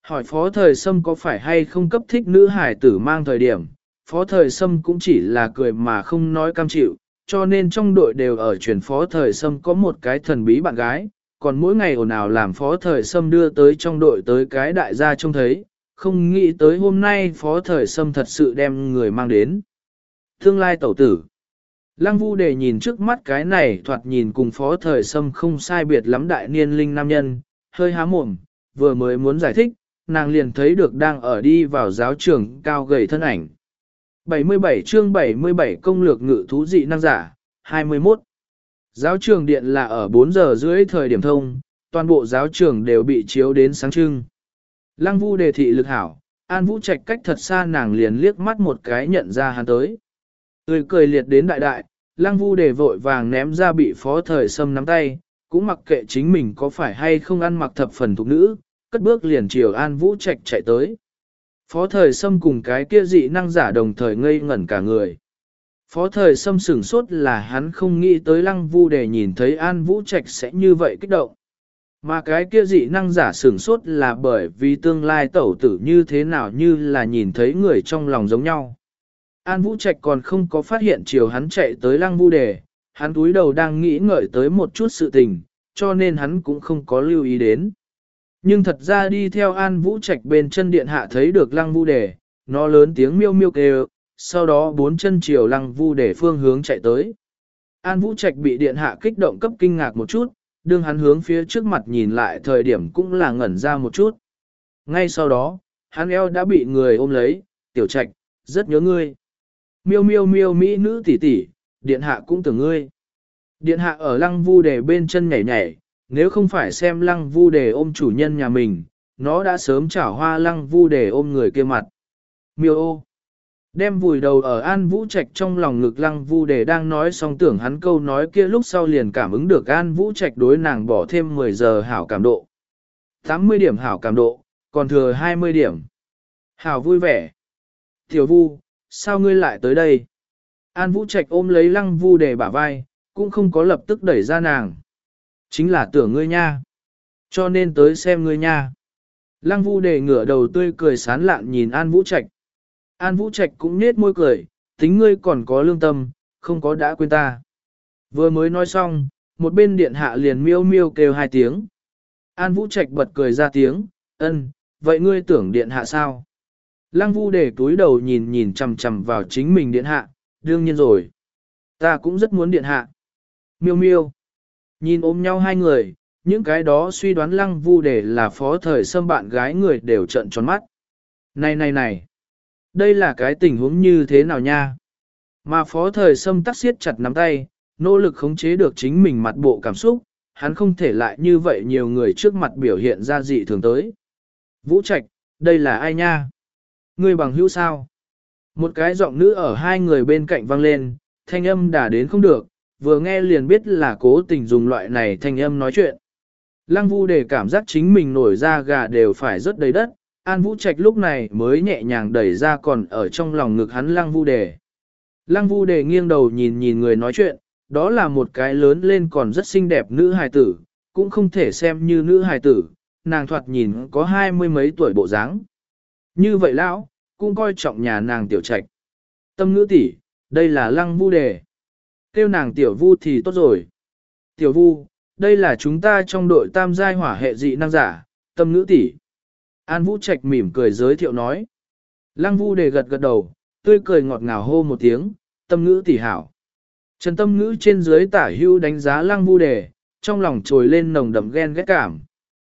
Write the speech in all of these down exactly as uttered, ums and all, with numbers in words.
Hỏi phó thời sâm có phải hay không cấp thích nữ hải tử mang thời điểm, phó thời sâm cũng chỉ là cười mà không nói cam chịu, cho nên trong đội đều ở truyền phó thời sâm có một cái thần bí bạn gái, còn mỗi ngày ồn ào làm phó thời sâm đưa tới trong đội tới cái đại gia trông thấy, không nghĩ tới hôm nay phó thời sâm thật sự đem người mang đến. Tương lai tẩu tử. Lăng Vu Đề nhìn trước mắt cái này thoạt nhìn cùng phó thời sâm không sai biệt lắm đại niên linh nam nhân, hơi há mồm, vừa mới muốn giải thích, nàng liền thấy được đang ở đi vào giáo trường cao gầy thân ảnh. bảy mươi bảy chương bảy mươi bảy công lược ngự thú dị năng giả, hai mươi mốt. Giáo trường điện là ở bốn giờ rưỡi thời điểm thông, toàn bộ giáo trường đều bị chiếu đến sáng trưng. Lăng Vu Đề thị lực hảo, An Vũ Trạch cách thật xa nàng liền liếc mắt một cái nhận ra hắn tới. Tươi cười liệt đến đại đại, Lăng Vu Đề vội vàng ném ra bị phó thời sâm nắm tay, cũng mặc kệ chính mình có phải hay không ăn mặc thập phần thục nữ, cất bước liền chiều An Vũ Trạch chạy tới. Phó thời sâm cùng cái kia dị năng giả đồng thời ngây ngẩn cả người. Phó thời sâm sửng sốt là hắn không nghĩ tới Lăng Vu Đề nhìn thấy An Vũ Trạch sẽ như vậy kích động. Mà cái kia dị năng giả sửng sốt là bởi vì tương lai tẩu tử như thế nào như là nhìn thấy người trong lòng giống nhau. An Vũ Trạch còn không có phát hiện chiều hắn chạy tới Lăng Vu Đề, hắn túi đầu đang nghĩ ngợi tới một chút sự tình, cho nên hắn cũng không có lưu ý đến. Nhưng thật ra đi theo An Vũ Trạch bên chân điện hạ thấy được Lăng Vu Đề, nó lớn tiếng miêu miêu kêu, sau đó bốn chân chiều Lăng Vu Đề phương hướng chạy tới. An Vũ Trạch bị điện hạ kích động cấp kinh ngạc một chút, đương hắn hướng phía trước mặt nhìn lại thời điểm cũng là ngẩn ra một chút. Ngay sau đó, hắn eo đã bị người ôm lấy, tiểu Trạch, rất nhớ ngươi. Miêu miêu miêu mỹ nữ tỷ tỷ, điện hạ cũng tưởng ngươi. Điện hạ ở Lăng Vu Đề bên chân nhảy nhảy, nếu không phải xem Lăng Vu Đề ôm chủ nhân nhà mình, nó đã sớm chảo hoa Lăng Vu Đề ôm người kia mặt. Miêu ô. Đem vùi đầu ở An Vũ Trạch trong lòng ngực Lăng Vu Đề đang nói xong tưởng hắn câu nói kia lúc sau liền cảm ứng được An Vũ Trạch đối nàng bỏ thêm mười giờ hảo cảm độ. tám mươi điểm hảo cảm độ, còn thừa hai mươi điểm. Hảo vui vẻ. Tiểu Vu, sao ngươi lại tới đây? An Vũ Trạch ôm lấy Lăng Vu Đề bả vai, cũng không có lập tức đẩy ra nàng. Chính là tưởng ngươi nha. Cho nên tới xem ngươi nha. Lăng Vu Đề ngửa đầu tươi cười sán lạn nhìn An Vũ Trạch. An Vũ Trạch cũng nết môi cười, tính ngươi còn có lương tâm, không có đã quên ta. Vừa mới nói xong, một bên điện hạ liền miêu miêu kêu hai tiếng. An Vũ Trạch bật cười ra tiếng, ân, vậy ngươi tưởng điện hạ sao? Lăng Vu Đề túi đầu nhìn nhìn chằm chằm vào chính mình điện hạ, đương nhiên rồi. Ta cũng rất muốn điện hạ. Miêu miêu. Nhìn ôm nhau hai người, những cái đó suy đoán Lăng Vu Đề là phó thời sâm bạn gái người đều trợn tròn mắt. Này này này. Đây là cái tình huống như thế nào nha? Mà phó thời sâm tắc siết chặt nắm tay, nỗ lực khống chế được chính mình mặt bộ cảm xúc, hắn không thể lại như vậy nhiều người trước mặt biểu hiện ra dị thường tới. Vũ Trạch, đây là ai nha? Ngươi bằng hữu sao? Một cái giọng nữ ở hai người bên cạnh vang lên, thanh âm đã đến không được, vừa nghe liền biết là cố tình dùng loại này thanh âm nói chuyện. Lăng Vu Đề cảm giác chính mình nổi da gà đều phải rớt đầy đất, An Vũ Trạch lúc này mới nhẹ nhàng đẩy ra còn ở trong lòng ngực hắn Lăng Vu Đề. Lăng Vu Đề nghiêng đầu nhìn nhìn người nói chuyện, đó là một cái lớn lên còn rất xinh đẹp nữ hài tử, cũng không thể xem như nữ hài tử, nàng thoạt nhìn có hai mươi mấy tuổi bộ dáng. Như vậy lão, cũng coi trọng nhà nàng tiểu Trạch. Tâm ngữ tỷ, đây là Lăng Vu Đề. Kêu nàng tiểu Vu thì tốt rồi. Tiểu Vu, đây là chúng ta trong đội tam giai hỏa hệ dị năng giả, Tâm ngữ tỷ. An Vũ Trạch mỉm cười giới thiệu nói. Lăng Vu Đề gật gật đầu, tươi cười ngọt ngào hô một tiếng, Tâm ngữ tỷ hảo. Trần Tâm ngữ trên dưới tả hưu đánh giá Lăng Vu Đề, trong lòng trồi lên nồng đậm ghen ghét cảm.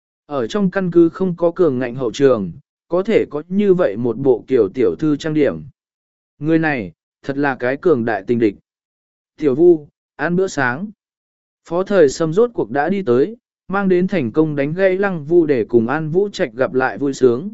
Ở trong căn cứ không có cường ngạnh hậu trường, có thể có như vậy một bộ kiểu tiểu thư trang điểm. Người này, thật là cái cường đại tình địch. Tiểu Vu, ăn bữa sáng. Phó thời sâm rốt cuộc đã đi tới, mang đến thành công đánh gây Lăng Vu để cùng An Vũ Trạch gặp lại vui sướng.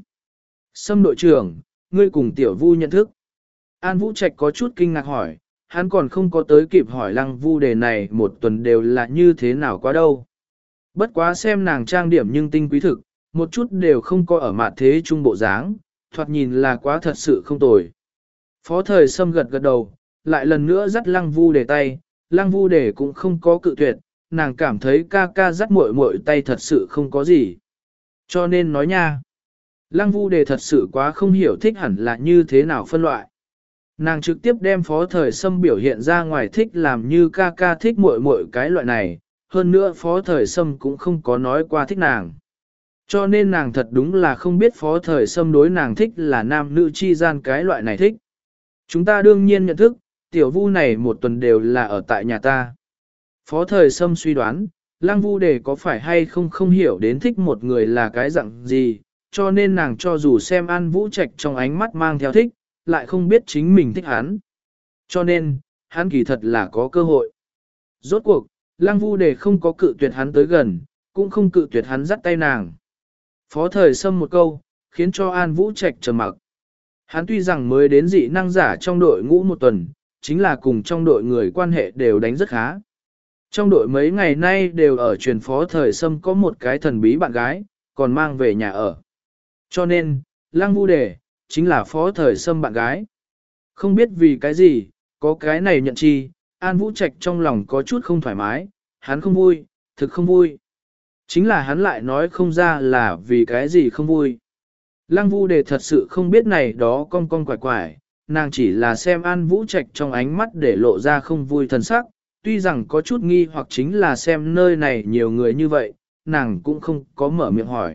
Sâm đội trưởng, ngươi cùng Tiểu Vu nhận thức. An Vũ Trạch có chút kinh ngạc hỏi, hắn còn không có tới kịp hỏi Lăng Vu đề này một tuần đều là như thế nào quá đâu. Bất quá xem nàng trang điểm nhưng tinh quý thực, một chút đều không có ở mặt thế trung bộ dáng, thoạt nhìn là quá thật sự không tồi. Phó thời sâm gật gật đầu, lại lần nữa dắt Lăng Vu đề tay, Lăng Vu đề cũng không có cự tuyệt, nàng cảm thấy ca ca dắt muội muội tay thật sự không có gì. Cho nên nói nha, Lăng Vu Đề thật sự quá không hiểu thích hẳn là như thế nào phân loại. Nàng trực tiếp đem phó thời sâm biểu hiện ra ngoài thích làm như ca ca thích muội muội cái loại này, hơn nữa phó thời sâm cũng không có nói qua thích nàng. Cho nên nàng thật đúng là không biết phó thời sâm đối nàng thích là nam nữ chi gian cái loại này thích. Chúng ta đương nhiên nhận thức, tiểu vu này một tuần đều là ở tại nhà ta. Phó thời sâm suy đoán, Lăng Vu Đề có phải hay không không hiểu đến thích một người là cái dạng gì, cho nên nàng cho dù xem An Vũ Trạch trong ánh mắt mang theo thích, lại không biết chính mình thích hắn. Cho nên, hắn kỳ thật là có cơ hội. Rốt cuộc, Lăng Vu Đề không có cự tuyệt hắn tới gần, cũng không cự tuyệt hắn dắt tay nàng. Phó thời xâm một câu, khiến cho An Vũ Trạch trầm mặc. Hắn tuy rằng mới đến dị năng giả trong đội ngũ một tuần, chính là cùng trong đội người quan hệ đều đánh rất khá. Trong đội mấy ngày nay đều ở truyền phó thời xâm có một cái thần bí bạn gái, còn mang về nhà ở. Cho nên, Lăng Vu Đề, chính là phó thời xâm bạn gái. Không biết vì cái gì, có cái này nhận chi, An Vũ Trạch trong lòng có chút không thoải mái, hắn không vui, thực không vui. Chính là hắn lại nói không ra là vì cái gì không vui. Lăng Vu Đề thật sự không biết này đó cong cong quải quải, nàng chỉ là xem An Vũ Trạch trong ánh mắt để lộ ra không vui thần sắc, tuy rằng có chút nghi hoặc chính là xem nơi này nhiều người như vậy, nàng cũng không có mở miệng hỏi.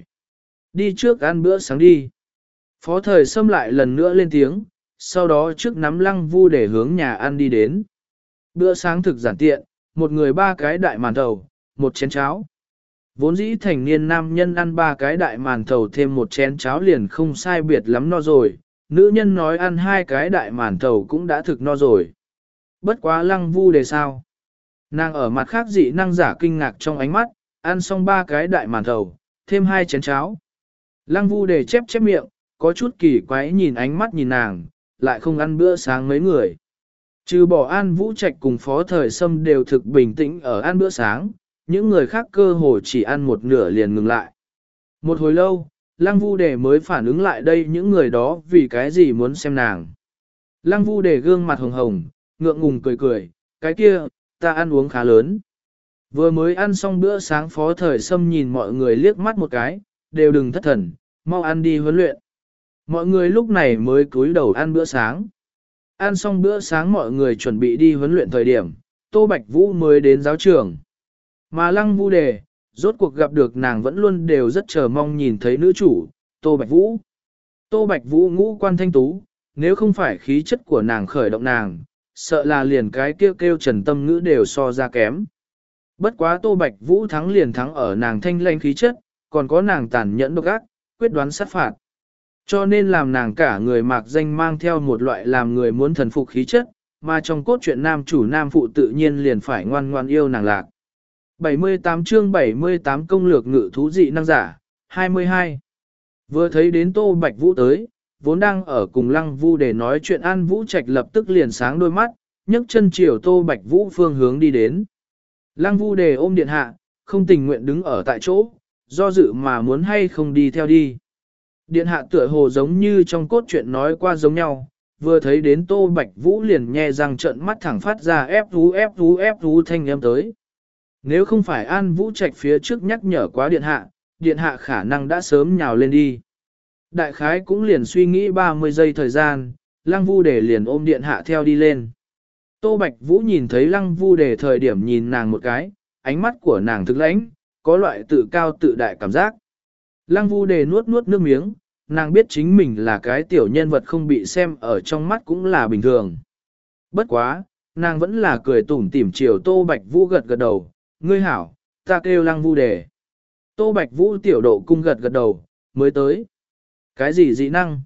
Đi trước ăn bữa sáng đi. Phó thời xâm lại lần nữa lên tiếng, sau đó trước nắm Lăng Vu để hướng nhà ăn đi đến. Bữa sáng thực giản tiện, một người ba cái đại màn thầu, một chén cháo. Vốn dĩ thành niên nam nhân ăn ba cái đại màn thầu thêm một chén cháo liền không sai biệt lắm no rồi, nữ nhân nói ăn hai cái đại màn thầu cũng đã thực no rồi. Bất quá Lăng Vu để sao? Nàng ở mặt khác dị năng giả kinh ngạc trong ánh mắt, ăn xong ba cái đại màn thầu, thêm hai chén cháo. Lăng Vu để chép chép miệng, có chút kỳ quái nhìn ánh mắt nhìn nàng, lại không ăn bữa sáng mấy người. Trừ bỏ An Vũ Trạch cùng Phó Thời Sâm đều thực bình tĩnh ở ăn bữa sáng, những người khác cơ hồ chỉ ăn một nửa liền ngừng lại. Một hồi lâu, Lăng Vu Đề mới phản ứng lại đây những người đó vì cái gì muốn xem nàng. Lăng Vu Đề gương mặt hồng hồng, ngượng ngùng cười cười, cái kia, ta ăn uống khá lớn. Vừa mới ăn xong bữa sáng Phó Thời Sâm nhìn mọi người liếc mắt một cái, đều đừng thất thần, mau ăn đi huấn luyện. Mọi người lúc này mới cúi đầu ăn bữa sáng. Ăn xong bữa sáng mọi người chuẩn bị đi huấn luyện thời điểm, Tô Bạch Vũ mới đến giáo trường. Mà Lăng Vu Đề, rốt cuộc gặp được nàng vẫn luôn đều rất chờ mong nhìn thấy nữ chủ, Tô Bạch Vũ. Tô Bạch Vũ ngũ quan thanh tú, nếu không phải khí chất của nàng khởi động nàng, sợ là liền cái kêu kêu trần tâm ngữ đều so ra kém. Bất quá Tô Bạch Vũ thắng liền thắng ở nàng thanh lanh khí chất, còn có nàng tàn nhẫn độc ác, quyết đoán sát phạt. Cho nên làm nàng cả người mạc danh mang theo một loại làm người muốn thần phục khí chất, mà trong cốt truyện nam chủ nam phụ tự nhiên liền phải ngoan ngoan yêu nàng lạc. bảy mươi tám chương bảy mươi tám công lược ngự thú dị năng giả, hai mươi hai. Vừa thấy đến Tô Bạch Vũ tới, vốn đang ở cùng Lăng Vu để nói chuyện An Vũ Trạch lập tức liền sáng đôi mắt, nhấc chân chiều Tô Bạch Vũ phương hướng đi đến. Lăng Vu đề ôm điện hạ, không tình nguyện đứng ở tại chỗ, do dự mà muốn hay không đi theo đi. Điện hạ tựa hồ giống như trong cốt truyện nói qua giống nhau, vừa thấy đến Tô Bạch Vũ liền nhe răng trợn mắt thẳng phát ra ép vú ép vú ép vú thanh âm tới. Nếu không phải An Vũ Trạch phía trước nhắc nhở quá điện hạ, điện hạ khả năng đã sớm nhào lên đi. Đại khái cũng liền suy nghĩ ba mươi giây thời gian, Lăng Vu Đề liền ôm điện hạ theo đi lên. Tô Bạch Vũ nhìn thấy Lăng Vu Đề thời điểm nhìn nàng một cái, ánh mắt của nàng thực lãnh, có loại tự cao tự đại cảm giác. Lăng Vu Đề nuốt nuốt nước miếng, nàng biết chính mình là cái tiểu nhân vật không bị xem ở trong mắt cũng là bình thường. Bất quá, nàng vẫn là cười tủm tỉm chiều Tô Bạch Vũ gật gật đầu, ngươi hảo, ta kêu Lăng Vu Đề. Tô Bạch Vũ tiểu độ cung gật gật đầu, mới tới. Cái gì dị năng?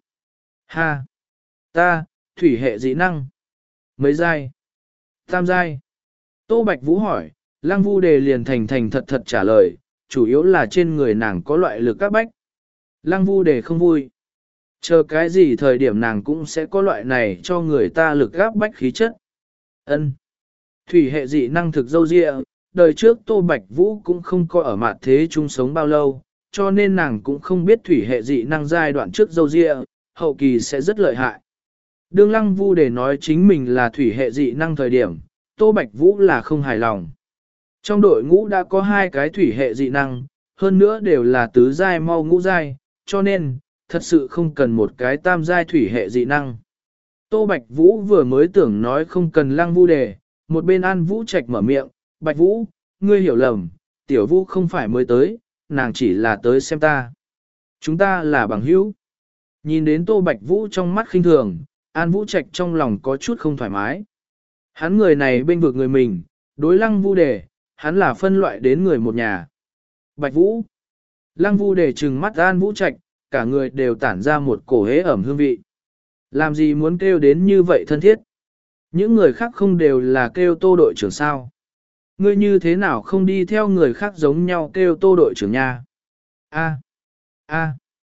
Ha! Ta, thủy hệ dị năng. Mấy giai? Tam giai. Tô Bạch Vũ hỏi, Lăng Vu Đề liền thành thành thật thật trả lời, chủ yếu là trên người nàng có loại lực các bách. Lăng Vu Đề không vui. Chờ cái gì thời điểm nàng cũng sẽ có loại này cho người ta lực gáp bách khí chất. Ân. Thủy hệ dị năng thực dâu dịa, đời trước Tô Bạch Vũ cũng không có ở mặt thế chung sống bao lâu, cho nên nàng cũng không biết thủy hệ dị năng giai đoạn trước dâu dịa, hậu kỳ sẽ rất lợi hại. Đương Lăng Vu Đề nói chính mình là thủy hệ dị năng thời điểm, Tô Bạch Vũ là không hài lòng. Trong đội ngũ đã có hai cái thủy hệ dị năng, hơn nữa đều là tứ giai mau ngũ giai, cho nên, thật sự không cần một cái tam giai thủy hệ dị năng. Tô Bạch Vũ vừa mới tưởng nói không cần Lăng Vu Đề, một bên An Vũ Trạch mở miệng, Bạch Vũ, ngươi hiểu lầm, Tiểu Vũ không phải mới tới, nàng chỉ là tới xem ta. Chúng ta là bằng hữu. Nhìn đến Tô Bạch Vũ trong mắt khinh thường, An Vũ Trạch trong lòng có chút không thoải mái. Hắn người này bên vực người mình, đối Lăng Vu Đề, hắn là phân loại đến người một nhà. Bạch Vũ. Lăng Vu Đề trừng mắt An Vũ Trạch, cả người đều tản ra một cổ hế ẩm hương vị. Làm gì muốn kêu đến như vậy thân thiết? Những người khác không đều là kêu Tô đội trưởng sao? Ngươi như thế nào không đi theo người khác giống nhau kêu Tô đội trưởng nha? A. A.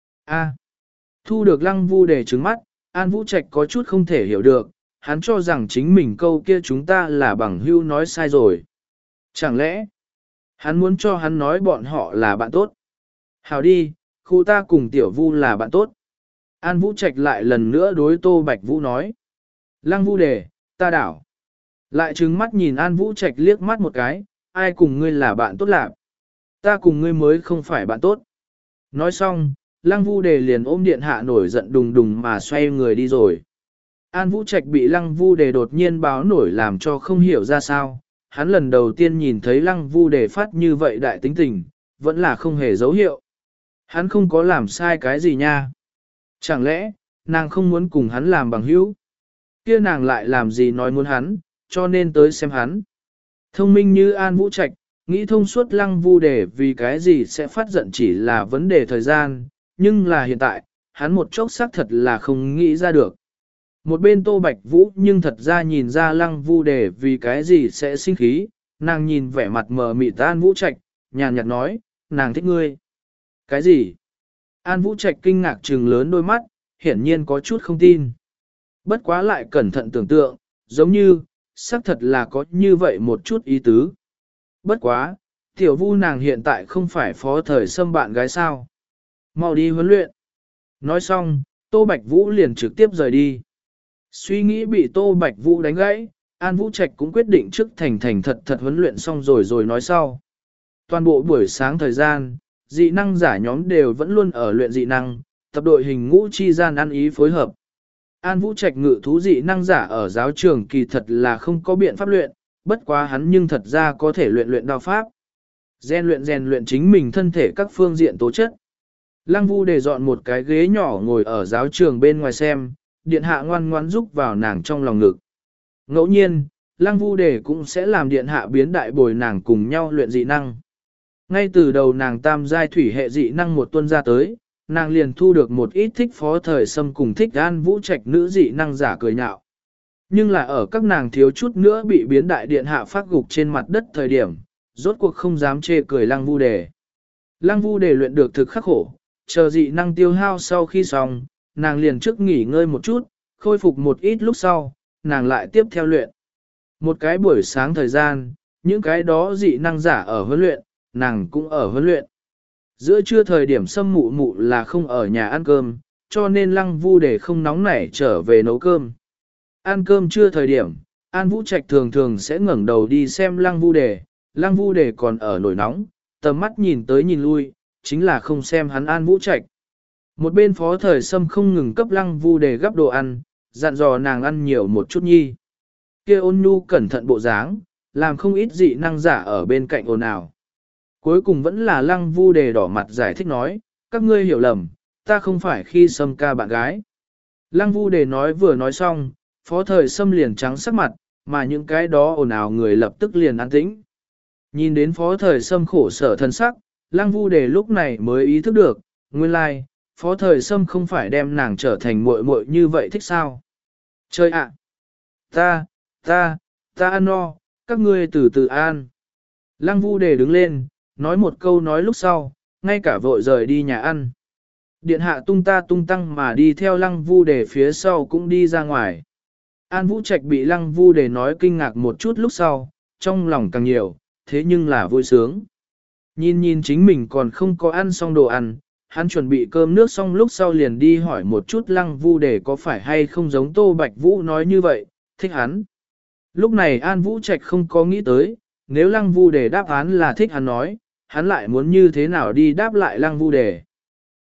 A. Thu được Lăng Vu Đề trừng mắt, An Vũ Trạch có chút không thể hiểu được, hắn cho rằng chính mình câu kia chúng ta là bằng hữu nói sai rồi. Chẳng lẽ, hắn muốn cho hắn nói bọn họ là bạn tốt? Hào đi, khu ta cùng Tiểu Vu là bạn tốt. An Vũ Trạch lại lần nữa đối Tô Bạch Vũ nói. Lăng Vu Đề, ta đảo. Lại trừng mắt nhìn An Vũ Trạch liếc mắt một cái, ai cùng ngươi là bạn tốt lạc? Ta cùng ngươi mới không phải bạn tốt. Nói xong, Lăng Vu Đề liền ôm điện hạ nổi giận đùng đùng mà xoay người đi rồi. An Vũ Trạch bị Lăng Vu Đề đột nhiên báo nổi làm cho không hiểu ra sao. Hắn lần đầu tiên nhìn thấy Lăng Vu Đề phát như vậy đại tính tình, vẫn là không hề dấu hiệu. Hắn không có làm sai cái gì nha. Chẳng lẽ, nàng không muốn cùng hắn làm bằng hữu? Kia nàng lại làm gì nói muốn hắn, cho nên tới xem hắn. Thông minh như An Vũ Trạch, nghĩ thông suốt Lăng Vu Đề vì cái gì sẽ phát giận chỉ là vấn đề thời gian, nhưng là hiện tại, hắn một chốc xác thật là không nghĩ ra được. Một bên Tô Bạch Vũ nhưng thật ra nhìn ra Lăng Vu Đề vì cái gì sẽ sinh khí, nàng nhìn vẻ mặt mờ mịt An Vũ Trạch, nhàn nhạt nói, nàng thích ngươi. Cái gì? An Vũ Trạch kinh ngạc trừng lớn đôi mắt, hiển nhiên có chút không tin. Bất quá lại cẩn thận tưởng tượng, giống như, xác thật là có như vậy một chút ý tứ. Bất quá, Tiểu Vu nàng hiện tại không phải phó thời xâm bạn gái sao. Mau đi huấn luyện. Nói xong, Tô Bạch Vũ liền trực tiếp rời đi. Suy nghĩ bị Tô Bạch Vũ đánh gãy, An Vũ Trạch cũng quyết định trước thành thành thật thật huấn luyện xong rồi rồi nói sau. Toàn bộ buổi sáng thời gian, dị năng giả nhóm đều vẫn luôn ở luyện dị năng, tập đội hình ngũ chi gian ăn ý phối hợp. An Vũ Trạch ngự thú dị năng giả ở giáo trường kỳ thật là không có biện pháp luyện, bất quá hắn nhưng thật ra có thể luyện luyện đao pháp. Gen luyện rèn luyện chính mình thân thể các phương diện tố chất. Lăng Vu Đề dọn một cái ghế nhỏ ngồi ở giáo trường bên ngoài xem, điện hạ ngoan ngoãn rúc vào nàng trong lòng ngực. Ngẫu nhiên, Lăng Vu Đề cũng sẽ làm điện hạ biến đại bồi nàng cùng nhau luyện dị năng. Ngay từ đầu nàng tam giai thủy hệ dị năng một tuần ra tới, nàng liền thu được một ít thích phó thời xâm cùng thích An Vũ Trạch nữ dị năng giả cười nhạo. Nhưng là ở các nàng thiếu chút nữa bị biến đại điện hạ phát gục trên mặt đất thời điểm, rốt cuộc không dám chê cười Lăng Vu Đề. Lăng Vu Đề luyện được thực khắc khổ, chờ dị năng tiêu hao sau khi xong, nàng liền trước nghỉ ngơi một chút, khôi phục một ít lúc sau, nàng lại tiếp theo luyện. Một cái buổi sáng thời gian, những cái đó dị năng giả ở huấn luyện, nàng cũng ở huấn luyện. Giữa trưa thời điểm Sâm mụ mụ là không ở nhà ăn cơm, cho nên Lăng Vu Đề không nóng nảy trở về nấu cơm. Ăn cơm trưa thời điểm, An Vũ Trạch thường thường sẽ ngẩng đầu đi xem Lăng Vu Đề, Lăng Vu Đề còn ở nổi nóng, tầm mắt nhìn tới nhìn lui, chính là không xem hắn An Vũ Trạch. Một bên phó thời Sâm không ngừng cấp Lăng Vu Đề gắp đồ ăn, dặn dò nàng ăn nhiều một chút nhi. Kia ôn nhu cẩn thận bộ dáng, làm không ít dị năng giả ở bên cạnh ồn ào. Cuối cùng vẫn là Lăng Vu Đề đỏ mặt giải thích nói, các ngươi hiểu lầm, ta không phải khi Sâm ca bạn gái. Lăng Vu Đề nói vừa nói xong, phó thời Sâm liền trắng sắc mặt, mà những cái đó ồn ào người lập tức liền an tĩnh. Nhìn đến phó thời Sâm khổ sở thân sắc, Lăng Vu Đề lúc này mới ý thức được, nguyên lai, like, phó thời Sâm không phải đem nàng trở thành muội muội như vậy thích sao. Chơi ạ! Ta, ta, ta ăn no, các ngươi từ từ ăn. Lăng Vu Đề đứng lên, nói một câu nói lúc sau, ngay cả vội rời đi nhà ăn. Điện hạ tung ta tung tăng mà đi theo Lăng Vu Đề phía sau cũng đi ra ngoài. An Vũ Trạch bị Lăng Vu Đề nói kinh ngạc một chút lúc sau, trong lòng càng nhiều, thế nhưng là vui sướng. Nhìn nhìn chính mình còn không có ăn xong đồ ăn, hắn chuẩn bị cơm nước xong lúc sau liền đi hỏi một chút Lăng Vu Đề có phải hay không giống Tô Bạch Vũ nói như vậy, thích hắn. Lúc này An Vũ Trạch không có nghĩ tới, nếu Lăng Vu Đề đáp án là thích hắn nói, hắn lại muốn như thế nào đi đáp lại Lăng Vu Đề.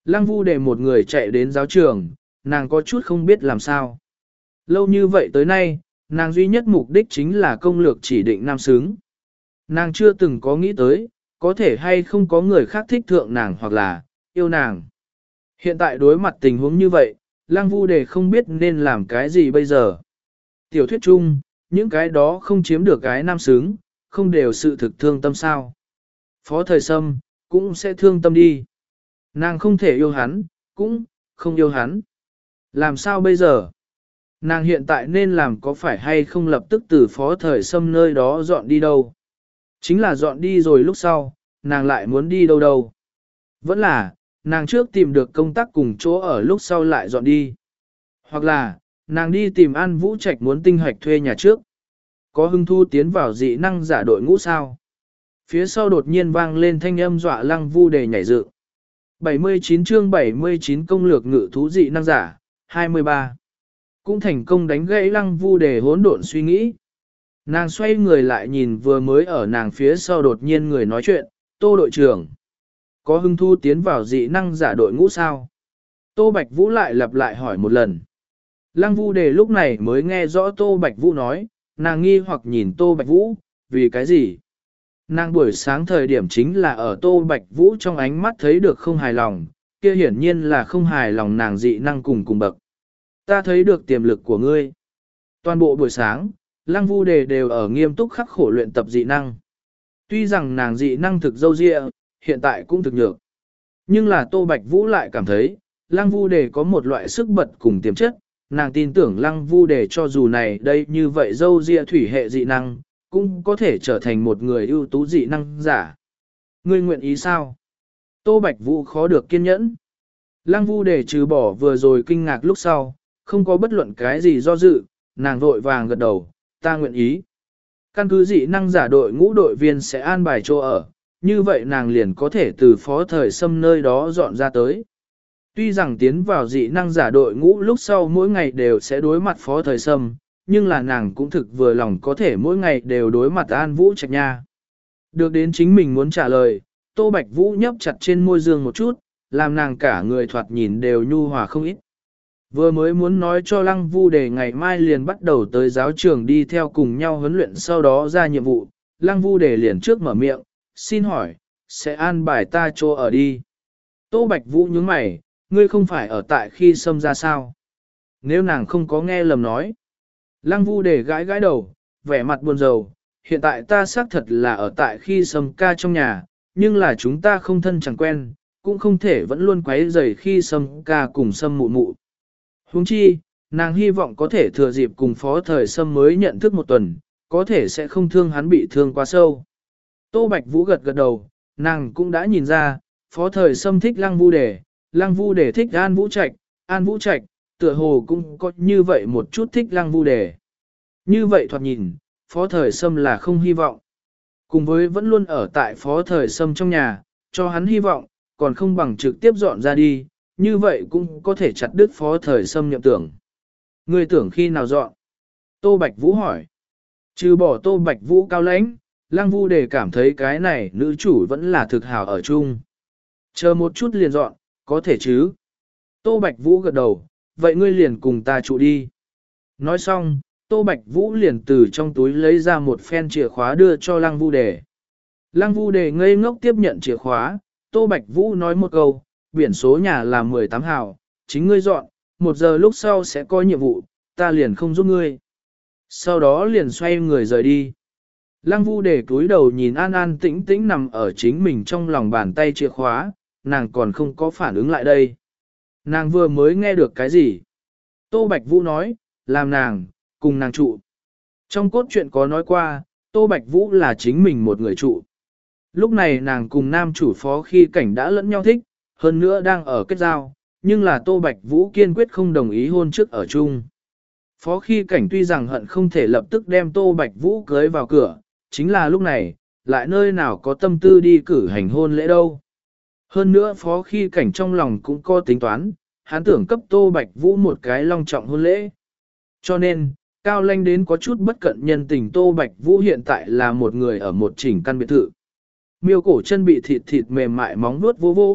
Lăng Vu Đề một người chạy đến giáo trường, nàng có chút không biết làm sao. Lâu như vậy tới nay, nàng duy nhất mục đích chính là công lược chỉ định nam xứng. Nàng chưa từng có nghĩ tới, có thể hay không có người khác thích thượng nàng hoặc là yêu nàng. Hiện tại đối mặt tình huống như vậy, Lăng Vu Đề không biết nên làm cái gì bây giờ. Tiểu thuyết chung, những cái đó không chiếm được cái nam xứng, không đều sự thực thương tâm sao. Phó Thời Sâm, cũng sẽ thương tâm đi. Nàng không thể yêu hắn, cũng không yêu hắn. Làm sao bây giờ? Nàng hiện tại nên làm có phải hay không lập tức từ Phó Thời Sâm nơi đó dọn đi đâu? Chính là dọn đi rồi lúc sau, nàng lại muốn đi đâu đâu? Vẫn là, nàng trước tìm được công tác cùng chỗ ở lúc sau lại dọn đi. Hoặc là, nàng đi tìm An Vũ Trạch muốn tinh hoạch thuê nhà trước. Có hưng thu tiến vào dị năng giả đội ngũ sao? Phía sau đột nhiên vang lên thanh âm dọa Lăng Vu Đề nhảy dựng. bảy mươi chín chương bảy mươi chín công lược ngự thú dị năng giả, hai mươi ba. Cũng thành công đánh gãy Lăng Vu Đề hỗn độn suy nghĩ. Nàng xoay người lại nhìn vừa mới ở nàng phía sau đột nhiên người nói chuyện, Tô đội trưởng. Có hưng thu tiến vào dị năng giả đội ngũ sao? Tô Bạch Vũ lại lặp lại hỏi một lần. Lăng Vu Đề lúc này mới nghe rõ Tô Bạch Vũ nói, nàng nghi hoặc nhìn Tô Bạch Vũ, vì cái gì? Nàng buổi sáng thời điểm chính là ở Tô Bạch Vũ trong ánh mắt thấy được không hài lòng, kia hiển nhiên là không hài lòng nàng dị năng cùng cùng bậc. Ta thấy được tiềm lực của ngươi. Toàn bộ buổi sáng, Lăng Vu Đề đều ở nghiêm túc khắc khổ luyện tập dị năng. Tuy rằng nàng dị năng thực dâu dịa, hiện tại cũng thực nhược. Nhưng là Tô Bạch Vũ lại cảm thấy, Lăng Vu Đề có một loại sức bật cùng tiềm chất, nàng tin tưởng Lăng Vu Đề cho dù này đây như vậy dâu dịa thủy hệ dị năng, cũng có thể trở thành một người ưu tú dị năng giả. Ngươi nguyện ý sao? Tô Bạch Vũ khó được kiên nhẫn. Lăng Vu Đề trừ bỏ vừa rồi kinh ngạc lúc sau, không có bất luận cái gì do dự, nàng vội vàng gật đầu, ta nguyện ý. Căn cứ dị năng giả đội ngũ đội viên sẽ an bài chỗ ở, như vậy nàng liền có thể từ Phó Thời Sâm nơi đó dọn ra tới. Tuy rằng tiến vào dị năng giả đội ngũ lúc sau mỗi ngày đều sẽ đối mặt Phó Thời Sâm, nhưng là nàng cũng thực vừa lòng có thể mỗi ngày đều đối mặt An Vũ Trạch nha. Được đến chính mình muốn trả lời, Tô Bạch Vũ nhấp chặt trên môi dương một chút, làm nàng cả người thoạt nhìn đều nhu hòa không ít. Vừa mới muốn nói cho Lăng Vu Đề ngày mai liền bắt đầu tới giáo trường đi theo cùng nhau huấn luyện sau đó ra nhiệm vụ, Lăng Vu Đề liền trước mở miệng, xin hỏi, sẽ an bài ta chỗ ở đi. Tô Bạch Vũ nhướng mày, ngươi không phải ở tại khi xâm ra sao? Nếu nàng không có nghe lầm nói. Lăng Vu Đề gãi gãi đầu, vẻ mặt buồn rầu, hiện tại ta xác thật là ở tại khi xâm ca trong nhà, nhưng là chúng ta không thân chẳng quen, cũng không thể vẫn luôn quấy rầy khi xâm ca cùng xâm mụ mụ. Huống chi, nàng hy vọng có thể thừa dịp cùng Phó Thời Sâm mới nhận thức một tuần, có thể sẽ không thương hắn bị thương quá sâu. Tô Bạch Vũ gật gật đầu, nàng cũng đã nhìn ra, Phó Thời Sâm thích Lăng Vu Đề, Lăng Vu Đề thích An Vũ Trạch, An Vũ Trạch, tựa hồ cũng có như vậy một chút thích Lăng Vu Đề. Như vậy thoạt nhìn, Phó Thời Sâm là không hy vọng. Cùng với vẫn luôn ở tại Phó Thời Sâm trong nhà, cho hắn hy vọng, còn không bằng trực tiếp dọn ra đi, như vậy cũng có thể chặt đứt Phó Thời Sâm nhậm tưởng. Ngươi tưởng khi nào dọn? Tô Bạch Vũ hỏi. Trừ bỏ Tô Bạch Vũ cao lãnh, Lăng Vu Đề cảm thấy cái này nữ chủ vẫn là thực hảo ở chung. Chờ một chút liền dọn, có thể chứ? Tô Bạch Vũ gật đầu, vậy ngươi liền cùng ta trụ đi. Nói xong, Tô Bạch Vũ liền từ trong túi lấy ra một phen chìa khóa đưa cho Lăng Vu Đề. Lăng Vu Đề ngây ngốc tiếp nhận chìa khóa, Tô Bạch Vũ nói một câu, biển số nhà là mười tám hào, chính ngươi dọn, một giờ lúc sau sẽ có nhiệm vụ, ta liền không giúp ngươi. Sau đó liền xoay người rời đi. Lăng Vu Đề cúi đầu nhìn an an tĩnh tĩnh nằm ở chính mình trong lòng bàn tay chìa khóa, nàng còn không có phản ứng lại đây. Nàng vừa mới nghe được cái gì? Tô Bạch Vũ nói, làm nàng, cùng nàng trụ. Trong cốt truyện có nói qua, Tô Bạch Vũ là chính mình một người trụ. Lúc này nàng cùng nam chủ Phó Khi Cảnh đã lẫn nhau thích, hơn nữa đang ở kết giao, nhưng là Tô Bạch Vũ kiên quyết không đồng ý hôn trước ở chung. Phó Khi Cảnh tuy rằng hận không thể lập tức đem Tô Bạch Vũ cưới vào cửa, chính là lúc này, lại nơi nào có tâm tư đi cử hành hôn lễ đâu. Hơn nữa Phó Khi Cảnh trong lòng cũng có tính toán, hắn tưởng cấp Tô Bạch Vũ một cái long trọng hôn lễ. Cho nên, Cao Lanh đến có chút bất cận nhân tình Tô Bạch Vũ hiện tại là một người ở một chỉnh căn biệt thự. Miêu cổ chân bị thịt thịt mềm mại móng nuốt vô vô,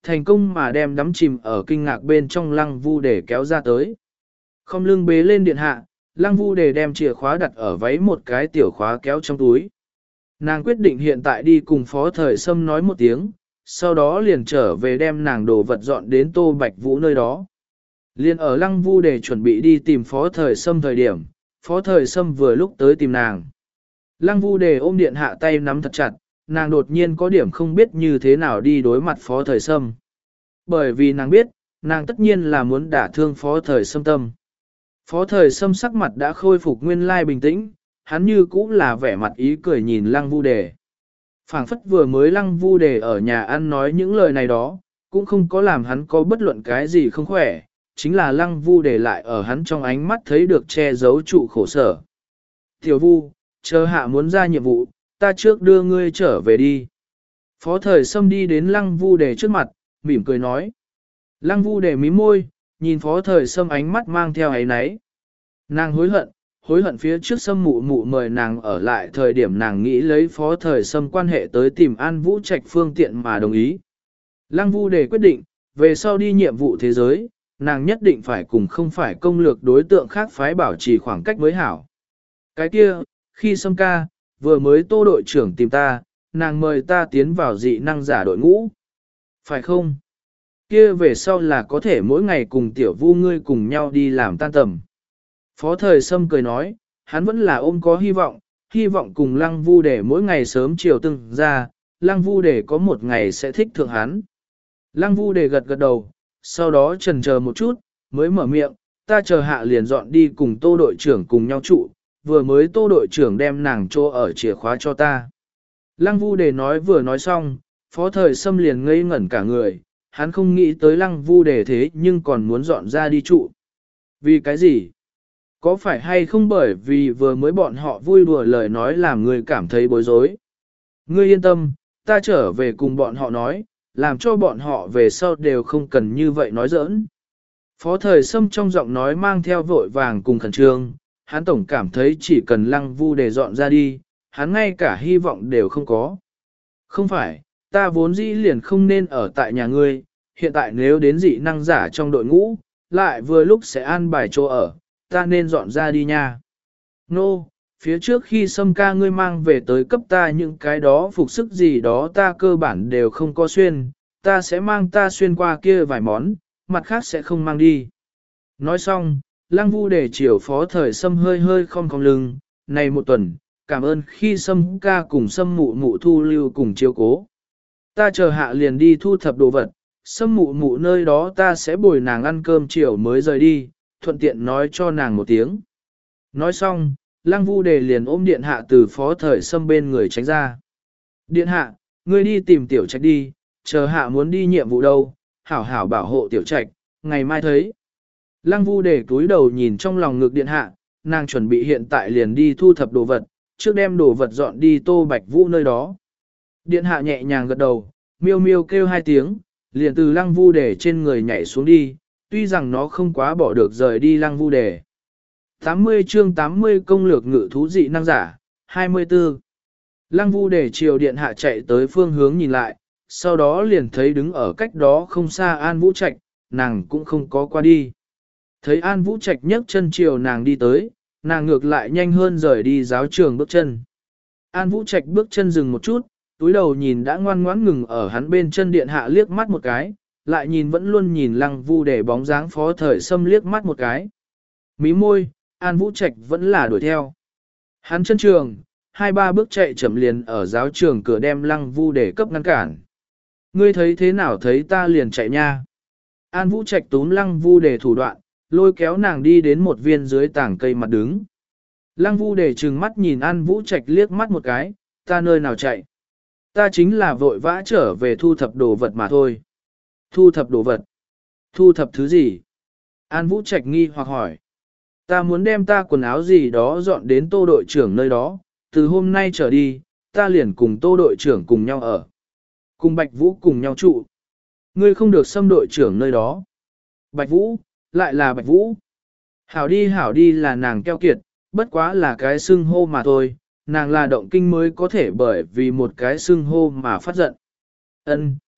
thành công mà đem đắm chìm ở kinh ngạc bên trong Lăng Vu Đề kéo ra tới. Không lưng bế lên điện hạ, Lăng Vu Đề đem chìa khóa đặt ở váy một cái tiểu khóa kéo trong túi. Nàng quyết định hiện tại đi cùng Phó Thời Sâm nói một tiếng, sau đó liền trở về đem nàng đồ vật dọn đến Tô Bạch Vũ nơi đó. Liên ở Lăng Vu Đề chuẩn bị đi tìm Phó Thời Sâm thời điểm, Phó Thời Sâm vừa lúc tới tìm nàng. Lăng Vu Đề ôm điện hạ tay nắm thật chặt, nàng đột nhiên có điểm không biết như thế nào đi đối mặt Phó Thời Sâm. Bởi vì nàng biết, nàng tất nhiên là muốn đả thương Phó Thời Sâm tâm. Phó Thời Sâm sắc mặt đã khôi phục nguyên lai bình tĩnh, hắn như cũng là vẻ mặt ý cười nhìn Lăng Vu Đề. Phảng phất vừa mới Lăng Vu Đề ở nhà ăn nói những lời này đó, cũng không có làm hắn có bất luận cái gì không khỏe, chính là Lăng Vu Đề lại ở hắn trong ánh mắt thấy được che giấu trụ khổ sở. Tiểu Vu, chờ hạ muốn ra nhiệm vụ, ta trước đưa ngươi trở về đi. Phó Thời Sâm đi đến Lăng Vu Đề trước mặt, mỉm cười nói. Lăng Vu Đề mím môi, nhìn Phó Thời Sâm ánh mắt mang theo ấy náy. Nàng hối hận, hối hận phía trước Sâm mụ mụ mời nàng ở lại thời điểm nàng nghĩ lấy Phó Thời Sâm quan hệ tới tìm An Vũ Trạch phương tiện mà đồng ý. Lăng Vu Đề quyết định, về sau đi nhiệm vụ thế giới, nàng nhất định phải cùng không phải công lược đối tượng khác phái bảo trì khoảng cách mới hảo. Cái kia, khi Sâm ca, vừa mới Tô đội trưởng tìm ta, nàng mời ta tiến vào dị năng giả đội ngũ. Phải không? Kia về sau là có thể mỗi ngày cùng Tiểu Vu ngươi cùng nhau đi làm tan tầm. Phó Thời Sâm cười nói, hắn vẫn là ôm có hy vọng, hy vọng cùng Lăng Vu Đề mỗi ngày sớm chiều từng ra, Lăng Vu Đề có một ngày sẽ thích thượng hắn. Lăng Vu Đề gật gật đầu, sau đó chần chờ một chút, mới mở miệng, ta chờ hạ liền dọn đi cùng Tô đội trưởng cùng nhau trụ, vừa mới Tô đội trưởng đem nàng chỗ ở chìa khóa cho ta. Lăng Vu Đề nói vừa nói xong, Phó Thời Sâm liền ngây ngẩn cả người, hắn không nghĩ tới Lăng Vu Đề thế nhưng còn muốn dọn ra đi trụ. Vì cái gì? Có phải hay không bởi vì vừa mới bọn họ vui đùa lời nói làm người cảm thấy bối rối? Ngươi yên tâm, ta trở về cùng bọn họ nói, làm cho bọn họ về sau đều không cần như vậy nói giỡn. Phó Thời Sâm trong giọng nói mang theo vội vàng cùng khẩn trương, hắn tổng cảm thấy chỉ cần Lăng Vu Đề dọn ra đi, hắn ngay cả hy vọng đều không có. Không phải, ta vốn dĩ liền không nên ở tại nhà ngươi, hiện tại nếu đến dị năng giả trong đội ngũ, lại vừa lúc sẽ an bài chỗ ở, ta nên dọn ra đi nha. Nô, no, phía trước khi Sâm ca ngươi mang về tới cấp ta những cái đó phục sức gì đó ta cơ bản đều không có xuyên, ta sẽ mang ta xuyên qua kia vài món, mặt khác sẽ không mang đi. Nói xong, Lăng Vu Đề chiều Phó Thời Sâm hơi hơi không cong lưng, này một tuần, cảm ơn khi Sâm ca cùng Sâm mụ mụ thu lưu cùng chiếu cố. Ta chờ hạ liền đi thu thập đồ vật, Sâm mụ mụ nơi đó ta sẽ bồi nàng ăn cơm chiều mới rời đi, thuận tiện nói cho nàng một tiếng. Nói xong, Lăng Vu Đề liền ôm điện hạ từ Phó Thời Sâm bên người tránh ra. Điện hạ, ngươi đi tìm tiểu trạch đi, chờ hạ muốn đi nhiệm vụ đâu, hảo hảo bảo hộ tiểu trạch, ngày mai thấy. Lăng Vu Đề túi đầu nhìn trong lòng ngực điện hạ, nàng chuẩn bị hiện tại liền đi thu thập đồ vật, trước đem đồ vật dọn đi Tô Bạch Vũ nơi đó. Điện hạ nhẹ nhàng gật đầu, miêu miêu kêu hai tiếng, liền từ Lăng Vu Đề trên người nhảy xuống đi, tuy rằng nó không quá bỏ được rời đi Lăng Vu Đề. tám mươi chương tám mươi công lược ngự thú dị năng giả, hai mươi tư. Lăng Vu Đề chiều điện hạ chạy tới phương hướng nhìn lại, sau đó liền thấy đứng ở cách đó không xa An Vũ Trạch, nàng cũng không có qua đi. Thấy An Vũ Trạch nhấc chân chiều nàng đi tới, nàng ngược lại nhanh hơn rời đi giáo trường bước chân. An Vũ Trạch bước chân dừng một chút, túi đầu nhìn đã ngoan ngoãn ngừng ở hắn bên chân điện hạ liếc mắt một cái, lại nhìn vẫn luôn nhìn Lăng Vu Đề bóng dáng Phó Thời Sâm liếc mắt một cái. Mí môi, An Vũ Trạch vẫn là đuổi theo. Hắn chân trường, hai ba bước chạy chậm liền ở giáo trường cửa đem Lăng Vu Đề cấp ngăn cản. Ngươi thấy thế nào thấy ta liền chạy nha. An Vũ Trạch túm Lăng Vu Đề thủ đoạn, lôi kéo nàng đi đến một viên dưới tảng cây mặt đứng. Lăng Vu Đề trừng mắt nhìn An Vũ Trạch liếc mắt một cái, ta nơi nào chạy. Ta chính là vội vã trở về thu thập đồ vật mà thôi. Thu thập đồ vật? Thu thập thứ gì? An Vũ Trạch nghi hoặc hỏi. Ta muốn đem ta quần áo gì đó dọn đến Tô đội trưởng nơi đó, từ hôm nay trở đi, ta liền cùng Tô đội trưởng cùng nhau ở. Cùng Bạch Vũ cùng nhau trụ. Ngươi không được xâm đội trưởng nơi đó. Bạch Vũ, lại là Bạch Vũ. Hảo đi hảo đi là nàng keo kiệt, bất quá là cái xưng hô mà thôi, nàng là động kinh mới có thể bởi vì một cái xưng hô mà phát giận. Ân,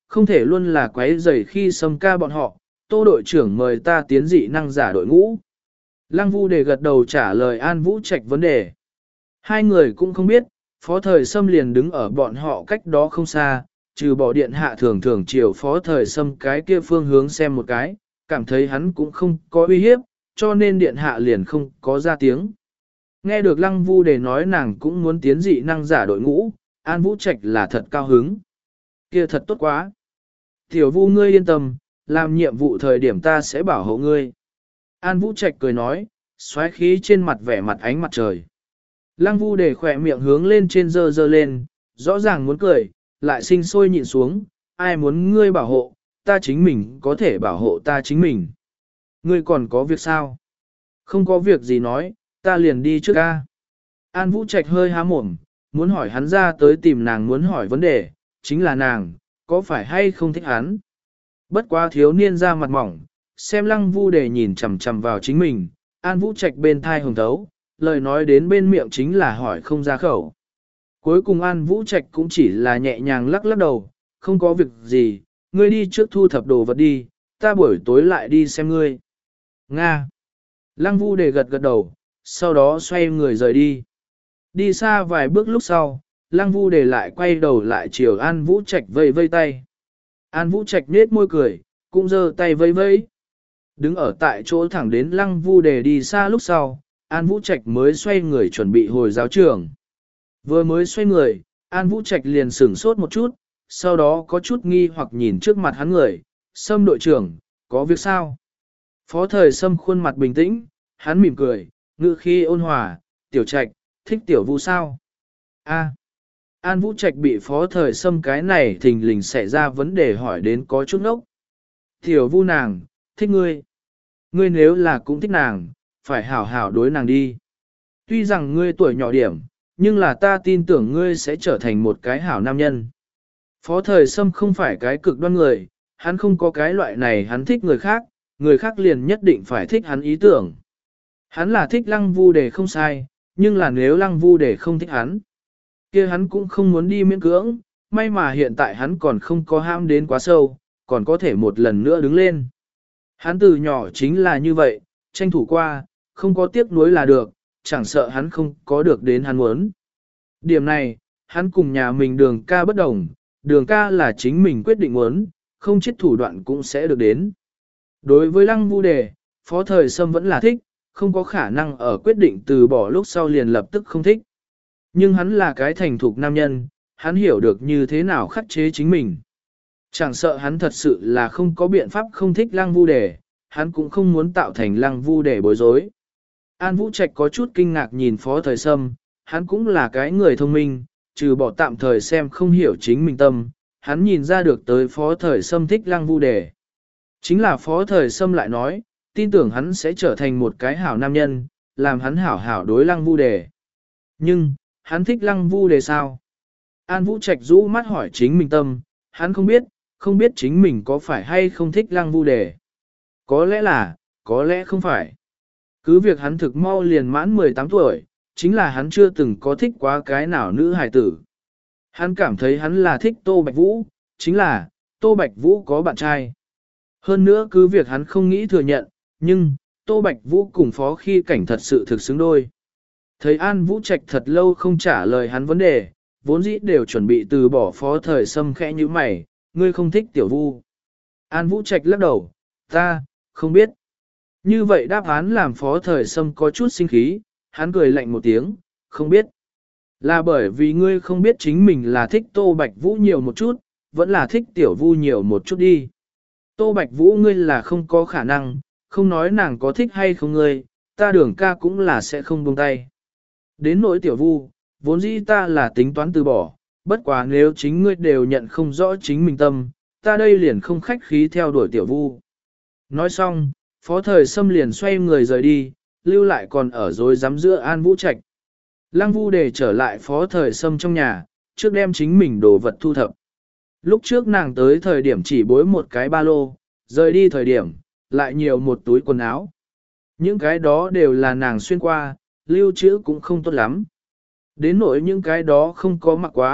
không thể luôn là quấy rầy khi Sâm ca bọn họ, Tô đội trưởng mời ta tiến dị năng giả đội ngũ. Lăng Vu Đề gật đầu trả lời An Vũ Trạch vấn đề. Hai người cũng không biết, Phó Thời Sâm liền đứng ở bọn họ cách đó không xa, trừ bỏ điện hạ thường thường chiều Phó Thời Sâm cái kia phương hướng xem một cái, cảm thấy hắn cũng không có uy hiếp, cho nên điện hạ liền không có ra tiếng. Nghe được Lăng Vu Đề nói nàng cũng muốn tiến dị năng giả đội ngũ, An Vũ Trạch là thật cao hứng. Kia thật tốt quá. Tiểu Vu ngươi yên tâm, làm nhiệm vụ thời điểm ta sẽ bảo hộ ngươi. An Vũ Trạch cười nói, xoáy khí trên mặt vẻ mặt ánh mặt trời. Lăng Vu Đề khỏe miệng hướng lên trên dơ dơ lên, rõ ràng muốn cười, lại sinh sôi nhịn xuống, ai muốn ngươi bảo hộ, ta chính mình có thể bảo hộ ta chính mình. Ngươi còn có việc sao? Không có việc gì nói, ta liền đi trước ca. An Vũ Trạch hơi há mồm, muốn hỏi hắn ra tới tìm nàng muốn hỏi vấn đề, chính là nàng, có phải hay không thích hắn? Bất quá thiếu niên ra mặt mỏng, xem Lăng Vu Đề nhìn chằm chằm vào chính mình, An Vũ Trạch bên thai hồng thấu, lời nói đến bên miệng chính là hỏi không ra khẩu. Cuối cùng An Vũ Trạch cũng chỉ là nhẹ nhàng lắc lắc đầu, không có việc gì, ngươi đi trước thu thập đồ vật đi, ta buổi tối lại đi xem ngươi. Nga. Lăng Vu Đề gật gật đầu, sau đó xoay người rời đi. Đi xa vài bước lúc sau, Lăng Vu Đề lại quay đầu lại chiều An Vũ Trạch vây vây tay. An Vũ Trạch nết môi cười, cũng giơ tay vây vây. Đứng ở tại chỗ thẳng đến Lăng Vu Đề đi xa lúc sau, An Vũ Trạch mới xoay người chuẩn bị hồi giáo trường. Vừa mới xoay người, An Vũ Trạch liền sửng sốt một chút, sau đó có chút nghi hoặc nhìn trước mặt hắn người, Sâm đội trưởng, có việc sao? Phó Thời Sâm khuôn mặt bình tĩnh, hắn mỉm cười, ngữ khí ôn hòa, tiểu Trạch, thích tiểu Vu sao? A. An Vũ Trạch bị Phó Thời Sâm cái này thình lình xảy ra vấn đề hỏi đến có chút ngốc. Tiểu Vu nàng, thích ngươi. Ngươi nếu là cũng thích nàng, phải hảo hảo đối nàng đi. Tuy rằng ngươi tuổi nhỏ điểm, nhưng là ta tin tưởng ngươi sẽ trở thành một cái hảo nam nhân. Phó Thời Sâm không phải cái cực đoan người, hắn không có cái loại này hắn thích người khác, người khác liền nhất định phải thích hắn ý tưởng. Hắn là thích Lăng Vu Đề không sai, nhưng là nếu Lăng Vu Đề không thích hắn, kia hắn cũng không muốn đi miễn cưỡng, may mà hiện tại hắn còn không có ham đến quá sâu, còn có thể một lần nữa đứng lên. Hắn từ nhỏ chính là như vậy, tranh thủ qua, không có tiếc nuối là được, chẳng sợ hắn không có được đến hắn muốn. Điểm này, hắn cùng nhà mình đường ca bất đồng, đường ca là chính mình quyết định muốn, không chết thủ đoạn cũng sẽ được đến. Đối với Lăng Vu Đề, Phó Thời Sâm vẫn là thích, không có khả năng ở quyết định từ bỏ lúc sau liền lập tức không thích. Nhưng hắn là cái thành thục nam nhân, hắn hiểu được như thế nào khắc chế chính mình. Chẳng sợ hắn thật sự là không có biện pháp không thích Lăng Vu Đề, hắn cũng không muốn tạo thành Lăng Vu Đề bối rối. An Vũ Trạch có chút kinh ngạc nhìn Phó Thời Sâm, hắn cũng là cái người thông minh, trừ bỏ tạm thời xem không hiểu chính mình tâm, hắn nhìn ra được tới Phó Thời Sâm thích Lăng Vu Đề. Chính là Phó Thời Sâm lại nói, tin tưởng hắn sẽ trở thành một cái hảo nam nhân, làm hắn hảo hảo đối Lăng Vu Đề. Nhưng, hắn thích Lăng Vu Đề sao? An Vũ Trạch rũ mắt hỏi chính mình tâm, hắn không biết, không biết chính mình có phải hay không thích Lăng Vu Đề. Có lẽ là, có lẽ không phải. Cứ việc hắn thực mau liền mãn mười tám tuổi, chính là hắn chưa từng có thích quá cái nào nữ hài tử. Hắn cảm thấy hắn là thích Tô Bạch Vũ, chính là, Tô Bạch Vũ có bạn trai. Hơn nữa cứ việc hắn không nghĩ thừa nhận, nhưng, Tô Bạch Vũ cùng Phó Khi Cảnh thật sự thực xứng đôi. Thấy An Vũ Trạch thật lâu không trả lời hắn vấn đề, vốn dĩ đều chuẩn bị từ bỏ Phó Thời Sâm khẽ như mày, ngươi không thích tiểu Vu. An Vũ Trạch lắc đầu, ta, không biết. Như vậy đáp án làm Phó Thời Sâm có chút sinh khí, hắn cười lạnh một tiếng, không biết. Là bởi vì ngươi không biết chính mình là thích Tô Bạch Vũ nhiều một chút, vẫn là thích tiểu Vu nhiều một chút đi. Tô Bạch Vũ ngươi là không có khả năng, không nói nàng có thích hay không ngươi, ta đường ca cũng là sẽ không buông tay. Đến nỗi tiểu Vu, vốn dĩ ta là tính toán từ bỏ, bất quá nếu chính ngươi đều nhận không rõ chính mình tâm, ta đây liền không khách khí theo đuổi tiểu Vu. Nói xong, Phó Thời Sâm liền xoay người rời đi, lưu lại còn ở dối rắm giữa An Vũ Trạch. Lăng Vu Đề trở lại Phó Thời Sâm trong nhà, trước đem chính mình đồ vật thu thập. Lúc trước nàng tới thời điểm chỉ bối một cái ba lô, rời đi thời điểm, lại nhiều một túi quần áo. Những cái đó đều là nàng xuyên qua, lưu trữ cũng không tốt lắm. Đến nỗi những cái đó không có mặc quá,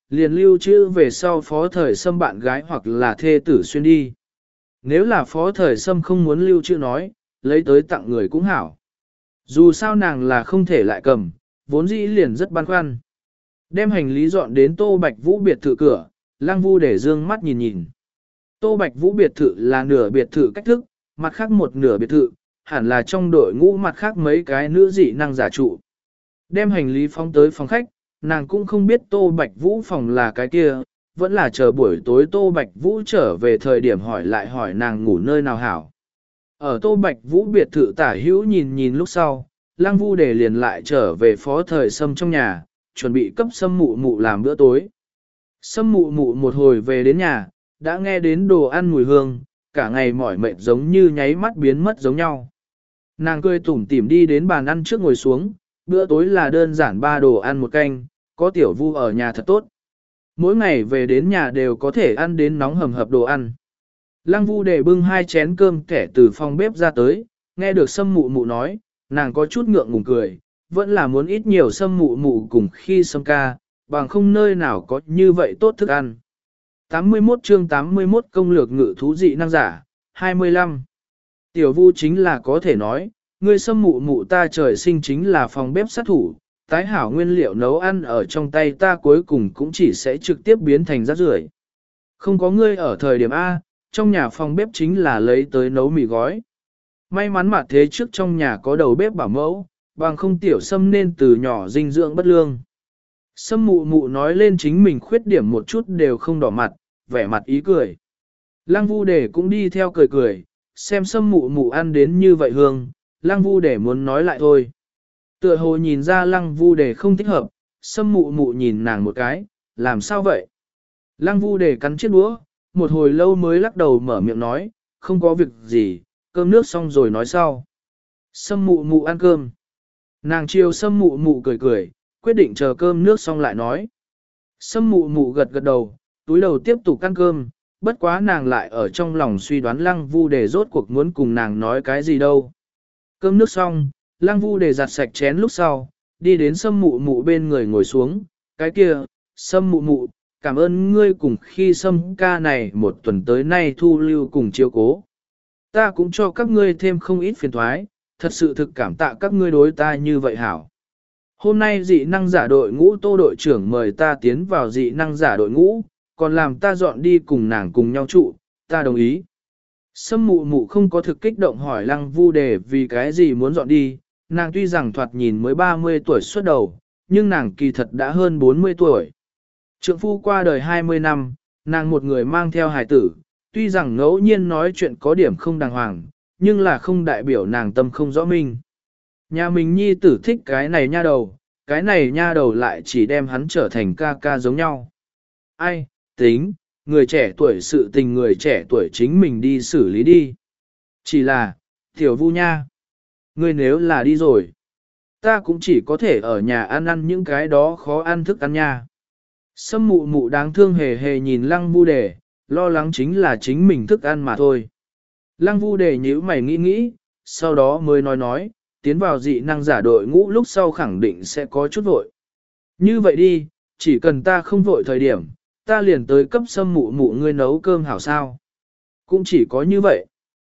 liền lưu trữ về sau phó thời xâm bạn gái hoặc là thê tử xuyên đi. Nếu là phó thời xâm không muốn lưu trữ nói, lấy tới tặng người cũng hảo. Dù sao nàng là không thể lại cầm, vốn dĩ liền rất băn khoăn. Đem hành lý dọn đến Tô Bạch Vũ biệt thự cửa, Lăng Vu để dương mắt nhìn nhìn. Tô Bạch Vũ biệt thự là nửa biệt thự cách thức, mặt khác một nửa biệt thự, hẳn là trong đội ngũ mặt khác mấy cái nữ dị năng giả trụ. Đem hành lý phóng tới phòng khách, nàng cũng không biết Tô Bạch Vũ phòng là cái kia, vẫn là chờ buổi tối Tô Bạch Vũ trở về thời điểm hỏi lại hỏi nàng ngủ nơi nào hảo. Ở Tô Bạch Vũ biệt thự tả hữu nhìn nhìn lúc sau, Lăng Vu để liền lại trở về phó thời Sâm trong nhà, chuẩn bị cấp Sâm mụ mụ làm bữa tối. Sâm mụ mụ một hồi về đến nhà, đã nghe đến đồ ăn mùi hương, cả ngày mỏi mệt giống như nháy mắt biến mất giống nhau. Nàng cười tủm tỉm đi đến bàn ăn trước ngồi xuống, bữa tối là đơn giản ba đồ ăn một canh, có Tiểu Vu ở nhà thật tốt. Mỗi ngày về đến nhà đều có thể ăn đến nóng hầm hập đồ ăn. Lăng Vu để bưng hai chén cơm kẻ từ phòng bếp ra tới, nghe được Sâm mụ mụ nói, nàng có chút ngượng ngùng cười, vẫn là muốn ít nhiều Sâm mụ mụ cùng khi Sâm ca, bằng không nơi nào có như vậy tốt thức ăn. tám mươi mốt chương tám mươi mốt công lược ngự thú dị năng giả, hai mươi lăm. Tiểu Vu chính là có thể nói, người Sâm mụ mụ ta trời sinh chính là phòng bếp sát thủ, tái hảo nguyên liệu nấu ăn ở trong tay ta cuối cùng cũng chỉ sẽ trực tiếp biến thành rác rưởi. Không có ngươi ở thời điểm A, trong nhà phòng bếp chính là lấy tới nấu mì gói. May mắn mà thế trước trong nhà có đầu bếp bảo mẫu, bằng không Tiểu Sâm nên từ nhỏ dinh dưỡng bất lương. Sâm mụ mụ nói lên chính mình khuyết điểm một chút đều không đỏ mặt, vẻ mặt ý cười. Lăng Vu Đề cũng đi theo cười cười, xem Sâm mụ mụ ăn đến như vậy hương, Lăng Vu Đề muốn nói lại thôi. Tựa hồ nhìn ra Lăng Vu Đề không thích hợp, Sâm mụ mụ nhìn nàng một cái, làm sao vậy? Lăng Vu Đề cắn chiếc đũa, một hồi lâu mới lắc đầu mở miệng nói, không có việc gì, cơm nước xong rồi nói sau. Sâm mụ mụ ăn cơm. Nàng chiều Sâm mụ mụ cười cười, quyết định chờ cơm nước xong lại nói. Sâm mụ mụ gật gật đầu, túi đầu tiếp tục ăn cơm, bất quá nàng lại ở trong lòng suy đoán Lăng Vu Đề rốt cuộc muốn cùng nàng nói cái gì đâu. Cơm nước xong, Lăng Vu Đề giặt sạch chén lúc sau, đi đến Sâm mụ mụ bên người ngồi xuống, cái kia, Sâm mụ mụ, cảm ơn ngươi cùng khi Sâm ca này một tuần tới nay thu lưu cùng chiếu cố. Ta cũng cho các ngươi thêm không ít phiền thoái, thật sự thực cảm tạ các ngươi đối ta như vậy hảo. Hôm nay dị năng giả đội ngũ Tô đội trưởng mời ta tiến vào dị năng giả đội ngũ, còn làm ta dọn đi cùng nàng cùng nhau trụ, ta đồng ý. Sâm mụ mụ không có thực kích động hỏi Lăng Vu Đề vì cái gì muốn dọn đi, nàng tuy rằng thoạt nhìn mới ba mươi tuổi xuất đầu, nhưng nàng kỳ thật đã hơn bốn mươi tuổi. Trượng phu qua đời hai mươi năm, nàng một người mang theo hài tử, tuy rằng ngẫu nhiên nói chuyện có điểm không đàng hoàng, nhưng là không đại biểu nàng tâm không rõ minh. Nhà mình nhi tử thích cái này nha đầu, cái này nha đầu lại chỉ đem hắn trở thành ca ca giống nhau. Ai, tính, người trẻ tuổi sự tình người trẻ tuổi chính mình đi xử lý đi. Chỉ là, tiểu Vu nha, ngươi nếu là đi rồi, ta cũng chỉ có thể ở nhà ăn ăn những cái đó khó ăn thức ăn nha. Sâm mụ mụ đáng thương hề hề nhìn Lăng Vu Đề, lo lắng chính là chính mình thức ăn mà thôi. Lăng Vu Đề nhíu mày nghĩ nghĩ, sau đó mới nói nói, tiến vào dị năng giả đội ngũ lúc sau khẳng định sẽ có chút vội. Như vậy đi, chỉ cần ta không vội thời điểm, ta liền tới cấp Sâm mụ mụ ngươi nấu cơm hảo sao. Cũng chỉ có như vậy.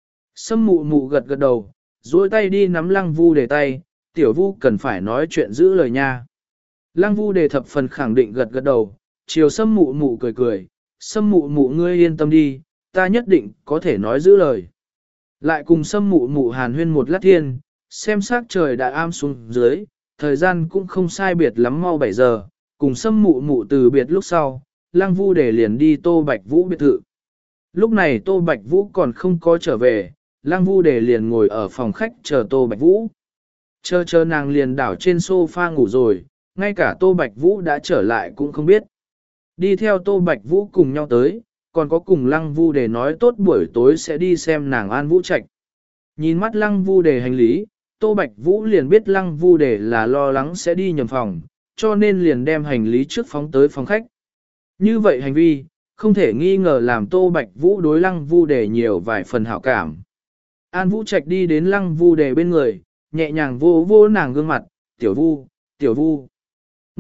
Sâm mụ mụ gật gật đầu, duỗi tay đi nắm Lăng Vu Đề tay, tiểu Vu cần phải nói chuyện giữ lời nha. Lăng Vu Đề thập phần khẳng định gật gật đầu, chiều Sâm mụ mụ cười cười, Sâm mụ mụ ngươi yên tâm đi, ta nhất định có thể nói giữ lời. Lại cùng Sâm mụ mụ hàn huyên một lát thiên, xem sắc trời đã am xuống dưới, thời gian cũng không sai biệt lắm mau bảy giờ, cùng Sâm mụ mụ từ biệt lúc sau, Lăng Vu Đề liền đi Tô Bạch Vũ biệt thự. Lúc này Tô Bạch Vũ còn không có trở về, Lăng Vu Đề liền ngồi ở phòng khách chờ Tô Bạch Vũ. Chờ chờ nàng liền đảo trên sofa ngủ rồi, ngay cả Tô Bạch Vũ đã trở lại cũng không biết. Đi theo Tô Bạch Vũ cùng nhau tới, còn có cùng Lăng Vu Đề nói tốt buổi tối sẽ đi xem nàng An Vũ Trạch. Nhìn mắt Lăng Vu Đề hành lý, Tô Bạch Vũ liền biết Lăng Vu Đề là lo lắng sẽ đi nhầm phòng, cho nên liền đem hành lý trước phóng tới phòng khách. Như vậy hành vi, không thể nghi ngờ làm Tô Bạch Vũ đối Lăng Vu Đề nhiều vài phần hảo cảm. An Vũ Trạch đi đến Lăng Vu Đề bên người, nhẹ nhàng vô vô nàng gương mặt, tiểu Vu, tiểu Vu.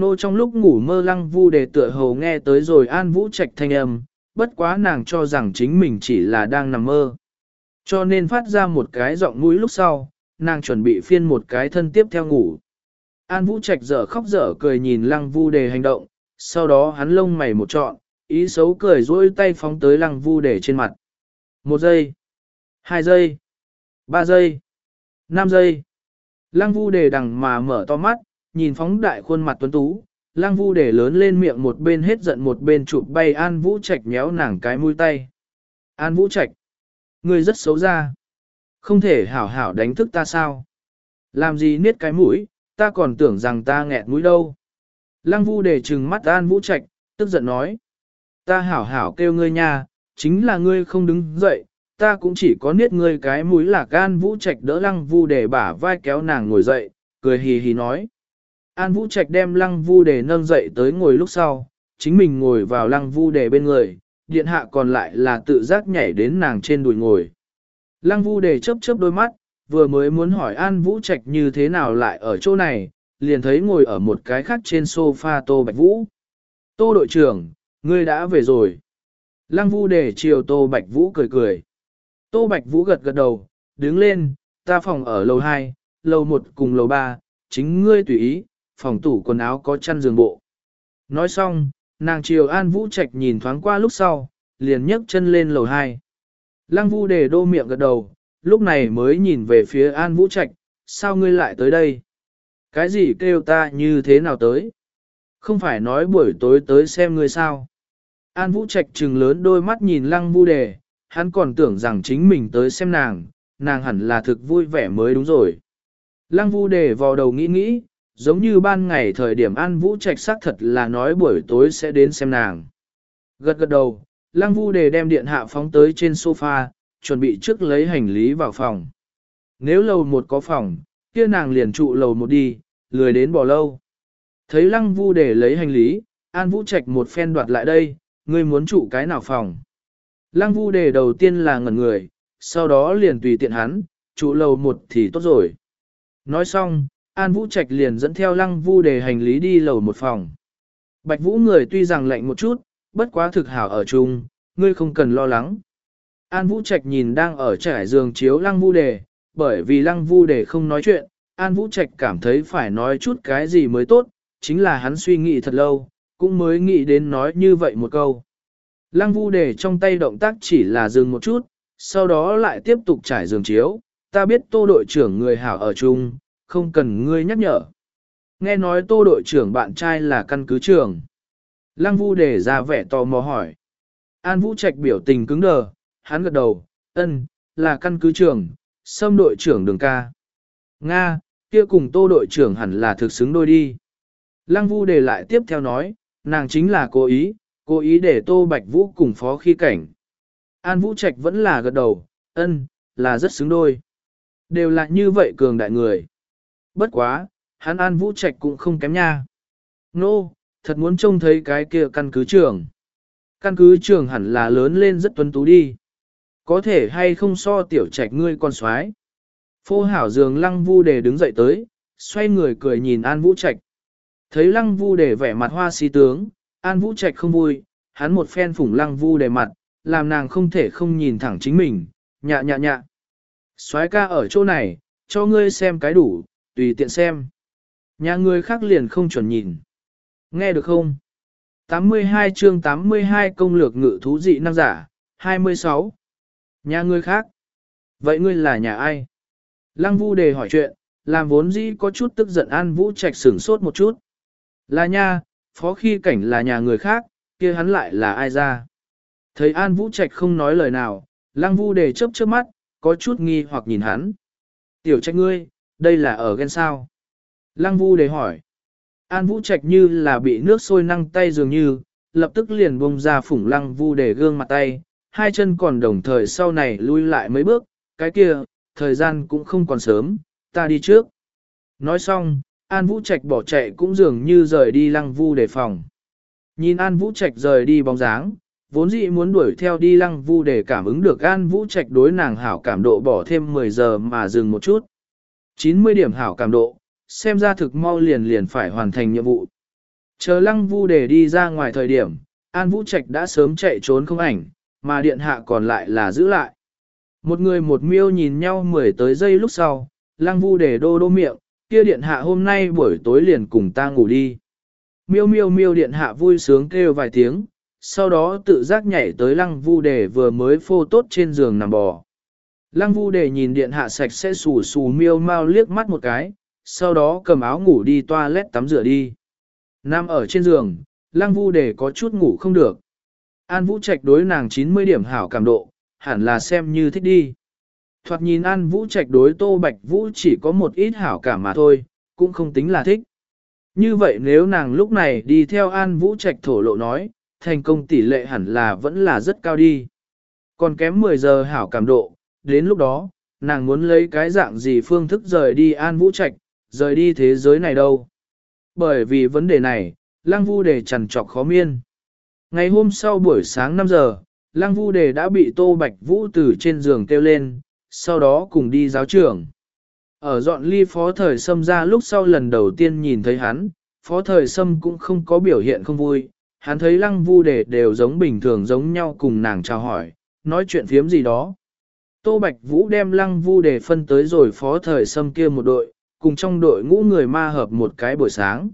Nô trong lúc ngủ mơ Lăng Vu Đề tựa hồ nghe tới rồi An Vũ Trạch thanh âm, bất quá nàng cho rằng chính mình chỉ là đang nằm mơ. Cho nên phát ra một cái giọng mũi lúc sau, nàng chuẩn bị phiên một cái thân tiếp theo ngủ. An Vũ Trạch dở khóc dở cười nhìn Lăng Vu Đề hành động, sau đó hắn lông mày một trọn, ý xấu cười dỗi tay phóng tới Lăng Vu Đề trên mặt. Một giây, hai giây, ba giây, năm giây. Lăng Vu Đề đằng mà mở to mắt, nhìn phóng đại khuôn mặt tuấn tú. Lăng Vu Đề lớn lên miệng một bên hết giận một bên chụp bay An Vũ Trạch méo nàng cái mũi tay. An Vũ Trạch, ngươi rất xấu ra. Không thể hảo hảo đánh thức ta sao? Làm gì niết cái mũi, ta còn tưởng rằng ta nghẹt mũi đâu. Lăng Vu Đề trừng mắt An Vũ Trạch, tức giận nói. Ta hảo hảo kêu ngươi nha, chính là ngươi không đứng dậy, ta cũng chỉ có niết ngươi cái mũi là An Vũ Trạch đỡ Lăng Vu Đề bả vai kéo nàng ngồi dậy, cười hì hì nói. An Vũ Trạch đem Lăng Vu Đề nâng dậy tới ngồi lúc sau, chính mình ngồi vào Lăng Vu Đề bên người, điện hạ còn lại là tự giác nhảy đến nàng trên đùi ngồi. Lăng Vu Đề chớp chớp đôi mắt, vừa mới muốn hỏi An Vũ Trạch như thế nào lại ở chỗ này, liền thấy ngồi ở một cái khác trên sofa Tô Bạch Vũ. Tô đội trưởng, ngươi đã về rồi. Lăng Vu Đề chiều Tô Bạch Vũ cười cười. Tô Bạch Vũ gật gật đầu, đứng lên, ta phòng ở lầu hai, lầu một cùng lầu ba, chính ngươi tùy ý, phòng tủ quần áo có chăn giường bộ. Nói xong, nàng chiều An Vũ Trạch nhìn thoáng qua lúc sau, liền nhấc chân lên lầu hai. Lăng Vu Đề đô miệng gật đầu, lúc này mới nhìn về phía An Vũ Trạch, sao ngươi lại tới đây? Cái gì kêu ta như thế nào tới? Không phải nói buổi tối tới xem ngươi sao? An Vũ Trạch trừng lớn đôi mắt nhìn Lăng Vu Đề, hắn còn tưởng rằng chính mình tới xem nàng, nàng hẳn là thực vui vẻ mới đúng rồi. Lăng Vu Đề vào đầu nghĩ nghĩ, giống như ban ngày thời điểm An Vũ Trạch xác thật là nói buổi tối sẽ đến xem nàng. Gật gật đầu, Lăng Vu Đề đem điện hạ phóng tới trên sofa, chuẩn bị trước lấy hành lý vào phòng. Nếu lầu một có phòng, kia nàng liền trụ lầu một đi, lười đến bỏ lâu. Thấy Lăng Vu Đề lấy hành lý, An Vũ Trạch một phen đoạt lại đây, ngươi muốn trụ cái nào phòng. Lăng Vu Đề đầu tiên là ngẩn người, sau đó liền tùy tiện hắn, trụ lầu một thì tốt rồi. Nói xong, An Vũ Trạch liền dẫn theo Lăng Vu Đề hành lý đi lầu một phòng. Bạch Vũ người tuy rằng lạnh một chút, bất quá thực hảo ở chung, ngươi không cần lo lắng. An Vũ Trạch nhìn đang ở trải giường chiếu Lăng Vu Đề, bởi vì Lăng Vu Đề không nói chuyện, An Vũ Trạch cảm thấy phải nói chút cái gì mới tốt, chính là hắn suy nghĩ thật lâu, cũng mới nghĩ đến nói như vậy một câu. Lăng Vu Đề trong tay động tác chỉ là dừng một chút, sau đó lại tiếp tục trải giường chiếu, ta biết Tô đội trưởng người hảo ở chung, không cần ngươi nhắc nhở. Nghe nói Tô đội trưởng bạn trai là căn cứ trưởng. Lăng Vu Đề ra vẻ tò mò hỏi. An Vũ Trạch biểu tình cứng đờ, hắn gật đầu, ân, là căn cứ trưởng, Sâm đội trưởng Đường ca. Nga, kia cùng Tô đội trưởng hẳn là thực xứng đôi đi. Lăng Vu Đề lại tiếp theo nói, nàng chính là cố ý, cố ý để Tô Bạch Vũ cùng phó khi cảnh. An Vũ Trạch vẫn là gật đầu, ân, là rất xứng đôi. Đều là như vậy cường đại người. Bất quá, hắn An Vũ Trạch cũng không kém nha. Nô, no, thật muốn trông thấy cái kia căn cứ trưởng. Căn cứ trưởng hẳn là lớn lên rất tuấn tú đi. Có thể hay không so tiểu trạch ngươi con soái. Phô hảo giường Lăng Vu Đề đứng dậy tới, xoay người cười nhìn An Vũ Trạch. Thấy Lăng Vu Đề vẻ mặt hoa si tướng, An Vũ Trạch không vui, hắn một phen phủng Lăng Vu Đề mặt, làm nàng không thể không nhìn thẳng chính mình, nhạ nhạ nhạ. Soái ca ở chỗ này, cho ngươi xem cái đủ, tùy tiện xem. Nhà ngươi khác liền không chuẩn nhìn. Nghe được không? tám mươi hai chương tám mươi hai công lược ngự thú dị năng giả, hai mươi sáu. Nhà ngươi khác. Vậy ngươi là nhà ai? Lăng Vu Đề hỏi chuyện, làm vốn dĩ có chút tức giận An Vũ Trạch sửng sốt một chút. Là nha, phó khi cảnh là nhà người khác, kia hắn lại là ai ra? Thấy An Vũ Trạch không nói lời nào, Lăng Vu Đề chớp chớp mắt, có chút nghi hoặc nhìn hắn. Tiểu Trạch ngươi, đây là ở ghen sao? Lăng Vu Đề hỏi. An Vũ Trạch như là bị nước sôi năng tay dường như, lập tức liền bông ra phủng Lăng Vu Đề gương mặt tay, hai chân còn đồng thời sau này lui lại mấy bước, cái kia, thời gian cũng không còn sớm, ta đi trước. Nói xong, An Vũ Trạch bỏ chạy cũng dường như rời đi Lăng Vu Đề phòng. Nhìn An Vũ Trạch rời đi bóng dáng, vốn dĩ muốn đuổi theo đi Lăng Vu để cảm ứng được An Vũ Trạch đối nàng hảo cảm độ bỏ thêm mười giờ mà dừng một chút. chín mươi điểm hảo cảm độ, xem ra thực mau liền liền phải hoàn thành nhiệm vụ. Chờ Lăng Vu Đề đi ra ngoài thời điểm, An Vũ Trạch đã sớm chạy trốn không ảnh, mà điện hạ còn lại là giữ lại. Một người một miêu nhìn nhau mười tới giây lúc sau, Lăng Vu Đề đô đô miệng, kia điện hạ hôm nay buổi tối liền cùng ta ngủ đi. Miêu miêu miêu điện hạ vui sướng kêu vài tiếng, sau đó tự giác nhảy tới Lăng Vu Đề vừa mới phô tốt trên giường nằm bò. Lăng Vu Đề nhìn điện hạ sạch sẽ xù xù miêu mau liếc mắt một cái, sau đó cầm áo ngủ đi toilet tắm rửa đi. Nằm ở trên giường, Lăng Vu Đề có chút ngủ không được. An Vũ Trạch đối nàng chín mươi điểm hảo cảm độ, hẳn là xem như thích đi. Thoạt nhìn An Vũ Trạch đối Tô Bạch Vũ chỉ có một ít hảo cảm mà thôi, cũng không tính là thích. Như vậy nếu nàng lúc này đi theo An Vũ Trạch thổ lộ nói, thành công tỷ lệ hẳn là vẫn là rất cao đi. Còn kém mười giờ hảo cảm độ, đến lúc đó, nàng muốn lấy cái dạng gì phương thức rời đi An Vũ Trạch, rời đi thế giới này đâu. Bởi vì vấn đề này, Lăng Vu Đề trằn trọc khó miên. Ngày hôm sau buổi sáng năm giờ, Lăng Vu Đề đã bị Tô Bạch Vũ từ trên giường kêu lên, sau đó cùng đi giáo trưởng. Ở dọn ly Phó Thời Sâm ra lúc sau lần đầu tiên nhìn thấy hắn, Phó Thời Sâm cũng không có biểu hiện không vui, hắn thấy Lăng Vu Đề đều giống bình thường giống nhau cùng nàng chào hỏi, nói chuyện phiếm gì đó. Tô Bạch Vũ đem Lăng Vu Đề phân tới rồi Phó Thời Sâm kia một đội, cùng trong đội ngũ người ma hợp một cái buổi sáng.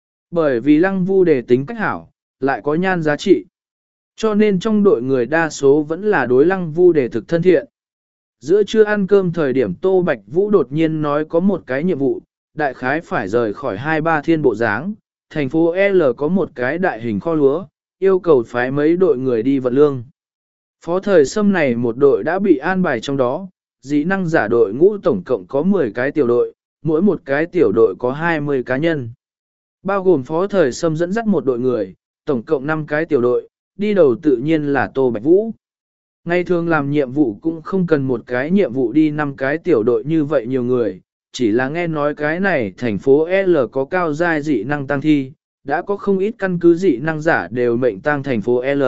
Bởi vì Lăng Vu Đề tính cách hảo, lại có nhan giá trị. Cho nên trong đội người đa số vẫn là đối Lăng Vu Đề thực thân thiện. Giữa trưa ăn cơm thời điểm Tô Bạch Vũ đột nhiên nói có một cái nhiệm vụ, đại khái phải rời khỏi hai ba thiên bộ dáng, thành phố L có một cái đại hình kho lúa, yêu cầu phái mấy đội người đi vận lương. Phó Thời Sâm này một đội đã bị an bài trong đó, dĩ năng giả đội ngũ tổng cộng có mười cái tiểu đội, mỗi một cái tiểu đội có hai mươi cá nhân. Bao gồm Phó Thời Sâm dẫn dắt một đội người, tổng cộng năm cái tiểu đội, đi đầu tự nhiên là Tô Bạch Vũ. Ngày thường làm nhiệm vụ cũng không cần một cái nhiệm vụ đi năm cái tiểu đội như vậy nhiều người, chỉ là nghe nói cái này thành phố L có cao giai dị năng tăng thi, đã có không ít căn cứ dị năng giả đều mệnh tăng thành phố L.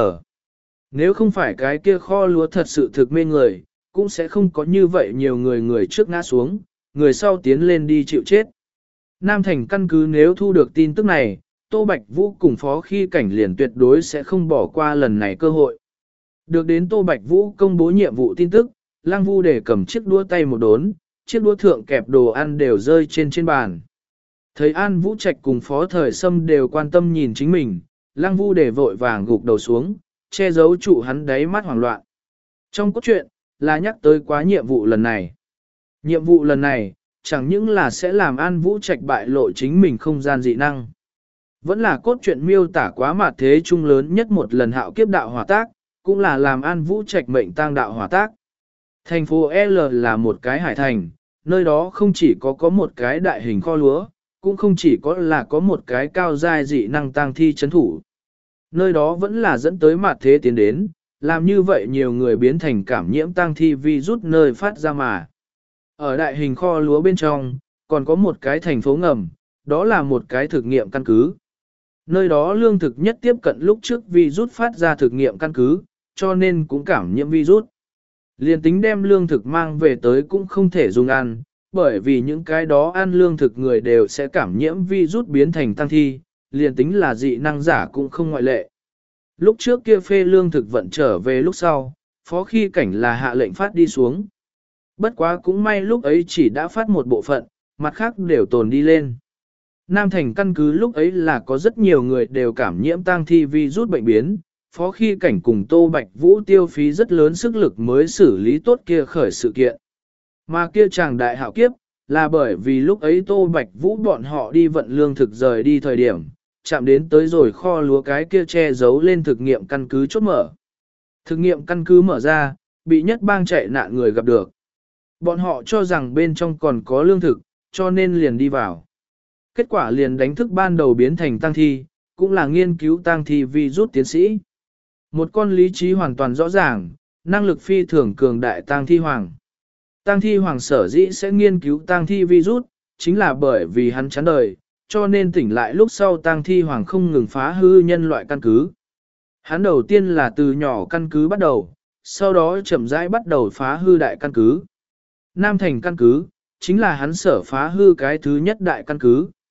Nếu không phải cái kia kho lúa thật sự thực mê người, cũng sẽ không có như vậy nhiều người người trước ngã xuống, người sau tiến lên đi chịu chết. Nam thành căn cứ nếu thu được tin tức này, Tô Bạch Vũ cùng phó khi cảnh liền tuyệt đối sẽ không bỏ qua lần này cơ hội. Được đến Tô Bạch Vũ công bố nhiệm vụ tin tức, Lăng Vu Đề cầm chiếc đũa tay một đốn, chiếc đũa thượng kẹp đồ ăn đều rơi trên trên bàn. Thấy An Vũ Trạch cùng Phó Thời Sâm đều quan tâm nhìn chính mình, Lăng Vu Đề vội vàng gục đầu xuống, che giấu trụ hắn đáy mắt hoảng loạn. Trong cốt truyện, là nhắc tới quá nhiệm vụ lần này. Nhiệm vụ lần này, chẳng những là sẽ làm An Vũ Trạch bại lộ chính mình không gian dị năng. Vẫn là cốt truyện miêu tả quá mạt thế trung lớn nhất một lần hạo kiếp đạo hỏa tác, cũng là làm An Vũ Trạch mệnh tang đạo hỏa tác. Thành phố L là một cái hải thành, nơi đó không chỉ có có một cái đại hình kho lúa, cũng không chỉ có là có một cái cao giai dị năng tang thi chấn thủ. Nơi đó vẫn là dẫn tới mạt thế tiến đến, làm như vậy nhiều người biến thành cảm nhiễm tang thi virus nơi phát ra mà. Ở đại hình kho lúa bên trong, còn có một cái thành phố ngầm, đó là một cái thực nghiệm căn cứ. Nơi đó lương thực nhất tiếp cận lúc trước virus phát ra thực nghiệm căn cứ, cho nên cũng cảm nhiễm virus. Liên tính đem lương thực mang về tới cũng không thể dùng ăn, bởi vì những cái đó ăn lương thực người đều sẽ cảm nhiễm virus biến thành tăng thi, liền tính là dị năng giả cũng không ngoại lệ. Lúc trước kia phê lương thực vận trở về lúc sau, phó khi cảnh là hạ lệnh phát đi xuống. Bất quá cũng may lúc ấy chỉ đã phát một bộ phận, mặt khác đều tồn đi lên. Nam thành căn cứ lúc ấy là có rất nhiều người đều cảm nhiễm tang thi virus bệnh biến, phó khi cảnh cùng Tô Bạch Vũ tiêu phí rất lớn sức lực mới xử lý tốt kia khởi sự kiện. Mà kia chàng đại hạo kiếp, là bởi vì lúc ấy Tô Bạch Vũ bọn họ đi vận lương thực rời đi thời điểm, chạm đến tới rồi kho lúa cái kia che giấu lên thực nghiệm căn cứ chốt mở. Thực nghiệm căn cứ mở ra, bị nhất bang chạy nạn người gặp được. Bọn họ cho rằng bên trong còn có lương thực, cho nên liền đi vào. Kết quả liền đánh thức ban đầu biến thành tang thi, cũng là nghiên cứu tang thi virus tiến sĩ. Một con lý trí hoàn toàn rõ ràng, năng lực phi thường cường đại tang thi hoàng. Tang thi hoàng sở dĩ sẽ nghiên cứu tang thi virus, chính là bởi vì hắn chán đời, cho nên tỉnh lại lúc sau tang thi hoàng không ngừng phá hư nhân loại căn cứ. Hắn đầu tiên là từ nhỏ căn cứ bắt đầu, sau đó chậm rãi bắt đầu phá hư đại căn cứ. Nam thành căn cứ, chính là hắn sở phá hư cái thứ nhất đại căn cứ.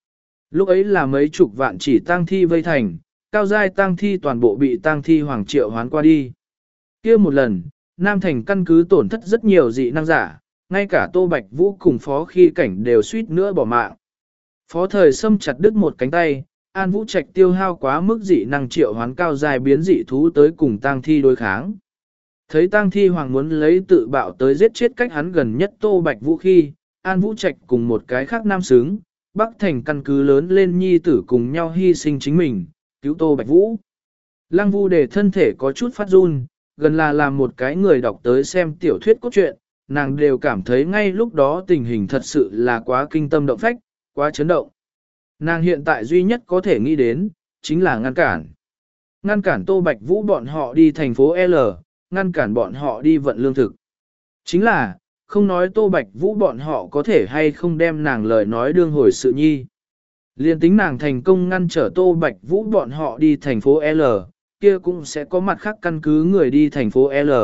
Lúc ấy là mấy chục vạn chỉ tang thi vây thành, cao giai tang thi toàn bộ bị tang thi hoàng triệu hoán qua đi. Kia một lần, Nam Thành căn cứ tổn thất rất nhiều dị năng giả, ngay cả Tô Bạch Vũ cùng phó khi cảnh đều suýt nữa bỏ mạng. Phó thời xâm chặt đứt một cánh tay, An Vũ Trạch tiêu hao quá mức dị năng triệu hoán cao dài biến dị thú tới cùng tang thi đối kháng. Thấy tang thi hoàng muốn lấy tự bạo tới giết chết cách hắn gần nhất Tô Bạch Vũ khi, An Vũ Trạch cùng một cái khác nam xứng, Bắc Thành căn cứ lớn lên nhi tử cùng nhau hy sinh chính mình, cứu Tô Bạch Vũ. Lăng Vu Đề thân thể có chút phát run, gần là làm một cái người đọc tới xem tiểu thuyết cốt truyện, nàng đều cảm thấy ngay lúc đó tình hình thật sự là quá kinh tâm động phách, quá chấn động. Nàng hiện tại duy nhất có thể nghĩ đến, chính là ngăn cản. Ngăn cản Tô Bạch Vũ bọn họ đi thành phố L, ngăn cản bọn họ đi vận lương thực. Chính là, không nói Tô Bạch Vũ bọn họ có thể hay không đem nàng lời nói đương hồi sự nhi. Liên tính nàng thành công ngăn trở Tô Bạch Vũ bọn họ đi thành phố L, kia cũng sẽ có mặt khác căn cứ người đi thành phố L.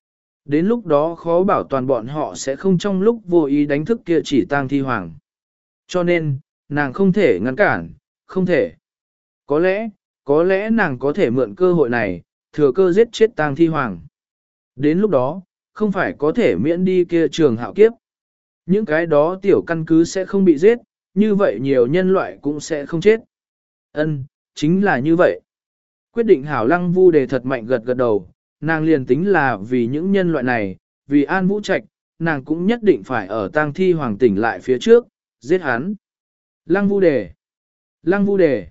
Đến lúc đó khó bảo toàn bọn họ sẽ không trong lúc vô ý đánh thức kia chỉ tang thi hoàng. Cho nên, nàng không thể ngăn cản, không thể. Có lẽ, có lẽ nàng có thể mượn cơ hội này, thừa cơ giết chết tang thi hoàng. Đến lúc đó, không phải có thể miễn đi kia trường hạo kiếp. Những cái đó tiểu căn cứ sẽ không bị giết, như vậy nhiều nhân loại cũng sẽ không chết. Ân, chính là như vậy. Quyết định hảo Lăng Vu Đề thật mạnh gật gật đầu, nàng liền tính là vì những nhân loại này, vì An Vũ Trạch, nàng cũng nhất định phải ở tang thi hoàng tỉnh lại phía trước, giết hắn. Lăng Vu Đề. Lăng Vu Đề.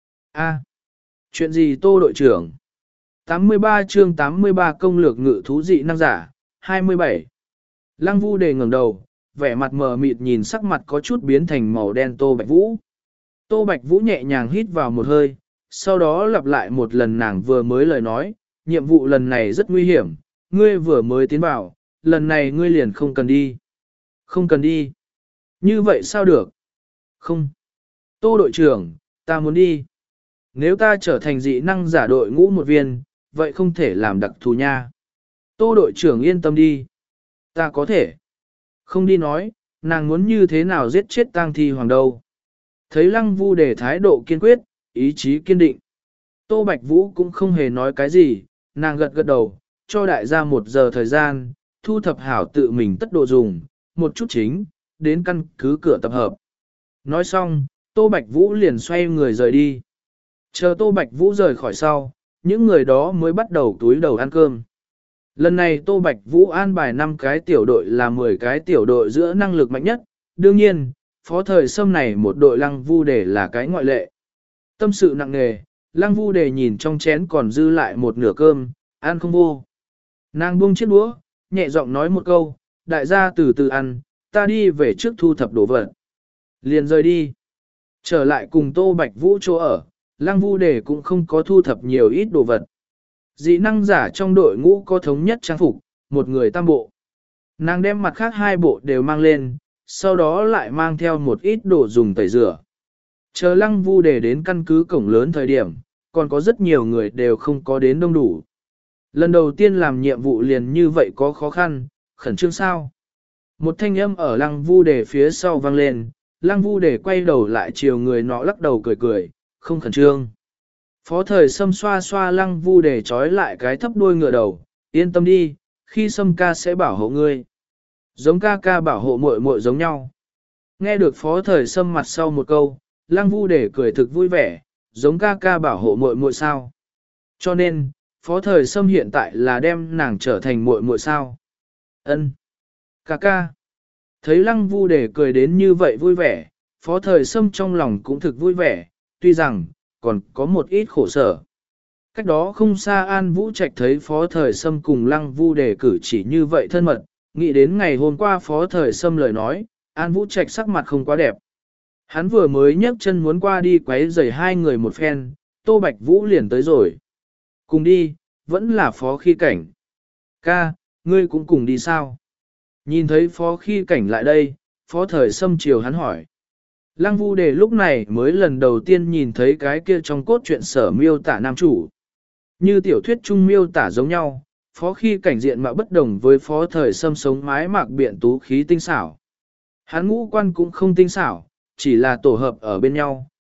A. Chuyện gì Tô đội trưởng? tám mươi ba chương tám mươi ba công lược ngự thú dị năng giả, hai mươi bảy. Lăng Vu Đề ngẩng đầu, vẻ mặt mờ mịt nhìn sắc mặt có chút biến thành màu đen Tô Bạch Vũ. Tô Bạch Vũ nhẹ nhàng hít vào một hơi, sau đó lặp lại một lần nàng vừa mới lời nói, nhiệm vụ lần này rất nguy hiểm, ngươi vừa mới tiến vào, lần này ngươi liền không cần đi. Không cần đi. Như vậy sao được? Không. Tô đội trưởng, ta muốn đi. Nếu ta trở thành dị năng giả đội ngũ một viên, vậy không thể làm đặc thù nha. Tô đội trưởng yên tâm đi. Ta có thể. Không đi nói, nàng muốn như thế nào giết chết tang thi hoàng đâu. Thấy Lăng Vu Đề thái độ kiên quyết, ý chí kiên định. Tô Bạch Vũ cũng không hề nói cái gì, nàng gật gật đầu, cho đại gia một giờ thời gian, thu thập hảo tự mình tất độ dùng, một chút chính, đến căn cứ cửa tập hợp. Nói xong, Tô Bạch Vũ liền xoay người rời đi. Chờ Tô Bạch Vũ rời khỏi sau, những người đó mới bắt đầu túi đầu ăn cơm. Lần này Tô Bạch Vũ an bài năm cái tiểu đội là mười cái tiểu đội giữa năng lực mạnh nhất, đương nhiên, phó thời xâm này một đội Lăng Vu Đề là cái ngoại lệ. Tâm sự nặng nề, Lăng Vu Đề nhìn trong chén còn dư lại một nửa cơm, ăn không vô. Nàng buông chiếc đũa, nhẹ giọng nói một câu, đại gia từ từ ăn, ta đi về trước thu thập đồ vật. Liền rời đi. Trở lại cùng Tô Bạch Vũ chỗ ở, Lăng Vu Đề cũng không có thu thập nhiều ít đồ vật. Dị năng giả trong đội ngũ có thống nhất trang phục, một người tam bộ. Nàng đem mặt khác hai bộ đều mang lên, sau đó lại mang theo một ít đồ dùng tẩy rửa. Chờ Lăng Vu Đề đến căn cứ cổng lớn thời điểm, còn có rất nhiều người đều không có đến đông đủ. Lần đầu tiên làm nhiệm vụ liền như vậy có khó khăn, khẩn trương sao? Một thanh âm ở Lăng Vu Đề phía sau vang lên, Lăng Vu Đề quay đầu lại chiều người nọ lắc đầu cười cười, không khẩn trương. Phó thời Sâm xoa xoa Lăng Vu Đề trói lại cái thấp đuôi ngựa đầu, yên tâm đi, khi Sâm ca sẽ bảo hộ ngươi. Giống ca ca bảo hộ muội muội giống nhau. Nghe được phó thời Sâm mặt sau một câu, Lăng Vu Đề cười thực vui vẻ, giống ca ca bảo hộ muội muội sao. Cho nên, phó thời Sâm hiện tại là đem nàng trở thành muội muội sao. Ân, ca ca. Thấy Lăng Vu Đề cười đến như vậy vui vẻ, phó thời Sâm trong lòng cũng thực vui vẻ, tuy rằng, còn có một ít khổ sở. Cách đó không xa An Vũ Trạch thấy phó thời Sâm cùng Lăng Vu Đề cử chỉ như vậy thân mật, nghĩ đến ngày hôm qua phó thời Sâm lời nói, An Vũ Trạch sắc mặt không quá đẹp. Hắn vừa mới nhấc chân muốn qua đi quấy rầy hai người một phen, Tô Bạch Vũ liền tới rồi. Cùng đi, vẫn là phó khi cảnh. Ca, ngươi cũng cùng đi sao? Nhìn thấy phó khi cảnh lại đây, phó thời Sâm chiều hắn hỏi. Lăng Vu Đề lúc này mới lần đầu tiên nhìn thấy cái kia trong cốt truyện sở miêu tả nam chủ. Như tiểu thuyết trung miêu tả giống nhau, phó khi cảnh diện mà bất đồng với phó thời Sâm sống mái mạc biện tú khí tinh xảo. Hắn ngũ quan cũng không tinh xảo, chỉ là tổ hợp ở bên nhau,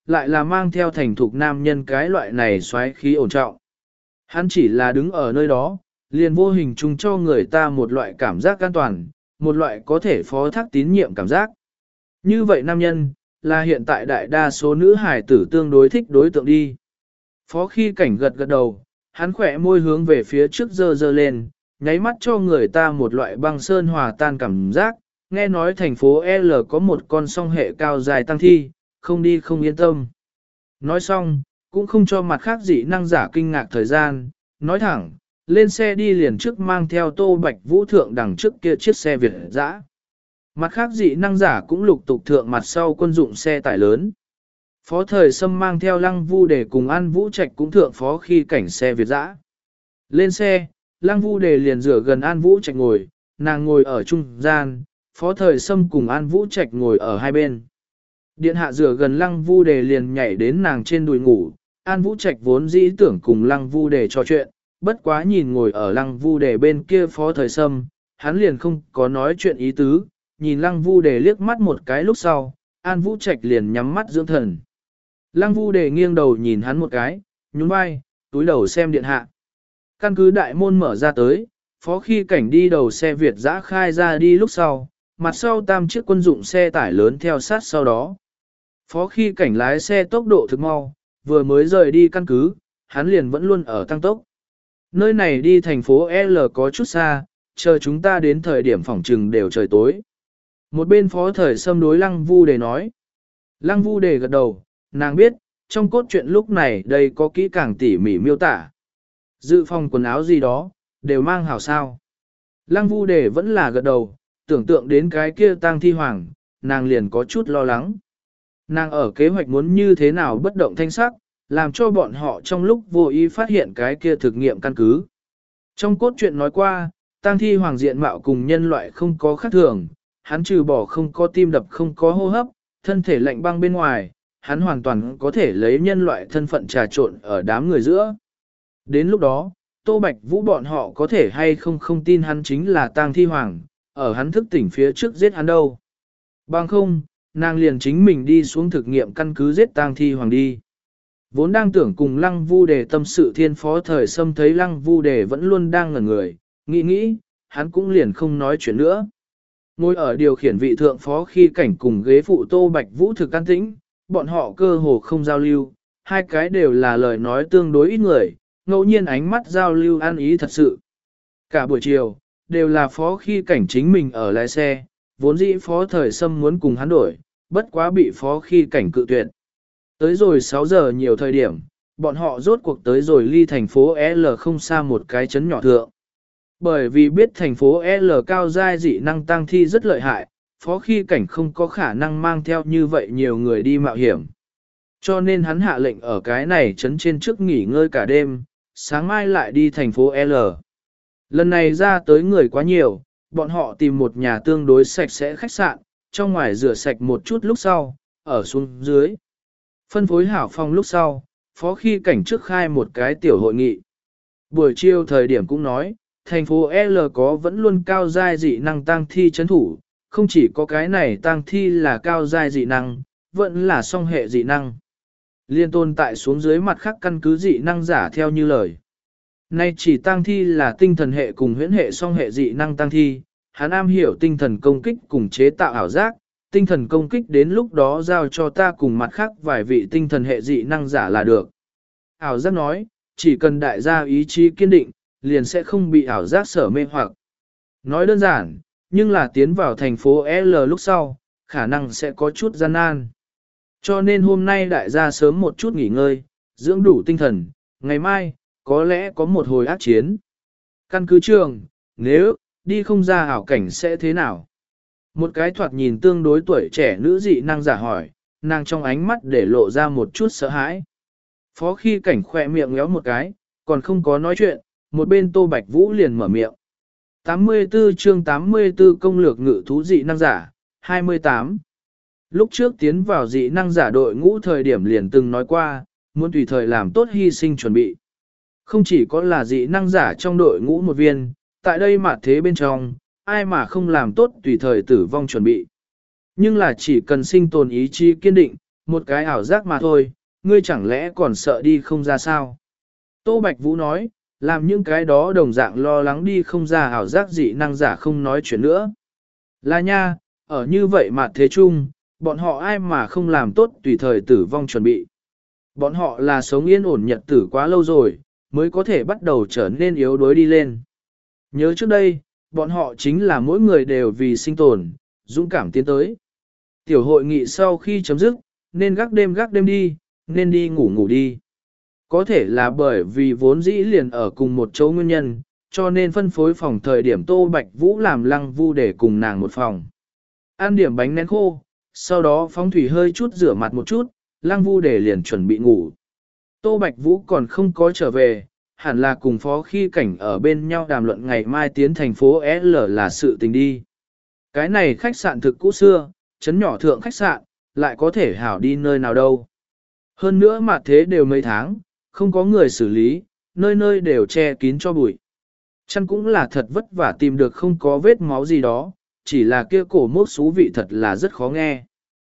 lại là mang theo thành thục nam nhân cái loại này xoáy khí ổn trọng. Hắn chỉ là đứng ở nơi đó, liền vô hình chung cho người ta một loại cảm giác an toàn, một loại có thể phó thác tín nhiệm cảm giác. Như vậy nam nhân, là hiện tại đại đa số nữ hải tử tương đối thích đối tượng đi. Phó khi cảnh gật gật đầu, hắn khỏe môi hướng về phía trước dơ dơ lên, nháy mắt cho người ta một loại băng sơn hòa tan cảm giác, nghe nói thành phố L có một con song hệ cao dài tăng thi, không đi không yên tâm. Nói xong, cũng không cho mặt khác dị năng giả kinh ngạc thời gian, nói thẳng, lên xe đi liền trước mang theo Tô Bạch Vũ thượng đằng trước kia chiếc xe Việt dã. Mặt khác dị năng giả cũng lục tục thượng mặt sau quân dụng xe tải lớn. Phó Thời Sâm mang theo Lăng Vu Đề cùng An Vũ Trạch cũng thượng phó khi cảnh xe Việt dã. Lên xe, Lăng Vu Đề liền rửa gần An Vũ Trạch ngồi, nàng ngồi ở trung gian, Phó Thời Sâm cùng An Vũ Trạch ngồi ở hai bên. Điện hạ rửa gần Lăng Vu Đề liền nhảy đến nàng trên đùi ngủ, An Vũ Trạch vốn dĩ tưởng cùng Lăng Vu Đề trò chuyện, bất quá nhìn ngồi ở Lăng Vu Đề bên kia Phó Thời Sâm, hắn liền không có nói chuyện ý tứ, nhìn Lăng Vu Đề liếc mắt một cái lúc sau, An Vũ Trạch liền nhắm mắt dưỡng thần. Lăng Vu Đề nghiêng đầu nhìn hắn một cái, nhún vai, túi đầu xem điện hạ. Căn cứ đại môn mở ra tới, phó khi cảnh đi đầu xe Việt dã khai ra đi lúc sau, mặt sau tam chiếc quân dụng xe tải lớn theo sát sau đó. Phó khi cảnh lái xe tốc độ thực mau, vừa mới rời đi căn cứ, hắn liền vẫn luôn ở tăng tốc. Nơi này đi thành phố L có chút xa, chờ chúng ta đến thời điểm phòng trừng đều trời tối. Một bên Phó Thời Sâm đối Lăng Vu Đề nói. Lăng Vu Đề gật đầu, nàng biết, trong cốt truyện lúc này đây có kỹ càng tỉ mỉ miêu tả. Dự phòng quần áo gì đó, đều mang hảo sao. Lăng Vu Đề vẫn là gật đầu, tưởng tượng đến cái kia tang thi hoàng, nàng liền có chút lo lắng. Nàng ở kế hoạch muốn như thế nào bất động thanh sắc, làm cho bọn họ trong lúc vô ý phát hiện cái kia thực nghiệm căn cứ. Trong cốt truyện nói qua, tang thi hoàng diện mạo cùng nhân loại không có khác thường, hắn trừ bỏ không có tim đập không có hô hấp, thân thể lạnh băng bên ngoài, hắn hoàn toàn có thể lấy nhân loại thân phận trà trộn ở đám người giữa. Đến lúc đó, Tô Bạch Vũ bọn họ có thể hay không không tin hắn chính là tang thi hoàng, ở hắn thức tỉnh phía trước giết hắn đâu. Bằng không, nàng liền chính mình đi xuống thực nghiệm căn cứ giết tang thi hoàng đi. Vốn đang tưởng cùng Lăng Vu Đề tâm sự thiên Phó Thời Sâm thấy Lăng Vu Đề vẫn luôn đang ngẩn người, nghĩ nghĩ, hắn cũng liền không nói chuyện nữa. Ngồi ở điều khiển vị thượng phó khi cảnh cùng ghế phụ Tô Bạch Vũ thực an tĩnh, bọn họ cơ hồ không giao lưu, hai cái đều là lời nói tương đối ít người, ngẫu nhiên ánh mắt giao lưu an ý thật sự. Cả buổi chiều, đều là phó khi cảnh chính mình ở lái xe, vốn dĩ Phó Thời Sâm muốn cùng hắn đổi, bất quá bị phó khi cảnh cự tuyệt. Tới rồi sáu giờ nhiều thời điểm, bọn họ rốt cuộc tới rồi ly thành phố L không xa một cái trấn nhỏ thượng. Bởi vì biết thành phố L cao giai dị năng tăng thi rất lợi hại, phó khi cảnh không có khả năng mang theo như vậy nhiều người đi mạo hiểm. Cho nên hắn hạ lệnh ở cái này trấn trên trước nghỉ ngơi cả đêm, sáng mai lại đi thành phố L. Lần này ra tới người quá nhiều, bọn họ tìm một nhà tương đối sạch sẽ khách sạn, trong ngoài rửa sạch một chút lúc sau, ở xuống dưới. Phân phối hảo phòng lúc sau, phó khi cảnh trước khai một cái tiểu hội nghị. Buổi chiều thời điểm cũng nói, thành phố L có vẫn luôn cao giai dị năng tăng thi chấn thủ, không chỉ có cái này tăng thi là cao giai dị năng, vẫn là song hệ dị năng. Liên tồn tại xuống dưới mặt khác căn cứ dị năng giả theo như lời. Nay chỉ tăng thi là tinh thần hệ cùng huyễn hệ song hệ dị năng tăng thi, hắn am hiểu tinh thần công kích cùng chế tạo ảo giác, tinh thần công kích đến lúc đó giao cho ta cùng mặt khác vài vị tinh thần hệ dị năng giả là được. Ảo giác nói, chỉ cần đại gia ý chí kiên định, liền sẽ không bị ảo giác sở mê hoặc. Nói đơn giản, nhưng là tiến vào thành phố L lúc sau, khả năng sẽ có chút gian nan. Cho nên hôm nay đại gia sớm một chút nghỉ ngơi, dưỡng đủ tinh thần, ngày mai, có lẽ có một hồi ác chiến. Căn cứ trường, nếu, đi không ra ảo cảnh sẽ thế nào? Một cái thoạt nhìn tương đối tuổi trẻ nữ dị năng giả hỏi, nàng trong ánh mắt để lộ ra một chút sợ hãi. Phó khi cảnh khỏe miệng ngéo một cái, còn không có nói chuyện, một bên Tô Bạch Vũ liền mở miệng. tám mươi tư chương tám mươi tư công lược ngự thú dị năng giả, hai mươi tám. Lúc trước tiến vào dị năng giả đội ngũ thời điểm liền từng nói qua, muốn tùy thời làm tốt hy sinh chuẩn bị. Không chỉ có là dị năng giả trong đội ngũ một viên, tại đây mà thế bên trong, ai mà không làm tốt tùy thời tử vong chuẩn bị. Nhưng là chỉ cần sinh tồn ý chí kiên định, một cái ảo giác mà thôi, ngươi chẳng lẽ còn sợ đi không ra sao? Tô Bạch Vũ nói, làm những cái đó đồng dạng lo lắng đi không ra ảo giác dị năng giả không nói chuyện nữa. Là nha, ở như vậy mà thế chung, bọn họ ai mà không làm tốt tùy thời tử vong chuẩn bị. Bọn họ là sống yên ổn nhật tử quá lâu rồi, mới có thể bắt đầu trở nên yếu đuối đi lên. Nhớ trước đây, bọn họ chính là mỗi người đều vì sinh tồn, dũng cảm tiến tới. Tiểu hội nghị sau khi chấm dứt, nên gác đêm gác đêm đi, nên đi ngủ ngủ đi. Có thể là bởi vì vốn dĩ liền ở cùng một chỗ nguyên nhân, cho nên phân phối phòng thời điểm Tô Bạch Vũ làm Lăng Vu để cùng nàng một phòng. Ăn điểm bánh nén khô, sau đó phóng thủy hơi chút rửa mặt một chút, Lăng Vu để liền chuẩn bị ngủ. Tô Bạch Vũ còn không có trở về, hẳn là cùng phó khi cảnh ở bên nhau đàm luận ngày mai tiến thành phố L là sự tình đi. Cái này khách sạn thực cũ xưa, chấn nhỏ thượng khách sạn, lại có thể hảo đi nơi nào đâu. Hơn nữa mà thế đều mấy tháng, không có người xử lý, nơi nơi đều che kín cho bụi. Chăn cũng là thật vất vả tìm được không có vết máu gì đó, chỉ là kia cổ mốc xú vị thật là rất khó nghe.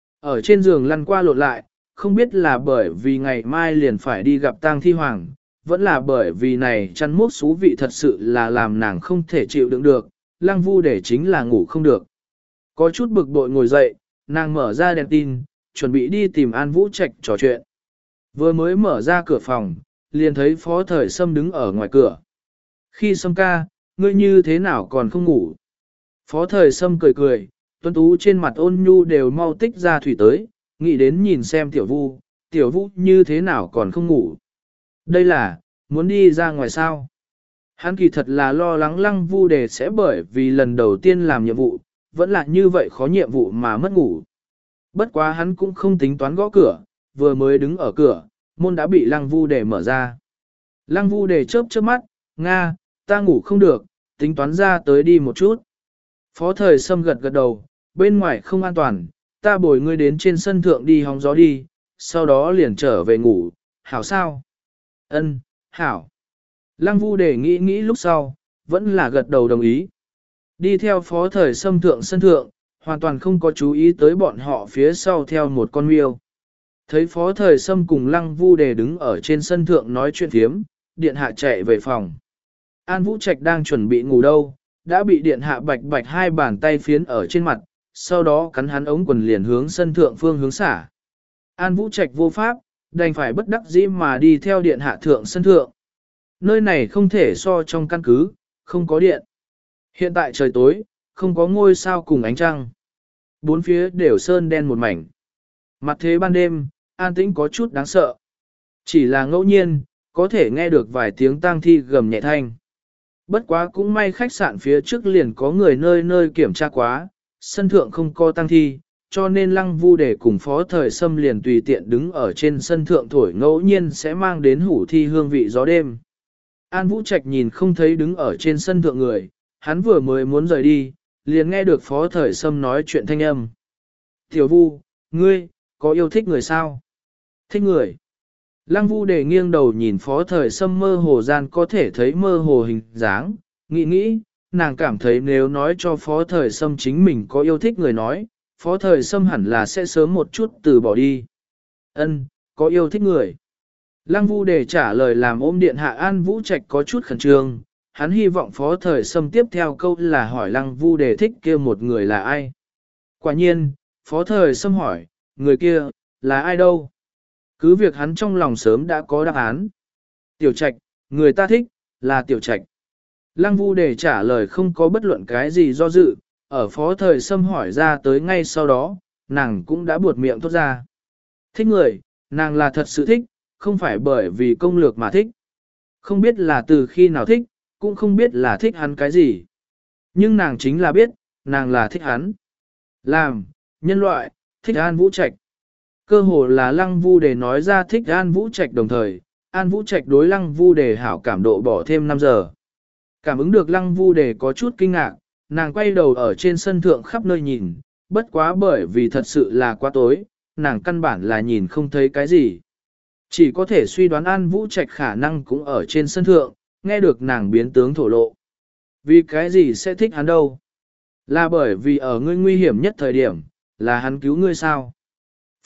Ở trên giường lăn qua lộn lại, không biết là bởi vì ngày mai liền phải đi gặp tang thi hoàng, vẫn là bởi vì này chăn mốc xú vị thật sự là làm nàng không thể chịu đựng được, Lăng Vu để chính là ngủ không được. Có chút bực bội ngồi dậy, nàng mở ra đèn tin, chuẩn bị đi tìm An Vũ Trạch trò chuyện. Vừa mới mở ra cửa phòng, liền thấy Phó Thời Sâm đứng ở ngoài cửa. Khi Sâm ca, ngươi như thế nào còn không ngủ? Phó Thời Sâm cười cười, tuấn tú trên mặt ôn nhu đều mau tích ra thủy tới, nghĩ đến nhìn xem tiểu vu, tiểu vu như thế nào còn không ngủ. Đây là, muốn đi ra ngoài sao? Hắn kỳ thật là lo lắng Lăng Vu Đề sẽ bởi vì lần đầu tiên làm nhiệm vụ, vẫn là như vậy khó nhiệm vụ mà mất ngủ. Bất quá hắn cũng không tính toán gõ cửa, vừa mới đứng ở cửa, môn đã bị Lăng Vu Đề mở ra. Lăng Vu Đề chớp chớp mắt, Nga, ta ngủ không được, tính toán ra tới đi một chút. Phó Thời Sâm gật gật đầu, bên ngoài không an toàn, ta bồi ngươi đến trên sân thượng đi hóng gió đi, sau đó liền trở về ngủ, hảo sao? Ân, hảo. Lăng Vu Đề nghĩ nghĩ lúc sau, vẫn là gật đầu đồng ý. Đi theo Phó Thời Sâm thượng sân thượng, hoàn toàn không có chú ý tới bọn họ phía sau theo một con miêu. Thấy Phó Thời Sâm cùng Lăng Vu Đề đứng ở trên sân thượng nói chuyện thiếm, điện hạ chạy về phòng. An Vũ Trạch đang chuẩn bị ngủ đâu, đã bị điện hạ bạch bạch hai bàn tay phiến ở trên mặt, sau đó cắn hắn ống quần liền hướng sân thượng phương hướng xả. An Vũ Trạch vô pháp, đành phải bất đắc dĩ mà đi theo điện hạ thượng sân thượng. Nơi này không thể so trong căn cứ, không có điện. Hiện tại trời tối, không có ngôi sao cùng ánh trăng. Bốn phía đều sơn đen một mảnh. Mặt thế ban đêm, an tĩnh có chút đáng sợ. Chỉ là ngẫu nhiên, có thể nghe được vài tiếng tang thi gầm nhẹ thanh. Bất quá cũng may khách sạn phía trước liền có người nơi nơi kiểm tra quá, sân thượng không có tang thi, cho nên Lăng Vu Đề cùng Phó Thời Sâm liền tùy tiện đứng ở trên sân thượng thổi ngẫu nhiên sẽ mang đến hủ thi hương vị gió đêm. An Vũ Trạch nhìn không thấy đứng ở trên sân thượng người, hắn vừa mới muốn rời đi, liền nghe được Phó Thời Sâm nói chuyện thanh âm. Tiểu Vu, ngươi, có yêu thích người sao? Thích người. Lăng Vu Đề nghiêng đầu nhìn Phó Thời Sâm mơ hồ gian có thể thấy mơ hồ hình dáng, nghĩ nghĩ, nàng cảm thấy nếu nói cho Phó Thời Sâm chính mình có yêu thích người nói, Phó Thời Sâm hẳn là sẽ sớm một chút từ bỏ đi. Ân, có yêu thích người. Lăng Vu Đề trả lời làm ôm điện hạ An Vũ Trạch có chút khẩn trương, hắn hy vọng Phó Thời Sâm tiếp theo câu là hỏi Lăng Vu Đề thích kia một người là ai. Quả nhiên, Phó Thời Sâm hỏi, người kia, là ai đâu? Cứ việc hắn trong lòng sớm đã có đáp án. Tiểu Trạch, người ta thích, là Tiểu Trạch. Lăng Vu Đề trả lời không có bất luận cái gì do dự, ở Phó Thời Sâm hỏi ra tới ngay sau đó, nàng cũng đã buột miệng thốt ra. Thích người, nàng là thật sự thích, không phải bởi vì công lược mà thích. Không biết là từ khi nào thích, cũng không biết là thích hắn cái gì. Nhưng nàng chính là biết, nàng là thích hắn. Làm, nhân loại, thích An Vũ Trạch. Cơ hồ là Lăng Vu Đề nói ra thích An Vũ Trạch đồng thời, An Vũ Trạch đối Lăng Vu Đề hảo cảm độ bỏ thêm năm giờ. Cảm ứng được Lăng Vu Đề có chút kinh ngạc, nàng quay đầu ở trên sân thượng khắp nơi nhìn, bất quá bởi vì thật sự là quá tối, nàng căn bản là nhìn không thấy cái gì. Chỉ có thể suy đoán An Vũ Trạch khả năng cũng ở trên sân thượng, nghe được nàng biến tướng thổ lộ. Vì cái gì sẽ thích hắn đâu? Là bởi vì ở ngươi nguy hiểm nhất thời điểm, là hắn cứu ngươi sao?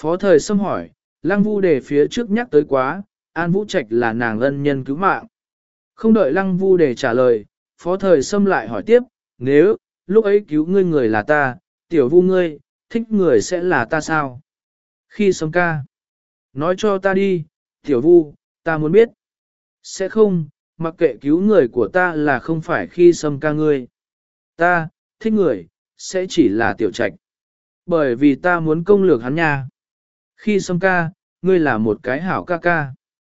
Phó thời Sâm hỏi, Lăng Vu Đề phía trước nhắc tới quá, An Vũ Trạch là nàng ân nhân cứu mạng. Không đợi Lăng Vu Đề trả lời, Phó thời Sâm lại hỏi tiếp, nếu, lúc ấy cứu ngươi người là ta, tiểu Vu ngươi, thích người sẽ là ta sao? Khi Sâm ca, nói cho ta đi, tiểu Vu, ta muốn biết. Sẽ không, mặc kệ cứu người của ta là không phải khi Sâm ca ngươi. Ta, thích người, sẽ chỉ là tiểu trạch. Bởi vì ta muốn công lược hắn nha. Khi Sâm ca, ngươi là một cái hảo ca ca.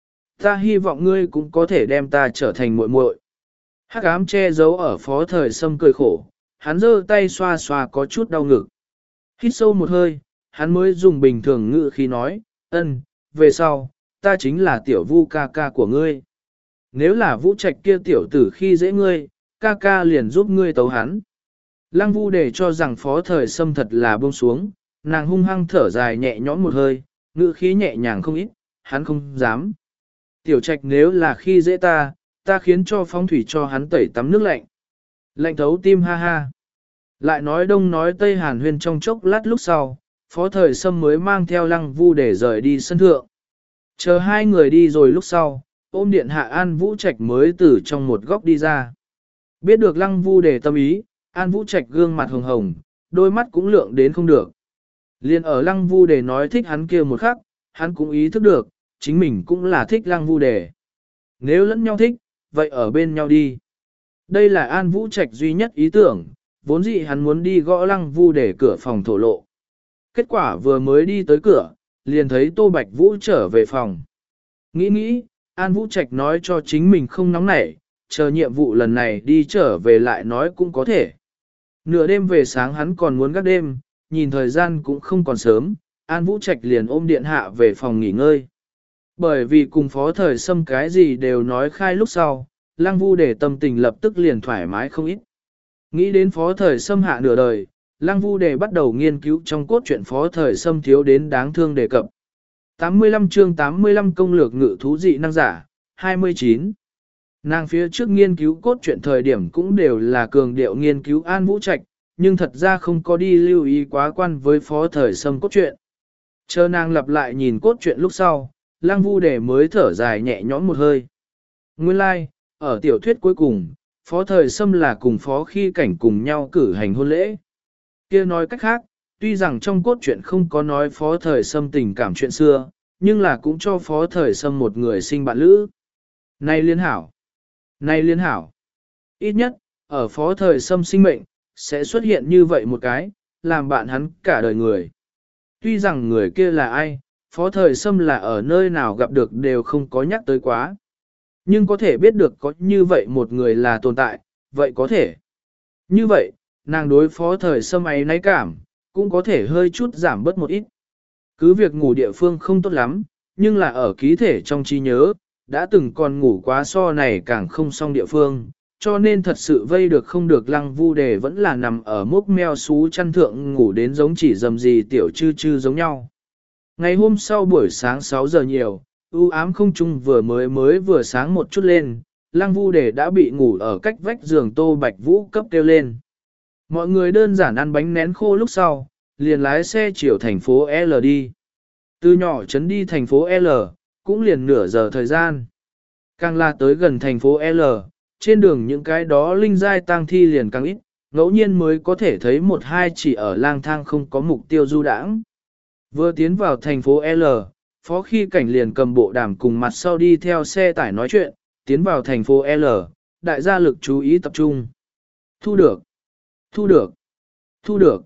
Ta hy vọng ngươi cũng có thể đem ta trở thành muội muội. Hắc ám che giấu ở Phó thời Sâm cười khổ, hắn giơ tay xoa xoa có chút đau ngực. Hít sâu một hơi, hắn mới dùng bình thường ngữ khí nói, ân, về sau, ta chính là tiểu Vu ca ca của ngươi. Nếu là Vũ Trạch kia tiểu tử khi dễ ngươi, ca ca liền giúp ngươi tấu hắn. Lăng Vu để cho rằng Phó thời Sâm thật là buông xuống, nàng hung hăng thở dài nhẹ nhõm một hơi, ngữ khí nhẹ nhàng không ít, hắn không dám. Tiểu Trạch nếu là khi dễ ta, ta khiến cho phong thủy cho hắn tẩy tắm nước lạnh. Lạnh thấu tim ha ha. Lại nói đông nói tây hàn huyên trong chốc lát lúc sau, Phó thời Sâm mới mang theo Lăng Vu để rời đi sân thượng. Chờ hai người đi rồi lúc sau, ôm điện hạ An Vũ Trạch mới từ trong một góc đi ra. Biết được Lăng Vu để tâm ý, An Vũ Trạch gương mặt hồng hồng, đôi mắt cũng lượng đến không được. Liên ở Lăng Vu để nói thích hắn kia một khắc, hắn cũng ý thức được, chính mình cũng là thích Lăng Vu để. Nếu lẫn nhau thích, vậy ở bên nhau đi. Đây là An Vũ Trạch duy nhất ý tưởng, vốn dĩ hắn muốn đi gõ Lăng Vu để cửa phòng thổ lộ. Kết quả vừa mới đi tới cửa, liền thấy Tô Bạch Vũ trở về phòng. Nghĩ nghĩ, An Vũ Trạch nói cho chính mình không nóng nảy, chờ nhiệm vụ lần này đi trở về lại nói cũng có thể. Nửa đêm về sáng hắn còn muốn gác đêm, nhìn thời gian cũng không còn sớm, An Vũ Trạch liền ôm điện hạ về phòng nghỉ ngơi. Bởi vì cùng Phó thời Sâm cái gì đều nói khai lúc sau, Lăng Vu để tâm tình lập tức liền thoải mái không ít. Nghĩ đến Phó thời Sâm hạ nửa đời, Lăng Vu để bắt đầu nghiên cứu trong cốt truyện Phó thời Sâm thiếu đến đáng thương đề cập. tám mươi lăm chương tám mươi lăm công lược ngự thú dị năng giả, hai mươi chín. Nàng phía trước nghiên cứu cốt truyện thời điểm cũng đều là cường điệu nghiên cứu An Vũ Trạch, nhưng thật ra không có đi lưu ý quá quan với Phó thời Sâm cốt truyện. Chờ nàng lặp lại nhìn cốt truyện lúc sau, Lăng Vu để mới thở dài nhẹ nhõm một hơi. Nguyên lai, like, ở tiểu thuyết cuối cùng, Phó thời Sâm là cùng Phó Khi Cảnh cùng nhau cử hành hôn lễ. Kia nói cách khác, tuy rằng trong cốt truyện không có nói Phó thời Sâm tình cảm chuyện xưa, nhưng là cũng cho Phó thời Sâm một người sinh bạn lữ. Này liên hảo! Này liên hảo! Ít nhất, ở Phó thời Sâm sinh mệnh, sẽ xuất hiện như vậy một cái, làm bạn hắn cả đời người. Tuy rằng người kia là ai, Phó thời Sâm là ở nơi nào gặp được đều không có nhắc tới quá. Nhưng có thể biết được có như vậy một người là tồn tại, vậy có thể. Như vậy, nàng đối Phó thời Sâm ấy náy cảm, cũng có thể hơi chút giảm bớt một ít. Cứ việc ngủ địa phương không tốt lắm, nhưng là ở ký thể trong trí nhớ, đã từng còn ngủ quá so này càng không xong địa phương, cho nên thật sự vây được không được Lăng Vu đề vẫn là nằm ở mốc meo xú chăn thượng ngủ đến giống chỉ dầm gì tiểu chư chư giống nhau. Ngày hôm sau buổi sáng sáu giờ nhiều, u ám không trung vừa mới mới vừa sáng một chút lên, Lăng Vu đề đã bị ngủ ở cách vách giường Tô Bạch Vũ cấp kêu lên. Mọi người đơn giản ăn bánh nén khô lúc sau, liền lái xe chiều thành phố L đi. Từ nhỏ trấn đi thành phố L, cũng liền nửa giờ thời gian. Càng là tới gần thành phố L, trên đường những cái đó linh giai tang thi liền càng ít, ngẫu nhiên mới có thể thấy một hai chỉ ở lang thang không có mục tiêu du đãng. Vừa tiến vào thành phố L, Phó Khi Cảnh liền cầm bộ đàm cùng mặt sau đi theo xe tải nói chuyện, tiến vào thành phố L, đại gia lực chú ý tập trung. Thu được, thu được, thu được.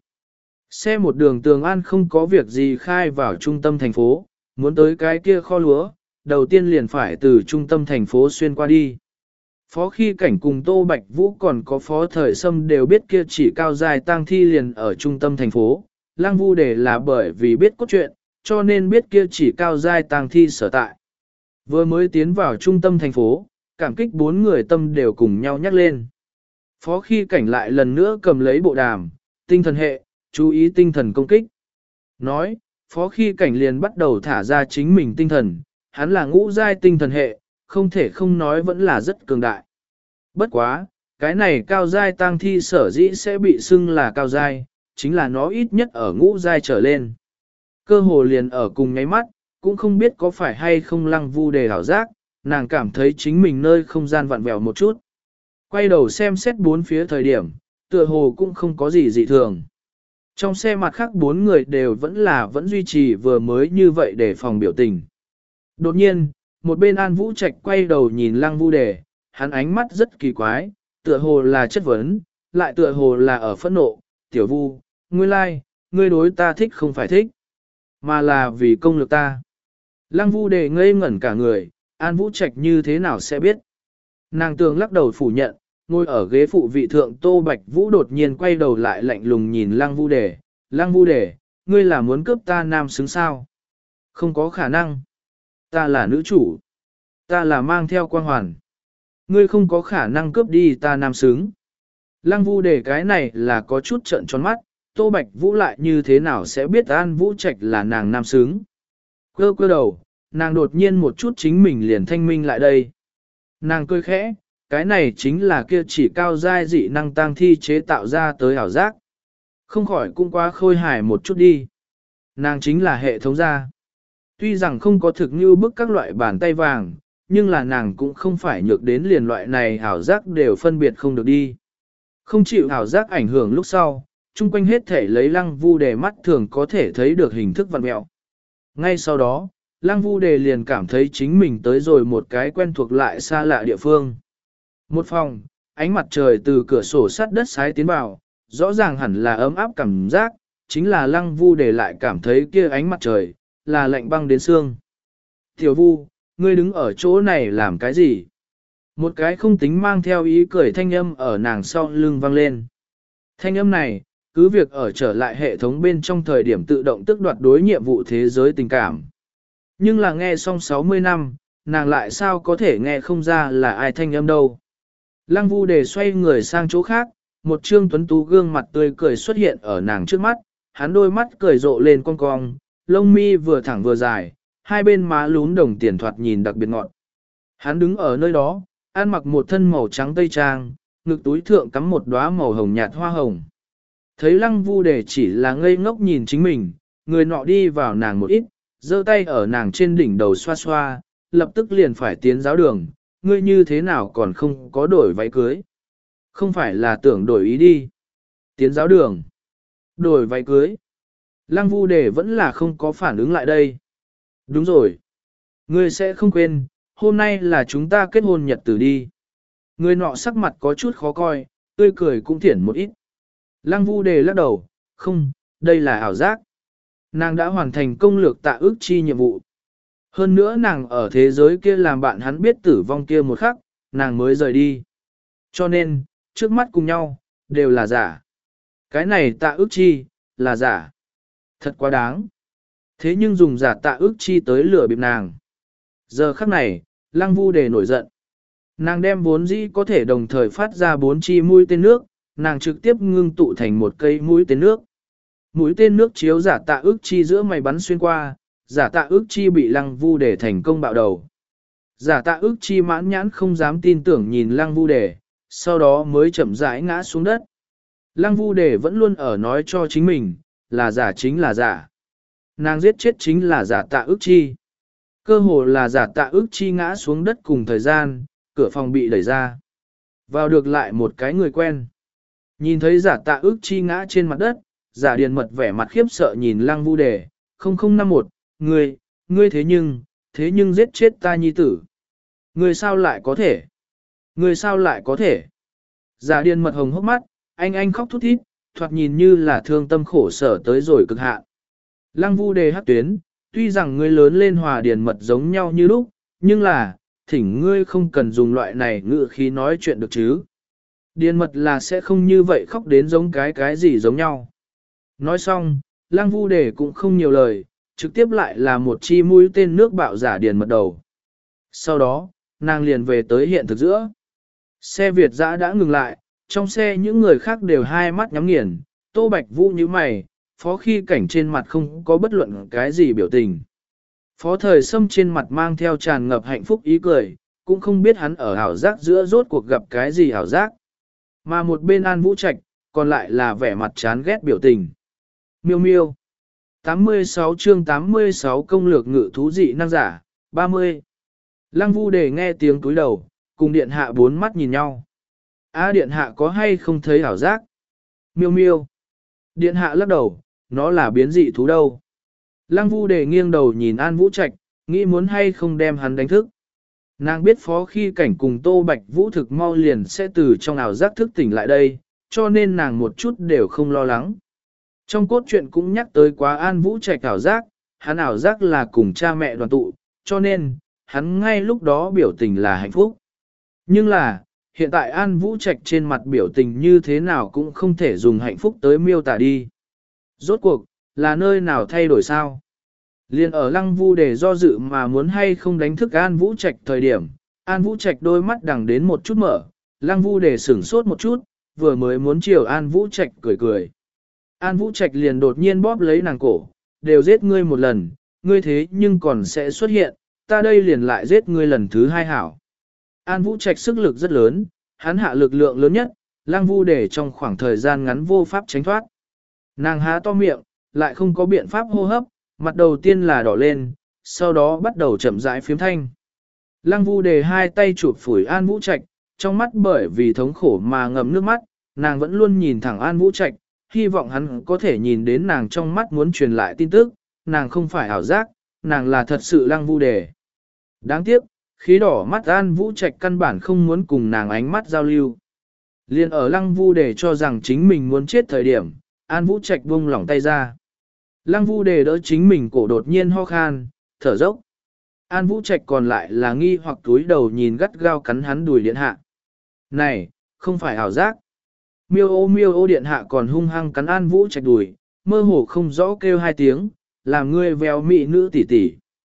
Xe một đường tường an không có việc gì khai vào trung tâm thành phố, muốn tới cái kia kho lúa, đầu tiên liền phải từ trung tâm thành phố xuyên qua đi. Phó Khi Cảnh cùng Tô Bạch Vũ còn có Phó Thời Sâm đều biết kia chỉ cao dài tang thi liền ở trung tâm thành phố. Lăng Vu đề là bởi vì biết cốt truyện, cho nên biết kia chỉ cao dài tang thi sở tại. Vừa mới tiến vào trung tâm thành phố, cảm kích bốn người tâm đều cùng nhau nhắc lên. Phó Khi Cảnh lại lần nữa cầm lấy bộ đàm, tinh thần hệ, chú ý tinh thần công kích. Nói, Phó Khi Cảnh liền bắt đầu thả ra chính mình tinh thần, hắn là ngũ giai tinh thần hệ, không thể không nói vẫn là rất cường đại. Bất quá, cái này cao giai tang thi sở dĩ sẽ bị xưng là cao giai, chính là nó ít nhất ở ngũ giai trở lên. Cơ hồ liền ở cùng nháy mắt, cũng không biết có phải hay không Lăng Vu Đề ảo giác, nàng cảm thấy chính mình nơi không gian vặn vẹo một chút. Quay đầu xem xét bốn phía thời điểm, tựa hồ cũng không có gì dị thường. Trong xe mặt khác bốn người đều vẫn là vẫn duy trì vừa mới như vậy để phòng biểu tình. Đột nhiên, một bên An Vũ Trạch quay đầu nhìn Lăng Vu Đề, hắn ánh mắt rất kỳ quái, tựa hồ là chất vấn, lại tựa hồ là ở phẫn nộ, tiểu Vu, ngươi lai, like, ngươi đối ta thích không phải thích, mà là vì công lực ta. Lăng Vu Đề ngây ngẩn cả người, An Vũ Trạch như thế nào sẽ biết. Nàng tường lắc đầu phủ nhận, ngồi ở ghế phụ vị thượng Tô Bạch Vũ đột nhiên quay đầu lại lạnh lùng nhìn Lăng Vu Đề, Lăng Vu Đề, ngươi là muốn cướp ta nam xứng sao? Không có khả năng. Ta là nữ chủ. Ta là mang theo quan hoàn. Ngươi không có khả năng cướp đi ta nam xứng. Lăng Vu Đề cái này là có chút trợn tròn mắt, Tô Bạch Vũ lại như thế nào sẽ biết An Vũ Trạch là nàng nam xứng. Cơ cơ đầu, nàng đột nhiên một chút chính mình liền thanh minh lại đây. Nàng cười khẽ, cái này chính là kia chỉ cao giai dị năng tăng thi chế tạo ra tới ảo giác. Không khỏi cũng quá khôi hài một chút đi. Nàng chính là hệ thống gia. Tuy rằng không có thực như bức các loại bàn tay vàng, nhưng là nàng cũng không phải nhược đến liền loại này ảo giác đều phân biệt không được đi. Không chịu ảo giác ảnh hưởng lúc sau, chung quanh hết thể lấy Lăng Vu Đề mắt thường có thể thấy được hình thức vặn mẹo. Ngay sau đó, Lăng Vu Đề liền cảm thấy chính mình tới rồi một cái quen thuộc lại xa lạ địa phương. Một phòng, ánh mặt trời từ cửa sổ sắt đất sái tiến vào, rõ ràng hẳn là ấm áp cảm giác, chính là Lăng Vu Đề lại cảm thấy kia ánh mặt trời, là lạnh băng đến xương. Tiểu Vu, ngươi đứng ở chỗ này làm cái gì? Một cái không tính mang theo ý cười thanh âm ở nàng sau lưng vang lên. Thanh âm này, cứ việc ở trở lại hệ thống bên trong thời điểm tự động tức đoạt đối nhiệm vụ thế giới tình cảm. Nhưng là nghe xong sáu mươi năm, nàng lại sao có thể nghe không ra là ai thanh âm đâu. Lăng Vu Đề xoay người sang chỗ khác, một trương tuấn tú gương mặt tươi cười xuất hiện ở nàng trước mắt, hắn đôi mắt cười rộ lên cong cong, lông mi vừa thẳng vừa dài, hai bên má lún đồng tiền thoạt nhìn đặc biệt ngọt. Hắn đứng ở nơi đó, ăn mặc một thân màu trắng tây trang, ngực túi thượng cắm một đóa màu hồng nhạt hoa hồng. Thấy Lăng Vu Đề chỉ là ngây ngốc nhìn chính mình, người nọ đi vào nàng một ít, giơ tay ở nàng trên đỉnh đầu xoa xoa, lập tức liền phải tiến giáo đường, ngươi như thế nào còn không có đổi váy cưới. Không phải là tưởng đổi ý đi. Tiến giáo đường. Đổi váy cưới. Lăng Vu Đề vẫn là không có phản ứng lại đây. Đúng rồi. Ngươi sẽ không quên, hôm nay là chúng ta kết hôn nhật tử đi. Người nọ sắc mặt có chút khó coi, tươi cười cũng thiển một ít. Lăng Vu Đề lắc đầu, không, đây là ảo giác. Nàng đã hoàn thành công lược tạ ước chi nhiệm vụ. Hơn nữa nàng ở thế giới kia làm bạn hắn biết tử vong kia một khắc, nàng mới rời đi. Cho nên, trước mắt cùng nhau, đều là giả. Cái này tạ ước chi, là giả. Thật quá đáng. Thế nhưng dùng giả tạ ước chi tới lửa bịp nàng. Giờ khắc này, Lăng Vu Đề nổi giận. Nàng đem vốn dĩ có thể đồng thời phát ra bốn chi mũi tên nước, nàng trực tiếp ngưng tụ thành một cây mũi tên nước. Mũi tên nước chiếu giả tạ ước chi giữa mày bắn xuyên qua, giả tạ ước chi bị Lăng Vu Đề thành công bạo đầu. Giả tạ ước chi mãn nhãn không dám tin tưởng nhìn Lăng Vu Đề, sau đó mới chậm rãi ngã xuống đất. Lăng Vu Đề vẫn luôn ở nói cho chính mình, là giả chính là giả. Nàng giết chết chính là giả tạ ước chi. Cơ hồ là giả tạ ước chi ngã xuống đất cùng thời gian, cửa phòng bị đẩy ra. Vào được lại một cái người quen. Nhìn thấy giả tạ ước chi ngã trên mặt đất, giả điền mật vẻ mặt khiếp sợ nhìn Lăng Vu Đề, không không năm một, ngươi, ngươi thế nhưng, thế nhưng giết chết ta nhi tử. Ngươi sao lại có thể? Ngươi sao lại có thể? Giả điền mật hồng hốc mắt, anh anh khóc thút thít, thoạt nhìn như là thương tâm khổ sở tới rồi cực hạn. Lăng Vu Đề hắc tuyến, tuy rằng ngươi lớn lên hòa điền mật giống nhau như lúc, nhưng là, thỉnh ngươi không cần dùng loại này ngữ khí nói chuyện được chứ. Điền mật là sẽ không như vậy khóc đến giống cái cái gì giống nhau. Nói xong, Lăng Vu Đề cũng không nhiều lời, trực tiếp lại là một chi mũi tên nước bạo giả điền mật đầu. Sau đó, nàng liền về tới hiện thực giữa. Xe Việt dã đã ngừng lại, trong xe những người khác đều hai mắt nhắm nghiền, Tô Bạch Vũ như mày, phó khi cảnh trên mặt không có bất luận cái gì biểu tình. Phó thời Sâm trên mặt mang theo tràn ngập hạnh phúc ý cười, cũng không biết hắn ở ảo giác giữa rốt cuộc gặp cái gì ảo giác. Mà một bên An Vũ Trạch, còn lại là vẻ mặt chán ghét biểu tình. Miêu miêu. tám mươi sáu chương tám mươi sáu công lược ngự thú dị năng giả, ba mươi. Lăng Vu Đề nghe tiếng túi đầu, cùng điện hạ bốn mắt nhìn nhau. A điện hạ có hay không thấy ảo giác? Miêu miêu. Điện hạ lắc đầu, nó là biến dị thú đâu. Lăng Vu Đề nghiêng đầu nhìn An Vũ Trạch, nghĩ muốn hay không đem hắn đánh thức. Nàng biết phó khi cảnh cùng Tô Bạch Vũ thực mau liền sẽ từ trong ảo giác thức tỉnh lại đây, cho nên nàng một chút đều không lo lắng. Trong cốt truyện cũng nhắc tới quá An Vũ Trạch ảo giác, hắn ảo giác là cùng cha mẹ đoàn tụ, cho nên, hắn ngay lúc đó biểu tình là hạnh phúc. Nhưng là, hiện tại An Vũ Trạch trên mặt biểu tình như thế nào cũng không thể dùng hạnh phúc tới miêu tả đi. Rốt cuộc, là nơi nào thay đổi sao? Liên ở Lăng Vu Đề do dự mà muốn hay không đánh thức An Vũ Trạch thời điểm, An Vũ Trạch đôi mắt đằng đến một chút mở, Lăng Vu Đề sửng sốt một chút, vừa mới muốn chiều An Vũ Trạch cười cười. An Vũ Trạch liền đột nhiên bóp lấy nàng cổ, đều giết ngươi một lần, ngươi thế nhưng còn sẽ xuất hiện, ta đây liền lại giết ngươi lần thứ hai hảo. An Vũ Trạch sức lực rất lớn, hắn hạ lực lượng lớn nhất, Lăng Vu Đề trong khoảng thời gian ngắn vô pháp tránh thoát. Nàng há to miệng, lại không có biện pháp hô hấp, mặt đầu tiên là đỏ lên, sau đó bắt đầu chậm rãi phiếm thanh. Lăng Vu Đề hai tay chụp phủi An Vũ Trạch, trong mắt bởi vì thống khổ mà ngậm nước mắt, nàng vẫn luôn nhìn thẳng An Vũ Trạch, hy vọng hắn có thể nhìn đến nàng trong mắt muốn truyền lại tin tức, nàng không phải ảo giác, nàng là thật sự Lăng Vu Đề. Đáng tiếc, khí đỏ mắt An Vũ Trạch căn bản không muốn cùng nàng ánh mắt giao lưu. Liên ở Lăng Vu Đề cho rằng chính mình muốn chết thời điểm, An Vũ Trạch buông lỏng tay ra. Lăng Vu Đề đỡ chính mình cổ đột nhiên ho khan, thở dốc. An Vũ Trạch còn lại là nghi hoặc túi đầu nhìn gắt gao cắn hắn đùi điện hạ. Này, không phải ảo giác. Miêu ô miêu ô điện hạ còn hung hăng cắn An Vũ Trạch đùi, mơ hồ không rõ kêu hai tiếng, làm ngươi véo mỹ nữ tỷ tỷ.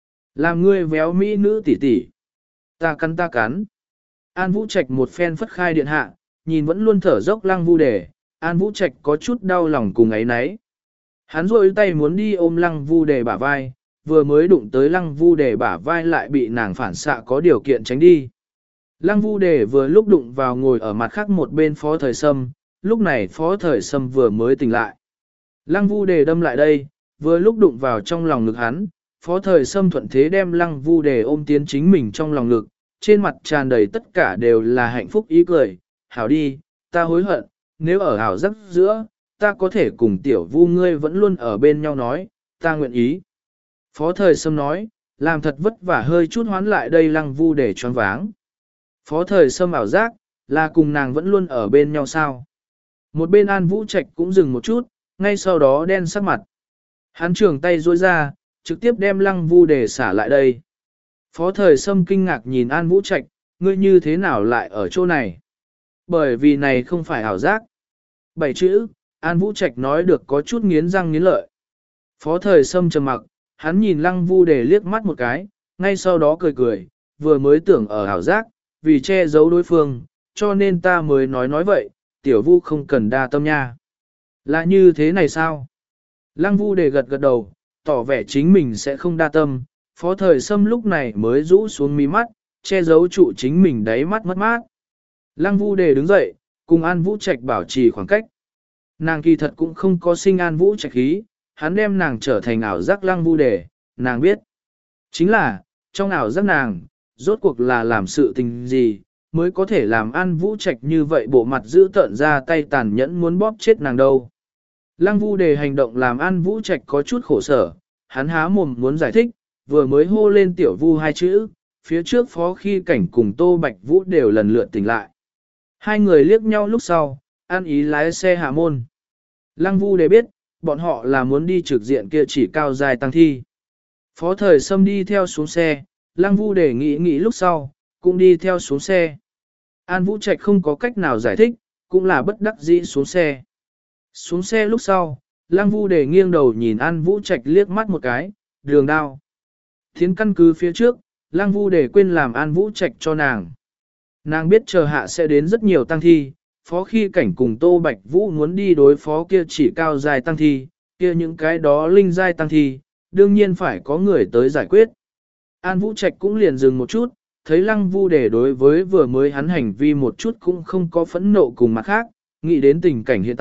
Làm ngươi véo mỹ nữ tỷ tỷ. Ta cắn ta cắn. An Vũ Trạch một phen phất khai điện hạ, nhìn vẫn luôn thở dốc Lăng Vu Đề, An Vũ Trạch có chút đau lòng cùng ấy nấy. Hắn rôi tay muốn đi ôm Lăng Vu Đề bả vai, vừa mới đụng tới Lăng Vu Đề bả vai lại bị nàng phản xạ có điều kiện tránh đi. Lăng Vu Đề vừa lúc đụng vào ngồi ở mặt khác một bên Phó Thời Sâm, lúc này Phó Thời Sâm vừa mới tỉnh lại. Lăng Vu Đề đâm lại đây, vừa lúc đụng vào trong lòng ngực hắn, Phó Thời Sâm thuận thế đem Lăng Vu Đề ôm tiến chính mình trong lòng ngực, trên mặt tràn đầy tất cả đều là hạnh phúc ý cười. Hảo đi, ta hối hận, nếu ở hảo giấc giữa, ta có thể cùng tiểu Vu ngươi vẫn luôn ở bên nhau nói, ta nguyện ý. Phó Thời Sâm nói, làm thật vất vả hơi chút hoán lại đây Lăng Vu Đề choáng váng. Phó Thời Sâm ảo giác, là cùng nàng vẫn luôn ở bên nhau sao. Một bên An Vũ Trạch cũng dừng một chút, ngay sau đó đen sắc mặt. Hắn trường tay duỗi ra, trực tiếp đem Lăng Vu Đề xả lại đây. Phó Thời Sâm kinh ngạc nhìn An Vũ Trạch, ngươi như thế nào lại ở chỗ này? Bởi vì này không phải ảo giác. Bảy chữ, An Vũ Trạch nói được có chút nghiến răng nghiến lợi. Phó Thời Sâm trầm mặc, hắn nhìn Lăng Vu Đề liếc mắt một cái, ngay sau đó cười cười, vừa mới tưởng ở ảo giác, vì che giấu đối phương, cho nên ta mới nói nói vậy, tiểu Vu không cần đa tâm nha. Là như thế này sao? Lăng Vu Đề gật gật đầu, tỏ vẻ chính mình sẽ không đa tâm, Phó Thời Sâm lúc này mới rũ xuống mí mắt, che giấu trụ chính mình đáy mắt mất mát. Lăng Vu Đề đứng dậy, cùng An Vũ Trạch bảo trì khoảng cách. Nàng kỳ thật cũng không có sinh An Vũ Trạch khí, hắn đem nàng trở thành ảo giác Lăng Vu Đề, nàng biết. Chính là, trong ảo giác nàng, rốt cuộc là làm sự tình gì, mới có thể làm An Vũ Trạch như vậy bộ mặt giữ tợn ra tay tàn nhẫn muốn bóp chết nàng đâu. Lăng Vu Đề hành động làm An Vũ Trạch có chút khổ sở, hắn há mồm muốn giải thích, vừa mới hô lên tiểu Vu hai chữ, phía trước Phó Khi Cảnh cùng Tô Bạch Vũ đều lần lượt tỉnh lại. Hai người liếc nhau lúc sau, An Ý lái xe hạ môn. Lăng Vu Đề biết, bọn họ là muốn đi trực diện kia chỉ cao dài tăng thi. Phó Thời Sâm đi theo xuống xe, Lăng Vu Đề nghĩ nghĩ lúc sau, cũng đi theo xuống xe. An Vũ Trạch không có cách nào giải thích, cũng là bất đắc dĩ xuống xe. Xuống xe lúc sau, Lăng Vu Đề nghiêng đầu nhìn An Vũ Trạch liếc mắt một cái, đường đao. Thiến căn cứ phía trước, Lăng Vu Đề quên làm An Vũ Trạch cho nàng. Nàng biết chờ hạ sẽ đến rất nhiều tăng thi, Phó Khi Cảnh cùng Tô Bạch Vũ muốn đi đối phó kia chỉ cao dài tăng thi, kia những cái đó linh giai tăng thi, đương nhiên phải có người tới giải quyết. An Vũ Trạch cũng liền dừng một chút, thấy Lăng Vu Đề đối với vừa mới hắn hành vi một chút cũng không có phẫn nộ cùng mặt khác, nghĩ đến tình cảnh hiện tại,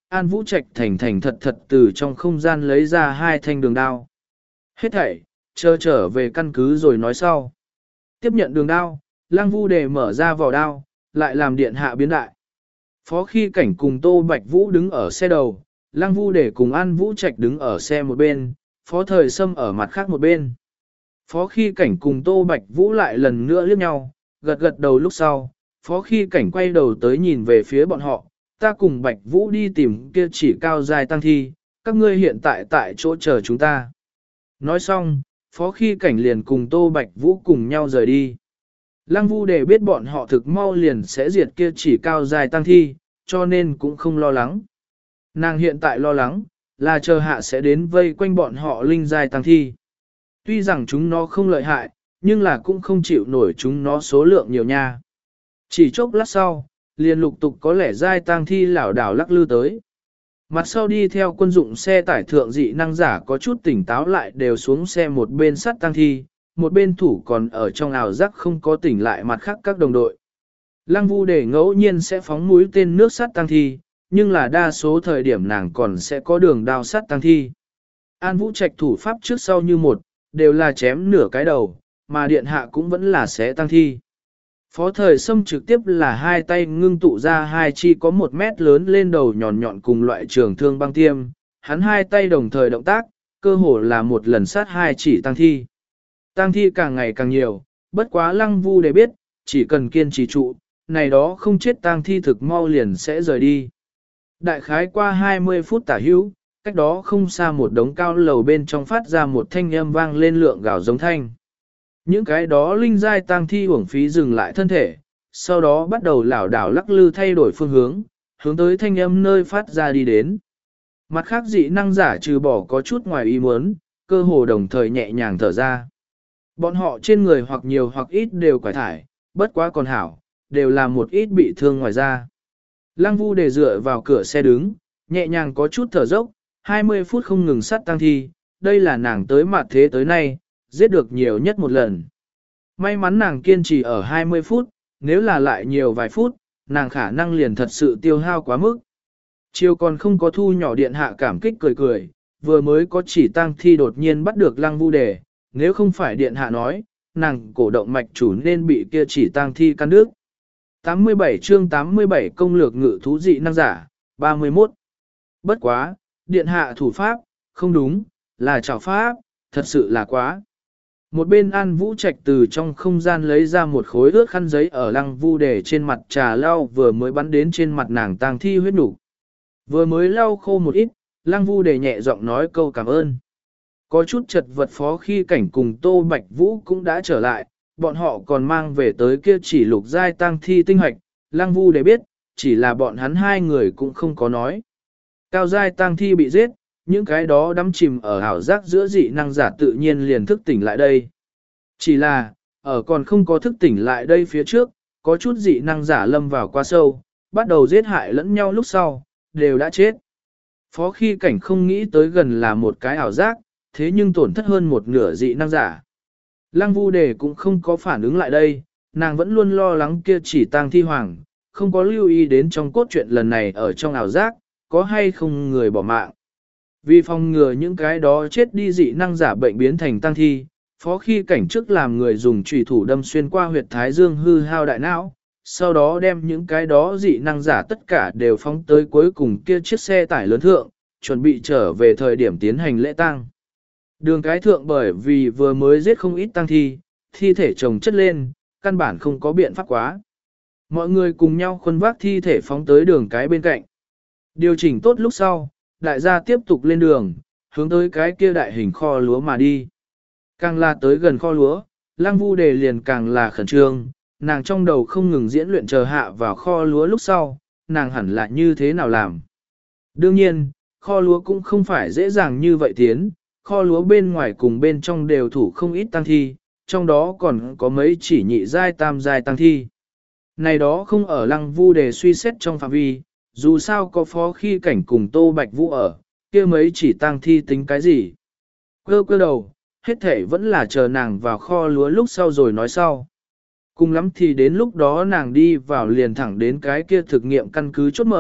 An Vũ Trạch thành thành thật thật từ trong không gian lấy ra hai thanh đường đao. Hết thảy, chờ trở về căn cứ rồi nói sau. Tiếp nhận đường đao, Lăng Vu Đề mở ra vỏ đao, lại làm điện hạ biến đại. Phó Khi Cảnh cùng Tô Bạch Vũ đứng ở xe đầu, Lăng Vu Đề cùng An Vũ Trạch đứng ở xe một bên, Phó Thời Sâm ở mặt khác một bên. Phó Khi Cảnh cùng Tô Bạch Vũ lại lần nữa liếc nhau, gật gật đầu lúc sau, Phó Khi Cảnh quay đầu tới nhìn về phía bọn họ, ta cùng Bạch Vũ đi tìm kia chỉ cao dài tăng thi, các ngươi hiện tại tại chỗ chờ chúng ta. Nói xong, Phó Khi Cảnh liền cùng Tô Bạch Vũ cùng nhau rời đi. Lăng Vu Đề biết bọn họ thực mau liền sẽ diệt kia chỉ cao dài tăng thi, cho nên cũng không lo lắng. Nàng hiện tại lo lắng, là chờ hạ sẽ đến vây quanh bọn họ linh dài tăng thi. Tuy rằng chúng nó không lợi hại, nhưng là cũng không chịu nổi chúng nó số lượng nhiều nha. Chỉ chốc lát sau, liền lục tục có lẽ giai tang thi lảo đảo lắc lư tới. Mặt sau đi theo quân dụng xe tải thượng dị năng giả có chút tỉnh táo lại đều xuống xe một bên sắt tang thi, một bên thủ còn ở trong ảo giác không có tỉnh lại mặt khác các đồng đội. Lăng Vu Đề ngẫu nhiên sẽ phóng mũi tên nước sắt tang thi, nhưng là đa số thời điểm nàng còn sẽ có đường đao sắt tang thi. An Vũ Trạch thủ pháp trước sau như một, đều là chém nửa cái đầu, mà điện hạ cũng vẫn là xé tang thi. Phó Thời Sâm trực tiếp là hai tay ngưng tụ ra hai chi có một mét lớn lên đầu nhọn nhọn cùng loại trường thương băng tiêm, hắn hai tay đồng thời động tác, cơ hồ là một lần sát hai chỉ tang thi. Tang thi càng ngày càng nhiều, bất quá Lăng Vu Đề biết, chỉ cần kiên trì trụ, này đó không chết tang thi thực mau liền sẽ rời đi. Đại khái qua hai mươi phút tả hữu, cách đó không xa một đống cao lầu bên trong phát ra một thanh âm vang lên lượng gào giống thanh. Những cái đó linh giai tang thi uổng phí dừng lại thân thể, sau đó bắt đầu lảo đảo lắc lư thay đổi phương hướng, hướng tới thanh âm nơi phát ra đi đến. Mặt khác dị năng giả trừ bỏ có chút ngoài ý muốn, cơ hồ đồng thời nhẹ nhàng thở ra. Bọn họ trên người hoặc nhiều hoặc ít đều quải thải, bất quá còn hảo, đều là một ít bị thương ngoài da. Lăng Vu Đề dựa vào cửa xe đứng, nhẹ nhàng có chút thở dốc, hai mươi phút không ngừng sát tăng thi, đây là nàng tới mặt thế tới nay, giết được nhiều nhất một lần. May mắn nàng kiên trì ở hai mươi phút, nếu là lại nhiều vài phút, nàng khả năng liền thật sự tiêu hao quá mức. Chiều còn không có thu nhỏ điện hạ cảm kích cười cười, vừa mới có chỉ tang thi đột nhiên bắt được Lăng Vu Đề, nếu không phải điện hạ nói, nàng cổ động mạch chủ nên bị kia chỉ tang thi căn nước. tám mươi bảy chương tám mươi bảy công lược ngự thú dị năng giả, ba mươi mốt. Bất quá, điện hạ thủ pháp, không đúng, là trảo pháp, thật sự là quá. Một bên An Vũ Trạch từ trong không gian lấy ra một khối ướt khăn giấy ở Lăng Vu Đề trên mặt trà lau vừa mới bắn đến trên mặt nàng tang thi huyết nục. Vừa mới lau khô một ít, Lăng Vu Đề nhẹ giọng nói câu cảm ơn. Có chút chật vật Phó Khi Cảnh cùng Tô Bạch Vũ cũng đã trở lại, bọn họ còn mang về tới kia chỉ lục giai tang thi tinh hoạch, Lăng Vu Đề biết, chỉ là bọn hắn hai người cũng không có nói. Cao giai tang thi bị giết, những cái đó đắm chìm ở ảo giác giữa dị năng giả tự nhiên liền thức tỉnh lại đây. Chỉ là, ở còn không có thức tỉnh lại đây phía trước, có chút dị năng giả lâm vào quá sâu, bắt đầu giết hại lẫn nhau lúc sau, đều đã chết. Phó Khi Cảnh không nghĩ tới gần là một cái ảo giác, thế nhưng tổn thất hơn một nửa dị năng giả. Lăng Vu Đề cũng không có phản ứng lại đây, nàng vẫn luôn lo lắng kia chỉ tang thi hoàng, không có lưu ý đến trong cốt truyện lần này ở trong ảo giác, có hay không người bỏ mạng. Vì phòng ngừa những cái đó chết đi dị năng giả bệnh biến thành tang thi, Phó Khi Cảnh trước làm người dùng chùy thủ đâm xuyên qua huyệt thái dương hư hao đại não, sau đó đem những cái đó dị năng giả tất cả đều phóng tới cuối cùng kia chiếc xe tải lớn thượng, chuẩn bị trở về thời điểm tiến hành lễ tang. Đường cái thượng bởi vì vừa mới giết không ít tang thi, thi thể chồng chất lên, căn bản không có biện pháp quá. Mọi người cùng nhau khuân vác thi thể phóng tới đường cái bên cạnh. Điều chỉnh tốt lúc sau, đại gia tiếp tục lên đường, hướng tới cái kia đại hình kho lúa mà đi. Càng là tới gần kho lúa, Lăng Vu Đề liền càng là khẩn trương, nàng trong đầu không ngừng diễn luyện chờ hạ vào kho lúa lúc sau, nàng hẳn là như thế nào làm. Đương nhiên, kho lúa cũng không phải dễ dàng như vậy tiến, kho lúa bên ngoài cùng bên trong đều thủ không ít tăng thi, trong đó còn có mấy chỉ nhị giai tam giai tăng thi. Này đó không ở Lăng Vu Đề suy xét trong phạm vi, dù sao có Phó Khi Cảnh cùng Tô Bạch Vũ ở, kia mấy chỉ tăng thi tính cái gì. Cơ cơ đầu, hết thể vẫn là chờ nàng vào kho lúa lúc sau rồi nói sau. Cùng lắm thì đến lúc đó nàng đi vào liền thẳng đến cái kia thực nghiệm căn cứ chốt mở,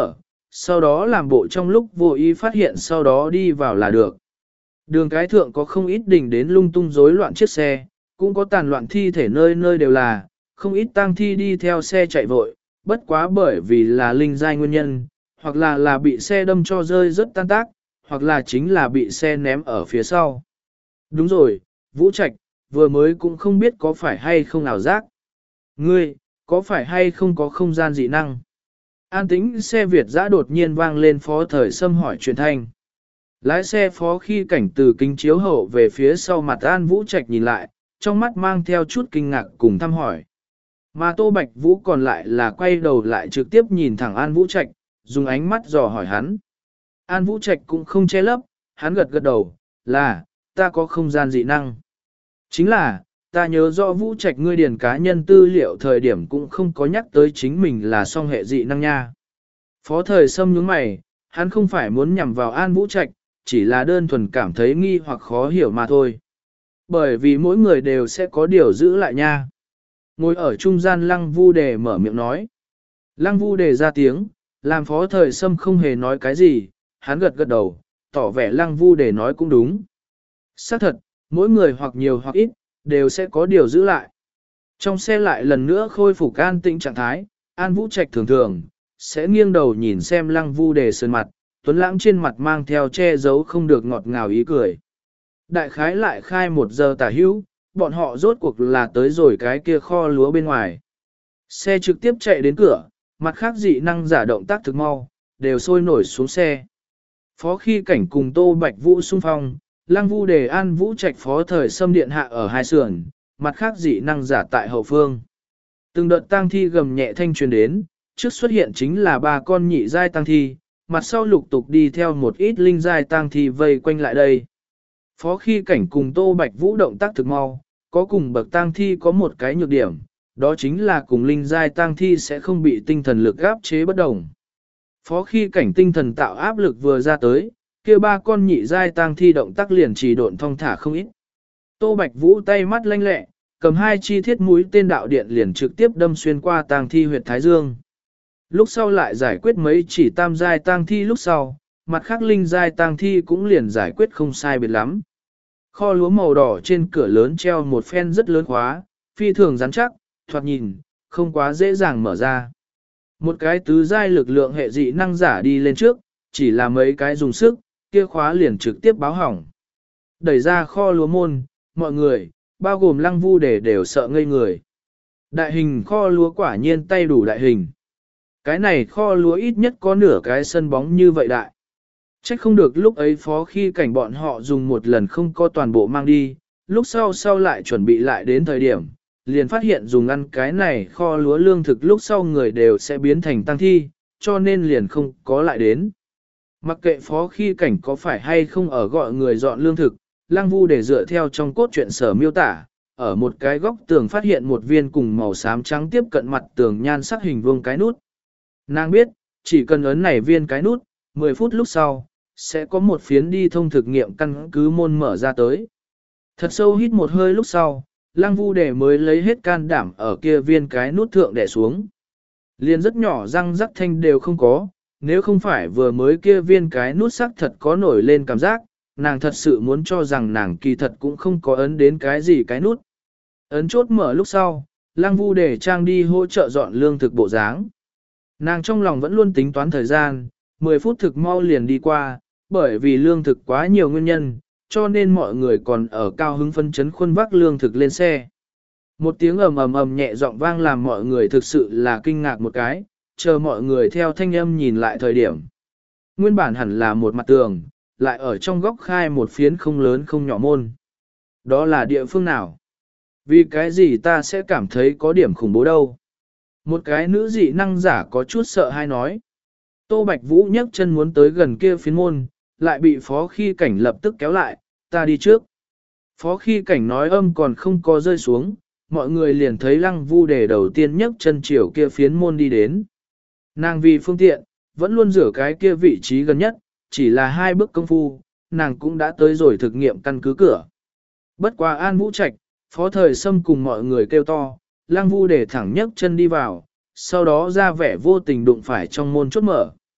sau đó làm bộ trong lúc vô ý phát hiện sau đó đi vào là được. Đường cái thượng có không ít đỉnh đến lung tung rối loạn chiếc xe, cũng có tàn loạn thi thể nơi nơi đều là, không ít tang thi đi theo xe chạy vội, bất quá bởi vì là linh giai nguyên nhân, hoặc là là bị xe đâm cho rơi rất tan tác, hoặc là chính là bị xe ném ở phía sau. Đúng rồi, Vũ Trạch, vừa mới cũng không biết có phải hay không ảo giác. Ngươi, có phải hay không có không gian dị năng? An tĩnh xe Việt dã đột nhiên vang lên phó thời xâm hỏi truyền thanh. Lái xe phó khi cảnh từ kính chiếu hậu về phía sau mặt An Vũ Trạch nhìn lại, trong mắt mang theo chút kinh ngạc cùng thăm hỏi. Mà Tô Bạch Vũ còn lại là quay đầu lại trực tiếp nhìn thẳng An Vũ Trạch, dùng ánh mắt dò hỏi hắn. An Vũ Trạch cũng không che lấp, hắn gật gật đầu, là, ta có không gian dị năng. Chính là, ta nhớ rõ Vũ Trạch ngươi điền cá nhân tư liệu thời điểm cũng không có nhắc tới chính mình là song hệ dị năng nha. Phó thời Sâm nhướng mày, hắn không phải muốn nhằm vào An Vũ Trạch, chỉ là đơn thuần cảm thấy nghi hoặc khó hiểu mà thôi. Bởi vì mỗi người đều sẽ có điều giữ lại nha. Ngồi ở trung gian Lăng Vu Đề mở miệng nói. Lăng Vu Đề ra tiếng, làm phó thời Sâm không hề nói cái gì, hắn gật gật đầu, tỏ vẻ Lăng Vu Đề nói cũng đúng. Xác thật, mỗi người hoặc nhiều hoặc ít, đều sẽ có điều giữ lại. Trong xe lại lần nữa khôi phục an tĩnh trạng thái, An Vũ Trạch thường thường, sẽ nghiêng đầu nhìn xem Lăng Vu Đề sơn mặt, tuấn lãng trên mặt mang theo che giấu không được ngọt ngào ý cười. Đại khái lại khai một giờ tả hữu, bọn họ rốt cuộc là tới rồi cái kia kho lúa bên ngoài. Xe trực tiếp chạy đến cửa, mặt khác dị năng giả động tác thực mau, đều sôi nổi xuống xe. Phó khi cảnh cùng Tô Bạch Vũ xung phong, Lăng Vu Đề An Vũ Trạch phó thời xâm điện hạ ở hai sườn, mặt khác dị năng giả tại hậu phương. Từng đợt tang thi gầm nhẹ thanh truyền đến, trước xuất hiện chính là ba con nhị giai tang thi, mặt sau lục tục đi theo một ít linh giai tang thi vây quanh lại đây. Phó khi cảnh cùng Tô Bạch Vũ động tác thực mau, có cùng bậc tang thi có một cái nhược điểm, đó chính là cùng linh giai tang thi sẽ không bị tinh thần lực áp chế bất đồng. Phó khi cảnh tinh thần tạo áp lực vừa ra tới, kia ba con nhị giai tang thi động tác liền trì độn thong thả không ít. Tô Bạch Vũ tay mắt lanh lẹ, cầm hai chi thiết mũi tên đạo điện liền trực tiếp đâm xuyên qua tang thi huyệt thái dương. Lúc sau lại giải quyết mấy chỉ tam giai tang thi lúc sau, mặt khác linh giai tang thi cũng liền giải quyết không sai biệt lắm. Kho lúa màu đỏ trên cửa lớn treo một phen rất lớn khóa, phi thường rắn chắc, thoạt nhìn, không quá dễ dàng mở ra. Một cái tứ giai lực lượng hệ dị năng giả đi lên trước, chỉ là mấy cái dùng sức, kia khóa liền trực tiếp báo hỏng. Đẩy ra kho lúa môn, mọi người, bao gồm Lăng Vu Đề đều sợ ngây người. Đại hình kho lúa quả nhiên tay đủ đại hình. Cái này kho lúa ít nhất có nửa cái sân bóng như vậy đại. Chắc không được lúc ấy phó khi cảnh bọn họ dùng một lần không có toàn bộ mang đi, lúc sau sau lại chuẩn bị lại đến thời điểm, liền phát hiện dùng ăn cái này kho lúa lương thực lúc sau người đều sẽ biến thành tăng thi, cho nên liền không có lại đến. Mặc kệ phó khi cảnh có phải hay không ở gọi người dọn lương thực, Lăng Vu để dựa theo trong cốt truyện sở miêu tả, ở một cái góc tường phát hiện một viên cùng màu xám trắng tiếp cận mặt tường nhan sắc hình vuông cái nút. Nàng biết, chỉ cần ấn này viên cái nút, mười phút lúc sau, sẽ có một phiến đi thông thực nghiệm căn cứ môn mở ra tới. Thật sâu hít một hơi lúc sau, Lăng Vu để mới lấy hết can đảm ở kia viên cái nút thượng đè xuống. Liền rất nhỏ răng rắc thanh đều không có, nếu không phải vừa mới kia viên cái nút sắc thật có nổi lên cảm giác, nàng thật sự muốn cho rằng nàng kỳ thật cũng không có ấn đến cái gì cái nút. Ấn chốt mở lúc sau, Lăng Vu để trang đi hỗ trợ dọn lương thực bộ dáng. Nàng trong lòng vẫn luôn tính toán thời gian, mười phút thực mau liền đi qua, bởi vì lương thực quá nhiều nguyên nhân, cho nên mọi người còn ở cao hứng phân chấn khuôn vác lương thực lên xe. Một tiếng ầm ầm ầm nhẹ giọng vang làm mọi người thực sự là kinh ngạc một cái, chờ mọi người theo thanh âm nhìn lại thời điểm. Nguyên bản hẳn là một mặt tường, lại ở trong góc khai một phiến không lớn không nhỏ môn. Đó là địa phương nào? Vì cái gì ta sẽ cảm thấy có điểm khủng bố đâu? Một cái nữ dị năng giả có chút sợ hay nói. Tô Bạch Vũ nhấc chân muốn tới gần kia phiến môn, lại bị phó khi cảnh lập tức kéo lại, ta đi trước. Phó khi cảnh nói âm còn không có rơi xuống, mọi người liền thấy Lăng Vu để đầu tiên nhấc chân chiều kia phiến môn đi đến. Nàng vì phương tiện, vẫn luôn rửa cái kia vị trí gần nhất, chỉ là hai bước công phu, nàng cũng đã tới rồi thực nghiệm căn cứ cửa. Bất quá An Vũ Trạch, phó thời Sâm cùng mọi người kêu to, Lăng Vu để thẳng nhấc chân đi vào, sau đó ra vẻ vô tình đụng phải trong môn chốt mở.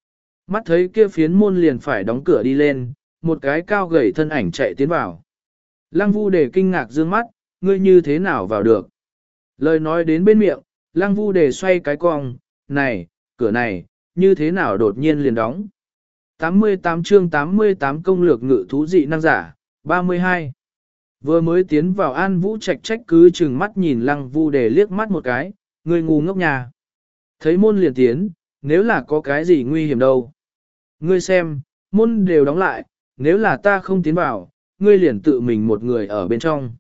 Mắt thấy kia phiến môn liền phải đóng cửa đi lên, một cái cao gầy thân ảnh chạy tiến vào. Lăng Vu Đề kinh ngạc dương mắt, ngươi như thế nào vào được? Lời nói đến bên miệng, Lăng Vu Đề xoay cái cong, này, cửa này, như thế nào đột nhiên liền đóng? tám mươi tám chương tám mươi tám công lược ngự thú dị năng giả, ba mươi hai. Vừa mới tiến vào An Vũ Trạch trách cứ chừng mắt nhìn Lăng Vu Đề liếc mắt một cái, ngươi ngu ngốc nhà. Thấy môn liền tiến, nếu là có cái gì nguy hiểm đâu. Ngươi xem, môn đều đóng lại, nếu là ta không tiến vào, ngươi liền tự mình một người ở bên trong.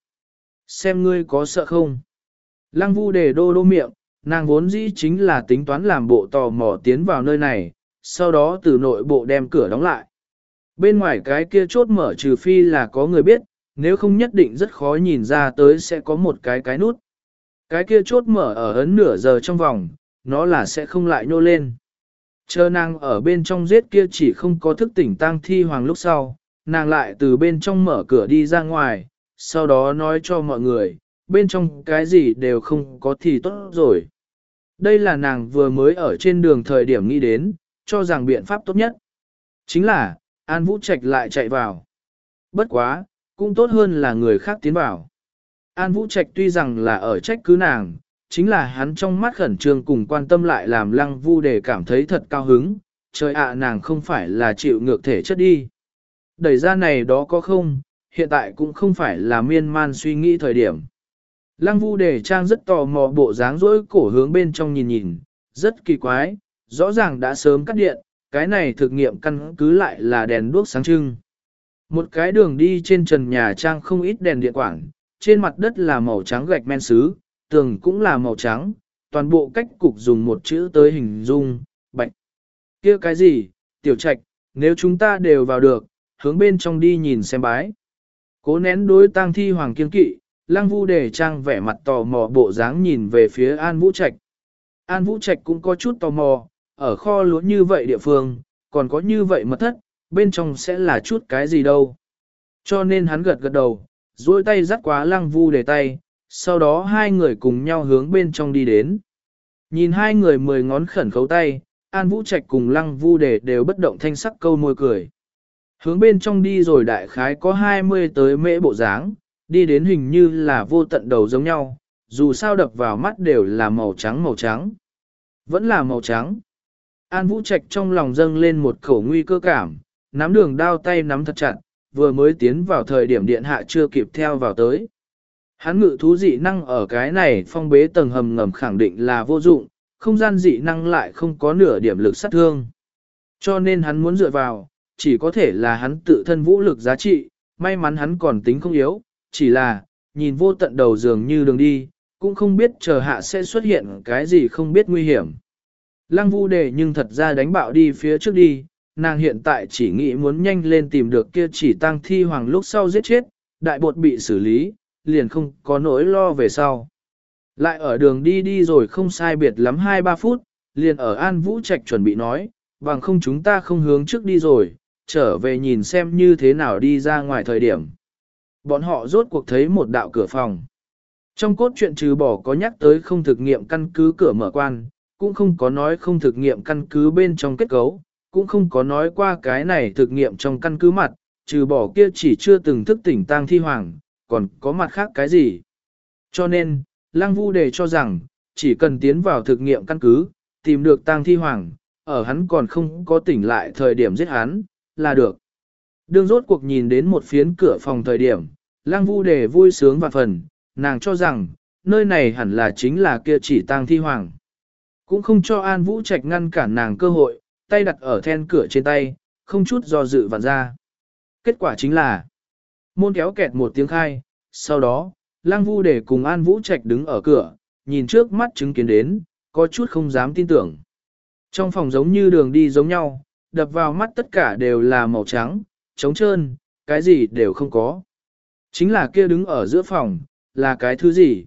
Xem ngươi có sợ không? Lăng Vu Đề đô đô miệng, nàng vốn dĩ chính là tính toán làm bộ tò mò tiến vào nơi này, sau đó từ nội bộ đem cửa đóng lại. Bên ngoài cái kia chốt mở trừ phi là có người biết, nếu không nhất định rất khó nhìn ra tới sẽ có một cái cái nút. Cái kia chốt mở ở ấn nửa giờ trong vòng, nó là sẽ không lại nhô lên. Chờ nàng ở bên trong giết kia chỉ không có thức tỉnh tang thi hoàng lúc sau, nàng lại từ bên trong mở cửa đi ra ngoài, sau đó nói cho mọi người, bên trong cái gì đều không có thì tốt rồi. Đây là nàng vừa mới ở trên đường thời điểm nghĩ đến, cho rằng biện pháp tốt nhất. Chính là, An Vũ Trạch lại chạy vào. Bất quá, cũng tốt hơn là người khác tiến vào. An Vũ Trạch tuy rằng là ở trách cứ nàng, chính là hắn trong mắt khẩn trương cùng quan tâm lại làm Lăng Vu Đề cảm thấy thật cao hứng, trời ạ nàng không phải là chịu ngược thể chất đi. Đẩy ra này đó có không, hiện tại cũng không phải là miên man suy nghĩ thời điểm. Lăng Vu Đề trang rất tò mò bộ dáng rỗi cổ hướng bên trong nhìn nhìn, rất kỳ quái, rõ ràng đã sớm cắt điện, cái này thực nghiệm căn cứ lại là đèn đuốc sáng trưng. Một cái đường đi trên trần nhà trang không ít đèn điện quảng, trên mặt đất là màu trắng gạch men sứ, tường cũng là màu trắng, toàn bộ cách cục dùng một chữ tới hình dung, bạch. Kia cái gì, Tiểu Trạch, nếu chúng ta đều vào được, hướng bên trong đi nhìn xem bái. Cố nén đối tang thi hoàng kiên kỵ, Lăng Vu Đề trang vẻ mặt tò mò bộ dáng nhìn về phía An Vũ Trạch. An Vũ Trạch cũng có chút tò mò, ở kho lúa như vậy địa phương, còn có như vậy mật thất, bên trong sẽ là chút cái gì đâu. Cho nên hắn gật gật đầu, duỗi tay dắt quá Lăng Vu Đề tay, sau đó hai người cùng nhau hướng bên trong đi đến. Nhìn hai người mười ngón khẩn khấu tay, An Vũ Trạch cùng Lăng Vu Đề đều bất động thanh sắc câu môi cười. Hướng bên trong đi rồi đại khái có hai mươi tới mễ bộ dáng, đi đến hình như là vô tận đầu giống nhau, dù sao đập vào mắt đều là màu trắng màu trắng. Vẫn là màu trắng. An Vũ Trạch trong lòng dâng lên một khẩu nguy cơ cảm, nắm đường đao tay nắm thật chặt, vừa mới tiến vào thời điểm điện hạ chưa kịp theo vào tới. Hắn ngự thú dị năng ở cái này phong bế tầng hầm ngầm khẳng định là vô dụng, không gian dị năng lại không có nửa điểm lực sát thương. Cho nên hắn muốn dựa vào, chỉ có thể là hắn tự thân vũ lực giá trị, may mắn hắn còn tính không yếu, chỉ là, nhìn vô tận đầu dường như đường đi, cũng không biết chờ hạ sẽ xuất hiện cái gì không biết nguy hiểm. Lăng Vu Đề nhưng thật ra đánh bạo đi phía trước đi, nàng hiện tại chỉ nghĩ muốn nhanh lên tìm được kia chỉ tang thi hoàng lúc sau giết chết, đại bột bị xử lý, liền không có nỗi lo về sau. Lại ở đường đi đi rồi không sai biệt lắm hai ba phút, liền ở An Vũ Trạch chuẩn bị nói, bằng không chúng ta không hướng trước đi rồi, trở về nhìn xem như thế nào đi ra ngoài thời điểm. Bọn họ rốt cuộc thấy một đạo cửa phòng. Trong cốt truyện trừ bỏ có nhắc tới không thực nghiệm căn cứ cửa mở quan, cũng không có nói không thực nghiệm căn cứ bên trong kết cấu, cũng không có nói qua cái này thực nghiệm trong căn cứ mặt, trừ bỏ kia chỉ chưa từng thức tỉnh tang thi hoàng, còn có mặt khác cái gì. Cho nên, Lăng Vu Đề cho rằng, chỉ cần tiến vào thực nghiệm căn cứ, tìm được tang thi hoàng, ở hắn còn không có tỉnh lại thời điểm giết hắn, là được. Đương rốt cuộc nhìn đến một phiến cửa phòng thời điểm, Lăng Vu Đề vui sướng và phần, nàng cho rằng, nơi này hẳn là chính là kia chỉ tang thi hoàng. Cũng không cho An Vũ Trạch ngăn cản nàng cơ hội, tay đặt ở then cửa trên tay, không chút do dự vặn ra. Kết quả chính là, môn kéo kẹt một tiếng khai, sau đó, Lăng Vu Đề cùng An Vũ Trạch đứng ở cửa, nhìn trước mắt chứng kiến đến, có chút không dám tin tưởng. Trong phòng giống như đường đi giống nhau, đập vào mắt tất cả đều là màu trắng, trống trơn, cái gì đều không có. Chính là kia đứng ở giữa phòng, là cái thứ gì?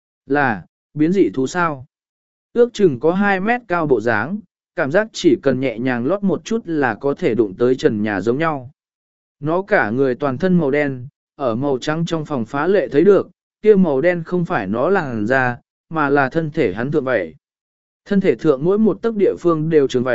Là, biến dị thú sao? Ước chừng có hai mét cao bộ dáng, cảm giác chỉ cần nhẹ nhàng lót một chút là có thể đụng tới trần nhà giống nhau. Nó cả người toàn thân màu đen, ở màu trắng trong phòng phá lệ thấy được, kia màu đen không phải nó làn da, mà là thân thể hắn thượng vẩy. Thân thể thượng mỗi một tấc địa phương đều trường vẩy,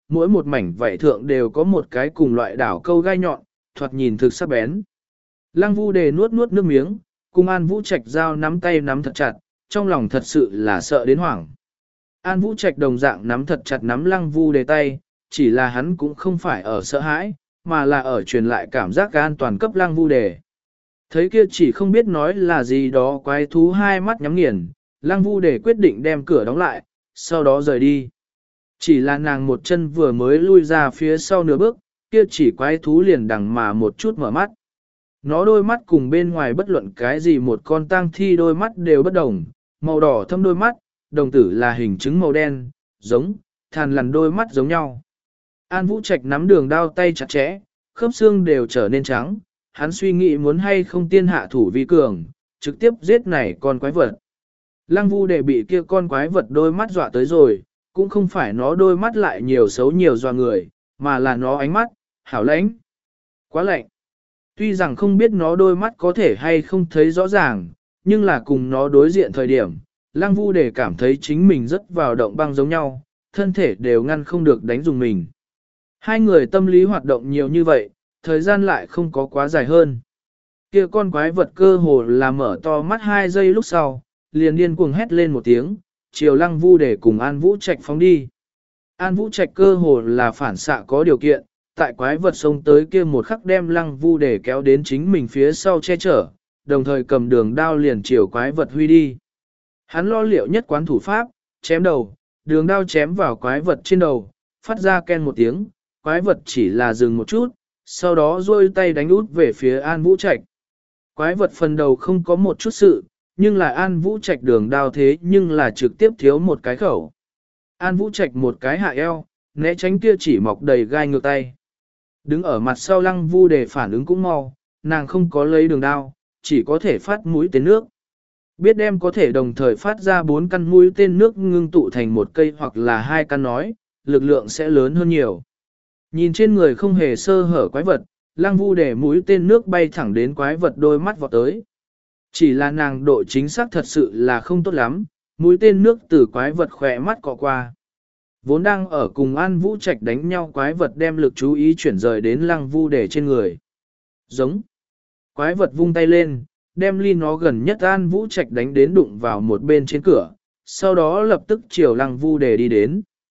mỗi một mảnh vảy thượng đều có một cái cùng loại đảo câu gai nhọn, thoạt nhìn thực sắc bén. Lăng Vu Đề nuốt nuốt nước miếng, cùng An Vũ Trạch giao nắm tay nắm thật chặt, trong lòng thật sự là sợ đến hoảng. An Vũ Trạch đồng dạng nắm thật chặt nắm Lăng Vu Đề tay, chỉ là hắn cũng không phải ở sợ hãi, mà là ở truyền lại cảm giác an toàn cấp Lăng Vu Đề. Thấy kia chỉ không biết nói là gì đó quái thú hai mắt nhắm nghiền, Lăng Vu Đề quyết định đem cửa đóng lại, sau đó rời đi. Chỉ là nàng một chân vừa mới lui ra phía sau nửa bước, kia chỉ quái thú liền đằng mà một chút mở mắt. Nó đôi mắt cùng bên ngoài bất luận cái gì một con tang thi đôi mắt đều bất đồng, màu đỏ thâm đôi mắt, đồng tử là hình trứng màu đen, giống, thàn lằn đôi mắt giống nhau. An Vũ Trạch nắm đường đao tay chặt chẽ, khớp xương đều trở nên trắng, hắn suy nghĩ muốn hay không tiên hạ thủ vi cường, trực tiếp giết này con quái vật. Lăng Vu Đề bị kia con quái vật đôi mắt dọa tới rồi, cũng không phải nó đôi mắt lại nhiều xấu nhiều dọa người, mà là nó ánh mắt, hảo lãnh, quá lạnh. Tuy rằng không biết nó đôi mắt có thể hay không thấy rõ ràng, nhưng là cùng nó đối diện thời điểm, Lăng Vu Đề cảm thấy chính mình rất vào động băng giống nhau, thân thể đều ngăn không được đánh dùng mình. Hai người tâm lý hoạt động nhiều như vậy, thời gian lại không có quá dài hơn. Kia con quái vật cơ hồ là mở to mắt hai giây lúc sau, liền điên cuồng hét lên một tiếng, chiều Lăng Vu Đề cùng An Vũ Trạch phóng đi. An Vũ Trạch cơ hồ là phản xạ có điều kiện, tại quái vật xông tới kia một khắc đem Lăng Vu Đề kéo đến chính mình phía sau che chở, đồng thời cầm đường đao liền chiều quái vật huy đi. Hắn lo liệu nhất quán thủ pháp, chém đầu, đường đao chém vào quái vật trên đầu, phát ra ken một tiếng, quái vật chỉ là dừng một chút, sau đó duỗi tay đánh út về phía An Vũ Trạch. Quái vật phần đầu không có một chút sự, nhưng là An Vũ Trạch đường đao thế nhưng là trực tiếp thiếu một cái khẩu. An Vũ Trạch một cái hạ eo, né tránh kia chỉ mọc đầy gai ngược tay. Đứng ở mặt sau Lăng Vu Đề phản ứng cũng mau, nàng không có lấy đường đao, chỉ có thể phát mũi tên nước. Biết đem có thể đồng thời phát ra bốn căn mũi tên nước ngưng tụ thành một cây hoặc là hai căn nói, lực lượng sẽ lớn hơn nhiều. Nhìn trên người không hề sơ hở quái vật, Lăng Vu Đề mũi tên nước bay thẳng đến quái vật đôi mắt vọt tới. Chỉ là nàng độ chính xác thật sự là không tốt lắm, mũi tên nước từ quái vật khỏe mắt cọ qua. Vốn đang ở cùng An Vũ Trạch đánh nhau quái vật đem lực chú ý chuyển rời đến Lăng Vu Đề trên người. Giống. Quái vật vung tay lên, đem ly nó gần nhất An Vũ Trạch đánh đến đụng vào một bên trên cửa, sau đó lập tức chiều Lăng Vu Đề đi đến.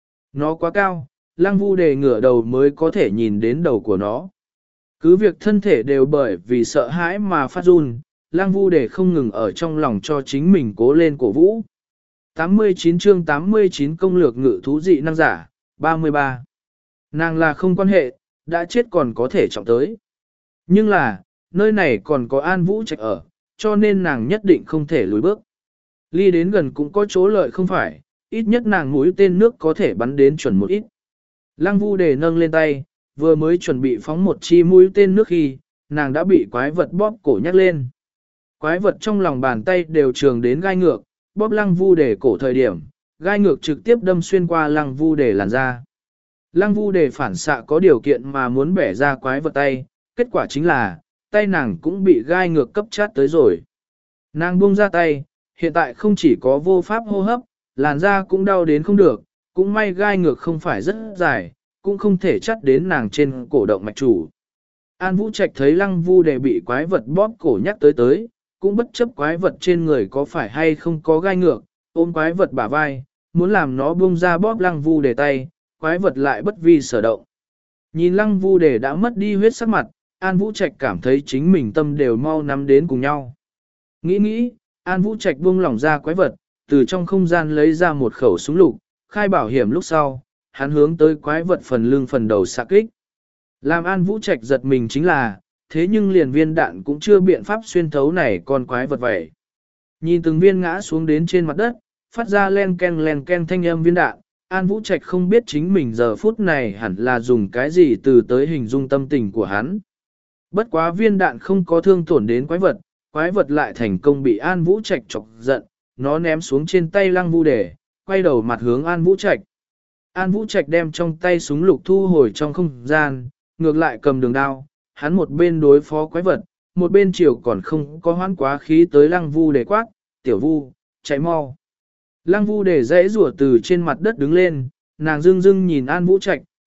Nó quá cao, Lăng Vu Đề ngửa đầu mới có thể nhìn đến đầu của nó. Cứ việc thân thể đều bởi vì sợ hãi mà phát run, Lăng Vu Đề không ngừng ở trong lòng cho chính mình cố lên cổ vũ. tám mươi chín chương tám mươi chín công lược ngự thú dị năng giả, ba mươi ba. Nàng là không quan hệ, đã chết còn có thể trọng tới. Nhưng là, nơi này còn có An Vũ Trạch ở, cho nên nàng nhất định không thể lùi bước. Ly đến gần cũng có chỗ lợi không phải, ít nhất nàng mũi tên nước có thể bắn đến chuẩn một ít. Lăng Vu Đề nâng lên tay, vừa mới chuẩn bị phóng một chi mũi tên nước khi, nàng đã bị quái vật bóp cổ nhắc lên. Quái vật trong lòng bàn tay đều trường đến gai ngược, bóp Lăng Vu Đề cổ thời điểm, gai ngược trực tiếp đâm xuyên qua Lăng Vu Đề làn da. Lăng Vu Đề phản xạ có điều kiện mà muốn bẻ ra quái vật tay, kết quả chính là, tay nàng cũng bị gai ngược cấp chát tới rồi. Nàng buông ra tay, hiện tại không chỉ có vô pháp hô hấp, làn da cũng đau đến không được, cũng may gai ngược không phải rất dài, cũng không thể chắt đến nàng trên cổ động mạch chủ. An Vũ Trạch thấy Lăng Vu Đề bị quái vật bóp cổ nhắc tới tới, cũng bất chấp quái vật trên người có phải hay không có gai ngược, ôm quái vật bả vai, muốn làm nó buông ra bóp Lăng Vu Đề tay, quái vật lại bất vi sở động. Nhìn Lăng Vu Đề đã mất đi huyết sắc mặt, An Vũ Trạch cảm thấy chính mình tâm đều mau nắm đến cùng nhau. Nghĩ nghĩ, An Vũ Trạch buông lỏng ra quái vật, từ trong không gian lấy ra một khẩu súng lục, khai bảo hiểm lúc sau, hắn hướng tới quái vật phần lưng phần đầu xạ kích. Làm An Vũ Trạch giật mình chính là, thế nhưng liền viên đạn cũng chưa biện pháp xuyên thấu này con quái vật vậy. Nhìn từng viên ngã xuống đến trên mặt đất, phát ra len ken len ken thanh âm viên đạn, An Vũ Trạch không biết chính mình giờ phút này hẳn là dùng cái gì từ tới hình dung tâm tình của hắn. Bất quá viên đạn không có thương tổn đến quái vật, quái vật lại thành công bị An Vũ Trạch chọc giận, nó ném xuống trên tay Lăng Vu Đề, quay đầu mặt hướng An Vũ Trạch. An Vũ Trạch đem trong tay súng lục thu hồi trong không gian, ngược lại cầm đường đao, hắn một bên đối phó quái vật, một bên chiều còn không có hoãn quá khí tới Lăng Vu Đề quát, tiểu Vu, chạy mau. Lăng Vu Đề dãy rủa từ trên mặt đất đứng lên, nàng dưng dưng nhìn An Vũ Trạch,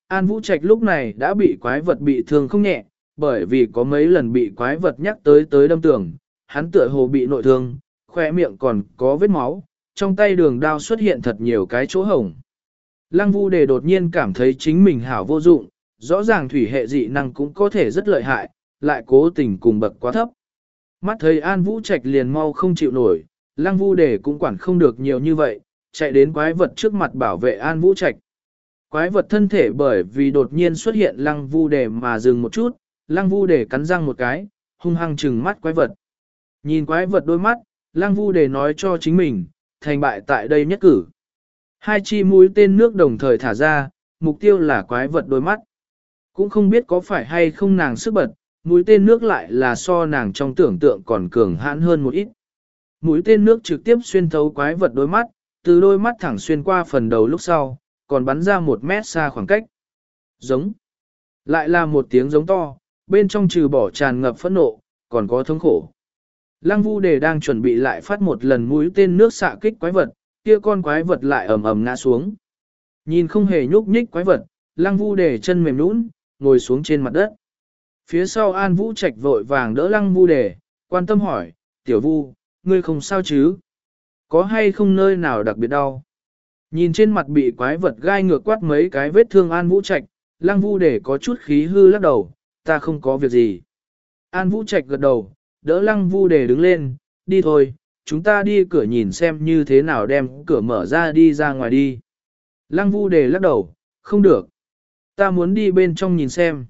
An Vũ Trạch lúc này đã bị quái vật bị thương không nhẹ, bởi vì có mấy lần bị quái vật nhắc tới tới đâm tường, hắn tựa hồ bị nội thương, khoe miệng còn có vết máu, trong tay đường đao xuất hiện thật nhiều cái chỗ hổng. Lăng Vu Đề đột nhiên cảm thấy chính mình hảo vô dụng, rõ ràng thủy hệ dị năng cũng có thể rất lợi hại, lại cố tình cùng bậc quá thấp. Mắt thấy An Vũ Trạch liền mau không chịu nổi, Lăng Vu Đề cũng quản không được nhiều như vậy, chạy đến quái vật trước mặt bảo vệ An Vũ Trạch. Quái vật thân thể bởi vì đột nhiên xuất hiện Lăng Vu Đề mà dừng một chút, Lăng Vu Đề cắn răng một cái, hung hăng trừng mắt quái vật. Nhìn quái vật đôi mắt, Lăng Vu Đề nói cho chính mình, thành bại tại đây nhất cử. Hai chi mũi tên nước đồng thời thả ra, mục tiêu là quái vật đôi mắt. Cũng không biết có phải hay không nàng sức bật, mũi tên nước lại là so nàng trong tưởng tượng còn cường hãn hơn một ít. Mũi tên nước trực tiếp xuyên thấu quái vật đôi mắt, từ đôi mắt thẳng xuyên qua phần đầu lúc sau, còn bắn ra một mét xa khoảng cách. Giống. Lại là một tiếng giống to, bên trong trừ bỏ tràn ngập phẫn nộ, còn có thống khổ. Lăng Vu Đề đang chuẩn bị lại phát một lần mũi tên nước xạ kích quái vật, kia con quái vật lại ầm ầm ngã xuống. Nhìn không hề nhúc nhích quái vật, Lăng Vu Đề chân mềm nhũn, ngồi xuống trên mặt đất. Phía sau An Vũ Trạch vội vàng đỡ Lăng Vu Đề, quan tâm hỏi, tiểu Vu, ngươi không sao chứ? Có hay không nơi nào đặc biệt đau? Nhìn trên mặt bị quái vật gai ngược quát mấy cái vết thương An Vũ Trạch, Lăng Vu Đề có chút khí hư lắc đầu, ta không có việc gì. An Vũ Trạch gật đầu, đỡ Lăng Vu Đề đứng lên, đi thôi, chúng ta đi cửa nhìn xem như thế nào đem cửa mở ra đi ra ngoài đi. Lăng Vu Đề lắc đầu, không được. Ta muốn đi bên trong nhìn xem.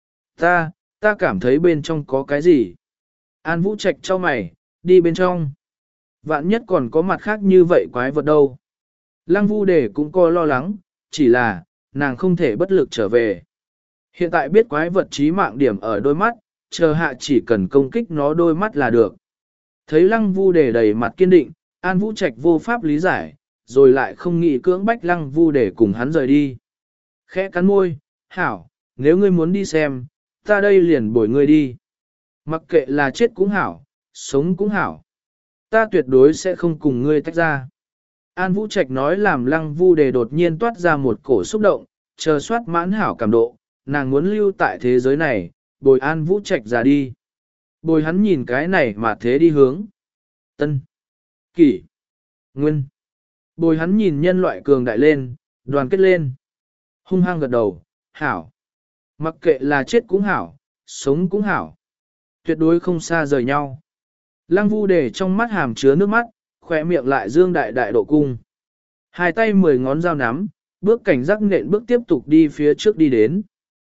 Ta, ta cảm thấy bên trong có cái gì. An Vũ Trạch cho mày, đi bên trong. Vạn nhất còn có mặt khác như vậy quái vật đâu. Lăng Vu Đề cũng có lo lắng, chỉ là, nàng không thể bất lực trở về. Hiện tại biết quái vật chí mạng điểm ở đôi mắt, chờ hạ chỉ cần công kích nó đôi mắt là được. Thấy Lăng Vu Đề đầy mặt kiên định, An Vũ Trạch vô pháp lý giải, rồi lại không nghĩ cưỡng bách Lăng Vu Đề cùng hắn rời đi. Khẽ cắn môi, hảo, nếu ngươi muốn đi xem, ta đây liền bồi ngươi đi. Mặc kệ là chết cũng hảo, sống cũng hảo. Ta tuyệt đối sẽ không cùng ngươi tách ra. An Vũ Trạch nói làm Lăng Vu Đề đột nhiên toát ra một cổ xúc động, chờ soát mãn hảo cảm độ, nàng muốn lưu tại thế giới này, bồi An Vũ Trạch ra đi. Bồi hắn nhìn cái này mà thế đi hướng. Tân. Kỷ. Nguyên. Bồi hắn nhìn nhân loại cường đại lên, đoàn kết lên. Hung hăng gật đầu, hảo. Mặc kệ là chết cũng hảo, sống cũng hảo. Tuyệt đối không xa rời nhau. Lăng Vu Đề trong mắt hàm chứa nước mắt, khỏe miệng lại dương đại đại độ cung. Hai tay mười ngón dao nắm, bước cảnh giác nện bước tiếp tục đi phía trước đi đến.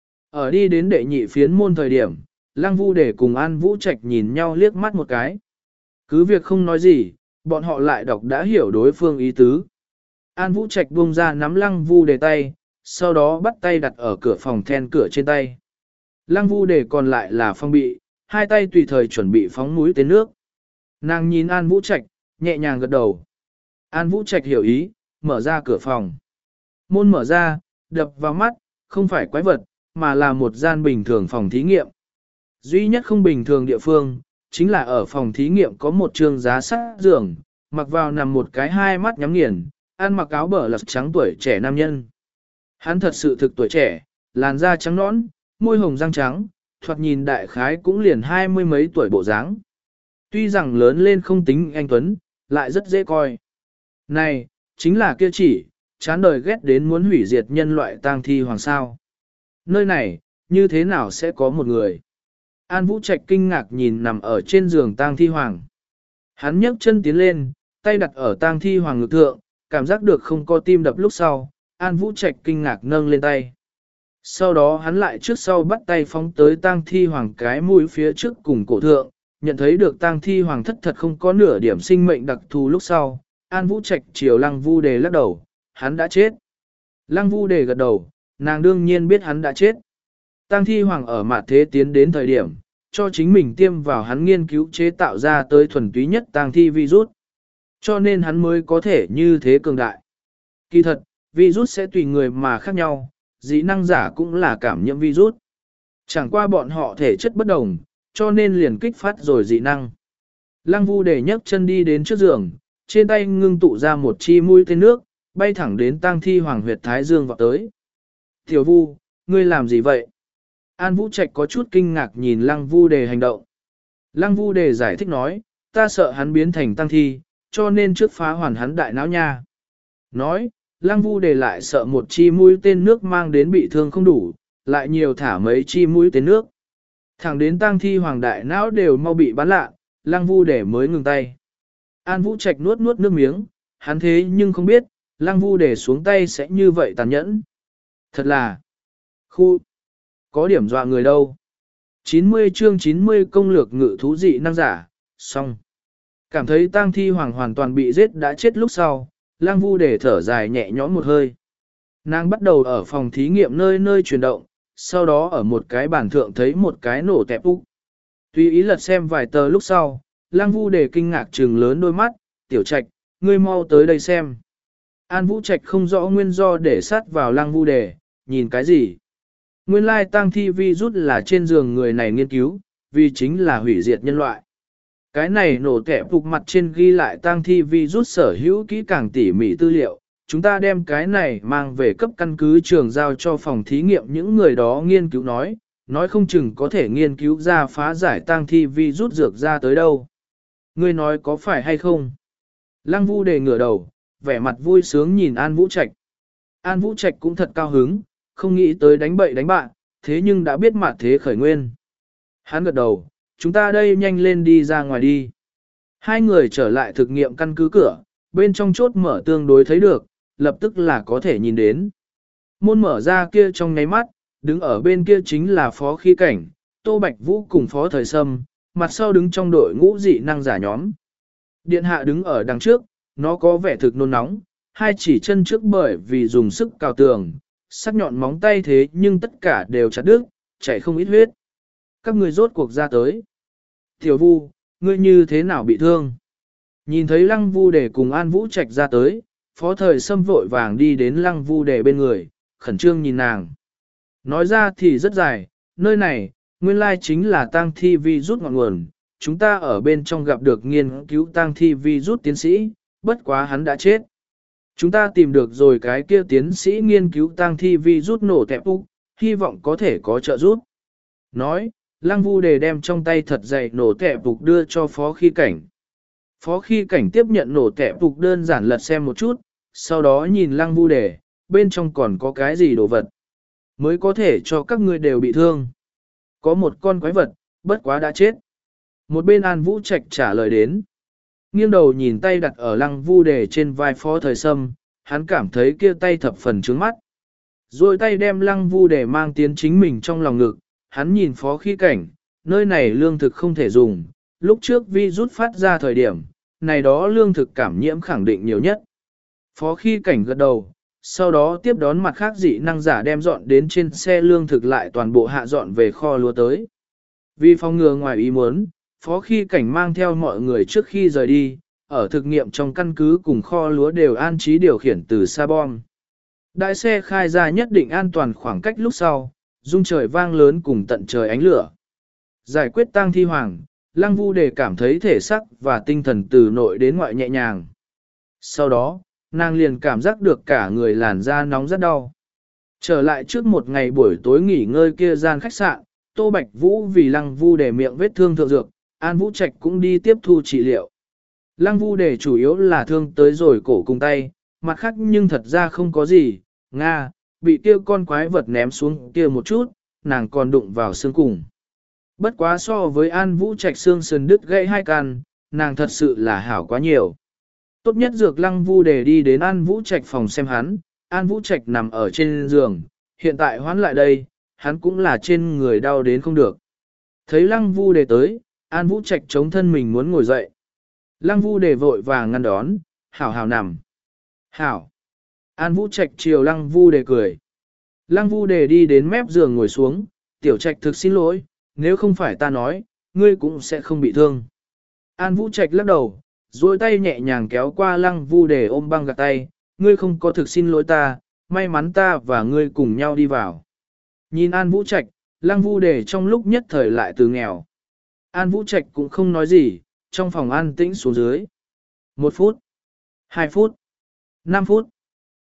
Ở đi đến đệ nhị phiến môn thời điểm, Lăng Vu Đề cùng An Vũ Trạch nhìn nhau liếc mắt một cái. Cứ việc không nói gì, bọn họ lại đọc đã hiểu đối phương ý tứ. An Vũ Trạch buông ra nắm Lăng Vu Đề tay, sau đó bắt tay đặt ở cửa phòng then cửa trên tay. Lăng Vu Đề còn lại là phong bị, hai tay tùy thời chuẩn bị phóng mũi tên nước. Nàng nhìn An Vũ Trạch, nhẹ nhàng gật đầu. An Vũ Trạch hiểu ý, mở ra cửa phòng. Môn mở ra, đập vào mắt, không phải quái vật, mà là một gian bình thường phòng thí nghiệm. Duy nhất không bình thường địa phương, chính là ở phòng thí nghiệm có một trường giá sắt giường, mặc vào nằm một cái hai mắt nhắm nghiền, ăn mặc áo bờ lật trắng tuổi trẻ nam nhân. Hắn thật sự thực tuổi trẻ, làn da trắng nõn, môi hồng răng trắng, thoạt nhìn đại khái cũng liền hai mươi mấy tuổi bộ dáng. Tuy rằng lớn lên không tính anh tuấn, lại rất dễ coi. Này, chính là kia chỉ, chán đời ghét đến muốn hủy diệt nhân loại tang thi hoàng sao. Nơi này, như thế nào sẽ có một người? An Vũ Trạch kinh ngạc nhìn nằm ở trên giường tang thi hoàng. Hắn nhấc chân tiến lên, tay đặt ở tang thi hoàng ngực thượng, cảm giác được không có tim đập lúc sau, An Vũ Trạch kinh ngạc nâng lên tay. Sau đó hắn lại trước sau bắt tay phóng tới tang thi hoàng cái mũi phía trước cùng cổ thượng, nhận thấy được tang thi hoàng thất thật không có nửa điểm sinh mệnh đặc thù lúc sau, An Vũ Trạch chiều Lăng Vu Đề lắc đầu, hắn đã chết. Lăng Vu Đề gật đầu, nàng đương nhiên biết hắn đã chết. Tang thi hoàng ở mạt thế tiến đến thời điểm, cho chính mình tiêm vào hắn nghiên cứu chế tạo ra tới thuần túy nhất tang thi virus. Cho nên hắn mới có thể như thế cường đại. Kỳ thật, virus sẽ tùy người mà khác nhau, dị năng giả cũng là cảm nhiễm virus. Chẳng qua bọn họ thể chất bất đồng, cho nên liền kích phát rồi dị năng. Lăng Vu Đề nhấc chân đi đến trước giường, trên tay ngưng tụ ra một chi mũi tên nước, bay thẳng đến tang thi hoàng huyệt thái dương vọt tới. Tiểu Vu, ngươi làm gì vậy? An Vũ Trạch có chút kinh ngạc nhìn Lăng Vu Đề hành động. Lăng Vu Đề giải thích nói, ta sợ hắn biến thành tăng thi, cho nên trước phá hoàn hắn đại não nha. Nói, Lăng Vu Đề lại sợ một chi mũi tên nước mang đến bị thương không đủ, lại nhiều thả mấy chi mũi tên nước. Thẳng đến tăng thi hoàng đại não đều mau bị bắn lạ, Lăng Vu Đề mới ngừng tay. An Vũ Trạch nuốt nuốt nước miếng, hắn thế nhưng không biết, Lăng Vu Đề xuống tay sẽ như vậy tàn nhẫn. Thật là, khu, có điểm dọa người đâu. chín mươi chương chín mươi công lược ngự thú dị năng giả, xong. Cảm thấy tang thi hoàng hoàn toàn bị giết đã chết lúc sau, Lăng Vu Đề thở dài nhẹ nhõm một hơi. Nàng bắt đầu ở phòng thí nghiệm nơi nơi chuyển động, sau đó ở một cái bàn thượng thấy một cái nổ tẹp úc. Tùy ý lật xem vài tờ lúc sau, Lăng Vu Đề kinh ngạc trừng lớn đôi mắt, tiểu trạch, ngươi mau tới đây xem. An Vũ Trạch không rõ nguyên do để sát vào Lăng Vu Đề, nhìn cái gì? Nguyên lai tang thi virus là trên giường người này nghiên cứu, vì chính là hủy diệt nhân loại. Cái này nổ kẹp phục mặt trên ghi lại tang thi virus sở hữu kỹ càng tỉ mỉ tư liệu. Chúng ta đem cái này mang về cấp căn cứ trường giao cho phòng thí nghiệm những người đó nghiên cứu nói, nói không chừng có thể nghiên cứu ra phá giải tang thi virus dược ra tới đâu. Ngươi nói có phải hay không? Lăng Vu Đề ngửa đầu, vẻ mặt vui sướng nhìn An Vũ Trạch. An Vũ Trạch cũng thật cao hứng, không nghĩ tới đánh bậy đánh bạn, thế nhưng đã biết mặt thế khởi nguyên. Hắn gật đầu, chúng ta đây nhanh lên đi ra ngoài đi. Hai người trở lại thực nghiệm căn cứ cửa, bên trong chốt mở tương đối thấy được, lập tức là có thể nhìn đến. Môn mở ra kia trong nháy mắt, đứng ở bên kia chính là phó khí cảnh, Tô Bạch Vũ cùng phó thời sâm, mặt sau đứng trong đội ngũ dị năng giả nhóm. Điện hạ đứng ở đằng trước, nó có vẻ thực nôn nóng, hai chỉ chân trước bởi vì dùng sức cào tường, sắc nhọn móng tay thế nhưng tất cả đều chặt đứt, chảy không ít huyết. Các người rốt cuộc ra tới. Tiểu Vu, ngươi như thế nào bị thương? Nhìn thấy Lăng Vu Đề cùng An Vũ Trạch ra tới, phó thời sâm vội vàng đi đến Lăng Vu Đề bên người, khẩn trương nhìn nàng. Nói ra thì rất dài, nơi này, nguyên lai chính là tang thi virus ngọn nguồn. Chúng ta ở bên trong gặp được nghiên cứu tang thi virus tiến sĩ, bất quá hắn đã chết. Chúng ta tìm được rồi cái kia tiến sĩ nghiên cứu tang thi virus nổ tẹp úc, hy vọng có thể có trợ giúp. Nói, Lăng Vu Đề đem trong tay thật dày nổ tẹp úc đưa cho phó khí cảnh. Phó khí cảnh tiếp nhận nổ tẹp úc đơn giản lật xem một chút, sau đó nhìn Lăng Vu Đề, bên trong còn có cái gì đồ vật. Mới có thể cho các ngươi đều bị thương. Có một con quái vật, bất quá đã chết. Một bên An Vũ Trạch trả lời đến. Nghiêng đầu nhìn tay đặt ở Lăng Vu Đề trên vai phó thời sâm, hắn cảm thấy kia tay thập phần trướng mắt. Rồi tay đem Lăng Vu Đề mang tiến chính mình trong lòng ngực, hắn nhìn phó khí cảnh, nơi này lương thực không thể dùng, lúc trước vi rút phát ra thời điểm, này đó lương thực cảm nhiễm khẳng định nhiều nhất. Phó khí cảnh gật đầu, sau đó tiếp đón mặt khác dị năng giả đem dọn đến trên xe lương thực lại toàn bộ hạ dọn về kho lúa tới. Vì phòng ngừa ngoài ý muốn, phó khí cảnh mang theo mọi người trước khi rời đi, ở thực nghiệm trong căn cứ cùng kho lúa đều an trí điều khiển từ xa bom. Đại xe khai ra nhất định an toàn khoảng cách lúc sau, rung trời vang lớn cùng tận trời ánh lửa. Giải quyết tang thi hoàng, Lăng Vu Đề cảm thấy thể sắc và tinh thần từ nội đến ngoại nhẹ nhàng. Sau đó, nàng liền cảm giác được cả người làn da nóng rất đau. Trở lại trước một ngày buổi tối nghỉ ngơi kia gian khách sạn, Tô Bạch Vũ vì Lăng Vu Đề miệng vết thương thượng dược, An Vũ Trạch cũng đi tiếp thu trị liệu. Lăng Vu Đề chủ yếu là thương tới rồi cổ cùng tay, mặt khác nhưng thật ra không có gì, Nga, bị kia con quái vật ném xuống kia một chút, nàng còn đụng vào xương cùng. Bất quá so với An Vũ Trạch xương sườn đứt gãy hai căn, nàng thật sự là hảo quá nhiều. Tốt nhất dược Lăng Vu Đề đi đến An Vũ Trạch phòng xem hắn, An Vũ Trạch nằm ở trên giường, hiện tại hoán lại đây, hắn cũng là trên người đau đến không được. Thấy Lăng Vu Đề tới, An Vũ Trạch chống thân mình muốn ngồi dậy. Lăng Vu Đề vội vàng ngăn đón, hảo hảo nằm. Hảo. An Vũ Trạch chiều Lăng Vu Đề cười. Lăng Vu Đề đi đến mép giường ngồi xuống, tiểu Trạch thực xin lỗi, nếu không phải ta nói, ngươi cũng sẽ không bị thương. An Vũ Trạch lắc đầu, duỗi tay nhẹ nhàng kéo qua Lăng Vu Đề ôm băng gạt tay, ngươi không có thực xin lỗi ta, may mắn ta và ngươi cùng nhau đi vào. Nhìn An Vũ Trạch, Lăng Vu Đề trong lúc nhất thời lại từ nghèo. An Vũ Trạch cũng không nói gì, trong phòng an tĩnh xuống dưới. Một phút, hai phút, năm phút.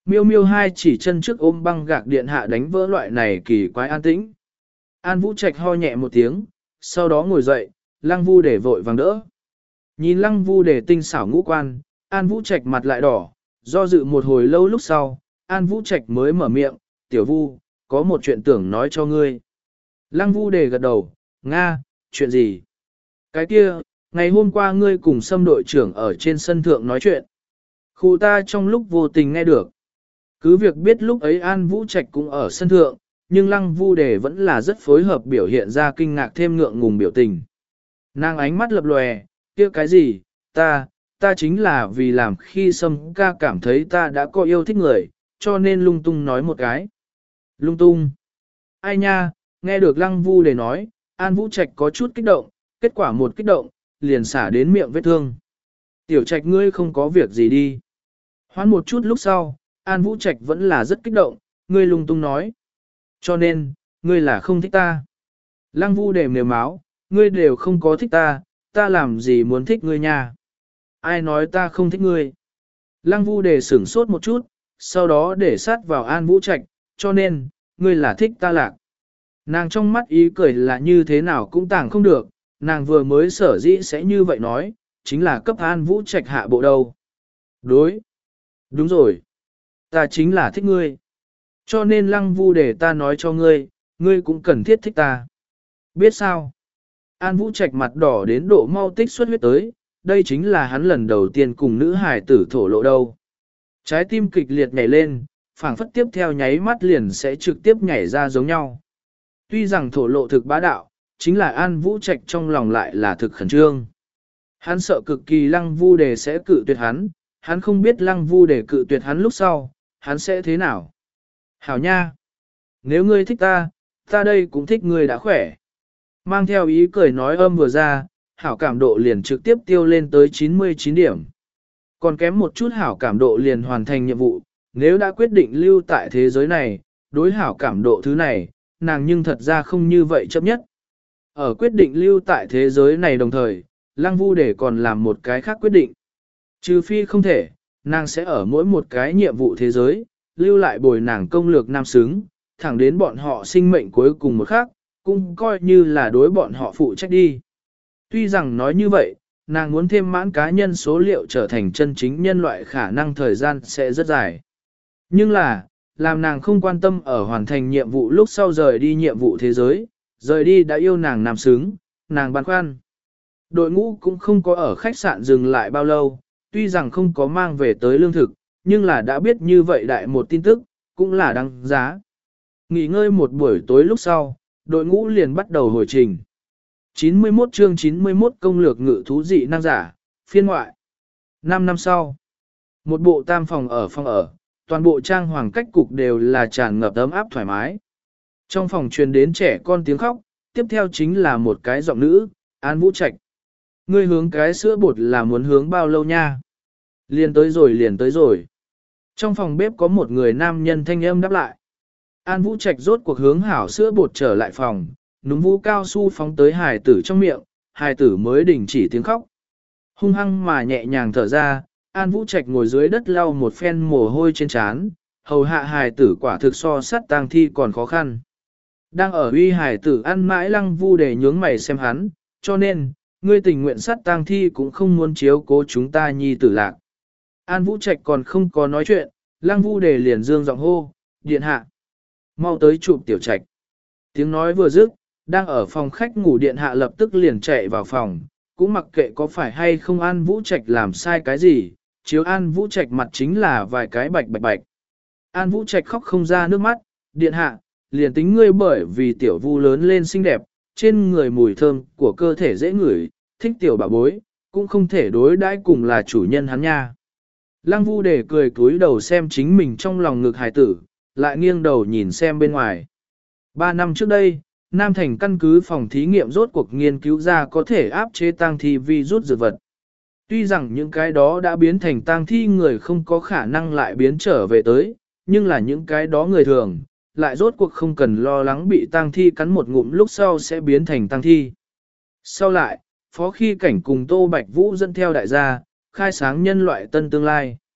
Miêu miêu hai chỉ chân trước ôm băng gạc điện hạ đánh vỡ loại này kỳ quái an tĩnh. An Vũ Trạch ho nhẹ một tiếng, sau đó ngồi dậy, Lăng Vu Đề vội vàng đỡ. Nhìn Lăng Vu Đề tinh xảo ngũ quan, An Vũ Trạch mặt lại đỏ, do dự một hồi lâu lúc sau, An Vũ Trạch mới mở miệng, tiểu Vu, có một chuyện tưởng nói cho ngươi. Lăng Vu Đề gật đầu, Nga, chuyện gì? Cái kia, ngày hôm qua ngươi cùng Sâm đội trưởng ở trên sân thượng nói chuyện. Khu ta trong lúc vô tình nghe được. Cứ việc biết lúc ấy An Vũ Trạch cũng ở sân thượng, nhưng Lăng Vu Đề vẫn là rất phối hợp biểu hiện ra kinh ngạc thêm ngượng ngùng biểu tình. Nàng ánh mắt lập lòe, kia cái gì, ta, ta chính là vì làm khi Sâm ca cảm thấy ta đã có yêu thích người, cho nên lung tung nói một cái. Lung tung. Ai nha, nghe được Lăng Vu Đề nói, An Vũ Trạch có chút kích động, kết quả một kích động, liền xả đến miệng vết thương. Tiểu Trạch ngươi không có việc gì đi. Hoán một chút lúc sau, An Vũ Trạch vẫn là rất kích động, ngươi lung tung nói. Cho nên, ngươi là không thích ta. Lăng Vu Đề mềm máu, ngươi đều không có thích ta, ta làm gì muốn thích ngươi nha. Ai nói ta không thích ngươi. Lăng Vu Đề sửng sốt một chút, sau đó để sát vào An Vũ Trạch, cho nên, ngươi là thích ta lạc. Nàng trong mắt ý cười là như thế nào cũng tàng không được, nàng vừa mới sở dĩ sẽ như vậy nói, chính là cấp An Vũ Trạch hạ bộ đầu. Đối. Đúng rồi. Ta chính là thích ngươi. Cho nên Lăng Vu Đề ta nói cho ngươi, ngươi cũng cần thiết thích ta. Biết sao? An Vũ Trạch mặt đỏ đến độ mau tích xuất huyết tới, đây chính là hắn lần đầu tiên cùng nữ hài tử thổ lộ đâu. Trái tim kịch liệt nhảy lên, phảng phất tiếp theo nháy mắt liền sẽ trực tiếp nhảy ra giống nhau. Tuy rằng thổ lộ thực bá đạo, chính là An Vũ Trạch trong lòng lại là thực khẩn trương. Hắn sợ cực kỳ Lăng Vu Đề sẽ cự tuyệt hắn, hắn không biết Lăng Vu Đề cự tuyệt hắn lúc sau, hắn sẽ thế nào. Hảo nha! Nếu ngươi thích ta, ta đây cũng thích ngươi đã khỏe. Mang theo ý cười nói âm vừa ra, hảo cảm độ liền trực tiếp tiêu lên tới chín mươi chín điểm. Còn kém một chút hảo cảm độ liền hoàn thành nhiệm vụ, nếu đã quyết định lưu tại thế giới này, đối hảo cảm độ thứ này, nàng nhưng thật ra không như vậy chấp nhất. Ở quyết định lưu tại thế giới này đồng thời, Lăng Vu Đề còn làm một cái khác quyết định. Trừ phi không thể, nàng sẽ ở mỗi một cái nhiệm vụ thế giới, lưu lại bồi nàng công lược nam xứng, thẳng đến bọn họ sinh mệnh cuối cùng một khác, cũng coi như là đối bọn họ phụ trách đi. Tuy rằng nói như vậy, nàng muốn thêm mãn cá nhân số liệu trở thành chân chính nhân loại khả năng thời gian sẽ rất dài. Nhưng là, làm nàng không quan tâm ở hoàn thành nhiệm vụ lúc sau rời đi nhiệm vụ thế giới, rời đi đã yêu nàng nam xứng, nàng băn khoăn. Đội ngũ cũng không có ở khách sạn dừng lại bao lâu, tuy rằng không có mang về tới lương thực, nhưng là đã biết như vậy đại một tin tức, cũng là đáng giá. Nghỉ ngơi một buổi tối lúc sau, đội ngũ liền bắt đầu hồi trình. chín mươi mốt chương chín mươi mốt công lược ngự thú dị năng giả, phiên ngoại. năm năm sau, một bộ tam phòng ở phòng ở, toàn bộ trang hoàng cách cục đều là tràn ngập ấm áp thoải mái. Trong phòng truyền đến trẻ con tiếng khóc, tiếp theo chính là một cái giọng nữ, An Vũ Trạch. Ngươi hướng cái sữa bột là muốn hướng bao lâu nha? Liền tới rồi liền tới rồi. Trong phòng bếp có một người nam nhân thanh âm đáp lại. An Vũ Trạch rốt cuộc hướng hảo sữa bột trở lại phòng, núm vũ cao su phóng tới hài tử trong miệng, hài tử mới đình chỉ tiếng khóc. Hung hăng mà nhẹ nhàng thở ra, An Vũ Trạch ngồi dưới đất lau một phen mồ hôi trên trán, hầu hạ hài tử quả thực so sát tang thi còn khó khăn. Đang ở uy hài tử ăn mãi Lăng Vu Đề nhướng mày xem hắn, cho nên, ngươi tình nguyện sát tang thi cũng không muốn chiếu cố chúng ta nhi tử lạc. An Vũ Trạch còn không có nói chuyện, Lăng Vu Đề liền dương giọng hô, điện hạ. Mau tới chụp tiểu Trạch. Tiếng nói vừa dứt, đang ở phòng khách ngủ điện hạ lập tức liền chạy vào phòng, cũng mặc kệ có phải hay không An Vũ Trạch làm sai cái gì, chiếu An Vũ Trạch mặt chính là vài cái bạch bạch bạch. An Vũ Trạch khóc không ra nước mắt, điện hạ, liền tính ngươi bởi vì tiểu Vu lớn lên xinh đẹp, trên người mùi thơm của cơ thể dễ ngửi, thích tiểu bà bối, cũng không thể đối đãi cùng là chủ nhân hắn nha. Lăng Vu Đề cười cúi đầu xem chính mình trong lòng ngực hài tử, lại nghiêng đầu nhìn xem bên ngoài. Ba năm trước đây, Nam Thành căn cứ phòng thí nghiệm rốt cuộc nghiên cứu ra có thể áp chế tang thi virus dược vật. Tuy rằng những cái đó đã biến thành tang thi người không có khả năng lại biến trở về tới, nhưng là những cái đó người thường, lại rốt cuộc không cần lo lắng bị tang thi cắn một ngụm lúc sau sẽ biến thành tang thi. Sau lại, Phó Khi Cảnh cùng Tô Bạch Vũ dẫn theo đại gia, khai sáng nhân loại tân tương lai.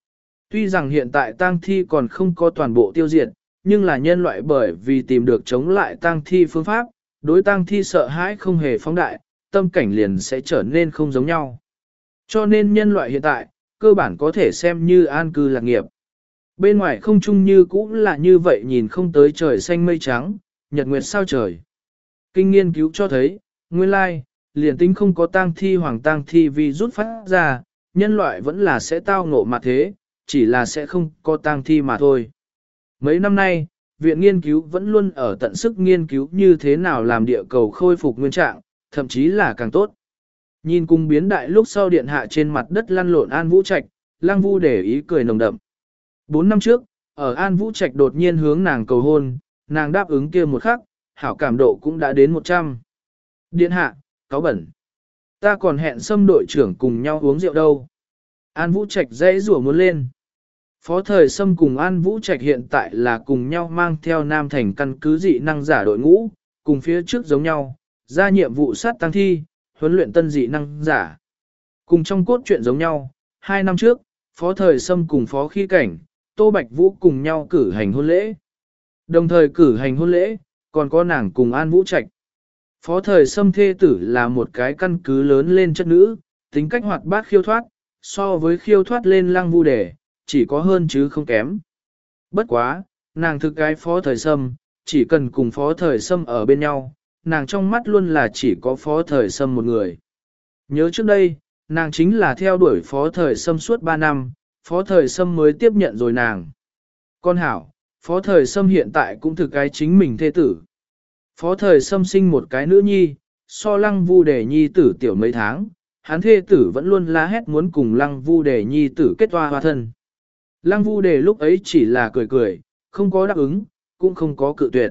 Tuy rằng hiện tại tang thi còn không có toàn bộ tiêu diệt, nhưng là nhân loại bởi vì tìm được chống lại tang thi phương pháp, đối tang thi sợ hãi không hề phóng đại, tâm cảnh liền sẽ trở nên không giống nhau. Cho nên nhân loại hiện tại, cơ bản có thể xem như an cư lạc nghiệp. Bên ngoài không chung như cũ là như vậy nhìn không tới trời xanh mây trắng, nhật nguyệt sao trời. Kinh nghiên cứu cho thấy, nguyên lai, liền tính không có tang thi hoàng tang thi vi rút phát ra, nhân loại vẫn là sẽ tao ngộ mà thế, chỉ là sẽ không có tang thi mà thôi. Mấy năm nay, viện nghiên cứu vẫn luôn ở tận sức nghiên cứu như thế nào làm địa cầu khôi phục nguyên trạng, thậm chí là càng tốt. Nhìn cùng biến đại lúc sau điện hạ trên mặt đất lăn lộn An Vũ Trạch, Lăng Vu để ý cười nồng đậm. Bốn năm trước, ở An Vũ Trạch đột nhiên hướng nàng cầu hôn, nàng đáp ứng kia một khắc, hảo cảm độ cũng đã đến một trăm. Điện hạ, cáo bẩn. Ta còn hẹn Sâm đội trưởng cùng nhau uống rượu đâu. An Vũ Trạch dãy rủa muốn lên. Phó thời Sâm cùng An Vũ Trạch hiện tại là cùng nhau mang theo Nam Thành căn cứ dị năng giả đội ngũ, cùng phía trước giống nhau, ra nhiệm vụ sát tăng thi, huấn luyện tân dị năng giả. Cùng trong cốt truyện giống nhau, hai năm trước, Phó thời Sâm cùng Phó Khí Cảnh, Tô Bạch Vũ cùng nhau cử hành hôn lễ. Đồng thời cử hành hôn lễ, còn có nàng cùng An Vũ Trạch. Phó thời Sâm thê tử là một cái căn cứ lớn lên chất nữ, tính cách hoạt bát khiêu thoát, so với khiêu thoát lên Lăng Vu Đề, chỉ có hơn chứ không kém. Bất quá, nàng thực cái Phó thời Sâm, chỉ cần cùng Phó thời Sâm ở bên nhau, nàng trong mắt luôn là chỉ có Phó thời Sâm một người. Nhớ trước đây, nàng chính là theo đuổi Phó thời Sâm suốt ba năm, Phó thời Sâm mới tiếp nhận rồi nàng. Con hảo, Phó thời Sâm hiện tại cũng thực cái chính mình thê tử. Phó thời Sâm sinh một cái nữ nhi, so Lăng Vu Đề nhi tử tiểu mấy tháng, hắn thê tử vẫn luôn la hét muốn cùng Lăng Vu Đề nhi tử kết hoa hoa thân. Lăng Vu Đề lúc ấy chỉ là cười cười, không có đáp ứng, cũng không có cự tuyệt.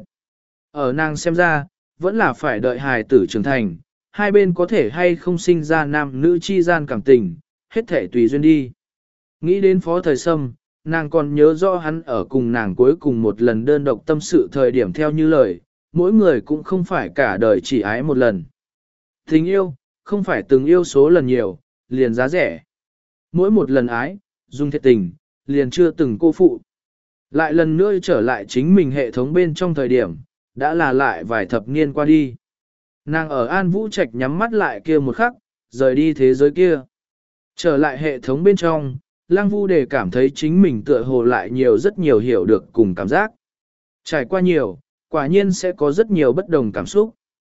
Ở nàng xem ra, vẫn là phải đợi hài tử trưởng thành, hai bên có thể hay không sinh ra nam nữ chi gian cảm tình, hết thể tùy duyên đi. Nghĩ đến Phó thời Sâm, nàng còn nhớ rõ hắn ở cùng nàng cuối cùng một lần đơn độc tâm sự thời điểm theo như lời, mỗi người cũng không phải cả đời chỉ ái một lần. Tình yêu, không phải từng yêu số lần nhiều, liền giá rẻ. Mỗi một lần ái, dùng thiệt tình, liền chưa từng cô phụ. Lại lần nữa trở lại chính mình hệ thống bên trong thời điểm, đã là lại vài thập niên qua đi. Nàng ở An Vũ Trạch nhắm mắt lại kia một khắc, rời đi thế giới kia. Trở lại hệ thống bên trong, Lăng Vu Đề cảm thấy chính mình tựa hồ lại nhiều rất nhiều hiểu được cùng cảm giác. Trải qua nhiều, quả nhiên sẽ có rất nhiều bất đồng cảm xúc.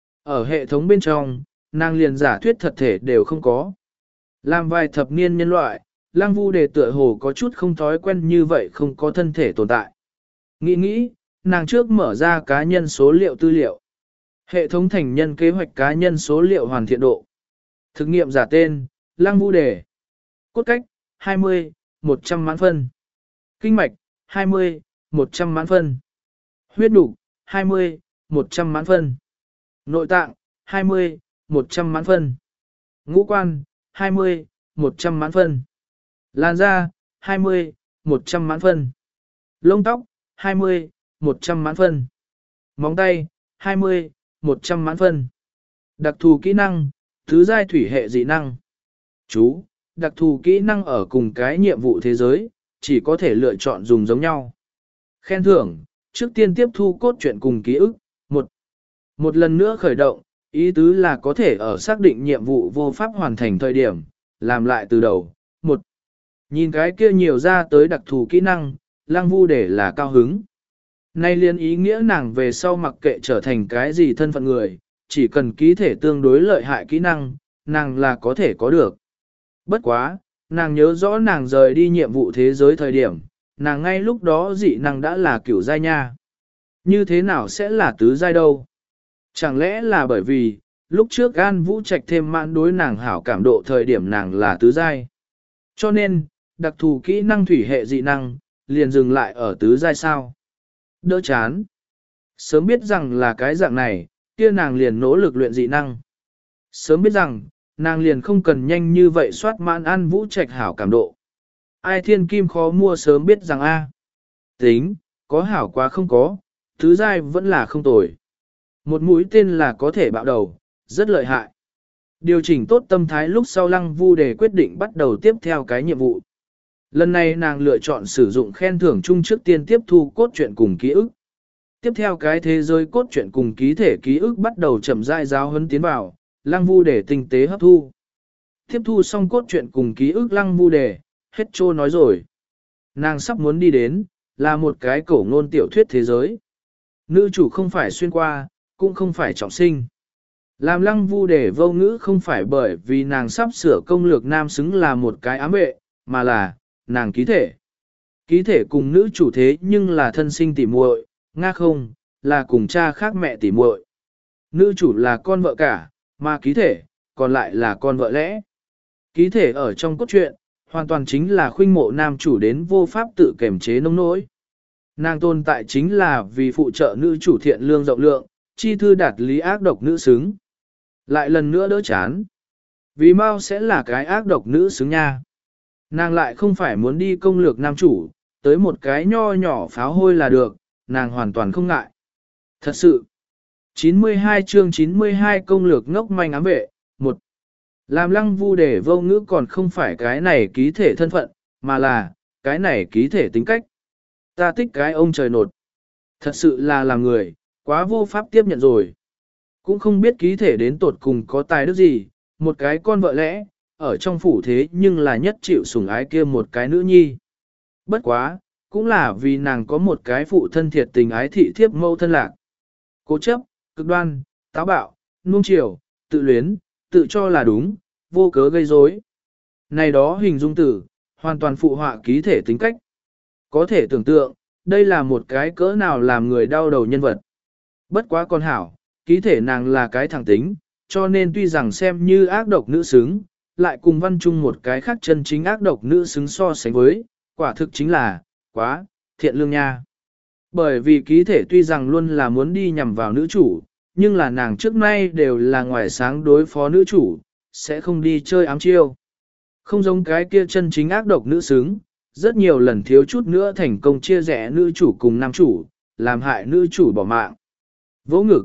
Ở hệ thống bên trong, nàng liền giả thuyết thật thể đều không có. Làm vài thập niên nhân loại, Lăng Vu Đề tựa hồ có chút không thói quen như vậy không có thân thể tồn tại. Nghĩ nghĩ, nàng trước mở ra cá nhân số liệu tư liệu. Hệ thống thành nhân kế hoạch cá nhân số liệu hoàn thiện độ. Thực nghiệm giả tên, Lăng Vu Đề. Cốt cách, hai mươi, một trăm mãn phân. Kinh mạch, hai mươi, một trăm mãn phân. Huyết nục, hai mươi, một trăm mãn phân. Nội tạng, hai mươi, một trăm mãn phân. Ngũ quan, hai mươi, một trăm mãn phân. Làn da, hai mươi, một trăm mãn phân. Lông tóc, hai mươi, một trăm mãn phân. Móng tay, hai mươi, một trăm mãn phân. Đặc thù kỹ năng, thứ giai thủy hệ dị năng. Chú, đặc thù kỹ năng ở cùng cái nhiệm vụ thế giới, chỉ có thể lựa chọn dùng giống nhau. Khen thưởng, trước tiên tiếp thu cốt truyện cùng ký ức. Một, một lần nữa khởi động, ý tứ là có thể ở xác định nhiệm vụ vô pháp hoàn thành thời điểm, làm lại từ đầu. Một, nhìn cái kia nhiều ra tới đặc thù kỹ năng, Lăng Vu Đề là cao hứng. Nay liên ý nghĩa nàng về sau mặc kệ trở thành cái gì thân phận người, chỉ cần ký thể tương đối lợi hại kỹ năng, nàng là có thể có được. Bất quá, nàng nhớ rõ nàng rời đi nhiệm vụ thế giới thời điểm, nàng ngay lúc đó dị năng đã là kiểu giai nha. Như thế nào sẽ là tứ giai đâu? Chẳng lẽ là bởi vì, lúc trước An Vũ Trạch thêm mãn đối nàng hảo cảm độ thời điểm nàng là tứ giai. Cho nên, đặc thù kỹ năng thủy hệ dị năng, liền dừng lại ở tứ giai sao. Đỡ chán. Sớm biết rằng là cái dạng này, kia nàng liền nỗ lực luyện dị năng. Sớm biết rằng, nàng liền không cần nhanh như vậy soát mãn An Vũ Trạch hảo cảm độ. Ai thiên kim khó mua sớm biết rằng a. Tính, có hảo quá không có, tứ giai vẫn là không tồi. Một mũi tên là có thể bạo đầu, rất lợi hại. Điều chỉnh tốt tâm thái lúc sau Lăng Vu Đề quyết định bắt đầu tiếp theo cái nhiệm vụ. Lần này nàng lựa chọn sử dụng khen thưởng chung trước tiên tiếp thu cốt truyện cùng ký ức. Tiếp theo cái thế giới cốt truyện cùng ký thể ký ức bắt đầu chậm rãi giáo huấn tiến vào, Lăng Vu Đề tinh tế hấp thu. Tiếp thu xong cốt truyện cùng ký ức Lăng Vu Đề, hết trô nói rồi. Nàng sắp muốn đi đến, là một cái cổ ngôn tiểu thuyết thế giới. Nữ chủ không phải xuyên qua, cũng không phải trọng sinh. Làm Lăng Vu Đề vô ngữ không phải bởi vì nàng sắp sửa công lược nam xứng là một cái ám vệ, mà là, nàng ký thể. Ký thể cùng nữ chủ thế nhưng là thân sinh tỉ muội, nga không, là cùng cha khác mẹ tỉ muội. Nữ chủ là con vợ cả, mà ký thể, còn lại là con vợ lẽ. Ký thể ở trong cốt truyện, hoàn toàn chính là khuynh mộ nam chủ đến vô pháp tự kiềm chế nông nỗi. Nàng tồn tại chính là vì phụ trợ nữ chủ thiện lương rộng lượng, chi thư đạt lý ác độc nữ xứng. Lại lần nữa đỡ chán. Vì mau sẽ là cái ác độc nữ xứng nha. Nàng lại không phải muốn đi công lược nam chủ, tới một cái nho nhỏ pháo hôi là được, nàng hoàn toàn không ngại. Thật sự, chín mươi hai chương chín mươi hai công lược ngốc manh ám vệ, một làm Lăng Vu Đề vô ngữ còn không phải cái này ký thể thân phận, mà là, cái này ký thể tính cách. Ta thích cái ông trời nột. Thật sự là làm người, quá vô pháp tiếp nhận rồi. Cũng không biết ký thể đến tột cùng có tài đức gì, một cái con vợ lẽ, ở trong phủ thế nhưng là nhất chịu sủng ái kia một cái nữ nhi. Bất quá, cũng là vì nàng có một cái phụ thân thiệt tình ái thị thiếp mâu thân lạc. Cố chấp, cực đoan, táo bạo, nuông chiều, tự luyến, tự cho là đúng, vô cớ gây rối. Này đó hình dung tử, hoàn toàn phụ họa ký thể tính cách. Có thể tưởng tượng, đây là một cái cỡ nào làm người đau đầu nhân vật. Bất quá con hảo, ký thể nàng là cái thẳng tính, cho nên tuy rằng xem như ác độc nữ xứng, lại cùng văn chung một cái khác chân chính ác độc nữ xứng so sánh với, quả thực chính là, quá, thiện lương nha. Bởi vì ký thể tuy rằng luôn là muốn đi nhằm vào nữ chủ, nhưng là nàng trước nay đều là ngoài sáng đối phó nữ chủ, sẽ không đi chơi ám chiêu. Không giống cái kia chân chính ác độc nữ xứng, rất nhiều lần thiếu chút nữa thành công chia rẽ nữ chủ cùng nam chủ, làm hại nữ chủ bỏ mạng. Vỗ ngực.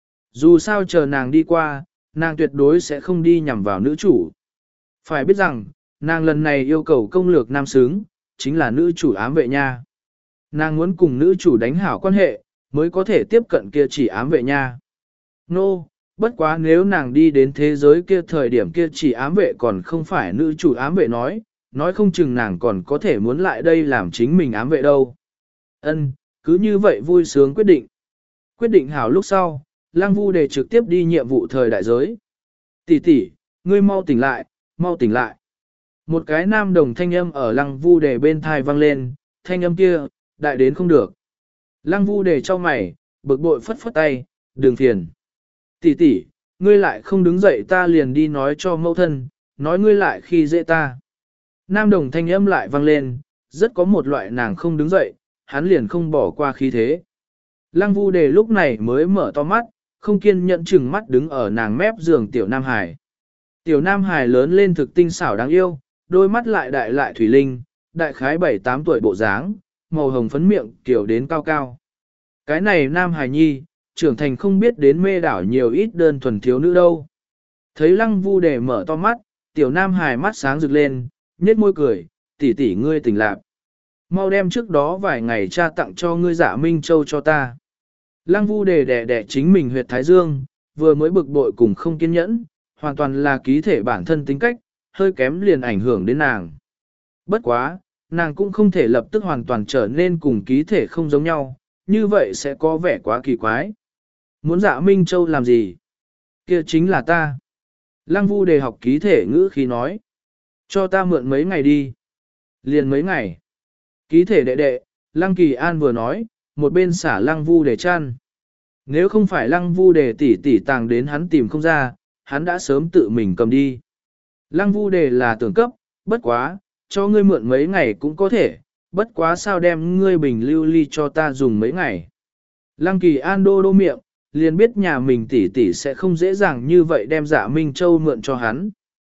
Dù sao chờ nàng đi qua, nàng tuyệt đối sẽ không đi nhằm vào nữ chủ. Phải biết rằng, nàng lần này yêu cầu công lược nam xứng, chính là nữ chủ ám vệ nha. Nàng muốn cùng nữ chủ đánh hảo quan hệ, mới có thể tiếp cận kia chỉ ám vệ nha. Nô, no, bất quá nếu nàng đi đến thế giới kia thời điểm kia chỉ ám vệ còn không phải nữ chủ ám vệ nói, nói không chừng nàng còn có thể muốn lại đây làm chính mình ám vệ đâu. Ân, cứ như vậy vui sướng quyết định. Quyết định hảo lúc sau, Lăng Vu Đề trực tiếp đi nhiệm vụ thời đại giới. Tỷ tỷ, ngươi mau tỉnh lại, mau tỉnh lại. Một cái nam đồng thanh âm ở Lăng Vu Đề bên thai vang lên, thanh âm kia, đại đến không được. Lăng Vu Đề cho mày, bực bội phất phất tay, đừng phiền. Tỷ tỷ, ngươi lại không đứng dậy ta liền đi nói cho mẫu thân, nói ngươi lại khi dễ ta. Nam đồng thanh âm lại vang lên, rất có một loại nàng không đứng dậy, hắn liền không bỏ qua khí thế. Lăng Vu Đề lúc này mới mở to mắt, không kiên nhẫn chừng mắt đứng ở nàng mép giường tiểu Nam Hải. Tiểu Nam Hải lớn lên thực tinh xảo đáng yêu, đôi mắt lại đại lại thủy linh, đại khái bảy tám tuổi bộ dáng, màu hồng phấn miệng kiểu đến cao cao. Cái này Nam Hải nhi, trưởng thành không biết đến mê đảo nhiều ít đơn thuần thiếu nữ đâu. Thấy Lăng Vu Đề mở to mắt, tiểu Nam Hải mắt sáng rực lên, nhếch môi cười, tỷ tỷ ngươi tỉnh lạc. Mau đem trước đó vài ngày cha tặng cho ngươi Dạ Minh Châu cho ta. Lăng Vu Đề đẻ đẻ chính mình huyệt thái dương, vừa mới bực bội cùng không kiên nhẫn, hoàn toàn là ký thể bản thân tính cách, hơi kém liền ảnh hưởng đến nàng. Bất quá, nàng cũng không thể lập tức hoàn toàn trở nên cùng ký thể không giống nhau, như vậy sẽ có vẻ quá kỳ quái. Muốn Dạ Minh Châu làm gì? Kia chính là ta. Lăng Vu Đề học ký thể ngữ khi nói. Cho ta mượn mấy ngày đi. Liền mấy ngày. Ký thể đệ đệ, Lăng Kỳ An vừa nói, một bên xả Lăng Vu Đề chăn. Nếu không phải Lăng Vu Đề tỉ tỉ tàng đến hắn tìm không ra, hắn đã sớm tự mình cầm đi. Lăng Vu Đề là tưởng cấp, bất quá, cho ngươi mượn mấy ngày cũng có thể, bất quá sao đem ngươi bình lưu ly cho ta dùng mấy ngày. Lăng Kỳ An đô đô miệng, liền biết nhà mình tỷ tỷ sẽ không dễ dàng như vậy đem Dạ Minh Châu mượn cho hắn.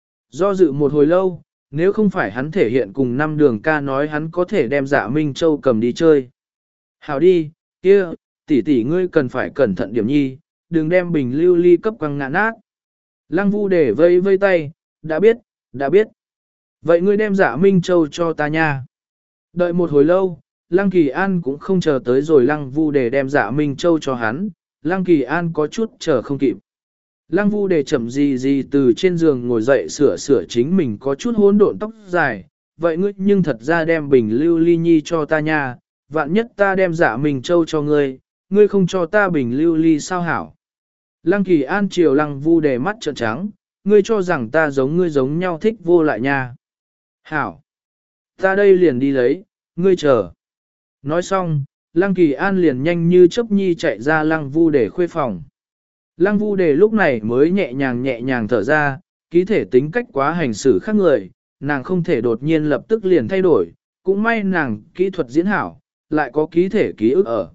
Do dự một hồi lâu, nếu không phải hắn thể hiện cùng năm đường ca nói hắn có thể đem Dạ Minh Châu cầm đi chơi. Hảo đi, kia, tỷ tỷ ngươi cần phải cẩn thận điểm nhi, đừng đem bình lưu ly cấp quăng ngã nát. Lăng Vu Đề vây vây tay, đã biết, đã biết. Vậy ngươi đem Dạ Minh Châu cho ta nha. Đợi một hồi lâu, Lăng Kỳ An cũng không chờ tới rồi Lăng Vu Đề đem Dạ Minh Châu cho hắn, Lăng Kỳ An có chút chờ không kịp. Lăng Vu Đề chậm gì gì từ trên giường ngồi dậy sửa sửa chính mình có chút hỗn độn tóc dài, vậy ngươi nhưng thật ra đem bình lưu ly nhi cho ta nha, vạn nhất ta đem Dạ Minh Châu cho ngươi, ngươi không cho ta bình lưu ly sao hảo. Lăng Kỳ An chiều Lăng Vu Đề mắt trợn trắng, ngươi cho rằng ta giống ngươi giống nhau thích vô lại nha. Hảo! Ta đây liền đi lấy, ngươi chờ. Nói xong, Lăng Kỳ An liền nhanh như chớp nhi chạy ra Lăng Vu Đề khuê phòng. Lăng Vu Đề lúc này mới nhẹ nhàng nhẹ nhàng thở ra, ký thể tính cách quá hành xử khác người, nàng không thể đột nhiên lập tức liền thay đổi, cũng may nàng kỹ thuật diễn hảo, lại có ký thể ký ức ở.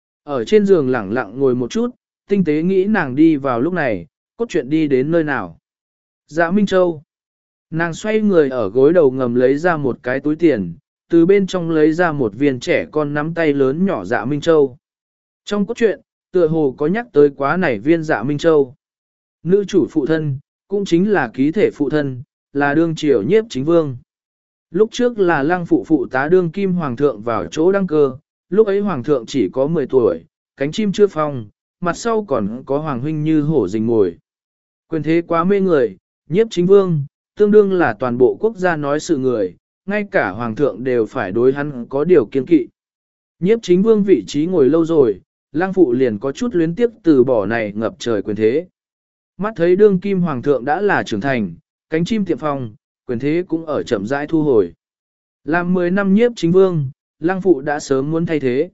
Ở trên giường lẳng lặng ngồi một chút, tinh tế nghĩ nàng đi vào lúc này, cốt truyện đi đến nơi nào. Dạ Minh Châu. Nàng xoay người ở gối đầu ngầm lấy ra một cái túi tiền, từ bên trong lấy ra một viên trẻ con nắm tay lớn nhỏ Dạ Minh Châu. Trong cốt truyện, tựa hồ có nhắc tới quá nảy viên Dạ Minh Châu. Nữ chủ phụ thân, cũng chính là ký thể phụ thân, là đương triều nhiếp chính vương. Lúc trước là lăng phụ phụ tá đương kim hoàng thượng vào chỗ đăng cơ, lúc ấy hoàng thượng chỉ có mười tuổi, cánh chim chưa phong, mặt sau còn có hoàng huynh như hổ rình mồi. Quyền thế quá mê người, nhiếp chính vương, tương đương là toàn bộ quốc gia nói sự người, ngay cả hoàng thượng đều phải đối hắn có điều kiên kỵ. Nhiếp chính vương vị trí ngồi lâu rồi, lang phụ liền có chút luyến tiếp từ bỏ này ngập trời quyền thế. Mắt thấy đương kim hoàng thượng đã là trưởng thành, cánh chim tiệm phong, quyền thế cũng ở chậm rãi thu hồi. Làm mười năm nhiếp chính vương, lang phụ đã sớm muốn thay thế.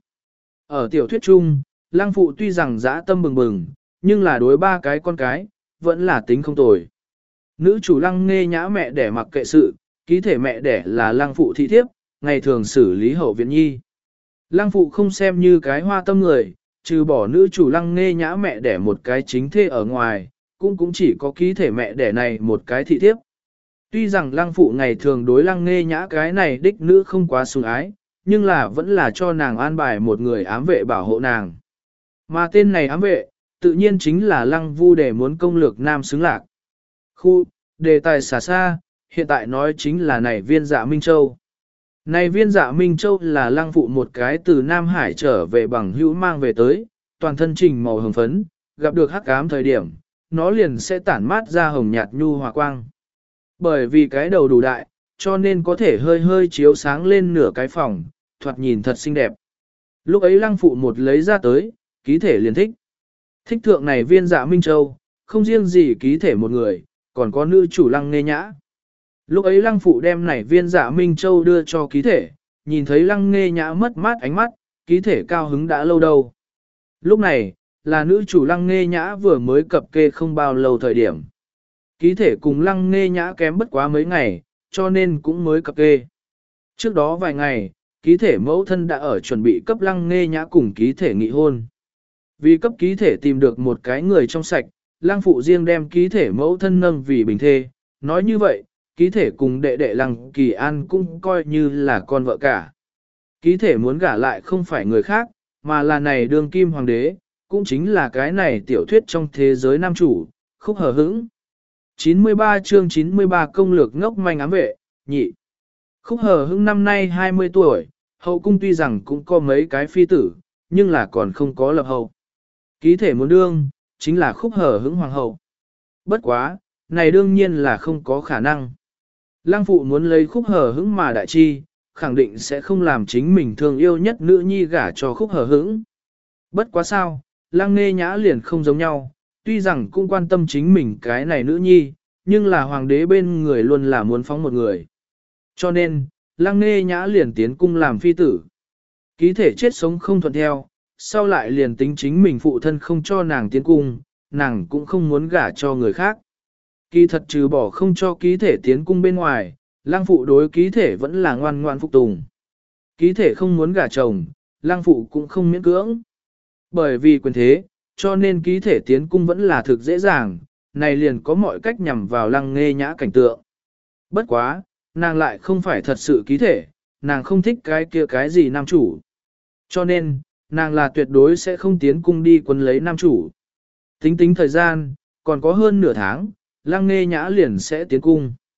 Ở tiểu thuyết chung, lang phụ tuy rằng dã tâm bừng bừng, nhưng là đối ba cái con cái, vẫn là tính không tồi. Nữ chủ lăng nghe nhã mẹ đẻ mặc kệ sự, ký thể mẹ đẻ là lăng phụ thị thiếp, ngày thường xử lý hậu viện nhi. Lăng phụ không xem như cái hoa tâm người, trừ bỏ nữ chủ lăng nghe nhã mẹ đẻ một cái chính thê ở ngoài, cũng cũng chỉ có ký thể mẹ đẻ này một cái thị thiếp. Tuy rằng lăng phụ ngày thường đối lăng nghe nhã cái này đích nữ không quá sủng ái, nhưng là vẫn là cho nàng an bài một người ám vệ bảo hộ nàng. Mà tên này ám vệ, tự nhiên chính là lăng vu để muốn công lược nam xứng lạc. Khu, đề tài xả xa, hiện tại nói chính là này viên Dạ Minh Châu. Này viên Dạ Minh Châu là lăng phụ một cái từ Nam Hải trở về bằng hữu mang về tới, toàn thân trình màu hồng phấn, gặp được hắc ám thời điểm, nó liền sẽ tản mát ra hồng nhạt nhu hòa quang. Bởi vì cái đầu đủ đại, cho nên có thể hơi hơi chiếu sáng lên nửa cái phòng, thoạt nhìn thật xinh đẹp. Lúc ấy lăng phụ một lấy ra tới, ký thể liền thích. Thích thượng này viên Dạ Minh Châu, không riêng gì ký thể một người, còn có nữ chủ lăng nghe nhã. Lúc ấy lăng phụ đem này viên Dạ Minh Châu đưa cho ký thể, nhìn thấy lăng nghe nhã mất mát ánh mắt, ký thể cao hứng đã lâu đâu. Lúc này, là nữ chủ lăng nghe nhã vừa mới cập kê không bao lâu thời điểm. Ký thể cùng lăng nghe nhã kém bất quá mấy ngày, cho nên cũng mới cập kê. Trước đó vài ngày, ký thể mẫu thân đã ở chuẩn bị cấp lăng nghe nhã cùng ký thể nghị hôn. Vì cấp ký thể tìm được một cái người trong sạch, lăng phụ riêng đem ký thể mẫu thân nâng vì bình thê. Nói như vậy, ký thể cùng đệ đệ lăng kỳ an cũng coi như là con vợ cả. Ký thể muốn gả lại không phải người khác, mà là này đương kim hoàng đế, cũng chính là cái này tiểu thuyết trong thế giới nam chủ, Khúc Hờ Hững. chín mươi ba chương chín mươi ba công lược ngốc manh ám vệ, nhị. Khúc Hờ Hững năm nay hai mươi tuổi, hậu cung tuy rằng cũng có mấy cái phi tử, nhưng là còn không có lập hậu. Ký thể muốn đương, chính là Khúc Hờ Hững hoàng hậu. Bất quá, này đương nhiên là không có khả năng. Lăng phụ muốn lấy Khúc Hờ Hững mà đại chi, khẳng định sẽ không làm chính mình thương yêu nhất nữ nhi gả cho Khúc Hờ Hững. Bất quá sao, Lăng Nghe Nhã liền không giống nhau, tuy rằng cũng quan tâm chính mình cái này nữ nhi, nhưng là hoàng đế bên người luôn là muốn phóng một người. Cho nên, Lăng Nghe Nhã liền tiến cung làm phi tử. Ký thể chết sống không thuận theo, sau lại liền tính chính mình phụ thân không cho nàng tiến cung, nàng cũng không muốn gả cho người khác. Kỳ thật trừ bỏ không cho ký thể tiến cung bên ngoài, Lăng phụ đối ký thể vẫn là ngoan ngoan phục tùng. Ký thể không muốn gả chồng, Lăng phụ cũng không miễn cưỡng. Bởi vì quyền thế, cho nên ký thể tiến cung vẫn là thực dễ dàng, này liền có mọi cách nhằm vào Lăng Nghe Nhã cảnh tượng. Bất quá, nàng lại không phải thật sự ký thể, nàng không thích cái kia cái gì nam chủ. Cho nên, nàng là tuyệt đối sẽ không tiến cung đi quấn lấy nam chủ. Tính tính thời gian, còn có hơn nửa tháng, Lăng Nghe Nhã liền sẽ tiến cung.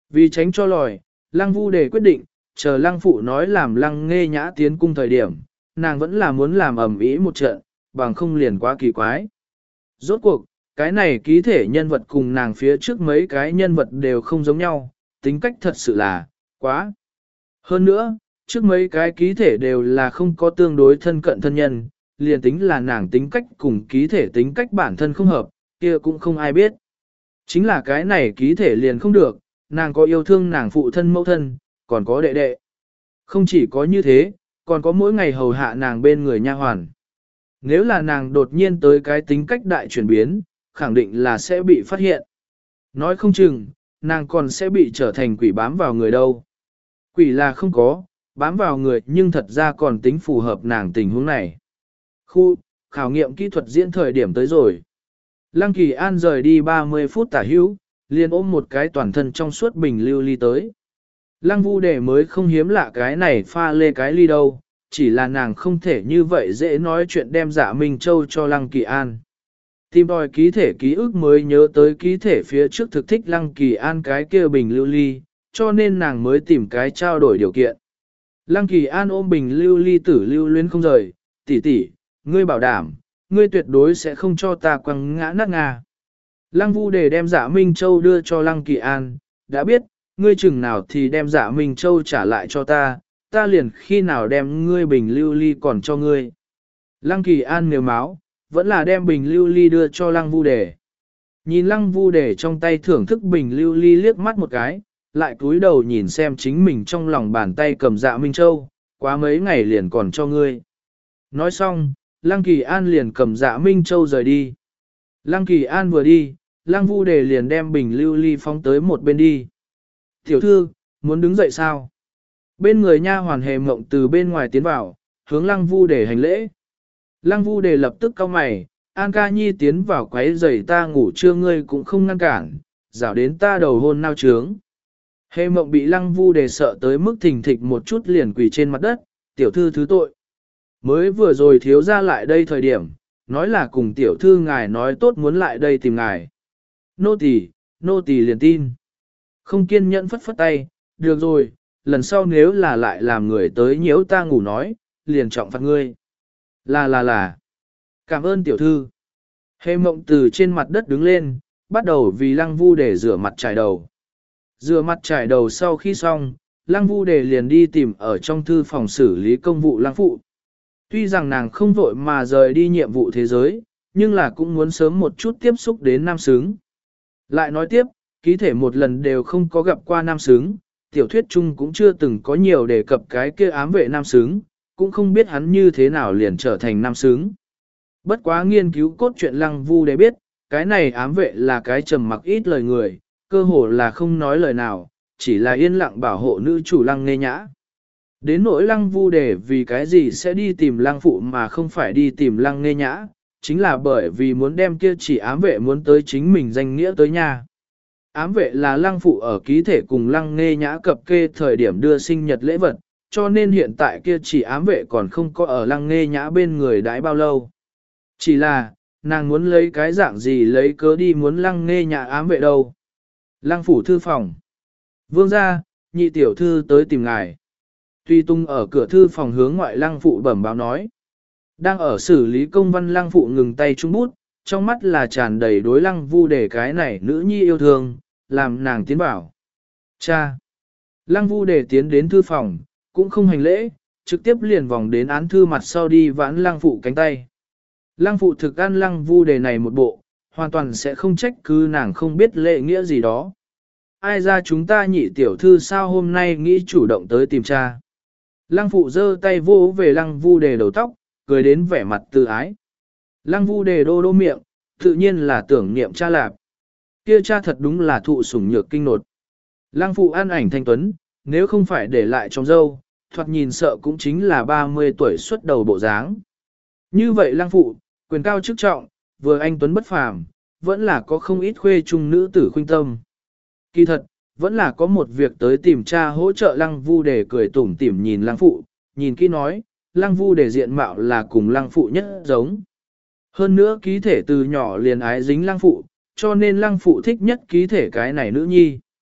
Vì tránh cho lòi, lăng vu đề quyết định, chờ lăng phụ nói làm lăng nghe nhã tiến cung thời điểm, nàng vẫn là muốn làm ẩm ý một trận, bằng không liền quá kỳ quái. Rốt cuộc, cái này ký thể nhân vật cùng nàng phía trước mấy cái nhân vật đều không giống nhau, tính cách thật sự là, quá. Hơn nữa, trước mấy cái ký thể đều là không có tương đối thân cận thân nhân, liền tính là nàng tính cách cùng ký thể tính cách bản thân không hợp, kia cũng không ai biết. Chính là cái này ký thể liền không được, nàng có yêu thương nàng phụ thân mẫu thân, còn có đệ đệ. Không chỉ có như thế, còn có mỗi ngày hầu hạ nàng bên người nha hoàn. Nếu là nàng đột nhiên tới cái tính cách đại chuyển biến, khẳng định là sẽ bị phát hiện. Nói không chừng, nàng còn sẽ bị trở thành quỷ bám vào người đâu. Quỷ là không có, bám vào người nhưng thật ra còn tính phù hợp nàng tình huống này. Khu, khảo nghiệm kỹ thuật diễn thời điểm tới rồi. Lăng Kỳ An rời đi ba mươi phút tả hữu, liền ôm một cái toàn thân trong suốt bình lưu ly tới. Lăng Vu Đề mới không hiếm lạ cái này pha lê cái ly đâu, chỉ là nàng không thể như vậy dễ nói chuyện đem Dạ Minh Châu cho Lăng Kỳ An. Tìm tòi ký thể ký ức mới nhớ tới ký thể phía trước thực thích Lăng Kỳ An cái kia bình lưu ly, cho nên nàng mới tìm cái trao đổi điều kiện. Lăng Kỳ An ôm bình lưu ly tử lưu luyến không rời, tỷ tỷ, ngươi bảo đảm, ngươi tuyệt đối sẽ không cho ta quăng ngã nát ngà. Lăng Vu Đề đem Dạ Minh Châu đưa cho Lăng Kỳ An, đã biết, ngươi chừng nào thì đem Dạ Minh Châu trả lại cho ta, ta liền khi nào đem ngươi bình lưu ly còn cho ngươi. Lăng Kỳ An nếu máu, vẫn là đem bình lưu ly đưa cho Lăng Vu Đề. Nhìn Lăng Vu Đề trong tay thưởng thức bình lưu ly liếc mắt một cái, lại cúi đầu nhìn xem chính mình trong lòng bàn tay cầm Dạ Minh Châu, quá mấy ngày liền còn cho ngươi. Nói xong, Lăng Kỳ An liền cầm Dạ Minh Châu rời đi. Lăng Kỳ An vừa đi, Lăng Vu Đề liền đem bình lưu ly phóng tới một bên đi. Tiểu thư, muốn đứng dậy sao? Bên người nha hoàn hề mộng từ bên ngoài tiến vào, hướng Lăng Vu Đề hành lễ. Lăng Vu Đề lập tức cau mày, An ca nhi tiến vào quấy rầy ta ngủ trưa ngươi cũng không ngăn cản, rảo đến ta đầu hôn nao trướng. Hề mộng bị Lăng Vu Đề sợ tới mức thình thịch một chút liền quỳ trên mặt đất, tiểu thư thứ tội. Mới vừa rồi thiếu ra lại đây thời điểm, nói là cùng tiểu thư ngài nói tốt muốn lại đây tìm ngài. Nô tỳ, nô tỳ liền tin. Không kiên nhẫn phất phất tay, được rồi, lần sau nếu là lại làm người tới nhiễu ta ngủ nói, liền trọng phạt ngươi. Là là là. Cảm ơn tiểu thư. Hề mộng từ trên mặt đất đứng lên, bắt đầu vì Lăng Vu Đề rửa mặt trải đầu. Rửa mặt trải đầu sau khi xong, Lăng Vu Đề liền đi tìm ở trong thư phòng xử lý công vụ Lăng Phụ. Tuy rằng nàng không vội mà rời đi nhiệm vụ thế giới, nhưng là cũng muốn sớm một chút tiếp xúc đến nam xứng. Lại nói tiếp, ký thể một lần đều không có gặp qua nam xứng, tiểu thuyết chung cũng chưa từng có nhiều đề cập cái kia ám vệ nam xứng, cũng không biết hắn như thế nào liền trở thành nam xứng. Bất quá nghiên cứu cốt truyện Lăng Vu để biết, cái này ám vệ là cái trầm mặc ít lời người, cơ hồ là không nói lời nào, chỉ là yên lặng bảo hộ nữ chủ Lăng Nghê Nhã. Đến nỗi Lăng Vu Đề vì cái gì sẽ đi tìm Lăng Phụ mà không phải đi tìm Lăng Nghê Nhã, chính là bởi vì muốn đem kia chỉ ám vệ muốn tới chính mình danh nghĩa tới nhà. Ám vệ là Lăng Phụ ở ký thể cùng Lăng Nghê Nhã cập kê thời điểm đưa sinh nhật lễ vật, cho nên hiện tại kia chỉ ám vệ còn không có ở Lăng Nghê Nhã bên người đãi bao lâu. Chỉ là, nàng muốn lấy cái dạng gì lấy cớ đi muốn Lăng Nghê Nhã ám vệ đâu. Lăng Phủ thư phòng. Vương gia, nhị tiểu thư tới tìm ngài. Tuy tung ở cửa thư phòng hướng ngoại Lăng Phụ bẩm báo nói. Đang ở xử lý công văn Lăng Phụ ngừng tay trung bút, trong mắt là tràn đầy đối Lăng Vu Đề cái này nữ nhi yêu thương, làm nàng tiến bảo. Cha! Lăng Vu Đề tiến đến thư phòng, cũng không hành lễ, trực tiếp liền vòng đến án thư mặt sau đi vãn Lăng Phụ cánh tay. Lăng Phụ thực ăn Lăng Vu Đề này một bộ, hoàn toàn sẽ không trách cứ nàng không biết lệ nghĩa gì đó. Ai ra chúng ta nhị tiểu thư sao hôm nay nghĩ chủ động tới tìm cha. Lăng Phụ giơ tay vô về Lăng Vu Đề đầu tóc, cười đến vẻ mặt tự ái. Lăng Vu Đề đô đô miệng, tự nhiên là tưởng niệm cha lạp. Kia cha thật đúng là thụ sủng nhược kinh nột. Lăng Phụ an ảnh thanh tuấn, nếu không phải để lại trong dâu, thoạt nhìn sợ cũng chính là ba mươi tuổi xuất đầu bộ dáng. Như vậy Lăng Phụ, quyền cao chức trọng, vừa anh tuấn bất phàm, vẫn là có không ít khuê trung nữ tử khuynh tâm. Kỳ thật, vẫn là có một việc tới tìm cha hỗ trợ Lăng Vu Đề cười tủm tỉm nhìn Lăng Phụ, nhìn kỹ nói, Lăng Vu Đề diện mạo là cùng Lăng Phụ nhất giống. Hơn nữa ký thể từ nhỏ liền ái dính Lăng Phụ, cho nên Lăng Phụ thích nhất ký thể cái này nữ nhi.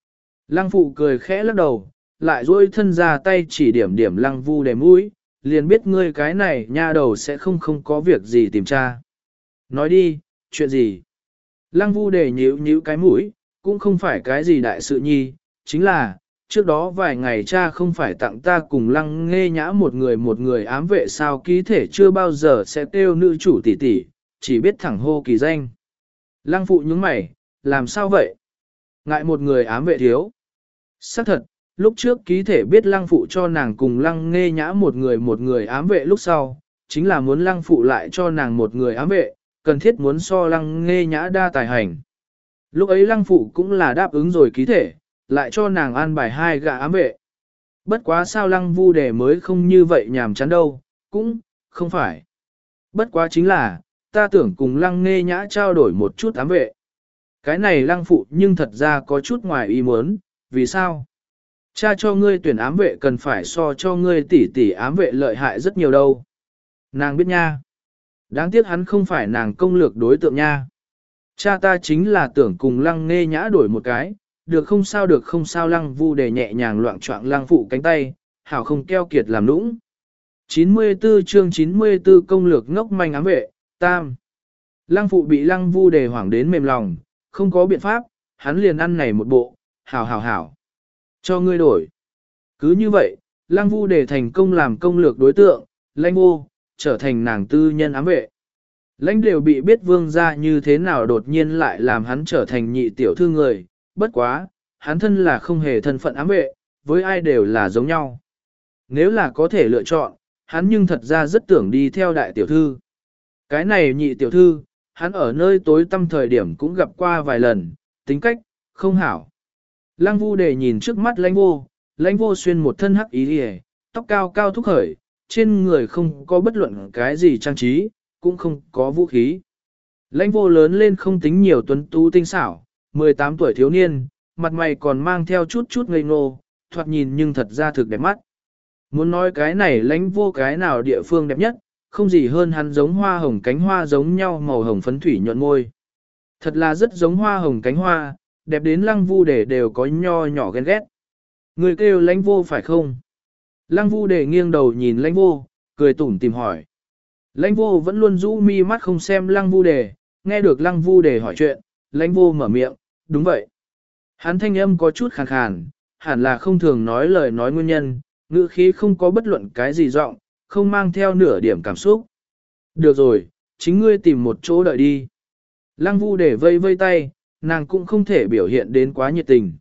Lăng phụ cười khẽ lắc đầu, lại duỗi thân ra tay chỉ điểm điểm lăng vu để mũi, liền biết ngươi cái này nha đầu sẽ không không có việc gì tìm tra. Nói đi, chuyện gì? Lăng vu để nhíu nhíu cái mũi, cũng không phải cái gì đại sự nhi, chính là, trước đó vài ngày cha không phải tặng ta cùng lăng nghe nhã một người một người ám vệ sao ký thể chưa bao giờ sẽ kêu nữ chủ tỷ tỷ, chỉ biết thẳng hô kỳ danh. Lăng phụ nhướng mày, làm sao vậy? Ngại một người ám vệ thiếu. Xác thật, lúc trước ký thể biết lăng phụ cho nàng cùng lăng nghe nhã một người một người ám vệ lúc sau, chính là muốn lăng phụ lại cho nàng một người ám vệ, cần thiết muốn so lăng nghe nhã đa tài hành. Lúc ấy lăng phụ cũng là đáp ứng rồi ký thể, lại cho nàng an bài hai gã ám vệ. Bất quá sao lăng vu đề mới không như vậy nhàm chán đâu, cũng, không phải. Bất quá chính là, ta tưởng cùng lăng nghe nhã trao đổi một chút ám vệ. Cái này lăng phụ nhưng thật ra có chút ngoài ý muốn, vì sao? Cha cho ngươi tuyển ám vệ cần phải so cho ngươi tỷ tỷ ám vệ lợi hại rất nhiều đâu. Nàng biết nha. Đáng tiếc hắn không phải nàng công lược đối tượng nha. Cha ta chính là tưởng cùng lăng nghe nhã đổi một cái, được không sao được không sao lăng vu để nhẹ nhàng loạn trọng lăng phụ cánh tay, hảo không keo kiệt làm nũng. chín mươi tư chương chín mươi tư công lược ngốc manh ám vệ, tam. Lăng phụ bị lăng vu đề hoảng đến mềm lòng, không có biện pháp, hắn liền ăn này một bộ, hảo hảo hảo. Cho ngươi đổi. Cứ như vậy, lăng vu đề thành công làm công lược đối tượng, lãnh vô, trở thành nàng tư nhân ám vệ. Lãnh đều bị biết vương gia như thế nào đột nhiên lại làm hắn trở thành nhị tiểu thư người, bất quá, hắn thân là không hề thân phận ám vệ, với ai đều là giống nhau. Nếu là có thể lựa chọn, hắn nhưng thật ra rất tưởng đi theo đại tiểu thư. Cái này nhị tiểu thư, hắn ở nơi tối tăm thời điểm cũng gặp qua vài lần, tính cách, không hảo. Lăng vu đề nhìn trước mắt lãnh vô, lãnh vô xuyên một thân hắc ý hề, tóc cao cao thúc khởi, trên người không có bất luận cái gì trang trí, cũng không có vũ khí. Lãnh vô lớn lên không tính nhiều tuấn tú tinh xảo, mười tám tuổi thiếu niên, mặt mày còn mang theo chút chút ngây ngô, thoạt nhìn nhưng thật ra thực đẹp mắt. Muốn nói cái này lãnh vô cái nào địa phương đẹp nhất, không gì hơn hắn giống hoa hồng cánh hoa giống nhau màu hồng phấn thủy nhuận môi. Thật là rất giống hoa hồng cánh hoa, đẹp đến lăng vu để đều có nho nhỏ ghen ghét. Người kêu lãnh vô phải không? Lăng vu để nghiêng đầu nhìn lãnh vô, cười tủm tìm hỏi. Lãnh vô vẫn luôn rũ mi mắt không xem lăng vu đề, nghe được lăng vu đề hỏi chuyện, lãnh vô mở miệng, đúng vậy. Hắn thanh âm có chút khàn khàn, hẳn là không thường nói lời nói nguyên nhân, ngữ khí không có bất luận cái gì giọng, không mang theo nửa điểm cảm xúc. Được rồi, chính ngươi tìm một chỗ đợi đi. Lăng vu đề vây vây tay, nàng cũng không thể biểu hiện đến quá nhiệt tình.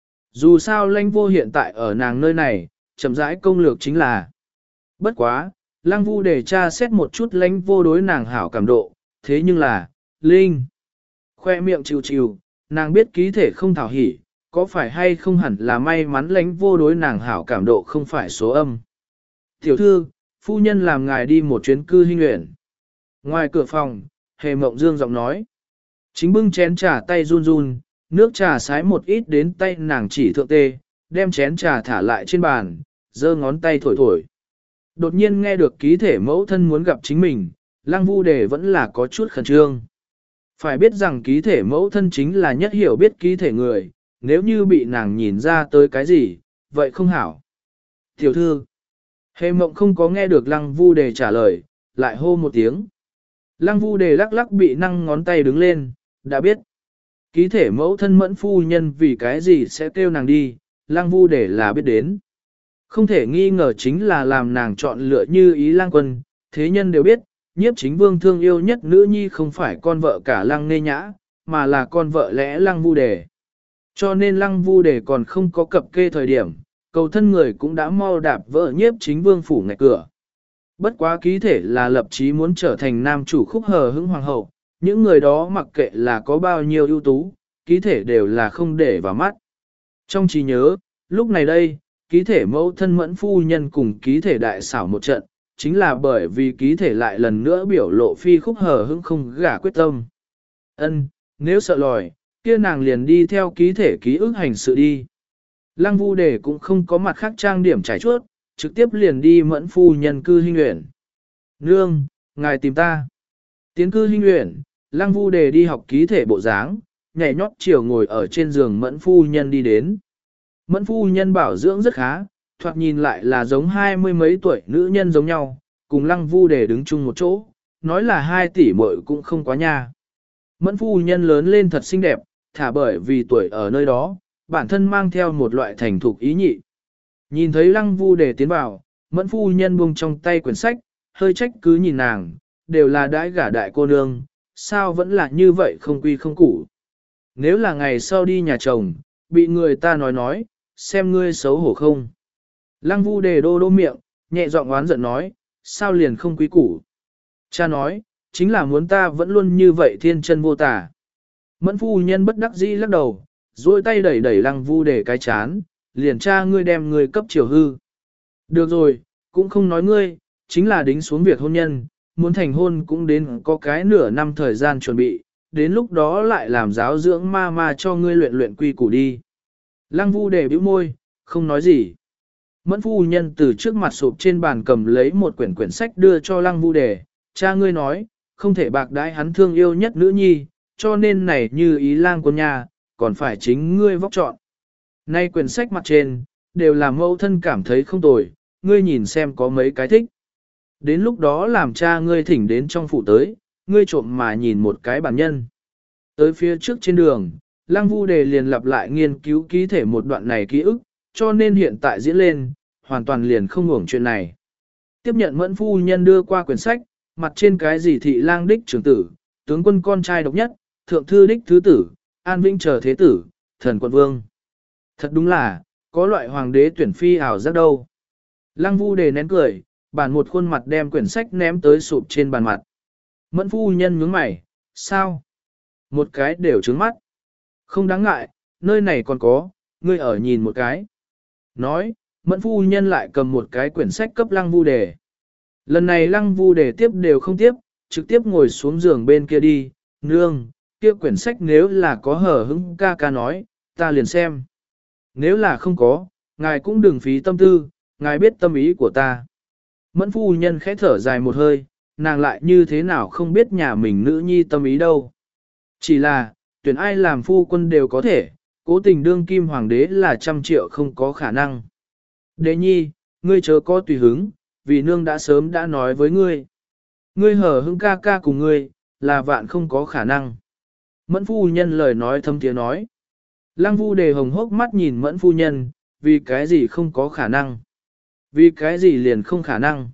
Dù sao lãnh vô hiện tại ở nàng nơi này, chậm rãi công lược chính là. Bất quá, lăng vu đề tra xét một chút lãnh vô đối nàng hảo cảm độ, thế nhưng là, Linh. Khoe miệng chịu chịu, nàng biết ký thể không thảo hỉ, có phải hay không hẳn là may mắn lãnh vô đối nàng hảo cảm độ không phải số âm. Tiểu thư, phu nhân làm ngài đi một chuyến cư hinh nguyện. Ngoài cửa phòng, hề mộng dương giọng nói. Chính bưng chén trà tay run run, nước trà sái một ít đến tay nàng chỉ thượng tê, đem chén trà thả lại trên bàn, giơ ngón tay thổi thổi. Đột nhiên nghe được ký thể mẫu thân muốn gặp chính mình, lăng vu đề vẫn là có chút khẩn trương. Phải biết rằng ký thể mẫu thân chính là nhất hiểu biết ký thể người, nếu như bị nàng nhìn ra tới cái gì, vậy không hảo. Tiểu thư, hề mộng không có nghe được lăng vu đề trả lời, lại hô một tiếng. Lăng vu đề lắc lắc bị năng ngón tay đứng lên, đã biết. Ký thể mẫu thân mẫn phu nhân vì cái gì sẽ kêu nàng đi, lăng vu đề là biết đến. Không thể nghi ngờ chính là làm nàng chọn lựa như ý lang quân, thế nhân đều biết, nhiếp chính vương thương yêu nhất nữ nhi không phải con vợ cả lăng nê nhã, mà là con vợ lẽ lăng vu đề. Cho nên lăng vu đề còn không có cập kê thời điểm, cầu thân người cũng đã mau đạp vợ nhiếp chính vương phủ ngạch cửa. Bất quá ký thể là lập chí muốn trở thành nam chủ khúc hờ hững hoàng hậu, những người đó mặc kệ là có bao nhiêu ưu tú, ký thể đều là không để vào mắt. Trong trí nhớ, lúc này đây, ký thể mẫu thân mẫn phu nhân cùng ký thể đại xảo một trận, chính là bởi vì ký thể lại lần nữa biểu lộ phi khúc hờ hững không gả quyết tâm. Ân, nếu sợ lòi, kia nàng liền đi theo ký thể ký ức hành sự đi. Lăng vu đề cũng không có mặt khác trang điểm trải chuốt, trực tiếp liền đi mẫn phu nhân cư hinh uyển. Nương, ngài tìm ta. Tiến cư hinh uyển, lăng vu đề đi học ký thể bộ dáng, nhảy nhót chiều ngồi ở trên giường mẫn phu nhân đi đến. Mẫn phu nhân bảo dưỡng rất khá, thoạt nhìn lại là giống hai mươi mấy tuổi nữ nhân giống nhau, cùng lăng vu để đứng chung một chỗ, nói là hai tỷ muội cũng không quá nha. Mẫn phu nhân lớn lên thật xinh đẹp, thả bởi vì tuổi ở nơi đó, bản thân mang theo một loại thành thục ý nhị. Nhìn thấy lăng vu để tiến vào, mẫn phu nhân buông trong tay quyển sách, hơi trách cứ nhìn nàng, đều là đãi gả đại cô nương, sao vẫn là như vậy không quy không củ. Nếu là ngày sau đi nhà chồng, bị người ta nói nói, xem ngươi xấu hổ không. Lăng vu đề đô đô miệng, nhẹ giọng oán giận nói, sao liền không quý củ. Cha nói, chính là muốn ta vẫn luôn như vậy thiên chân vô tả. Mẫn phu nhân bất đắc dĩ lắc đầu, duỗi tay đẩy đẩy lăng vu đề cái chán, liền cha ngươi đem ngươi cấp chiều hư. Được rồi, cũng không nói ngươi, chính là đính xuống việc hôn nhân, muốn thành hôn cũng đến có cái nửa năm thời gian chuẩn bị, đến lúc đó lại làm giáo dưỡng ma ma cho ngươi luyện luyện quy củ đi. Lăng vu đề bĩu môi, không nói gì. Mẫn phu nhân từ trước mặt sụp trên bàn cầm lấy một quyển quyển sách đưa cho lăng vu đề, cha ngươi nói, không thể bạc đãi hắn thương yêu nhất nữ nhi, cho nên này như ý lang của nhà, còn phải chính ngươi vóc chọn. Nay quyển sách mặt trên, đều là mẫu thân cảm thấy không tồi, ngươi nhìn xem có mấy cái thích. Đến lúc đó làm cha ngươi thỉnh đến trong phủ tới, ngươi trộm mà nhìn một cái bản nhân. Tới phía trước trên đường, Lăng Vu Đề liền lặp lại nghiên cứu ký thể một đoạn này ký ức, cho nên hiện tại diễn lên, hoàn toàn liền không ngủng chuyện này. Tiếp nhận Mẫn phu nhân đưa qua quyển sách, mặt trên cái gì thị lang đích trưởng tử, tướng quân con trai độc nhất, thượng thư đích thứ tử, an vĩnh chờ thế tử, thần quận vương. Thật đúng là, có loại hoàng đế tuyển phi ảo giác đâu. Lăng Vu Đề nén cười, bản một khuôn mặt đem quyển sách ném tới sụp trên bàn mặt. Mẫn phu nhân nhướng mày, sao? Một cái đều trướng mắt. Không đáng ngại, nơi này còn có, ngươi ở nhìn một cái. Nói, Mẫn phu nhân lại cầm một cái quyển sách cấp Lăng Vu Đề. Lần này Lăng Vu Đề tiếp đều không tiếp, trực tiếp ngồi xuống giường bên kia đi, nương, kia quyển sách nếu là có hở hững ca ca nói, ta liền xem. Nếu là không có, ngài cũng đừng phí tâm tư, ngài biết tâm ý của ta. Mẫn phu nhân khẽ thở dài một hơi, nàng lại như thế nào không biết nhà mình nữ nhi tâm ý đâu. Chỉ là, tuyển ai làm phu quân đều có thể, cố tình đương kim hoàng đế là trăm triệu không có khả năng. Đế nhi, ngươi chớ có tùy hứng, vì nương đã sớm đã nói với ngươi. Ngươi hở hững ca ca cùng ngươi, là vạn không có khả năng. Mẫn phu nhân lời nói thâm tiếng nói. Lăng Vu Đề hồng hốc mắt nhìn Mẫn phu nhân, vì cái gì không có khả năng. Vì cái gì liền không khả năng.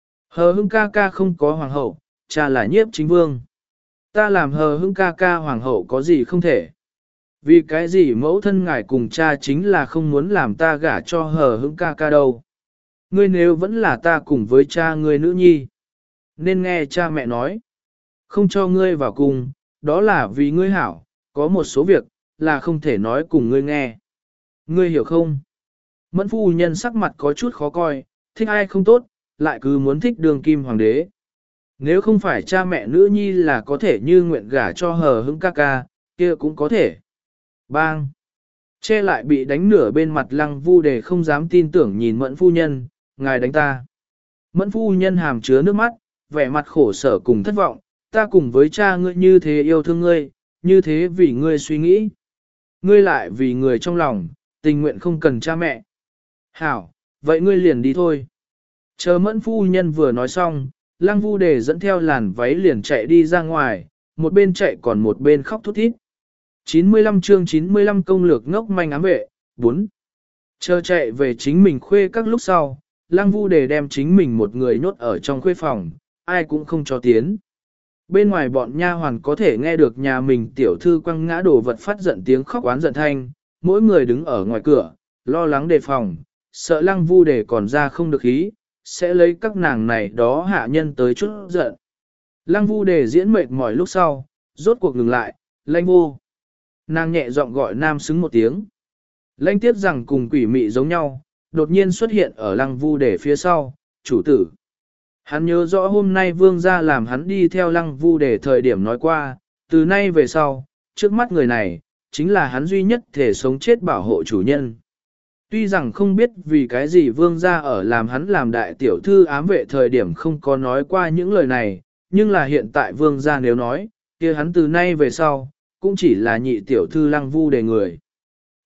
Hờ hững ca ca không có hoàng hậu, cha là nhiếp chính vương. Ta làm hờ hững ca ca hoàng hậu có gì không thể. Vì cái gì mẫu thân ngài cùng cha chính là không muốn làm ta gả cho hờ hững ca ca đâu. Ngươi nếu vẫn là ta cùng với cha ngươi nữ nhi. Nên nghe cha mẹ nói. Không cho ngươi vào cùng, đó là vì ngươi hảo, có một số việc, là không thể nói cùng ngươi nghe. Ngươi hiểu không? Mẫn phu nhân sắc mặt có chút khó coi, thích ai không tốt, lại cứ muốn thích đường kim hoàng đế. Nếu không phải cha mẹ nữ nhi là có thể như nguyện gả cho hờ hững ca ca, kia cũng có thể. Bang! Che lại bị đánh nửa bên mặt Lăng Vu Đề không dám tin tưởng nhìn Mẫn phu nhân, ngài đánh ta. Mẫn phu nhân hàm chứa nước mắt, vẻ mặt khổ sở cùng thất vọng, ta cùng với cha ngươi như thế yêu thương ngươi, như thế vì ngươi suy nghĩ. Ngươi lại vì người trong lòng, tình nguyện không cần cha mẹ. Hảo, vậy ngươi liền đi thôi. Chờ Mẫn phu nhân vừa nói xong, Lăng Vu Đề dẫn theo làn váy liền chạy đi ra ngoài, một bên chạy còn một bên khóc thút thít. chín mươi lăm chương chín mươi lăm công lược ngốc manh ám vệ, bốn. Chờ chạy về chính mình khuê các lúc sau, Lăng Vu Đề đem chính mình một người nhốt ở trong khuê phòng, ai cũng không cho tiến. Bên ngoài bọn nha hoàn có thể nghe được nhà mình tiểu thư quăng ngã đồ vật phát giận tiếng khóc oán giận thanh, mỗi người đứng ở ngoài cửa, lo lắng đề phòng, sợ Lăng Vu Đề còn ra không được ý, sẽ lấy các nàng này đó hạ nhân tới chút giận. Lăng Vu Đề diễn mệt mỏi lúc sau, rốt cuộc ngừng lại, Lanh vô. Nàng nhẹ giọng gọi nam xứng một tiếng. Lanh tiếp rằng cùng quỷ mị giống nhau, đột nhiên xuất hiện ở Lăng Vu Đề phía sau, chủ tử. Hắn nhớ rõ hôm nay vương gia làm hắn đi theo Lăng Vu Đề thời điểm nói qua, từ nay về sau, trước mắt người này, chính là hắn duy nhất thể sống chết bảo hộ chủ nhân. Tuy rằng không biết vì cái gì vương gia ở làm hắn làm đại tiểu thư ám vệ thời điểm không có nói qua những lời này, nhưng là hiện tại vương gia nếu nói, kia hắn từ nay về sau, cũng chỉ là nhị tiểu thư Lăng Vu Đề người.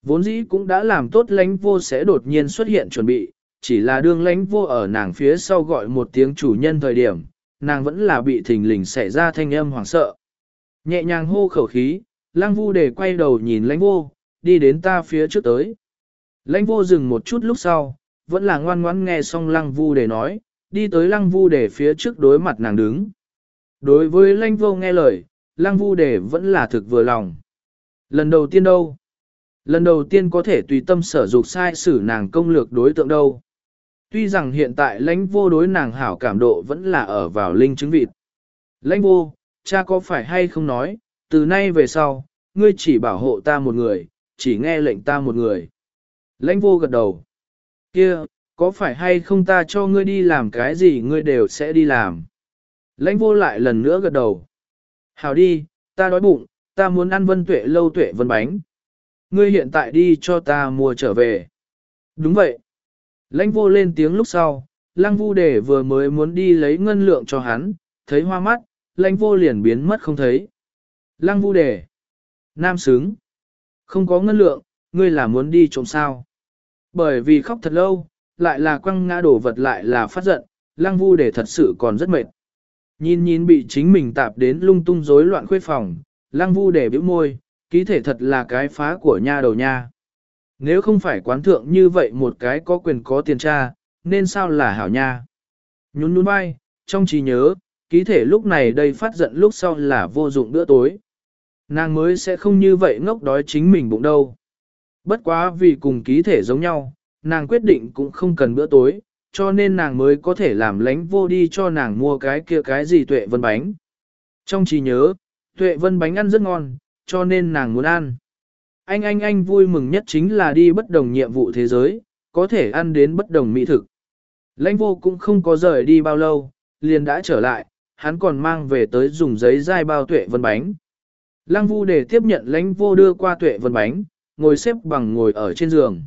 Vốn dĩ cũng đã làm tốt lãnh vô sẽ đột nhiên xuất hiện chuẩn bị, chỉ là đương lãnh vô ở nàng phía sau gọi một tiếng chủ nhân thời điểm, nàng vẫn là bị thình lình xảy ra thanh âm hoảng sợ. Nhẹ nhàng hô khẩu khí, lăng vu để quay đầu nhìn lãnh vô, đi đến ta phía trước tới. Lãnh vô dừng một chút lúc sau, vẫn là ngoan ngoãn nghe xong lăng vu để nói, đi tới lăng vu để phía trước đối mặt nàng đứng. Đối với lãnh vô nghe lời, lăng vu để vẫn là thực vừa lòng. Lần đầu tiên đâu? Lần đầu tiên có thể tùy tâm sở dục sai xử nàng công lược đối tượng đâu. Tuy rằng hiện tại lãnh vô đối nàng hảo cảm độ vẫn là ở vào linh chứng vịt. Lãnh vô, cha có phải hay không nói, từ nay về sau, ngươi chỉ bảo hộ ta một người, chỉ nghe lệnh ta một người. Lãnh vô gật đầu. Kia, có phải hay không ta cho ngươi đi làm cái gì ngươi đều sẽ đi làm. Lãnh vô lại lần nữa gật đầu. Hảo đi, ta đói bụng, ta muốn ăn Vân Tuệ lâu Tuệ Vân bánh. Ngươi hiện tại đi cho ta mua trở về. Đúng vậy. Lãnh vô lên tiếng lúc sau, lăng vu đề vừa mới muốn đi lấy ngân lượng cho hắn, thấy hoa mắt, lãnh vô liền biến mất không thấy. Lăng vu đề. Nam xứng. Không có ngân lượng, ngươi là muốn đi trộm sao. Bởi vì khóc thật lâu, lại là quăng ngã đổ vật lại là phát giận, lăng vu đề thật sự còn rất mệt. Nhìn nhìn bị chính mình tạp đến lung tung rối loạn khuê phòng, lăng vu đề bĩu môi, ký thể thật là cái phá của nha đầu nha. Nếu không phải quán thượng như vậy một cái có quyền có tiền tra, nên sao là hảo nha. Nhún nhún vai, trong trí nhớ, ký thể lúc này đây phát giận lúc sau là vô dụng bữa tối. Nàng mới sẽ không như vậy ngốc đói chính mình bụng đâu. Bất quá vì cùng ký thể giống nhau, nàng quyết định cũng không cần bữa tối, cho nên nàng mới có thể làm lánh vô đi cho nàng mua cái kia cái gì Tuệ Vân bánh. Trong trí nhớ, Tuệ Vân bánh ăn rất ngon, cho nên nàng muốn ăn. Anh anh anh vui mừng nhất chính là đi bất đồng nhiệm vụ thế giới, có thể ăn đến bất đồng mỹ thực. Lãnh vô cũng không có rời đi bao lâu, liền đã trở lại, hắn còn mang về tới dùng giấy dai bao Tuệ Vân bánh. Lăng vu để tiếp nhận lãnh vô đưa qua Tuệ Vân bánh, ngồi xếp bằng ngồi ở trên giường.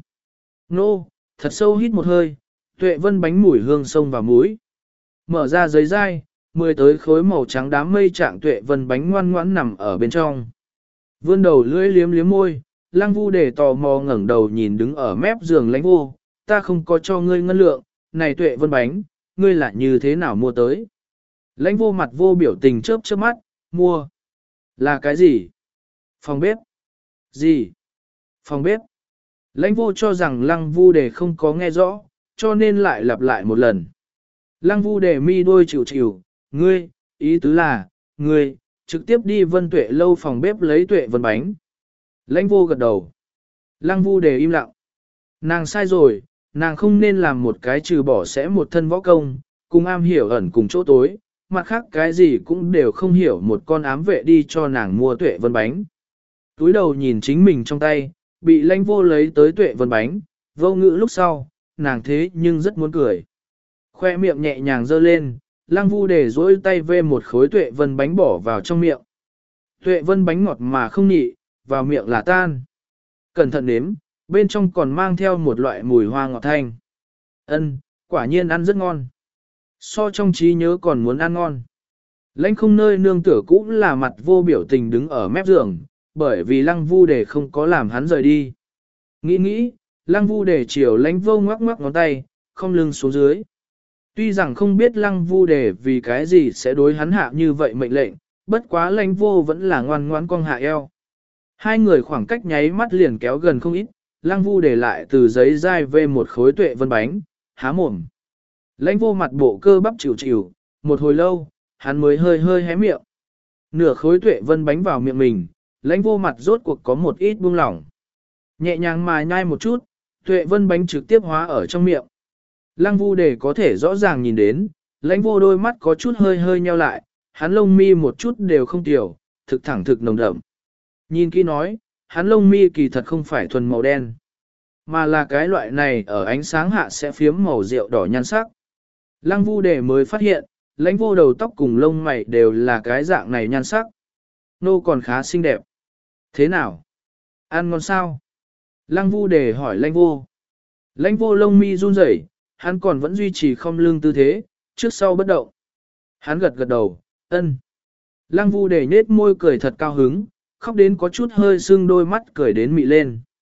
Nô, thật sâu hít một hơi, Tuệ Vân bánh mùi hương sông vào mũi. Mở ra giấy dai, mười tới khối màu trắng đám mây trạng Tuệ Vân bánh ngoan ngoãn nằm ở bên trong. Vươn đầu lưỡi liếm liếm môi, lăng vu để tò mò ngẩng đầu nhìn đứng ở mép giường lãnh vô, ta không có cho ngươi ngân lượng, này Tuệ Vân bánh, ngươi lại như thế nào mua tới. Lãnh vô mặt vô biểu tình chớp chớp mắt, mua. Là cái gì? Phòng bếp. Gì? Phòng bếp. Lãnh vô cho rằng lăng vu đề không có nghe rõ, cho nên lại lặp lại một lần. Lăng vu đề mi đôi chịu chịu, ngươi, ý tứ là, ngươi, trực tiếp đi Vân Tuệ lâu phòng bếp lấy Tuệ Vân bánh. Lãnh vô gật đầu. Lăng vu đề im lặng. Nàng sai rồi, nàng không nên làm một cái trừ bỏ sẽ một thân võ công, cùng am hiểu ẩn cùng chỗ tối, mặt khác cái gì cũng đều không hiểu một con ám vệ đi cho nàng mua Tuệ Vân bánh. Túi đầu nhìn chính mình trong tay, bị lãnh vô lấy tới Tuệ Vân bánh, vô ngữ lúc sau, nàng thế nhưng rất muốn cười. Khoe miệng nhẹ nhàng giơ lên, lăng vu để dỗi tay vê một khối Tuệ Vân bánh bỏ vào trong miệng. Tuệ Vân bánh ngọt mà không nhị, vào miệng là tan. Cẩn thận nếm, bên trong còn mang theo một loại mùi hoa ngọt thanh. Ân, quả nhiên ăn rất ngon. So trong trí nhớ còn muốn ăn ngon. Lãnh không nơi nương tựa cũng là mặt vô biểu tình đứng ở mép giường, bởi vì lăng vu để không có làm hắn rời đi. Nghĩ nghĩ, lăng vu để chiều lãnh vô ngoắc ngoắc ngón tay, không lưng xuống dưới. Tuy rằng không biết lăng vu để vì cái gì sẽ đối hắn hạ như vậy mệnh lệnh, bất quá lãnh vô vẫn là ngoan ngoãn cong hạ eo. Hai người khoảng cách nháy mắt liền kéo gần không ít, lăng vu để lại từ giấy dai về một khối Tuệ Vân bánh, há mồm. Lãnh vô mặt bộ cơ bắp chịu chịu, một hồi lâu, hắn mới hơi hơi hé miệng. Nửa khối Tuệ Vân bánh vào miệng mình, lãnh vô mặt rốt cuộc có một ít buông lỏng. Nhẹ nhàng mài nhai một chút, Tuệ Vân bánh trực tiếp hóa ở trong miệng. Lăng vu để có thể rõ ràng nhìn đến, lãnh vô đôi mắt có chút hơi hơi nheo lại, hắn lông mi một chút đều không tiểu, thực thẳng thực nồng đậm. Nhìn kỹ nói, hắn lông mi kỳ thật không phải thuần màu đen, mà là cái loại này ở ánh sáng hạ sẽ phiếm màu rượu đỏ nhan sắc. Lăng vu để mới phát hiện, lãnh vô đầu tóc cùng lông mày đều là cái dạng này nhan sắc. Nô còn khá xinh đẹp. Thế nào? Ăn ngon sao? Lăng vu để hỏi lãnh vô. Lãnh vô lông mi run rẩy, hắn còn vẫn duy trì không lưng tư thế, trước sau bất động. Hắn gật gật đầu, ân. Lăng vu để nết môi cười thật cao hứng, khóc đến có chút hơi sưng đôi mắt cười đến mị lên.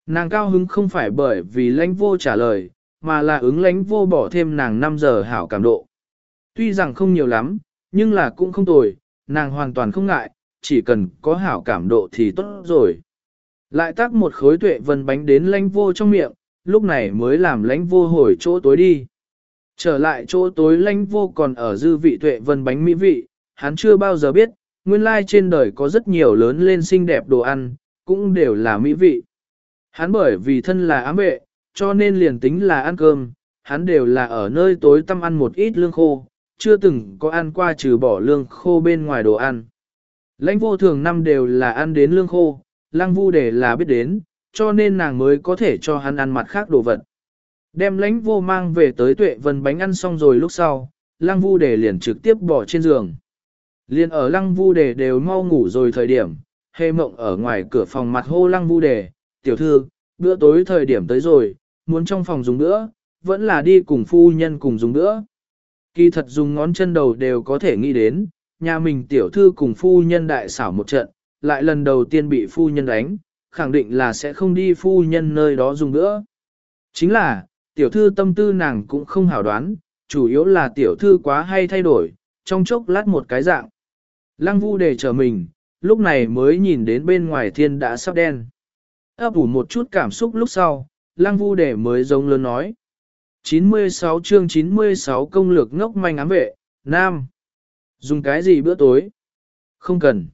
Nàng cao hứng không phải bởi vì lãnh vô trả lời, mà là ứng lãnh vô bỏ thêm nàng năm giờ hảo cảm độ. Tuy rằng không nhiều lắm, nhưng là cũng không tồi, nàng hoàn toàn không ngại, chỉ cần có hảo cảm độ thì tốt rồi. Lại tác một khối tuệ vân bánh đến lãnh vô trong miệng, lúc này mới làm lãnh vô hồi chỗ tối đi. Trở lại chỗ tối lãnh vô còn ở dư vị tuệ vân bánh mỹ vị, hắn chưa bao giờ biết, nguyên lai trên đời có rất nhiều lớn lên xinh đẹp đồ ăn, cũng đều là mỹ vị. Hắn bởi vì thân là ám vệ, cho nên liền tính là ăn cơm, hắn đều là ở nơi tối tăm ăn một ít lương khô, chưa từng có ăn qua trừ bỏ lương khô bên ngoài đồ ăn. Lãnh vô thường năm đều là ăn đến lương khô, lăng vu để là biết đến, cho nên nàng mới có thể cho hắn ăn mặt khác đồ vật. Đem lãnh vô mang về tới tuệ vân bánh ăn xong rồi lúc sau, lăng vu để liền trực tiếp bỏ trên giường. Liên ở lăng vu đề đều mau ngủ rồi thời điểm, hề mộng ở ngoài cửa phòng mặt hô lăng vu đề, tiểu thư, bữa tối thời điểm tới rồi, muốn trong phòng dùng bữa, vẫn là đi cùng phu nhân cùng dùng bữa. Kỳ thật dùng ngón chân đầu đều có thể nghĩ đến, nhà mình tiểu thư cùng phu nhân đại xảo một trận, lại lần đầu tiên bị phu nhân đánh, khẳng định là sẽ không đi phu nhân nơi đó dùng bữa. Chính là, tiểu thư tâm tư nàng cũng không hảo đoán, chủ yếu là tiểu thư quá hay thay đổi, trong chốc lát một cái dạng. Lăng vu đề chờ mình, lúc này mới nhìn đến bên ngoài thiên đã sắp đen. Ấp ủ một chút cảm xúc lúc sau, lăng vu đề mới giống lớn nói. chín mươi sáu chương chín mươi sáu công lược ngốc manh ám vệ, Nam. Dùng cái gì bữa tối? Không cần.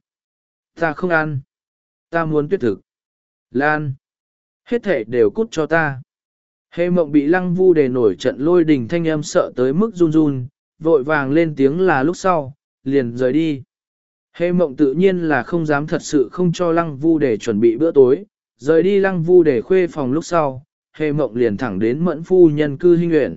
Ta không ăn. Ta muốn tuyết thực. Lan. Hết thể đều cút cho ta. Hề mộng bị lăng vu đề nổi trận lôi đình thanh âm sợ tới mức run run, vội vàng lên tiếng là lúc sau, liền rời đi. Hề mộng tự nhiên là không dám thật sự không cho lăng vu để chuẩn bị bữa tối, rời đi lăng vu để khuê phòng lúc sau, hề mộng liền thẳng đến mẫn phu nhân cư hinh uyển.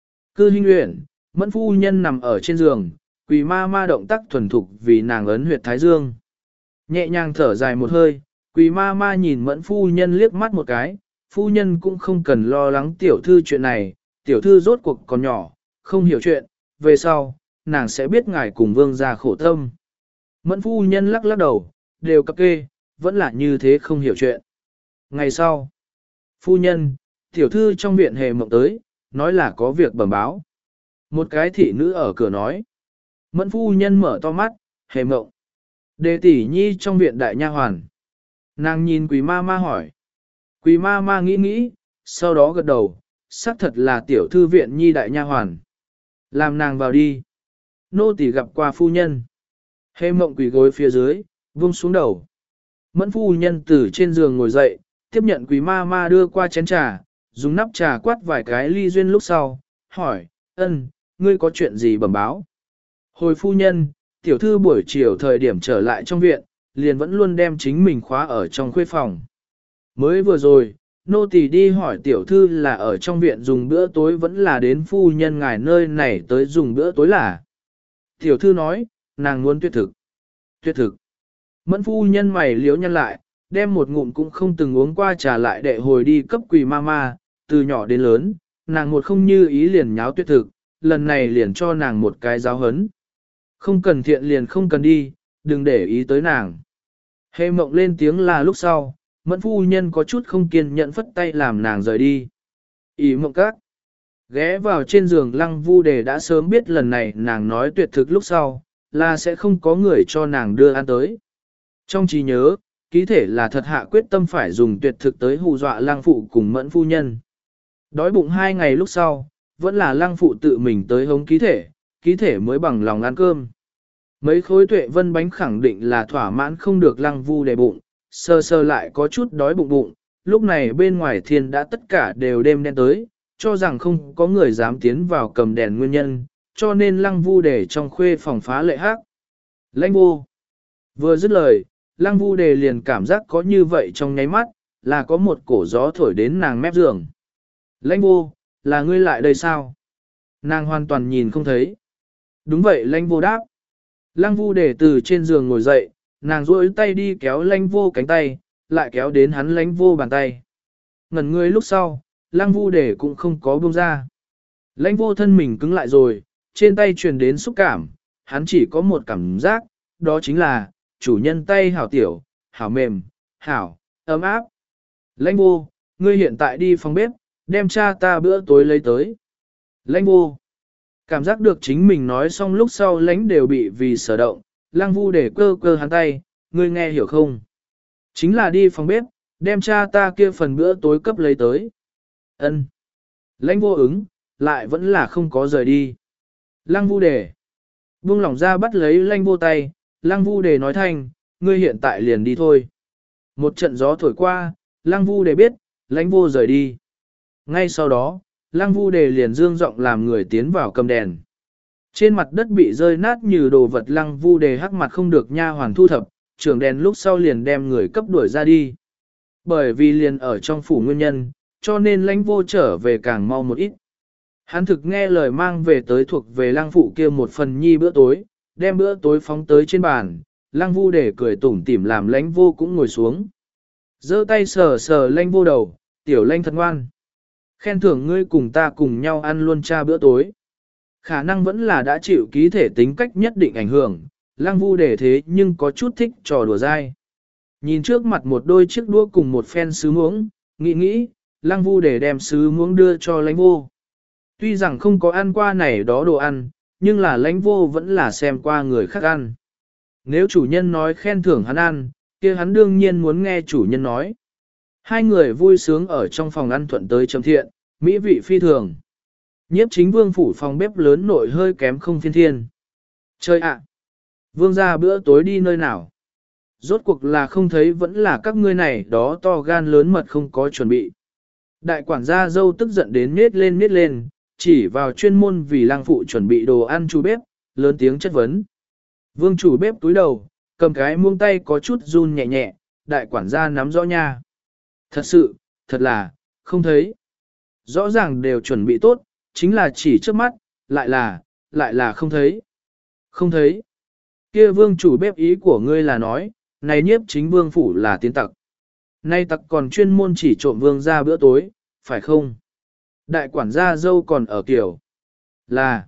Cư hinh uyển, mẫn phu nhân nằm ở trên giường, quỳ ma ma động tác thuần thục vì nàng ấn huyệt thái dương. Nhẹ nhàng thở dài một hơi, quỳ ma ma nhìn mẫn phu nhân liếc mắt một cái, phu nhân cũng không cần lo lắng tiểu thư chuyện này, tiểu thư rốt cuộc còn nhỏ, không hiểu chuyện, về sau, nàng sẽ biết ngài cùng vương gia khổ tâm. Mẫn phu nhân lắc lắc đầu, đều cập kê, vẫn là như thế không hiểu chuyện. Ngày sau, phu nhân, tiểu thư trong viện hề mộng tới, nói là có việc bẩm báo. Một cái thị nữ ở cửa nói. Mẫn phu nhân mở to mắt, hề mộng. Đề tỷ nhi trong viện đại nha hoàn. Nàng nhìn quý ma ma hỏi. Quý ma ma nghĩ nghĩ, sau đó gật đầu, xác thật là tiểu thư viện nhi đại nha hoàn. Làm nàng vào đi. Nô tỳ gặp qua phu nhân. Hề mộng quỳ gối phía dưới, vung xuống đầu. Mẫn phu nhân từ trên giường ngồi dậy, tiếp nhận quý ma ma đưa qua chén trà, dùng nắp trà quát vài cái ly duyên lúc sau, hỏi, ân, ngươi có chuyện gì bẩm báo? Hồi phu nhân, tiểu thư buổi chiều thời điểm trở lại trong viện, liền vẫn luôn đem chính mình khóa ở trong khuê phòng. Mới vừa rồi, nô tỳ đi hỏi tiểu thư là ở trong viện dùng bữa tối vẫn là đến phu nhân ngài nơi này tới dùng bữa tối là. Tiểu thư nói, nàng muốn tuyệt thực. Tuyệt thực. Mẫn phu nhân mày liếu nhăn lại, đem một ngụm cũng không từng uống qua trà lại đệ hồi đi cấp quỳ mama, từ nhỏ đến lớn, nàng một không như ý liền nháo tuyệt thực, lần này liền cho nàng một cái giáo hấn. Không cần thiện liền không cần đi, đừng để ý tới nàng. Hề mộng lên tiếng là lúc sau, mẫn phu nhân có chút không kiên nhẫn phất tay làm nàng rời đi. Ý mộng các. Ghé vào trên giường lăng vu đề đã sớm biết lần này nàng nói tuyệt thực lúc sau, là sẽ không có người cho nàng đưa ăn tới. Trong trí nhớ, ký thể là thật hạ quyết tâm phải dùng tuyệt thực tới hù dọa lăng phụ cùng mẫn phu nhân. Đói bụng hai ngày lúc sau, vẫn là lăng phụ tự mình tới hống ký thể, ký thể mới bằng lòng ăn cơm. Mấy khối tuệ vân bánh khẳng định là thỏa mãn không được lăng vu đề bụng, sơ sơ lại có chút đói bụng bụng, lúc này bên ngoài thiên đã tất cả đều đêm đen tới, cho rằng không có người dám tiến vào cầm đèn nguyên nhân, cho nên lăng vu đề trong khuê phòng phá lệ hát. Lãnh vô. Vừa dứt lời, lăng vu đề liền cảm giác có như vậy trong nháy mắt, là có một cổ gió thổi đến nàng mép giường. Lãnh vô, là ngươi lại đây sao? Nàng hoàn toàn nhìn không thấy. Đúng vậy lãnh vô đáp. Lăng vu đề từ trên giường ngồi dậy, nàng duỗi tay đi kéo lãnh vô cánh tay, lại kéo đến hắn lãnh vô bàn tay. Ngẩn người lúc sau, lăng vu đề cũng không có buông ra. Lãnh vô thân mình cứng lại rồi, trên tay truyền đến xúc cảm, hắn chỉ có một cảm giác, đó chính là, chủ nhân tay hảo tiểu, hảo mềm, hảo, ấm áp. Lãnh vô, ngươi hiện tại đi phòng bếp, đem cha ta bữa tối lấy tới. Lãnh vô. Cảm giác được chính mình nói xong lúc sau lãnh đều bị vì sở động, Lăng Vu để cơ cơ hắn tay, ngươi nghe hiểu không? Chính là đi phòng bếp, đem cha ta kia phần bữa tối cấp lấy tới. Ân. Lãnh vô ứng, lại vẫn là không có rời đi. Lăng Vu đề. Buông lỏng ra bắt lấy Lăng vô tay, Lăng Vu đề nói thanh, ngươi hiện tại liền đi thôi. Một trận gió thổi qua, Lăng Vu đề biết, Lãnh vô rời đi. Ngay sau đó, Lăng Vu đề liền dương giọng làm người tiến vào cầm đèn. Trên mặt đất bị rơi nát như đồ vật Lăng Vu đề hắc mặt không được nha hoàn thu thập, trưởng đèn lúc sau liền đem người cấp đuổi ra đi. Bởi vì liền ở trong phủ nguyên nhân, cho nên Lãnh vô trở về càng mau một ít. Hắn thực nghe lời mang về tới thuộc về Lăng phụ kia một phần nhi bữa tối, đem bữa tối phóng tới trên bàn, Lăng Vu để cười tủm tỉm làm Lãnh vô cũng ngồi xuống. giơ tay sờ sờ Lãnh vô đầu, tiểu Lãnh thật ngoan. Khen thưởng ngươi cùng ta cùng nhau ăn luôn cha bữa tối. Khả năng vẫn là đã chịu ký thể tính cách nhất định ảnh hưởng, Lăng Vu để thế nhưng có chút thích trò đùa dai. Nhìn trước mặt một đôi chiếc đũa cùng một phen sứ muỗng, nghĩ nghĩ, Lăng Vu để đem sứ muỗng đưa cho Lãnh vô. Tuy rằng không có ăn qua này đó đồ ăn, nhưng là Lãnh vô vẫn là xem qua người khác ăn. Nếu chủ nhân nói khen thưởng hắn ăn, kia hắn đương nhiên muốn nghe chủ nhân nói. Hai người vui sướng ở trong phòng ăn thuận tới chấm thiện, mỹ vị phi thường. Nhiếp chính vương phủ phòng bếp lớn nội hơi kém không phiên thiên. Chơi ạ! Vương ra bữa tối đi nơi nào? Rốt cuộc là không thấy vẫn là các ngươi này đó to gan lớn mật không có chuẩn bị. Đại quản gia dâu tức giận đến nết lên nết lên, chỉ vào chuyên môn vì lang phụ chuẩn bị đồ ăn chủ bếp, lớn tiếng chất vấn. Vương chủ bếp túi đầu, cầm cái muông tay có chút run nhẹ nhẹ, đại quản gia nắm rõ nha. Thật sự, thật là, không thấy. Rõ ràng đều chuẩn bị tốt, chính là chỉ trước mắt, lại là, lại là không thấy. Không thấy. Kia vương chủ bếp ý của ngươi là nói, này nhiếp chính vương phủ là tiến tặc. Nay tặc còn chuyên môn chỉ trộm vương ra bữa tối, phải không? Đại quản gia dâu còn ở kiểu. Là,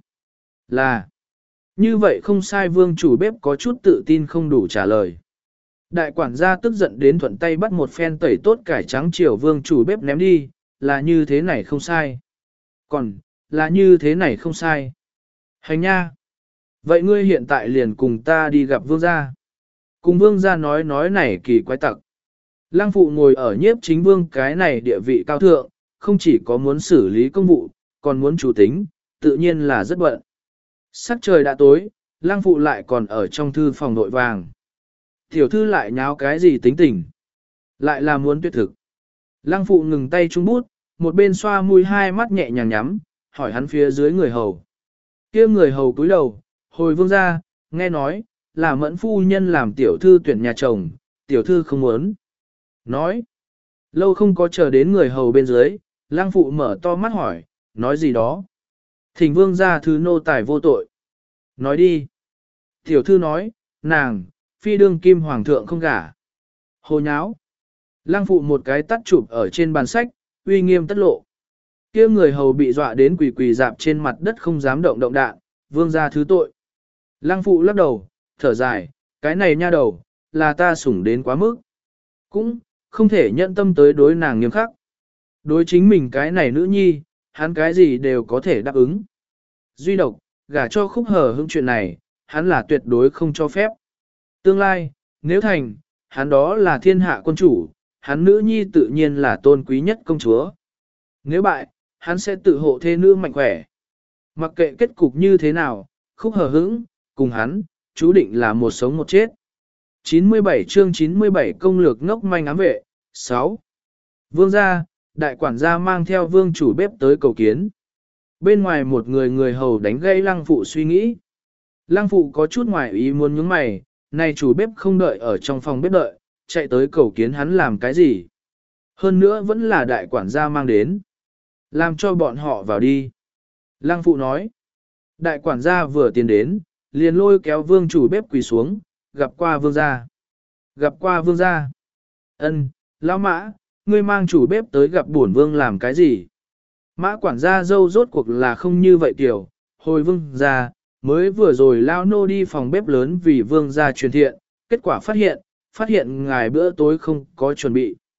là. Như vậy không sai vương chủ bếp có chút tự tin không đủ trả lời. Đại quản gia tức giận đến thuận tay bắt một phen tẩy tốt cải trắng chiều vương chủ bếp ném đi, là như thế này không sai. Còn, là như thế này không sai. Hành nha. Vậy ngươi hiện tại liền cùng ta đi gặp vương gia. Cùng vương gia nói nói này kỳ quái tặc. Lăng phụ ngồi ở nhiếp chính vương cái này địa vị cao thượng, không chỉ có muốn xử lý công vụ, còn muốn chủ tính, tự nhiên là rất bận. Sắc trời đã tối, lăng phụ lại còn ở trong thư phòng nội vàng. Tiểu thư lại nháo cái gì tính tình? Lại là muốn tuyệt thực. Lăng phụ ngừng tay trung bút, một bên xoa mũi hai mắt nhẹ nhàng nhắm, hỏi hắn phía dưới người hầu. Kia người hầu cúi đầu, hồi vương ra, nghe nói, là mẫn phu nhân làm tiểu thư tuyển nhà chồng, tiểu thư không muốn. Nói, lâu không có chờ đến người hầu bên dưới, lang phụ mở to mắt hỏi, nói gì đó. Thỉnh vương ra thứ nô tài vô tội. Nói đi. Tiểu thư nói, nàng, phi đương kim hoàng thượng không gả. Hồ nháo. Lang phụ một cái tắt chụp ở trên bàn sách, uy nghiêm tất lộ. Kia người hầu bị dọa đến quỳ quỳ dạp trên mặt đất không dám động động đạn, vương ra thứ tội. Lang phụ lắc đầu, thở dài, cái này nha đầu, là ta sủng đến quá mức. Cũng, không thể nhận tâm tới đối nàng nghiêm khắc. Đối chính mình cái này nữ nhi, hắn cái gì đều có thể đáp ứng. Duy độc, gả cho khúc hờ hững chuyện này, hắn là tuyệt đối không cho phép. Tương lai, nếu thành, hắn đó là thiên hạ quân chủ, hắn nữ nhi tự nhiên là tôn quý nhất công chúa. Nếu bại, hắn sẽ tự hộ thê nữ mạnh khỏe. Mặc kệ kết cục như thế nào, khúc hờ hững, cùng hắn, chú định là một sống một chết. chín mươi bảy chương chín mươi bảy công lược ngốc manh ám vệ, sáu. Vương gia, đại quản gia mang theo vương chủ bếp tới cầu kiến. Bên ngoài một người người hầu đánh gây lăng phụ suy nghĩ. Lăng phụ có chút ngoài ý muốn nhướng mày, này chủ bếp không đợi ở trong phòng bếp đợi, chạy tới cầu kiến hắn làm cái gì. Hơn nữa vẫn là đại quản gia mang đến. Làm cho bọn họ vào đi. Lăng phụ nói. Đại quản gia vừa tiến đến, liền lôi kéo vương chủ bếp quỳ xuống, gặp qua vương gia. Gặp qua vương gia. Ân, lão mã, ngươi mang chủ bếp tới gặp bổn vương làm cái gì? Mã quản gia dâu rốt cuộc là không như vậy tiểu, hồi vương gia, mới vừa rồi lao nô đi phòng bếp lớn vì vương gia truyền thiện, kết quả phát hiện, phát hiện ngài bữa tối không có chuẩn bị.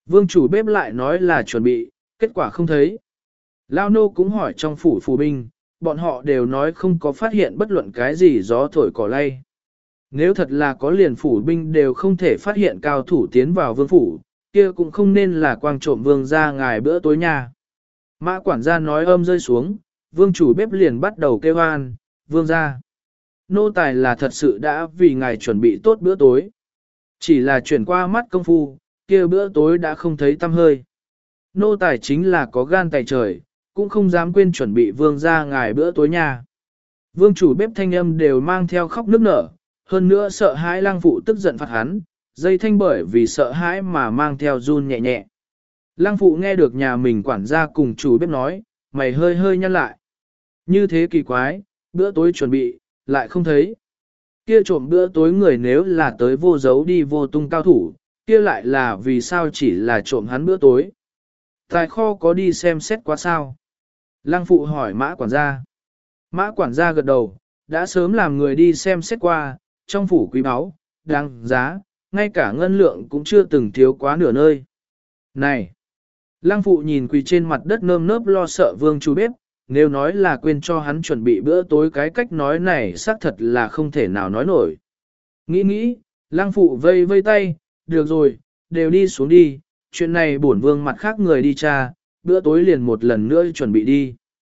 Vương chủ bếp lại nói là chuẩn bị, kết quả không thấy. Lao nô cũng hỏi trong phủ phù binh, bọn họ đều nói không có phát hiện bất luận cái gì gió thổi cỏ lay. Nếu thật là có liền phủ binh đều không thể phát hiện cao thủ tiến vào vương phủ, kia cũng không nên là quang trộm vương ra ngài bữa tối nha. Mã quản gia nói âm rơi xuống, vương chủ bếp liền bắt đầu kêu an, vương ra. Nô tài là thật sự đã vì ngài chuẩn bị tốt bữa tối. Chỉ là chuyển qua mắt công phu, kia bữa tối đã không thấy tăm hơi. Nô tài chính là có gan tài trời, cũng không dám quên chuẩn bị vương ra ngài bữa tối nha. Vương chủ bếp thanh âm đều mang theo khóc nức nở, hơn nữa sợ hãi lang phụ tức giận phạt hắn, dây thanh bởi vì sợ hãi mà mang theo run nhẹ nhẹ. Lang phụ nghe được nhà mình quản gia cùng chủ bếp nói, mày hơi hơi nhăn lại. Như thế kỳ quái, bữa tối chuẩn bị, lại không thấy. Kia trộm bữa tối người nếu là tới vô dấu đi vô tung cao thủ, kia lại là vì sao chỉ là trộm hắn bữa tối. Tài kho có đi xem xét quá sao? Lăng phụ hỏi mã quản gia. Mã quản gia gật đầu, đã sớm làm người đi xem xét qua, trong phủ quý báu, đáng giá, ngay cả ngân lượng cũng chưa từng thiếu quá nửa nơi. Này! Lăng phụ nhìn quỳ trên mặt đất nơm nớp lo sợ vương chủ bếp, nếu nói là quên cho hắn chuẩn bị bữa tối cái cách nói này xác thật là không thể nào nói nổi. Nghĩ nghĩ, lăng phụ vây vây tay, được rồi, đều đi xuống đi, chuyện này bổn vương mặt khác người đi tra, bữa tối liền một lần nữa chuẩn bị đi.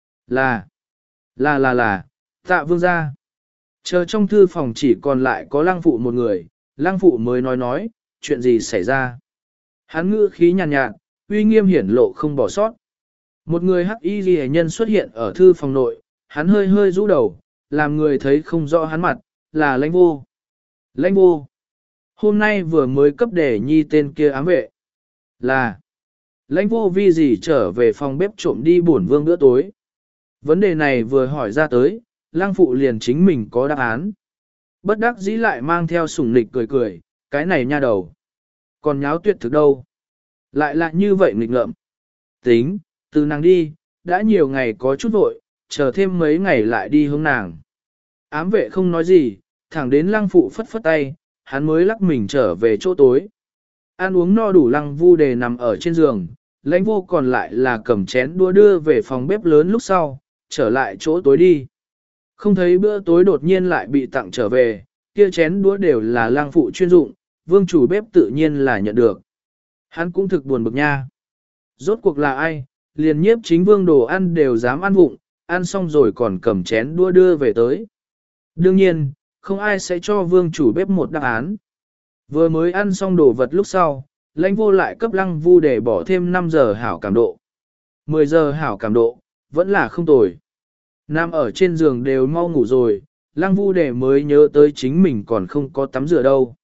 Là, là là là, tạ vương ra. Chờ trong thư phòng chỉ còn lại có lăng phụ một người, lăng phụ mới nói nói, chuyện gì xảy ra. Hắn ngữ khí nhàn nhạt, nhạt, uy nghiêm hiển lộ không bỏ sót. Một người hắc y ghi nhân xuất hiện ở thư phòng nội, hắn hơi hơi rũ đầu, làm người thấy không rõ hắn mặt, là lãnh vô. Lãnh vô. Hôm nay vừa mới cấp để nhi tên kia ám vệ. Là. Lãnh vô vì gì trở về phòng bếp trộm đi bổn vương bữa tối. Vấn đề này vừa hỏi ra tới, lang phụ liền chính mình có đáp án. Bất đắc dĩ lại mang theo sủng nịch cười cười, cái này nha đầu. Còn nháo tuyệt thực đâu. Lại lại như vậy nghịch ngợm. Tính, từ nàng đi, đã nhiều ngày có chút vội, chờ thêm mấy ngày lại đi hướng nàng. Ám vệ không nói gì, thẳng đến lăng phụ phất phất tay, hắn mới lắc mình trở về chỗ tối. Ăn uống no đủ lăng vu đề nằm ở trên giường, lãnh vô còn lại là cầm chén đũa đưa về phòng bếp lớn lúc sau, trở lại chỗ tối đi. Không thấy bữa tối đột nhiên lại bị tặng trở về, kia chén đũa đều là lăng phụ chuyên dụng, vương chủ bếp tự nhiên là nhận được. Hắn cũng thực buồn bực nha. Rốt cuộc là ai, liền nhiếp chính vương đồ ăn đều dám ăn vụng, ăn xong rồi còn cầm chén đũa đưa về tới. Đương nhiên, không ai sẽ cho vương chủ bếp một đáp án. Vừa mới ăn xong đồ vật lúc sau, lãnh vô lại cấp lăng vu để bỏ thêm năm giờ hảo cảm độ. mười giờ hảo cảm độ, vẫn là không tồi. Nam ở trên giường đều mau ngủ rồi, lăng vu để mới nhớ tới chính mình còn không có tắm rửa đâu.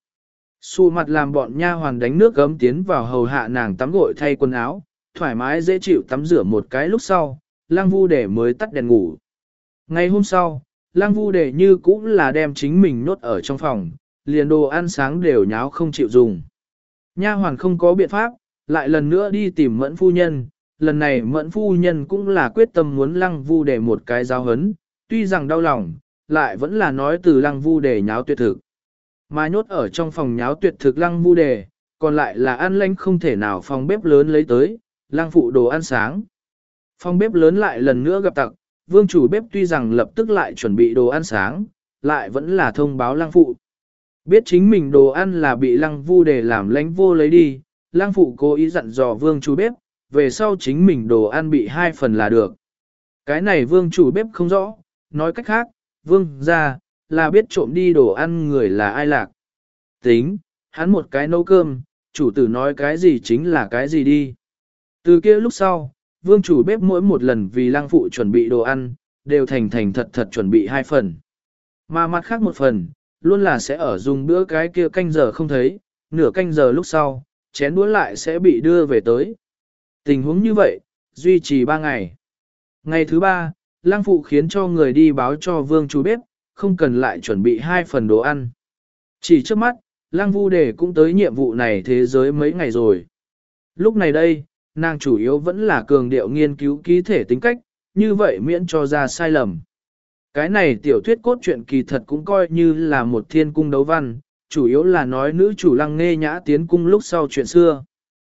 Xù mặt làm bọn nha hoàn đánh nước gấm tiến vào hầu hạ nàng tắm gội thay quần áo, thoải mái dễ chịu tắm rửa một cái lúc sau, lăng vu để mới tắt đèn ngủ. Ngày hôm sau, lăng vu để như cũng là đem chính mình nhốt ở trong phòng, liền đồ ăn sáng đều nháo không chịu dùng. Nha hoàn không có biện pháp, lại lần nữa đi tìm mẫn phu nhân, lần này mẫn phu nhân cũng là quyết tâm muốn lăng vu để một cái giáo hấn, tuy rằng đau lòng, lại vẫn là nói từ lăng vu để nháo tuyệt thực. Mà nhốt ở trong phòng nháo tuyệt thực lăng vu đề, còn lại là ăn lánh không thể nào phòng bếp lớn lấy tới, lăng phụ đồ ăn sáng. Phòng bếp lớn lại lần nữa gặp tặc, vương chủ bếp tuy rằng lập tức lại chuẩn bị đồ ăn sáng, lại vẫn là thông báo lăng phụ. Biết chính mình đồ ăn là bị lăng vu đề làm lánh vô lấy đi, lăng phụ cố ý dặn dò vương chủ bếp, về sau chính mình đồ ăn bị hai phần là được. Cái này vương chủ bếp không rõ, nói cách khác, vương ra, là biết trộm đi đồ ăn người là ai lạc. Tính, hắn một cái nấu cơm, chủ tử nói cái gì chính là cái gì đi. Từ kia lúc sau, vương chủ bếp mỗi một lần vì lăng phụ chuẩn bị đồ ăn, đều thành thành thật thật chuẩn bị hai phần. Mà mặt khác một phần, luôn là sẽ ở dùng bữa cái kia canh giờ không thấy, nửa canh giờ lúc sau, chén đũa lại sẽ bị đưa về tới. Tình huống như vậy, duy trì ba ngày. Ngày thứ ba, lăng phụ khiến cho người đi báo cho vương chủ bếp, không cần lại chuẩn bị hai phần đồ ăn. Chỉ trước mắt, lăng vu đề cũng tới nhiệm vụ này thế giới mấy ngày rồi. Lúc này đây, nàng chủ yếu vẫn là cường điệu nghiên cứu ký thể tính cách, như vậy miễn cho ra sai lầm. Cái này tiểu thuyết cốt truyện kỳ thật cũng coi như là một thiên cung đấu văn, chủ yếu là nói nữ chủ lăng nghe nhã tiến cung lúc sau chuyện xưa.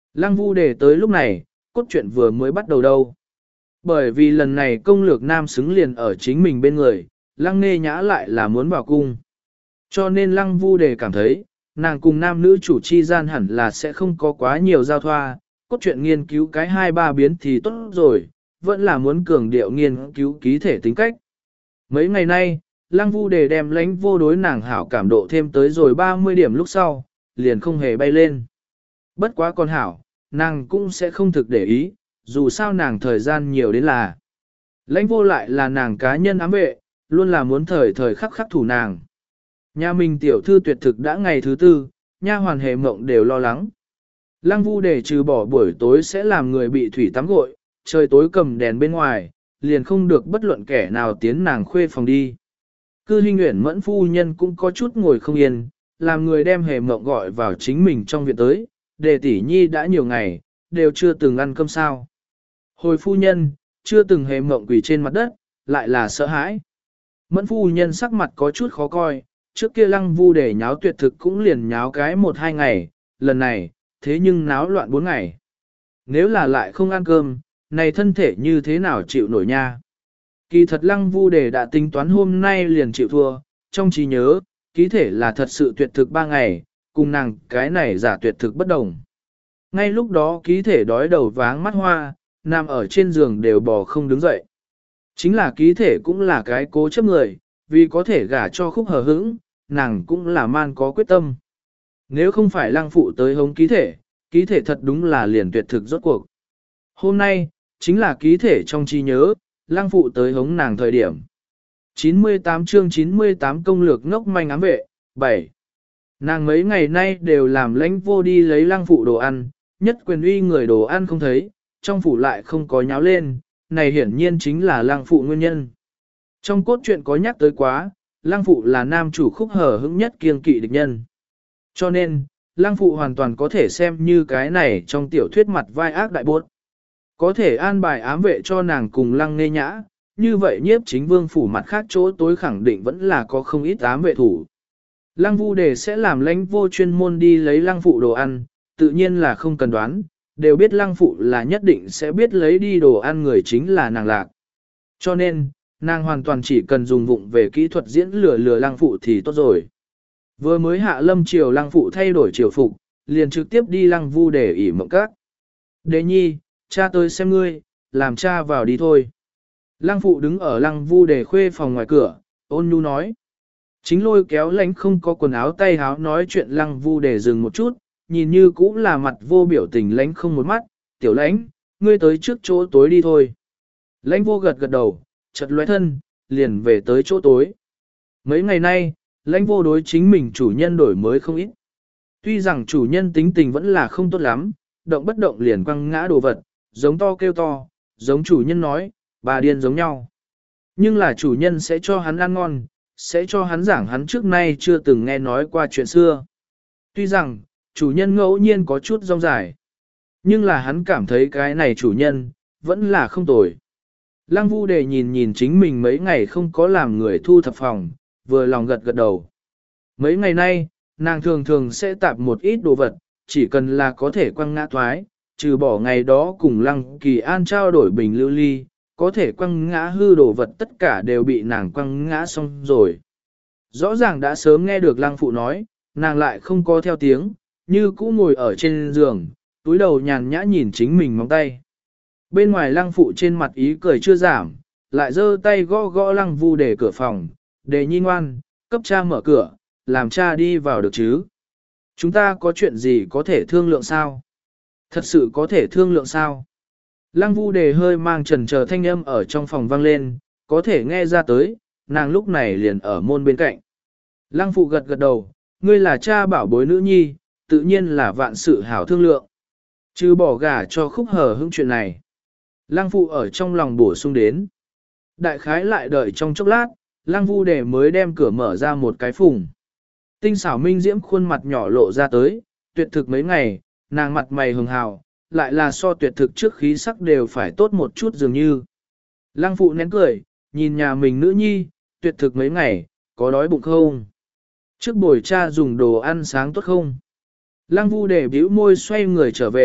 Lăng Vu Đề tới lúc này, cốt truyện vừa mới bắt đầu đâu. Bởi vì lần này công lược nam xứng liền ở chính mình bên người, Lăng Nê Nhã lại là muốn vào cung. Cho nên Lăng Vu Đề cảm thấy, nàng cùng nam nữ chủ chi gian hẳn là sẽ không có quá nhiều giao thoa, cốt truyện nghiên cứu cái hai ba biến thì tốt rồi, vẫn là muốn cường điệu nghiên cứu ký thể tính cách. Mấy ngày nay, Lăng Vu Đề đem lãnh vô đối nàng hảo cảm độ thêm tới rồi ba mươi điểm lúc sau, liền không hề bay lên. Bất quá con hảo, nàng cũng sẽ không thực để ý, dù sao nàng thời gian nhiều đến là. Lãnh vô lại là nàng cá nhân ám vệ, luôn là muốn thời thời khắc khắc thủ nàng. Nhà mình tiểu thư tuyệt thực đã ngày thứ tư, nha hoàn hề mộng đều lo lắng. Lăng Vu Đề trừ bỏ buổi tối sẽ làm người bị thủy tắm gội, trời tối cầm đèn bên ngoài, liền không được bất luận kẻ nào tiến nàng khuê phòng đi. Cư Hinh Uyển Mẫn phu nhân cũng có chút ngồi không yên, làm người đem hề mộng gọi vào chính mình trong viện tới, Đề tỷ nhi đã nhiều ngày, đều chưa từng ăn cơm sao. Hồi phu nhân, chưa từng hề mộng quỳ trên mặt đất, lại là sợ hãi. Mẫn phu nhân sắc mặt có chút khó coi, trước kia Lăng Vu Đề nháo tuyệt thực cũng liền nháo cái một hai ngày, lần này, thế nhưng náo loạn bốn ngày. Nếu là lại không ăn cơm, này thân thể như thế nào chịu nổi nha. Kỳ thật Lăng Vu Đề đã tính toán hôm nay liền chịu thua, trong trí nhớ, ký thể là thật sự tuyệt thực ba ngày, cùng nàng cái này giả tuyệt thực bất đồng. Ngay lúc đó ký thể đói đầu váng mắt hoa, nằm ở trên giường đều bò không đứng dậy. Chính là ký thể cũng là cái cố chấp người, vì có thể gả cho khúc hờ hững, nàng cũng là man có quyết tâm. Nếu không phải Lăng phụ tới hống ký thể, ký thể thật đúng là liền tuyệt thực rốt cuộc. Hôm nay, chính là ký thể trong trí nhớ, Lăng phụ tới hống nàng thời điểm. chín mươi tám chương chín mươi tám công lược ngốc manh ám vệ, bảy. Nàng mấy ngày nay đều làm lãnh vô đi lấy Lăng phụ đồ ăn, nhất quyền uy người đồ ăn không thấy, trong phủ lại không có nháo lên, này hiển nhiên chính là Lăng phụ nguyên nhân. Trong cốt truyện có nhắc tới quá, Lăng phụ là nam chủ khúc hở hững nhất kiêng kỵ địch nhân. Cho nên, Lăng phụ hoàn toàn có thể xem như cái này trong tiểu thuyết mặt vai ác đại bốt. Có thể an bài ám vệ cho nàng cùng Lăng Nê Nhã, như vậy nhiếp chính vương phủ mặt khác chỗ tối khẳng định vẫn là có không ít ám vệ thủ. Lăng Vu Đề sẽ làm lãnh vô chuyên môn đi lấy Lăng phụ đồ ăn, tự nhiên là không cần đoán, đều biết Lăng phụ là nhất định sẽ biết lấy đi đồ ăn người chính là nàng Lạc. Cho nên, nàng hoàn toàn chỉ cần dùng vụng về kỹ thuật diễn lừa lừa Lăng phụ thì tốt rồi. Vừa mới hạ lâm triều Lăng phụ thay đổi triều phục, liền trực tiếp đi Lăng Vu Đề ỉ mộng các. Đề nhi, cha tới xem ngươi, làm cha vào đi thôi. Lăng phụ đứng ở Lăng Vu Đề khuê phòng ngoài cửa, ôn nhu nói. Chính lôi kéo lánh không có quần áo tay háo nói chuyện Lăng Vu Đề dừng một chút, nhìn như cũng là mặt vô biểu tình lánh không một mắt, tiểu lánh, ngươi tới trước chỗ tối đi thôi. Lánh vô gật gật đầu, chợt lóe thân, liền về tới chỗ tối. Mấy ngày nay, lãnh vô đối chính mình chủ nhân đổi mới không ít. Tuy rằng chủ nhân tính tình vẫn là không tốt lắm, động bất động liền quăng ngã đồ vật, giống to kêu to, giống chủ nhân nói, bà điên giống nhau. Nhưng là chủ nhân sẽ cho hắn ăn ngon, sẽ cho hắn giảng hắn trước nay chưa từng nghe nói qua chuyện xưa. Tuy rằng, chủ nhân ngẫu nhiên có chút rong dài, nhưng là hắn cảm thấy cái này chủ nhân, vẫn là không tồi. Lăng Vu Đề nhìn nhìn chính mình mấy ngày không có làm người thu thập phòng, vừa lòng gật gật đầu. Mấy ngày nay, nàng thường thường sẽ tạp một ít đồ vật, chỉ cần là có thể quăng ngã thoái, trừ bỏ ngày đó cùng Lăng Kỳ An trao đổi bình lưu ly, có thể quăng ngã hư đồ vật tất cả đều bị nàng quăng ngã xong rồi. Rõ ràng đã sớm nghe được Lăng phụ nói, nàng lại không có theo tiếng, như cũ ngồi ở trên giường, túi đầu nhàn nhã nhìn chính mình móng tay. Bên ngoài Lăng phụ trên mặt ý cười chưa giảm, lại giơ tay gõ gõ Lăng Vu Đề cửa phòng, Đề nhi ngoan, cấp cha mở cửa, làm cha đi vào được chứ. Chúng ta có chuyện gì có thể thương lượng sao? Thật sự có thể thương lượng sao? Lăng Vu Đề hơi mang trần chờ thanh âm ở trong phòng vang lên, có thể nghe ra tới, nàng lúc này liền ở môn bên cạnh. Lăng phụ gật gật đầu, ngươi là cha bảo bối nữ nhi, tự nhiên là vạn sự hảo thương lượng. Chứ bỏ gả cho khúc hở hững chuyện này. Lăng phụ ở trong lòng bổ sung đến. Đại khái lại đợi trong chốc lát, Lăng Vu Đề mới đem cửa mở ra một cái phùng. Tinh xảo minh diễm khuôn mặt nhỏ lộ ra tới, tuyệt thực mấy ngày, nàng mặt mày hường hào, lại là so tuyệt thực trước khí sắc đều phải tốt một chút dường như. Lăng phụ nén cười, nhìn nhà mình nữ nhi, tuyệt thực mấy ngày, có đói bụng không? Trước buổi cha dùng đồ ăn sáng tốt không? Lăng Vu Đề bĩu môi xoay người trở về,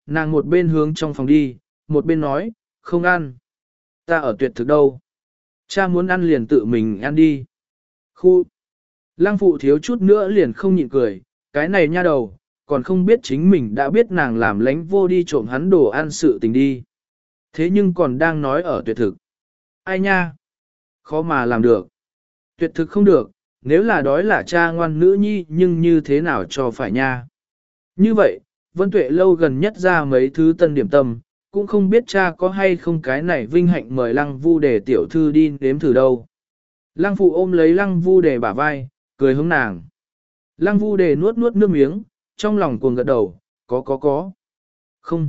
nàng một bên hướng trong phòng đi, một bên nói, không ăn. Ta ở tuyệt thực đâu. Cha muốn ăn liền tự mình ăn đi. Khu. Lăng phụ thiếu chút nữa liền không nhịn cười, cái này nha đầu, còn không biết chính mình đã biết nàng làm lánh vô đi trộm hắn đồ ăn sự tình đi. Thế nhưng còn đang nói ở tuyệt thực. Ai nha? Khó mà làm được. Tuyệt thực không được, nếu là đói là cha ngoan nữ nhi nhưng như thế nào cho phải nha. Như vậy, Vân Tuệ lâu gần nhất ra mấy thứ tân điểm tâm, cũng không biết cha có hay không cái này vinh hạnh mời Lăng Vu để tiểu thư đi nếm thử đâu. Lăng phụ ôm lấy Lăng Vu để bả vai, cười hướng nàng. Lăng Vu để nuốt nuốt nước miếng, trong lòng cuồng gật đầu, có có có. Không,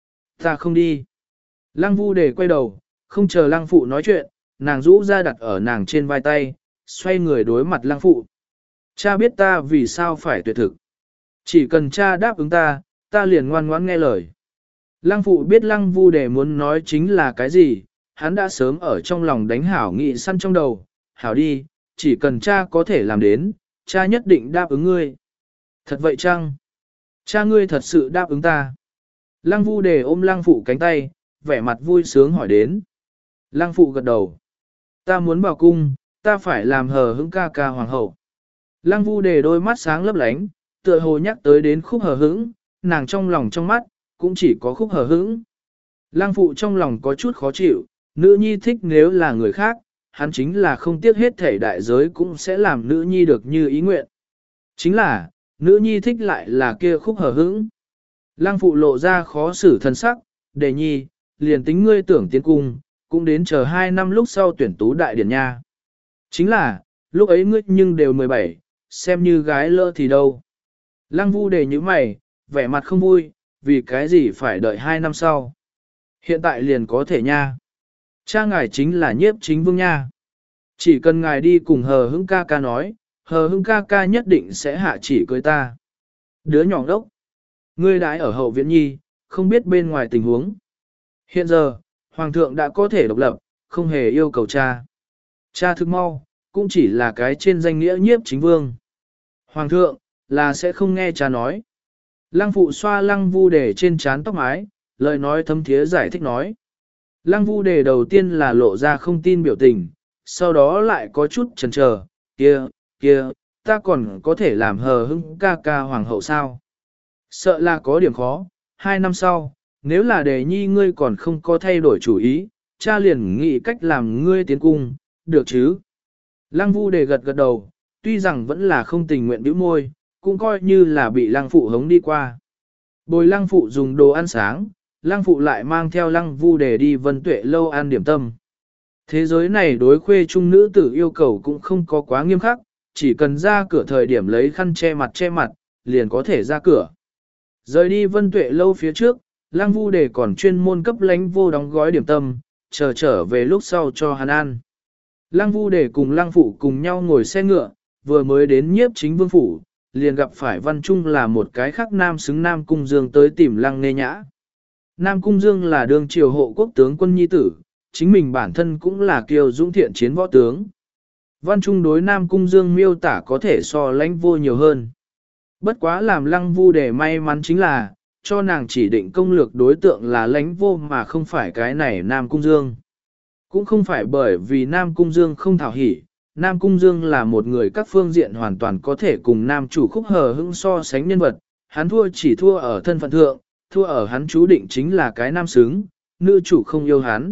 ta không đi. Lăng Vu để quay đầu, không chờ Lăng phụ nói chuyện, nàng rũ ra đặt ở nàng trên vai tay, xoay người đối mặt Lăng phụ. Cha biết ta vì sao phải tuyệt thực. Chỉ cần cha đáp ứng ta, ta liền ngoan ngoãn nghe lời. Lăng phụ biết Lăng Vu để muốn nói chính là cái gì, hắn đã sớm ở trong lòng đánh hảo nghị săn trong đầu, hảo đi, chỉ cần cha có thể làm đến, cha nhất định đáp ứng ngươi. Thật vậy chăng? Cha ngươi thật sự đáp ứng ta. Lăng Vu để ôm Lăng phụ cánh tay, vẻ mặt vui sướng hỏi đến. Lăng phụ gật đầu. Ta muốn vào cung, ta phải làm hờ hững ca ca hoàng hậu. Lăng Vu để đôi mắt sáng lấp lánh, tựa hồ nhắc tới đến khúc hờ hững, nàng trong lòng trong mắt, cũng chỉ có khúc hờ hững. Lăng phụ trong lòng có chút khó chịu, nữ nhi thích nếu là người khác, hắn chính là không tiếc hết thể đại giới cũng sẽ làm nữ nhi được như ý nguyện. Chính là, nữ nhi thích lại là kia khúc hờ hững. Lăng phụ lộ ra khó xử thân sắc, đề nhi, liền tính ngươi tưởng tiến cung, cũng đến chờ hai năm lúc sau tuyển tú đại điển nha. Chính là, lúc ấy ngươi nhưng đều mười bảy, xem như gái lỡ thì đâu. Lăng Vu đề như mày, vẻ mặt không vui, vì cái gì phải đợi hai năm sau. Hiện tại liền có thể nha. Cha ngài chính là nhiếp chính vương nha. Chỉ cần ngài đi cùng hờ hững ca ca nói, hờ hững ca ca nhất định sẽ hạ chỉ cưới ta. Đứa nhỏ đốc. Ngươi đãi ở hậu viện nhi, không biết bên ngoài tình huống. Hiện giờ, hoàng thượng đã có thể độc lập, không hề yêu cầu cha. Cha thức mau, cũng chỉ là cái trên danh nghĩa nhiếp chính vương. Hoàng thượng, là sẽ không nghe cha nói. Lăng phụ xoa Lăng Vu đề trên trán tóc mái, lời nói thấm thiế giải thích nói. Lăng Vu đề đầu tiên là lộ ra không tin biểu tình, sau đó lại có chút chần chờ, kia, kia, ta còn có thể làm hờ hững ca ca hoàng hậu sao? Sợ là có điểm khó, hai năm sau, nếu là đề nhi ngươi còn không có thay đổi chủ ý, cha liền nghĩ cách làm ngươi tiến cung, được chứ? Lăng Vu đề gật gật đầu, tuy rằng vẫn là không tình nguyện bĩu môi, cũng coi như là bị Lăng phụ hống đi qua. Bồi Lăng phụ dùng đồ ăn sáng, Lăng phụ lại mang theo Lăng Vu đề đi Vân Tuệ lâu ăn điểm tâm. Thế giới này đối khuê trung nữ tử yêu cầu cũng không có quá nghiêm khắc, chỉ cần ra cửa thời điểm lấy khăn che mặt che mặt, liền có thể ra cửa. Rời đi Vân Tuệ lâu phía trước, Lăng Vu đề còn chuyên môn cấp Lánh Vô đóng gói điểm tâm, chờ trở về lúc sau cho hắn ăn. Lăng Vu đề cùng Lăng phụ cùng nhau ngồi xe ngựa, vừa mới đến nhiếp chính vương phủ, liền gặp phải Văn Trung là một cái khác nam xứng Nam Cung Dương tới tìm Lăng Nê Nhã. Nam Cung Dương là đương triều hộ quốc tướng quân nhi tử, chính mình bản thân cũng là kiêu dũng thiện chiến võ tướng. Văn Trung đối Nam Cung Dương miêu tả có thể so Lãnh Vô nhiều hơn. Bất quá làm Lăng Vu để may mắn chính là, cho nàng chỉ định công lược đối tượng là Lãnh Vô mà không phải cái này Nam Cung Dương. Cũng không phải bởi vì Nam Cung Dương không thảo hỉ, Nam Cung Dương là một người các phương diện hoàn toàn có thể cùng Nam chủ khúc hờ hững so sánh nhân vật, hắn thua chỉ thua ở thân phận thượng, thua ở hắn chú định chính là cái nam xứng, nữ chủ không yêu hắn.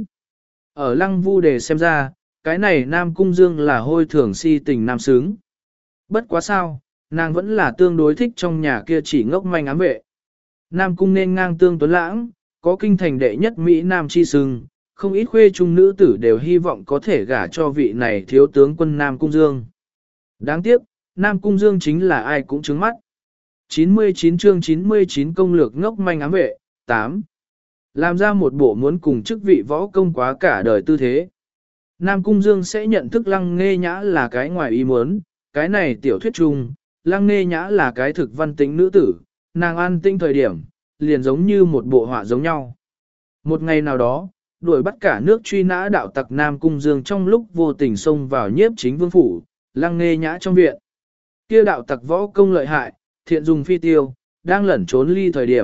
Ở Lăng Vu đề xem ra, cái này Nam Cung Dương là hôi thường si tình nam xứng. Bất quá sao, nàng vẫn là tương đối thích trong nhà kia chỉ ngốc manh ám vệ. Nam Cung nên ngang tương tuấn lãng, có kinh thành đệ nhất Mỹ Nam chi sừng, không ít khuê trung nữ tử đều hy vọng có thể gả cho vị này thiếu tướng quân Nam Cung Dương. Đáng tiếc, Nam Cung Dương chính là ai cũng trứng mắt. chín mươi chín chương chín mươi chín công lược ngốc manh ám vệ, tám. Làm ra một bộ muốn cùng chức vị võ công quá cả đời tư thế. Nam Cung Dương sẽ nhận thức Lăng Nghê Nhã là cái ngoài ý muốn, cái này tiểu thuyết chung, Lăng Nghê Nhã là cái thực văn tính nữ tử, nàng an tinh thời điểm, liền giống như một bộ họa giống nhau. Một ngày nào đó, đuổi bắt cả nước truy nã đạo tặc Nam Cung Dương trong lúc vô tình xông vào nhiếp chính vương phủ, Lăng Nghê Nhã trong viện. Kia đạo tặc võ công lợi hại, thiện dùng phi tiêu, đang lẩn trốn ly thời điểm,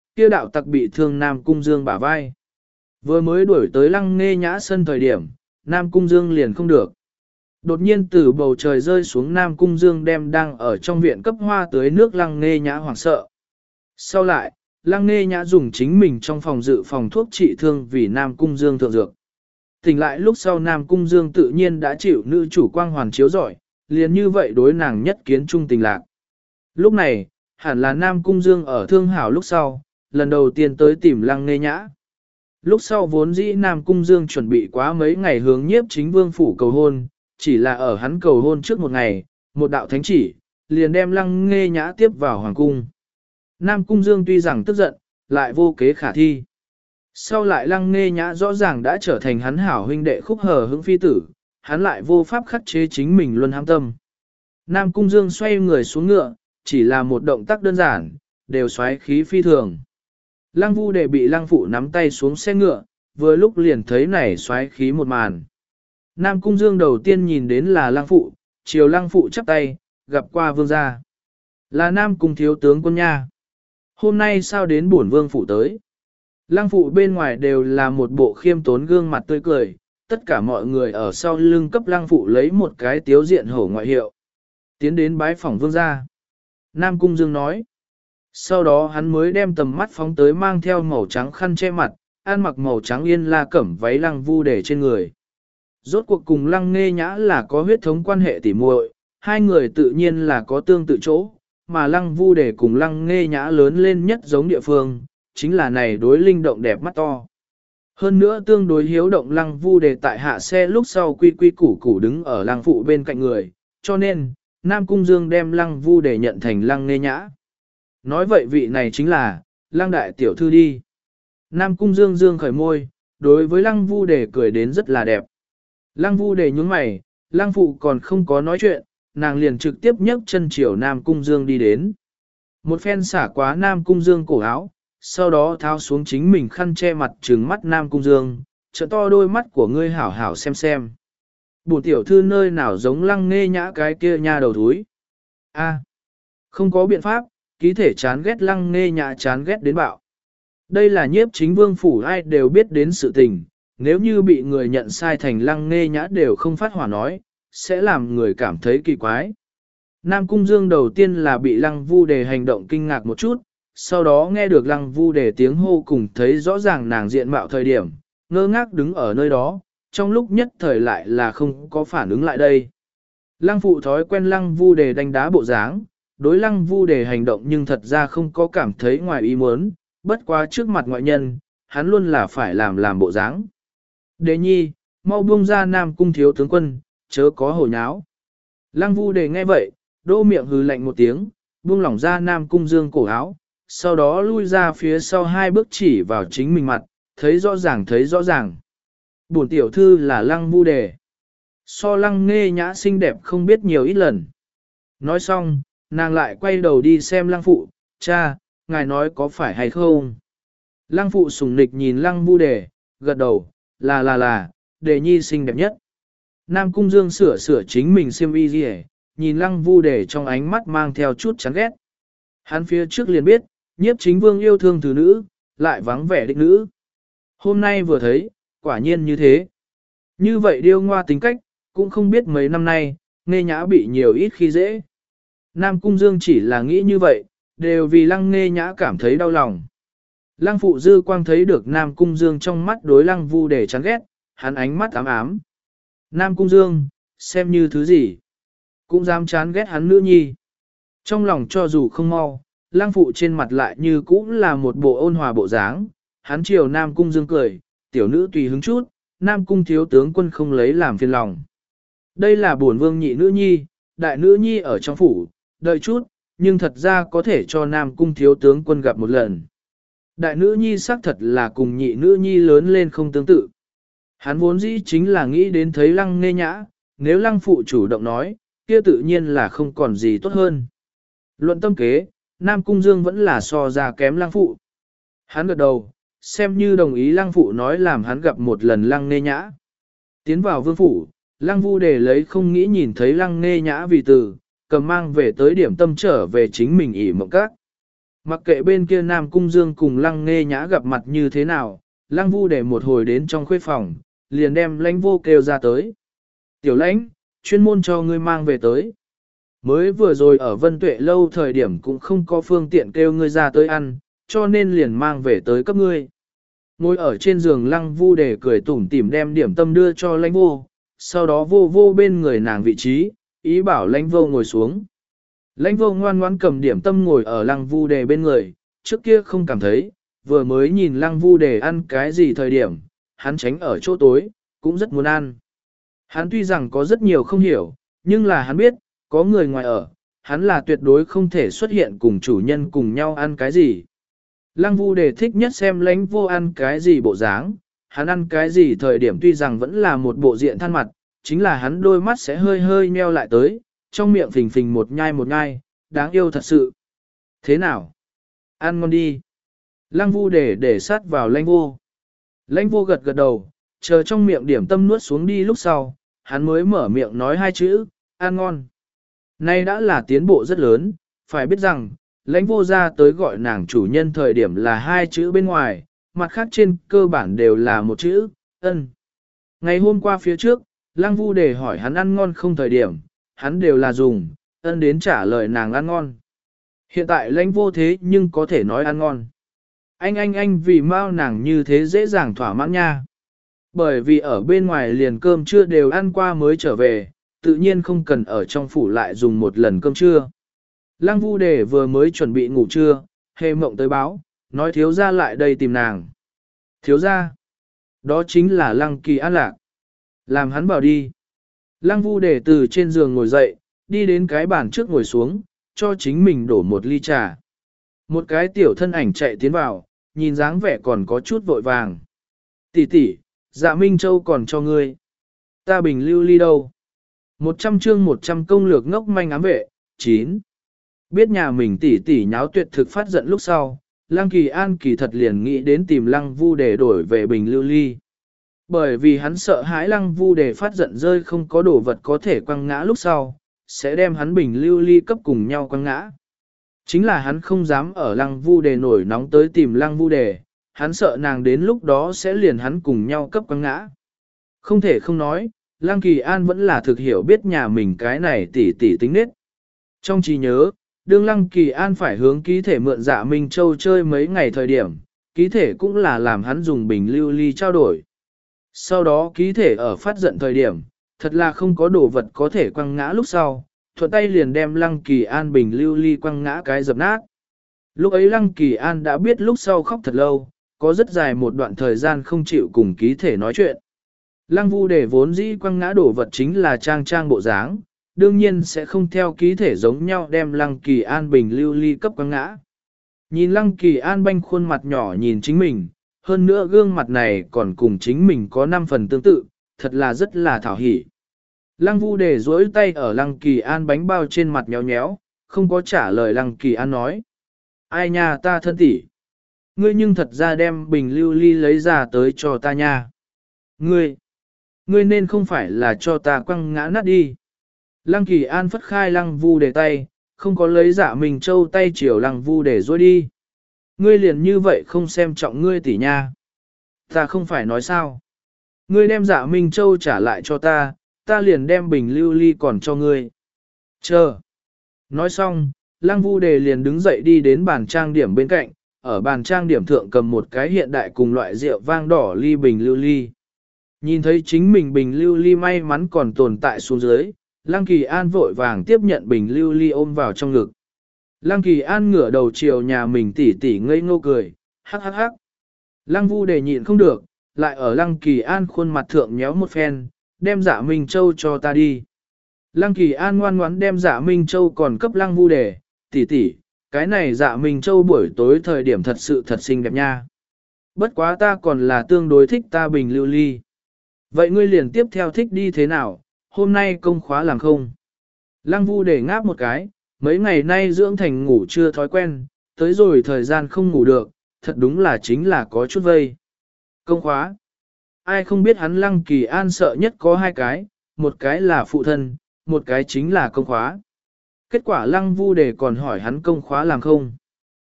kia đạo tặc bị thương Nam Cung Dương bả vai. Vừa mới đuổi tới Lăng Nghê Nhã sân thời điểm, Nam Cung Dương liền không được. Đột nhiên từ bầu trời rơi xuống Nam Cung Dương đem đang ở trong viện cấp hoa tưới nước Lăng Nghê Nhã hoảng sợ. Sau lại, Lăng Nghê Nhã dùng chính mình trong phòng dự phòng thuốc trị thương vì Nam Cung Dương thượng dược. Tỉnh lại lúc sau Nam Cung Dương tự nhiên đã chịu nữ chủ quang hoàn chiếu rọi, liền như vậy đối nàng nhất kiến trung tình lạc. Lúc này, hẳn là Nam Cung Dương ở thương hảo lúc sau, lần đầu tiên tới tìm Lăng Nghê Nhã. Lúc sau vốn dĩ Nam Cung Dương chuẩn bị quá mấy ngày hướng nhiếp chính vương phủ cầu hôn, chỉ là ở hắn cầu hôn trước một ngày, một đạo thánh chỉ, liền đem Lăng Nghê Nhã tiếp vào hoàng cung. Nam Cung Dương tuy rằng tức giận, lại vô kế khả thi. Sau lại Lăng Nghê Nhã rõ ràng đã trở thành hắn hảo huynh đệ khúc hờ hững phi tử, hắn lại vô pháp khắc chế chính mình luôn ham tâm. Nam Cung Dương xoay người xuống ngựa, chỉ là một động tác đơn giản, đều xoáy khí phi thường. Lăng Vu Đề bị Lăng Phụ nắm tay xuống xe ngựa, vừa lúc liền thấy này xoáy khí một màn. Nam Cung Dương đầu tiên nhìn đến là Lăng Phụ, chiều Lăng Phụ chắp tay, gặp qua vương gia. Là Nam Cung thiếu tướng quân nha. Hôm nay sao đến bổn vương phủ tới? Lăng Phụ bên ngoài đều là một bộ khiêm tốn gương mặt tươi cười, tất cả mọi người ở sau lưng cấp Lăng Phụ lấy một cái tiếu diện hổ ngoại hiệu. Tiến đến bái phỏng vương gia. Nam Cung Dương nói. Sau đó hắn mới đem tầm mắt phóng tới mang theo màu trắng khăn che mặt, ăn mặc màu trắng yên la cẩm váy Lăng Vu Đề trên người. Rốt cuộc cùng Lăng Nghê Nhã là có huyết thống quan hệ tỉ muội, hai người tự nhiên là có tương tự chỗ, mà Lăng Vu Đề cùng Lăng Nghê Nhã lớn lên nhất giống địa phương, chính là này đối linh động đẹp mắt to. Hơn nữa tương đối hiếu động Lăng Vu Đề tại hạ xe lúc sau quy quy củ củ đứng ở Lăng Phụ bên cạnh người, cho nên, Nam Cung Dương đem Lăng Vu Đề nhận thành Lăng Nghê Nhã. Nói vậy vị này chính là, Lăng Đại Tiểu Thư đi. Nam Cung Dương dương khởi môi, đối với Lăng Vu Đề cười đến rất là đẹp. Lăng Vu Đề nhướng mày, Lăng Phụ còn không có nói chuyện, nàng liền trực tiếp nhấc chân chiều Nam Cung Dương đi đến. Một phen xả quá Nam Cung Dương cổ áo, sau đó tháo xuống chính mình khăn che mặt trừng mắt Nam Cung Dương, trợ to đôi mắt của ngươi hảo hảo xem xem. Bổn tiểu thư nơi nào giống Lăng Nghê Nhã cái kia nha đầu thúi. A, không có biện pháp, ký thể chán ghét Lăng Nghê Nhã chán ghét đến bạo. Đây là nhiếp chính vương phủ ai đều biết đến sự tình, nếu như bị người nhận sai thành Lăng Nghê Nhã đều không phát hỏa nói, sẽ làm người cảm thấy kỳ quái. Nam Cung Dương đầu tiên là bị Lăng Vu Đề hành động kinh ngạc một chút, sau đó nghe được Lăng Vu Đề tiếng hô cùng thấy rõ ràng nàng diện mạo thời điểm, ngơ ngác đứng ở nơi đó, trong lúc nhất thời lại là không có phản ứng lại đây. Lăng Phụ thói quen Lăng Vu Đề đánh đá bộ dáng, đối Lăng Vu Đề hành động nhưng thật ra không có cảm thấy ngoài ý muốn, bất quá trước mặt ngoại nhân, hắn luôn là phải làm làm bộ dáng. Đề nhi, mau buông ra Nam Cung thiếu tướng quân, chớ có hồ nháo. Lăng Vu Đề nghe vậy, đô miệng hừ lạnh một tiếng, buông lỏng ra Nam Cung Dương cổ áo, sau đó lui ra phía sau hai bước chỉ vào chính mình mặt, thấy rõ ràng thấy rõ ràng. Bổn tiểu thư là Lăng Vu Đề. So Lăng Nghê Nhã xinh đẹp không biết nhiều ít lần. Nói xong, nàng lại quay đầu đi xem Lăng Phụ, cha, ngài nói có phải hay không? Lăng Phụ sùng nịch nhìn Lăng Vu Đề, gật đầu, là là là, Đề nhi xinh đẹp nhất. Nam Cung Dương sửa sửa chính mình xiêm y gì hết, nhìn Lăng Vu Đề trong ánh mắt mang theo chút chán ghét. Hắn phía trước liền biết, nhiếp chính vương yêu thương thứ nữ, lại vắng vẻ đích nữ. Hôm nay vừa thấy, quả nhiên như thế. Như vậy điêu ngoa tính cách, cũng không biết mấy năm nay, Nghê Nhã bị nhiều ít khi dễ. Nam Cung Dương chỉ là nghĩ như vậy, đều vì Lăng Nghê Nhã cảm thấy đau lòng. Lăng Phụ dư quang thấy được Nam Cung Dương trong mắt đối Lăng Vu Đề chán ghét, hắn ánh mắt ám ám. Nam Cung Dương, xem như thứ gì? Cũng dám chán ghét hắn nữ nhi. Trong lòng cho dù không mau, Lăng Phụ trên mặt lại như cũng là một bộ ôn hòa bộ dáng. Hắn chiều Nam Cung Dương cười, tiểu nữ tùy hứng chút, Nam Cung thiếu tướng quân không lấy làm phiền lòng. Đây là bổn vương nhị nữ nhi, đại nữ nhi ở trong phủ, đợi chút, nhưng thật ra có thể cho Nam Cung thiếu tướng quân gặp một lần. Đại nữ nhi xác thật là cùng nhị nữ nhi lớn lên không tương tự. Hắn vốn dĩ chính là nghĩ đến thấy Lăng Nghê Nhã, nếu Lăng Phụ chủ động nói, kia tự nhiên là không còn gì tốt hơn. Luận tâm kế, Nam Cung Dương vẫn là so ra kém Lăng Phụ. Hắn gật đầu, xem như đồng ý Lăng Phụ nói làm hắn gặp một lần Lăng Nghê Nhã. Tiến vào vương phủ, Lăng Vu Đề lấy không nghĩ nhìn thấy Lăng Nghê Nhã vì từ, cầm mang về tới điểm tâm trở về chính mình ỉ mộng các. Mặc kệ bên kia Nam Cung Dương cùng Lăng Nghê Nhã gặp mặt như thế nào, Lăng Vu để một hồi đến trong khuê phòng, liền đem lãnh vô kêu ra tới. Tiểu lãnh, chuyên môn cho ngươi mang về tới. Mới vừa rồi ở Vân Tuệ lâu thời điểm cũng không có phương tiện kêu ngươi ra tới ăn, cho nên liền mang về tới cấp ngươi. Ngồi ở trên giường Lăng Vu để cười tủm tỉm đem điểm tâm đưa cho lãnh vô, sau đó vô vô bên người nàng vị trí, ý bảo lãnh vô ngồi xuống. Lãnh vô ngoan ngoãn cầm điểm tâm ngồi ở Lăng Vu đề bên người, trước kia không cảm thấy, vừa mới nhìn Lăng Vu đề ăn cái gì thời điểm, hắn tránh ở chỗ tối, cũng rất muốn ăn. Hắn tuy rằng có rất nhiều không hiểu, nhưng là hắn biết, có người ngoài ở, hắn là tuyệt đối không thể xuất hiện cùng chủ nhân cùng nhau ăn cái gì. Lăng Vu đề thích nhất xem lãnh vô ăn cái gì bộ dáng, hắn ăn cái gì thời điểm tuy rằng vẫn là một bộ diện than mặt, chính là hắn đôi mắt sẽ hơi hơi nheo lại tới, trong miệng phình phình một nhai một nhai, đáng yêu thật sự. Thế nào? Ăn ngon đi. Lăng Vu để để sát vào lãnh vô. Lãnh vô gật gật đầu, chờ trong miệng điểm tâm nuốt xuống đi lúc sau, hắn mới mở miệng nói hai chữ, ăn ngon. Nay đã là tiến bộ rất lớn, phải biết rằng, lãnh vô ra tới gọi nàng chủ nhân thời điểm là hai chữ bên ngoài, mặt khác trên cơ bản đều là một chữ, ân. Ngày hôm qua phía trước, Lăng Vu để hỏi hắn ăn ngon không thời điểm, hắn đều là dùng, ân đến trả lời nàng ăn ngon. Hiện tại lãnh vô thế nhưng có thể nói ăn ngon. Anh anh anh vì mau nàng như thế dễ dàng thỏa mãn nha. Bởi vì ở bên ngoài liền cơm trưa đều ăn qua mới trở về, tự nhiên không cần ở trong phủ lại dùng một lần cơm trưa. Lăng Vu đề vừa mới chuẩn bị ngủ trưa, hề mộng tới báo, nói thiếu gia lại đây tìm nàng. Thiếu gia, đó chính là Lăng Kỳ An Lạc. Làm hắn bảo đi. Lăng Vu đề từ trên giường ngồi dậy, đi đến cái bàn trước ngồi xuống, cho chính mình đổ một ly trà. Một cái tiểu thân ảnh chạy tiến vào, nhìn dáng vẻ còn có chút vội vàng. Tỷ tỷ, Dạ Minh Châu còn cho ngươi. Ta bình lưu ly đâu? Một trăm chương một trăm công lược ngốc manh ám vệ, chín. Biết nhà mình tỷ tỷ nháo tuyệt thực phát giận lúc sau, Lăng Kỳ An kỳ thật liền nghĩ đến tìm Lăng Vu để đổi về bình lưu ly. Bởi vì hắn sợ hãi Lăng Vu để phát giận rơi không có đồ vật có thể quăng ngã lúc sau, sẽ đem hắn bình lưu ly cấp cùng nhau quăng ngã. Chính là hắn không dám ở Lăng Vu đề nổi nóng tới tìm Lăng Vu đề, hắn sợ nàng đến lúc đó sẽ liền hắn cùng nhau cấp quăng ngã. Không thể không nói, Lăng Kỳ An vẫn là thực hiểu biết nhà mình cái này tỉ tỉ tính nết. Trong trí nhớ, đương Lăng Kỳ An phải hướng ký thể mượn Dạ Minh Châu chơi mấy ngày thời điểm, ký thể cũng là làm hắn dùng bình lưu ly trao đổi. Sau đó ký thể ở phát giận thời điểm, thật là không có đồ vật có thể quăng ngã lúc sau, thuận tay liền đem Lăng Kỳ An bình lưu ly quăng ngã cái dập nát. Lúc ấy Lăng Kỳ An đã biết lúc sau khóc thật lâu, có rất dài một đoạn thời gian không chịu cùng ký thể nói chuyện. Lăng Vu để vốn dĩ quăng ngã đổ vật chính là trang trang bộ dáng, đương nhiên sẽ không theo ký thể giống nhau đem Lăng Kỳ An bình lưu ly cấp quăng ngã. Nhìn Lăng Kỳ An banh khuôn mặt nhỏ nhìn chính mình, hơn nữa gương mặt này còn cùng chính mình có năm phần tương tự, thật là rất là thảo hỉ. Lăng Vu để duỗi tay ở Lăng Kỳ An bánh bao trên mặt nhéo nhéo, không có trả lời Lăng Kỳ An nói. Ai nha ta thân tỷ, ngươi nhưng thật ra đem bình lưu ly lấy ra tới cho ta nha. Ngươi, ngươi nên không phải là cho ta quăng ngã nát đi. Lăng Kỳ An phất khai Lăng Vu để tay, không có lấy Dạ Minh Châu tay chiều Lăng Vu để dối đi. Ngươi liền như vậy không xem trọng ngươi tỷ nha. Ta không phải nói sao. Ngươi đem Dạ Minh Châu trả lại cho ta, ta liền đem bình lưu ly còn cho ngươi. Chờ. Nói xong, Lăng Vu đề liền đứng dậy đi đến bàn trang điểm bên cạnh, ở bàn trang điểm thượng cầm một cái hiện đại cùng loại rượu vang đỏ ly bình lưu ly. Nhìn thấy chính mình bình lưu ly may mắn còn tồn tại xuống dưới, Lăng Kỳ An vội vàng tiếp nhận bình lưu ly ôm vào trong ngực. Lăng Kỳ An ngửa đầu chiều nhà mình tỉ tỉ ngây ngô cười, hắc hắc hắc. Lăng Vu đề nhịn không được, lại ở Lăng Kỳ An khuôn mặt thượng nhéo một phen, đem Dạ Minh Châu cho ta đi. Lăng Kỳ An ngoan ngoãn đem Dạ Minh Châu còn cấp Lăng Vu đề, tỷ tỷ, cái này Dạ Minh Châu buổi tối thời điểm thật sự thật xinh đẹp nha. Bất quá ta còn là tương đối thích ta bình lưu ly. Vậy ngươi liền tiếp theo thích đi thế nào, hôm nay công khóa làm không? Lăng Vu đề ngáp một cái, mấy ngày nay dưỡng thành ngủ chưa thói quen, tới rồi thời gian không ngủ được, thật đúng là chính là có chút vây. Công khóa. Ai không biết hắn Lăng Kỳ An sợ nhất có hai cái, một cái là phụ thân, một cái chính là công khóa. Kết quả Lăng Vu đề còn hỏi hắn công khóa làm không.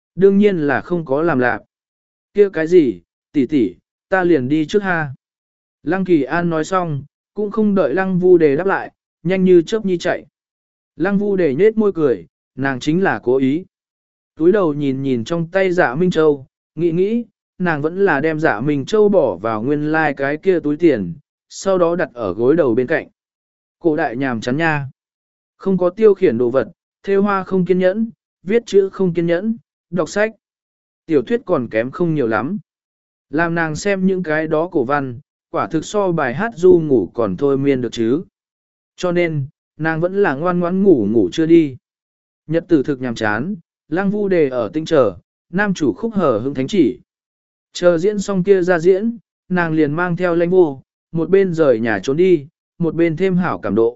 Đương nhiên là không có làm lạc. Kia cái gì, tỷ tỷ, ta liền đi trước ha. Lăng Kỳ An nói xong, cũng không đợi Lăng Vu Đề đáp lại, nhanh như chớp nhi chạy. Lăng Vu Đề nhếch môi cười, nàng chính là cố ý. Túi đầu nhìn nhìn trong tay Dạ Minh Châu, nghĩ nghĩ, nàng vẫn là đem Dạ Minh Châu bỏ vào nguyên lai like cái kia túi tiền, sau đó đặt ở gối đầu bên cạnh. Cổ đại nhàm chán nha. Không có tiêu khiển đồ vật, thêu hoa không kiên nhẫn, viết chữ không kiên nhẫn, đọc sách. Tiểu thuyết còn kém không nhiều lắm. Làm nàng xem những cái đó cổ văn, quả thực so bài hát du ngủ còn thôi miên được chứ. Cho nên, nàng vẫn là ngoan ngoãn ngủ ngủ chưa đi. Nhật tử thực nhàm chán, Lăng Vu Đề ở tinh chờ, nam chủ khúc hở hứng thánh chỉ. Chờ diễn xong kia ra diễn, nàng liền mang theo lãnh vô, một bên rời nhà trốn đi, một bên thêm hảo cảm độ.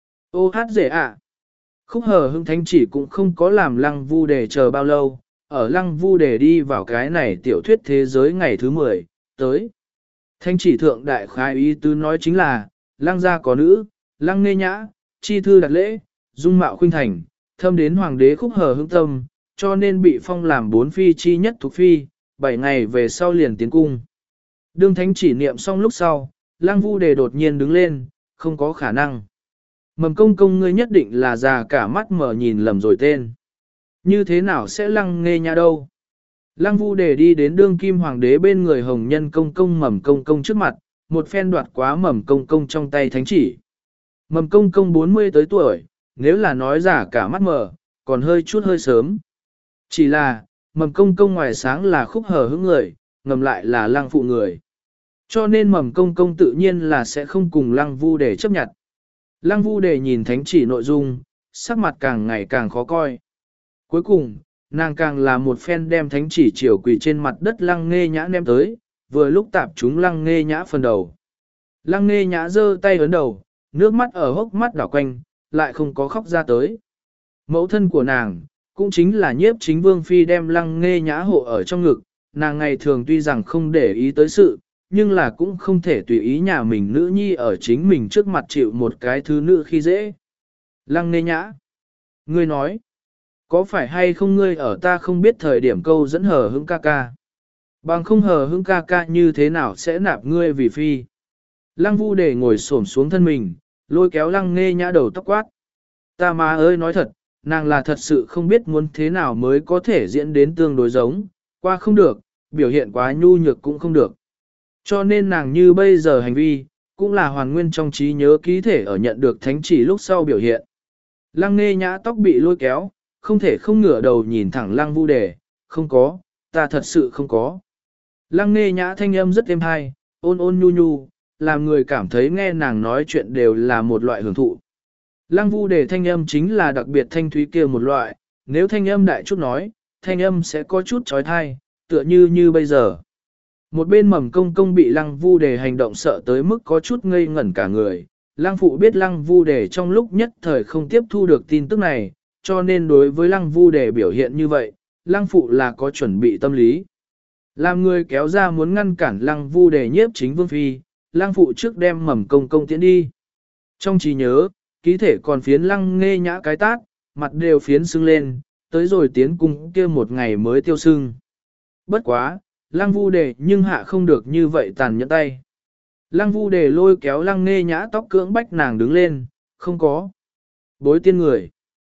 Ô hát dễ ạ. Khúc hở hứng thánh chỉ cũng không có làm Lăng Vu Đề chờ bao lâu, ở Lăng Vu Đề đi vào cái này tiểu thuyết thế giới ngày thứ mười, tới. Thánh chỉ thượng đại khái ý tứ nói chính là, Lăng gia có nữ, Lăng Nghê Nhã, chi thư đặt lễ, dung mạo khuynh thành, thâm đến hoàng đế khúc hở hứng tâm, cho nên bị phong làm bốn phi chi nhất thuộc phi, bảy ngày về sau liền tiến cung. Đương thánh chỉ niệm xong lúc sau, Lăng Vu Đề đột nhiên đứng lên, không có khả năng. Mầm công công ngươi nhất định là già cả mắt mở nhìn lầm rồi tên. Như thế nào sẽ Lăng Nghê Nhã đâu? Lăng Vu Đề đi đến đương kim hoàng đế bên người hồng nhân công công mầm công công trước mặt, một phen đoạt quá mầm công công trong tay thánh chỉ. Mầm công công bốn mươi tới tuổi, nếu là nói giả cả mắt mở, còn hơi chút hơi sớm. Chỉ là, mầm công công ngoài sáng là khúc hở hững người, ngầm lại là lăng phụ người. Cho nên mầm công công tự nhiên là sẽ không cùng Lăng Vu Đề chấp nhận. Lăng Vu Đề nhìn thánh chỉ nội dung, sắc mặt càng ngày càng khó coi. Cuối cùng, nàng càng là một phen đem thánh chỉ chiều quỳ trên mặt đất Lăng Nghê Nhã ném tới, vừa lúc tạp chúng Lăng Nghê Nhã phần đầu. Lăng Nghê Nhã giơ tay ấn đầu, nước mắt ở hốc mắt đảo quanh, lại không có khóc ra tới. Mẫu thân của nàng, cũng chính là nhiếp chính vương phi đem Lăng Nghê Nhã hộ ở trong ngực, nàng ngày thường tuy rằng không để ý tới sự, nhưng là cũng không thể tùy ý nhà mình nữ nhi ở chính mình trước mặt chịu một cái thứ nữ khi dễ. Lăng Nghê Nhã, ngươi nói, có phải hay không ngươi ở ta không biết thời điểm câu dẫn hờ hững ca ca? Bằng không hờ hững ca ca như thế nào sẽ nạp ngươi vì phi? Lăng Vu Đề ngồi xổm xuống thân mình, lôi kéo Lăng Nghê Nhã đầu tóc quát. Ta má ơi nói thật, nàng là thật sự không biết muốn thế nào mới có thể diễn đến tương đối giống, qua không được, biểu hiện quá nhu nhược cũng không được. Cho nên nàng như bây giờ hành vi, cũng là hoàn nguyên trong trí nhớ ký thể ở nhận được thánh chỉ lúc sau biểu hiện. Lăng Nghê Nhã tóc bị lôi kéo, không thể không ngửa đầu nhìn thẳng Lăng Vu Đề, không có, ta thật sự không có. Lăng Nghê Nhã thanh âm rất êm hay, ôn ôn nhu nhu, làm người cảm thấy nghe nàng nói chuyện đều là một loại hưởng thụ. Lăng Vu Đề thanh âm chính là đặc biệt thanh thúy kia một loại, nếu thanh âm đại chút nói, thanh âm sẽ có chút trói thai, tựa như như bây giờ. Một bên mầm công công bị Lăng Vu Đề hành động sợ tới mức có chút ngây ngẩn cả người. Lăng phụ biết Lăng Vu Đề trong lúc nhất thời không tiếp thu được tin tức này, cho nên đối với Lăng Vu Đề biểu hiện như vậy, Lăng phụ là có chuẩn bị tâm lý. Làm người kéo ra muốn ngăn cản Lăng Vu Đề nhiếp chính vương phi, Lăng phụ trước đem mầm công công tiến đi. Trong trí nhớ, ký thể còn phiến Lăng Nghê Nhã cái tát, mặt đều phiến sưng lên, tới rồi tiến cung kia một ngày mới tiêu sưng. Bất quá, Lăng Vu Đề nhưng hạ không được như vậy tàn nhẫn tay. Lăng Vu Đề lôi kéo Lăng Nghê Nhã tóc cưỡng bách nàng đứng lên, không có. Bối tiên người.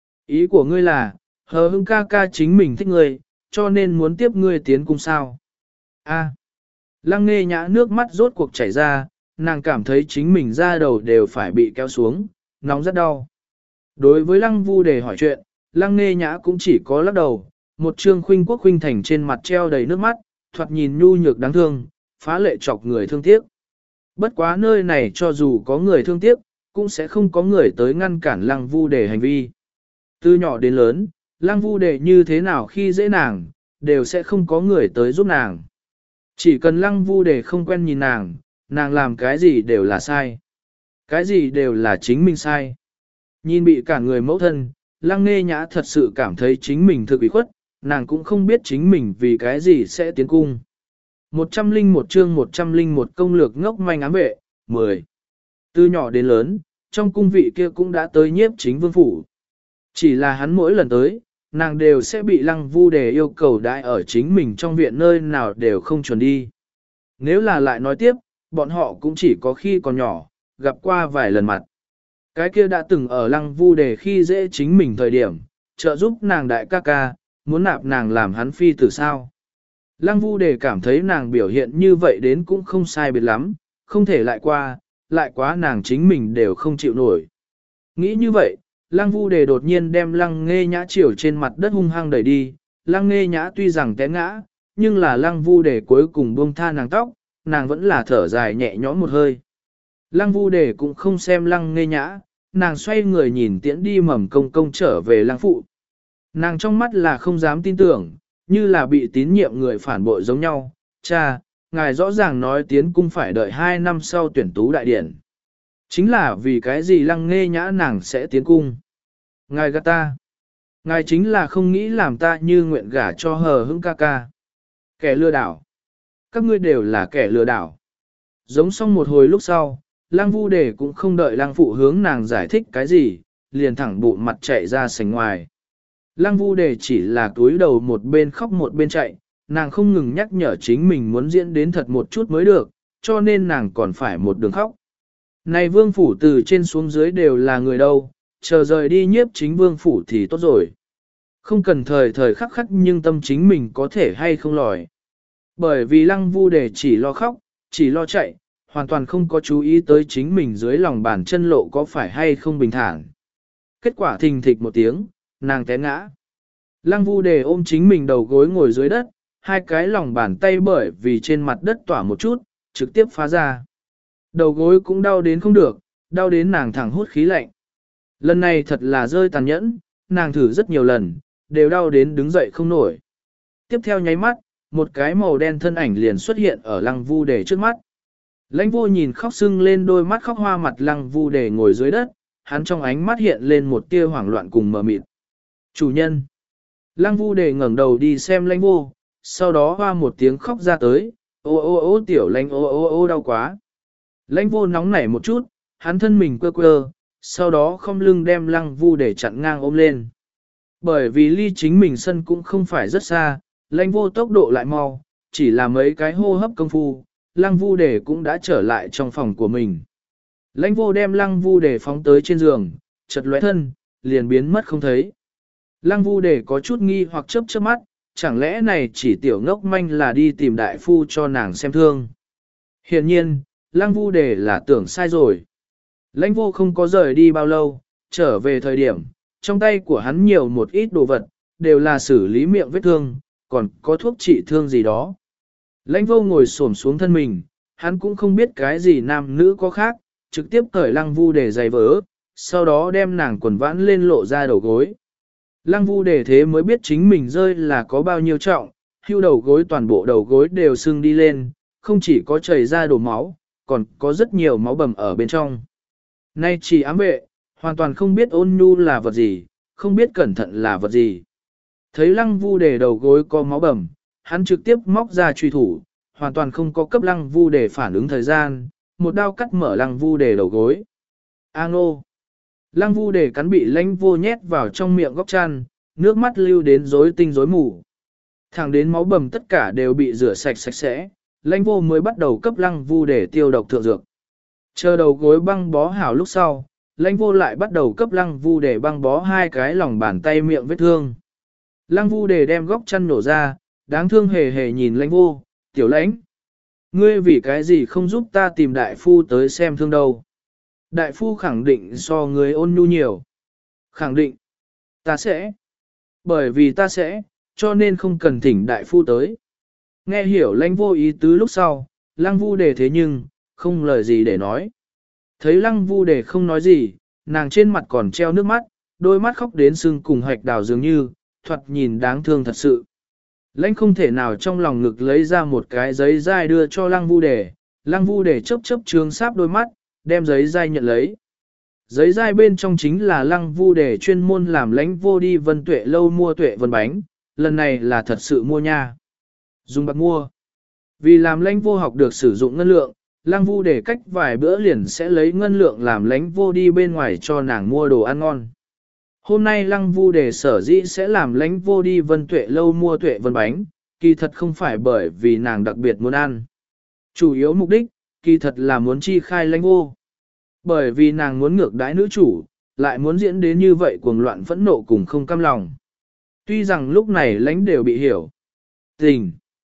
Ý của ngươi là, hờ hững ca ca chính mình thích ngươi, cho nên muốn tiếp ngươi tiến cung sao. A. Lăng Nghê Nhã nước mắt rốt cuộc chảy ra, nàng cảm thấy chính mình da đầu đều phải bị kéo xuống, nóng rất đau. Đối với Lăng Vu Đề hỏi chuyện, Lăng Nghê Nhã cũng chỉ có lắc đầu, một trương khuynh quốc khuynh thành trên mặt treo đầy nước mắt, thoạt nhìn nhu nhược đáng thương, phá lệ chọc người thương tiếc. Bất quá nơi này cho dù có người thương tiếc, cũng sẽ không có người tới ngăn cản Lăng Vu Đề hành vi. Từ nhỏ đến lớn, Lăng Vu Đề như thế nào khi dễ nàng, đều sẽ không có người tới giúp nàng. Chỉ cần Lăng Vu Đề không quen nhìn nàng, nàng làm cái gì đều là sai. Cái gì đều là chính mình sai. Nhìn bị cả người mẫu thân, Lăng Nghê Nhã thật sự cảm thấy chính mình thực ủy khuất, nàng cũng không biết chính mình vì cái gì sẽ tiến cung. một trăm linh một chương một trăm linh một công lược ngốc manh ám vệ, mười. Từ nhỏ đến lớn, trong cung vị kia cũng đã tới nhiếp chính vương phủ. Chỉ là hắn mỗi lần tới, nàng đều sẽ bị lăng vu đề yêu cầu đại ở chính mình trong viện nơi nào đều không chuẩn đi. Nếu là lại nói tiếp, bọn họ cũng chỉ có khi còn nhỏ, gặp qua vài lần mặt. Cái kia đã từng ở lăng vu đề khi dễ chính mình thời điểm, trợ giúp nàng đại ca ca, muốn nạp nàng làm hắn phi tử sao. Lăng vu đề cảm thấy nàng biểu hiện như vậy đến cũng không sai biệt lắm, không thể lại qua, lại quá nàng chính mình đều không chịu nổi. Nghĩ như vậy, lăng vu đề đột nhiên đem lăng nghe nhã chiều trên mặt đất hung hăng đẩy đi, lăng nghe nhã tuy rằng té ngã, nhưng là lăng vu đề cuối cùng buông tha nàng tóc, nàng vẫn là thở dài nhẹ nhõm một hơi. Lăng vu đề cũng không xem lăng nghe nhã, nàng xoay người nhìn tiễn đi mầm công công trở về lăng phụ. Nàng trong mắt là không dám tin tưởng, như là bị tín nhiệm người phản bội giống nhau. Cha, ngài rõ ràng nói tiến cung phải đợi hai năm sau tuyển tú đại điển. Chính là vì cái gì lăng nghe nhã nàng sẽ tiến cung. Ngài gạt ta. Ngài chính là không nghĩ làm ta như nguyện gả cho hờ hững ca ca. Kẻ lừa đảo. Các ngươi đều là kẻ lừa đảo. Giống xong một hồi lúc sau, lăng vu đề cũng không đợi lăng phụ hướng nàng giải thích cái gì, liền thẳng bụng mặt chạy ra sảnh ngoài. Lăng vu đề chỉ là túi đầu một bên khóc một bên chạy, nàng không ngừng nhắc nhở chính mình muốn diễn đến thật một chút mới được, cho nên nàng còn phải một đường khóc. Này vương phủ từ trên xuống dưới đều là người đâu, chờ rời đi nhiếp chính vương phủ thì tốt rồi. Không cần thời thời khắc khắc nhưng tâm chính mình có thể hay không lòi. Bởi vì lăng vu đề chỉ lo khóc, chỉ lo chạy, hoàn toàn không có chú ý tới chính mình dưới lòng bàn chân lộ có phải hay không bình thản. Kết quả thình thịch một tiếng, nàng té ngã. Lăng vu đề ôm chính mình đầu gối ngồi dưới đất, hai cái lòng bàn tay bởi vì trên mặt đất tỏa một chút, trực tiếp phá ra. Đầu gối cũng đau đến không được, đau đến nàng thẳng hút khí lạnh. Lần này thật là rơi tàn nhẫn, nàng thử rất nhiều lần, đều đau đến đứng dậy không nổi. Tiếp theo nháy mắt, một cái màu đen thân ảnh liền xuất hiện ở lăng vu đề trước mắt. Lãnh vô nhìn khóc sưng lên đôi mắt khóc hoa mặt lăng vu đề ngồi dưới đất, hắn trong ánh mắt hiện lên một tia hoảng loạn cùng mờ mịt. Chủ nhân. Lăng vu đề ngẩng đầu đi xem lãnh vô, sau đó hoa một tiếng khóc ra tới, ô ô ô tiểu lãnh ô ô ô đau quá. Lãnh vô nóng nảy một chút, hắn thân mình quơ quơ, sau đó không lưng đem lăng vu để chặn ngang ôm lên. Bởi vì ly chính mình sân cũng không phải rất xa, lãnh vô tốc độ lại mau, chỉ là mấy cái hô hấp công phu, lăng vu để cũng đã trở lại trong phòng của mình. Lãnh vô đem lăng vu để phóng tới trên giường, chật lóe thân, liền biến mất không thấy. Lăng vu để có chút nghi hoặc chớp chớp mắt, chẳng lẽ này chỉ tiểu ngốc manh là đi tìm đại phu cho nàng xem thương. Hiện nhiên, lăng vu để là tưởng sai rồi. Lãnh vô không có rời đi bao lâu, trở về thời điểm, trong tay của hắn nhiều một ít đồ vật, đều là xử lý miệng vết thương, còn có thuốc trị thương gì đó. Lãnh vô ngồi xổm xuống thân mình, hắn cũng không biết cái gì nam nữ có khác, trực tiếp cởi lăng vu để giày vỡ, sau đó đem nàng quần vãn lên lộ ra đầu gối. Lăng vu để thế mới biết chính mình rơi là có bao nhiêu trọng, hưu đầu gối toàn bộ đầu gối đều sưng đi lên, không chỉ có chảy ra đổ máu, còn có rất nhiều máu bầm ở bên trong. Nay chỉ ám vệ, hoàn toàn không biết ôn nhu là vật gì, không biết cẩn thận là vật gì. Thấy lăng vu để đầu gối có máu bầm, hắn trực tiếp móc ra truy thủ, hoàn toàn không có cấp lăng vu để phản ứng thời gian, một đao cắt mở lăng vu để đầu gối. A ngô! Lăng vu để cắn bị lãnh vô nhét vào trong miệng góc chăn, nước mắt lưu đến rối tinh rối mù. Thẳng đến máu bầm tất cả đều bị rửa sạch sạch sẽ, lãnh vô mới bắt đầu cấp lăng vu để tiêu độc thượng dược. Chờ đầu gối băng bó hảo lúc sau, lãnh vô lại bắt đầu cấp lăng vu để băng bó hai cái lòng bàn tay miệng vết thương. Lăng vu để đem góc chăn nổ ra, đáng thương hề hề nhìn lãnh vô, tiểu lãnh. Ngươi vì cái gì không giúp ta tìm đại phu tới xem thương đâu. Đại phu khẳng định so ngươi ôn nhu nhiều. Khẳng định. Ta sẽ. Bởi vì ta sẽ, cho nên không cần thỉnh đại phu tới. Nghe hiểu lãnh vô ý tứ lúc sau, lăng vu để thế nhưng, không lời gì để nói. Thấy lăng vu để không nói gì, nàng trên mặt còn treo nước mắt, đôi mắt khóc đến sưng cùng hạch đào dường như, thoạt nhìn đáng thương thật sự. Lãnh không thể nào trong lòng ngực lấy ra một cái giấy dai đưa cho lăng vu để, lăng vu để chớp chớp trương sáp đôi mắt, đem giấy dai nhận lấy. Giấy dai bên trong chính là lăng vu để chuyên môn làm lãnh vô đi vân tuệ lâu mua tuệ vân bánh, lần này là thật sự mua nha. Dùng bạc mua. Vì làm lãnh vô học được sử dụng ngân lượng, lăng vu để cách vài bữa liền sẽ lấy ngân lượng làm lãnh vô đi bên ngoài cho nàng mua đồ ăn ngon. Hôm nay lăng vu đề sở dĩ sẽ làm lãnh vô đi vân tuệ lâu mua tuệ vân bánh, kỳ thật không phải bởi vì nàng đặc biệt muốn ăn. Chủ yếu mục đích, kỳ thật là muốn chi khai lãnh vô. Bởi vì nàng muốn ngược đãi nữ chủ, lại muốn diễn đến như vậy cuồng loạn phẫn nộ cùng không cam lòng. Tuy rằng lúc này lãnh đều bị hiểu. Tình,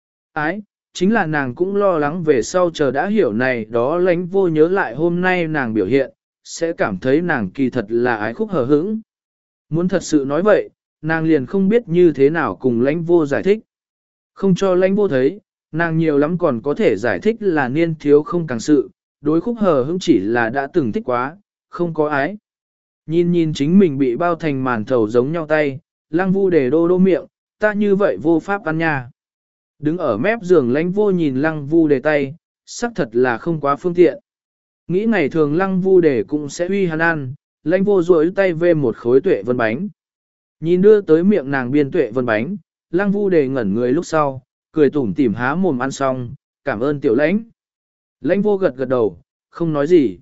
ái, chính là nàng cũng lo lắng về sau chờ đã hiểu này đó lãnh vô nhớ lại hôm nay nàng biểu hiện, sẽ cảm thấy nàng kỳ thật là ái khúc hờ hững. Muốn thật sự nói vậy, nàng liền không biết như thế nào cùng lãnh vô giải thích. Không cho lãnh vô thấy, nàng nhiều lắm còn có thể giải thích là niên thiếu không càng sự, đối khúc hờ hững chỉ là đã từng thích quá, không có ái. Nhìn nhìn chính mình bị bao thành màn thầu giống nhau tay, lăng vu để đô đô miệng, ta như vậy vô pháp ăn nha. Đứng ở mép giường lãnh vô nhìn lăng vu đề tay, xác thật là không quá phương tiện. Nghĩ ngày thường lăng vu đề cũng sẽ uy hắn ăn, lãnh vô duỗi tay về một khối tuệ vân bánh. Nhìn đưa tới miệng nàng biên tuệ vân bánh, lăng vu đề ngẩn người lúc sau, cười tủm tỉm há mồm ăn xong, cảm ơn tiểu lãnh. Lãnh vô gật gật đầu, không nói gì.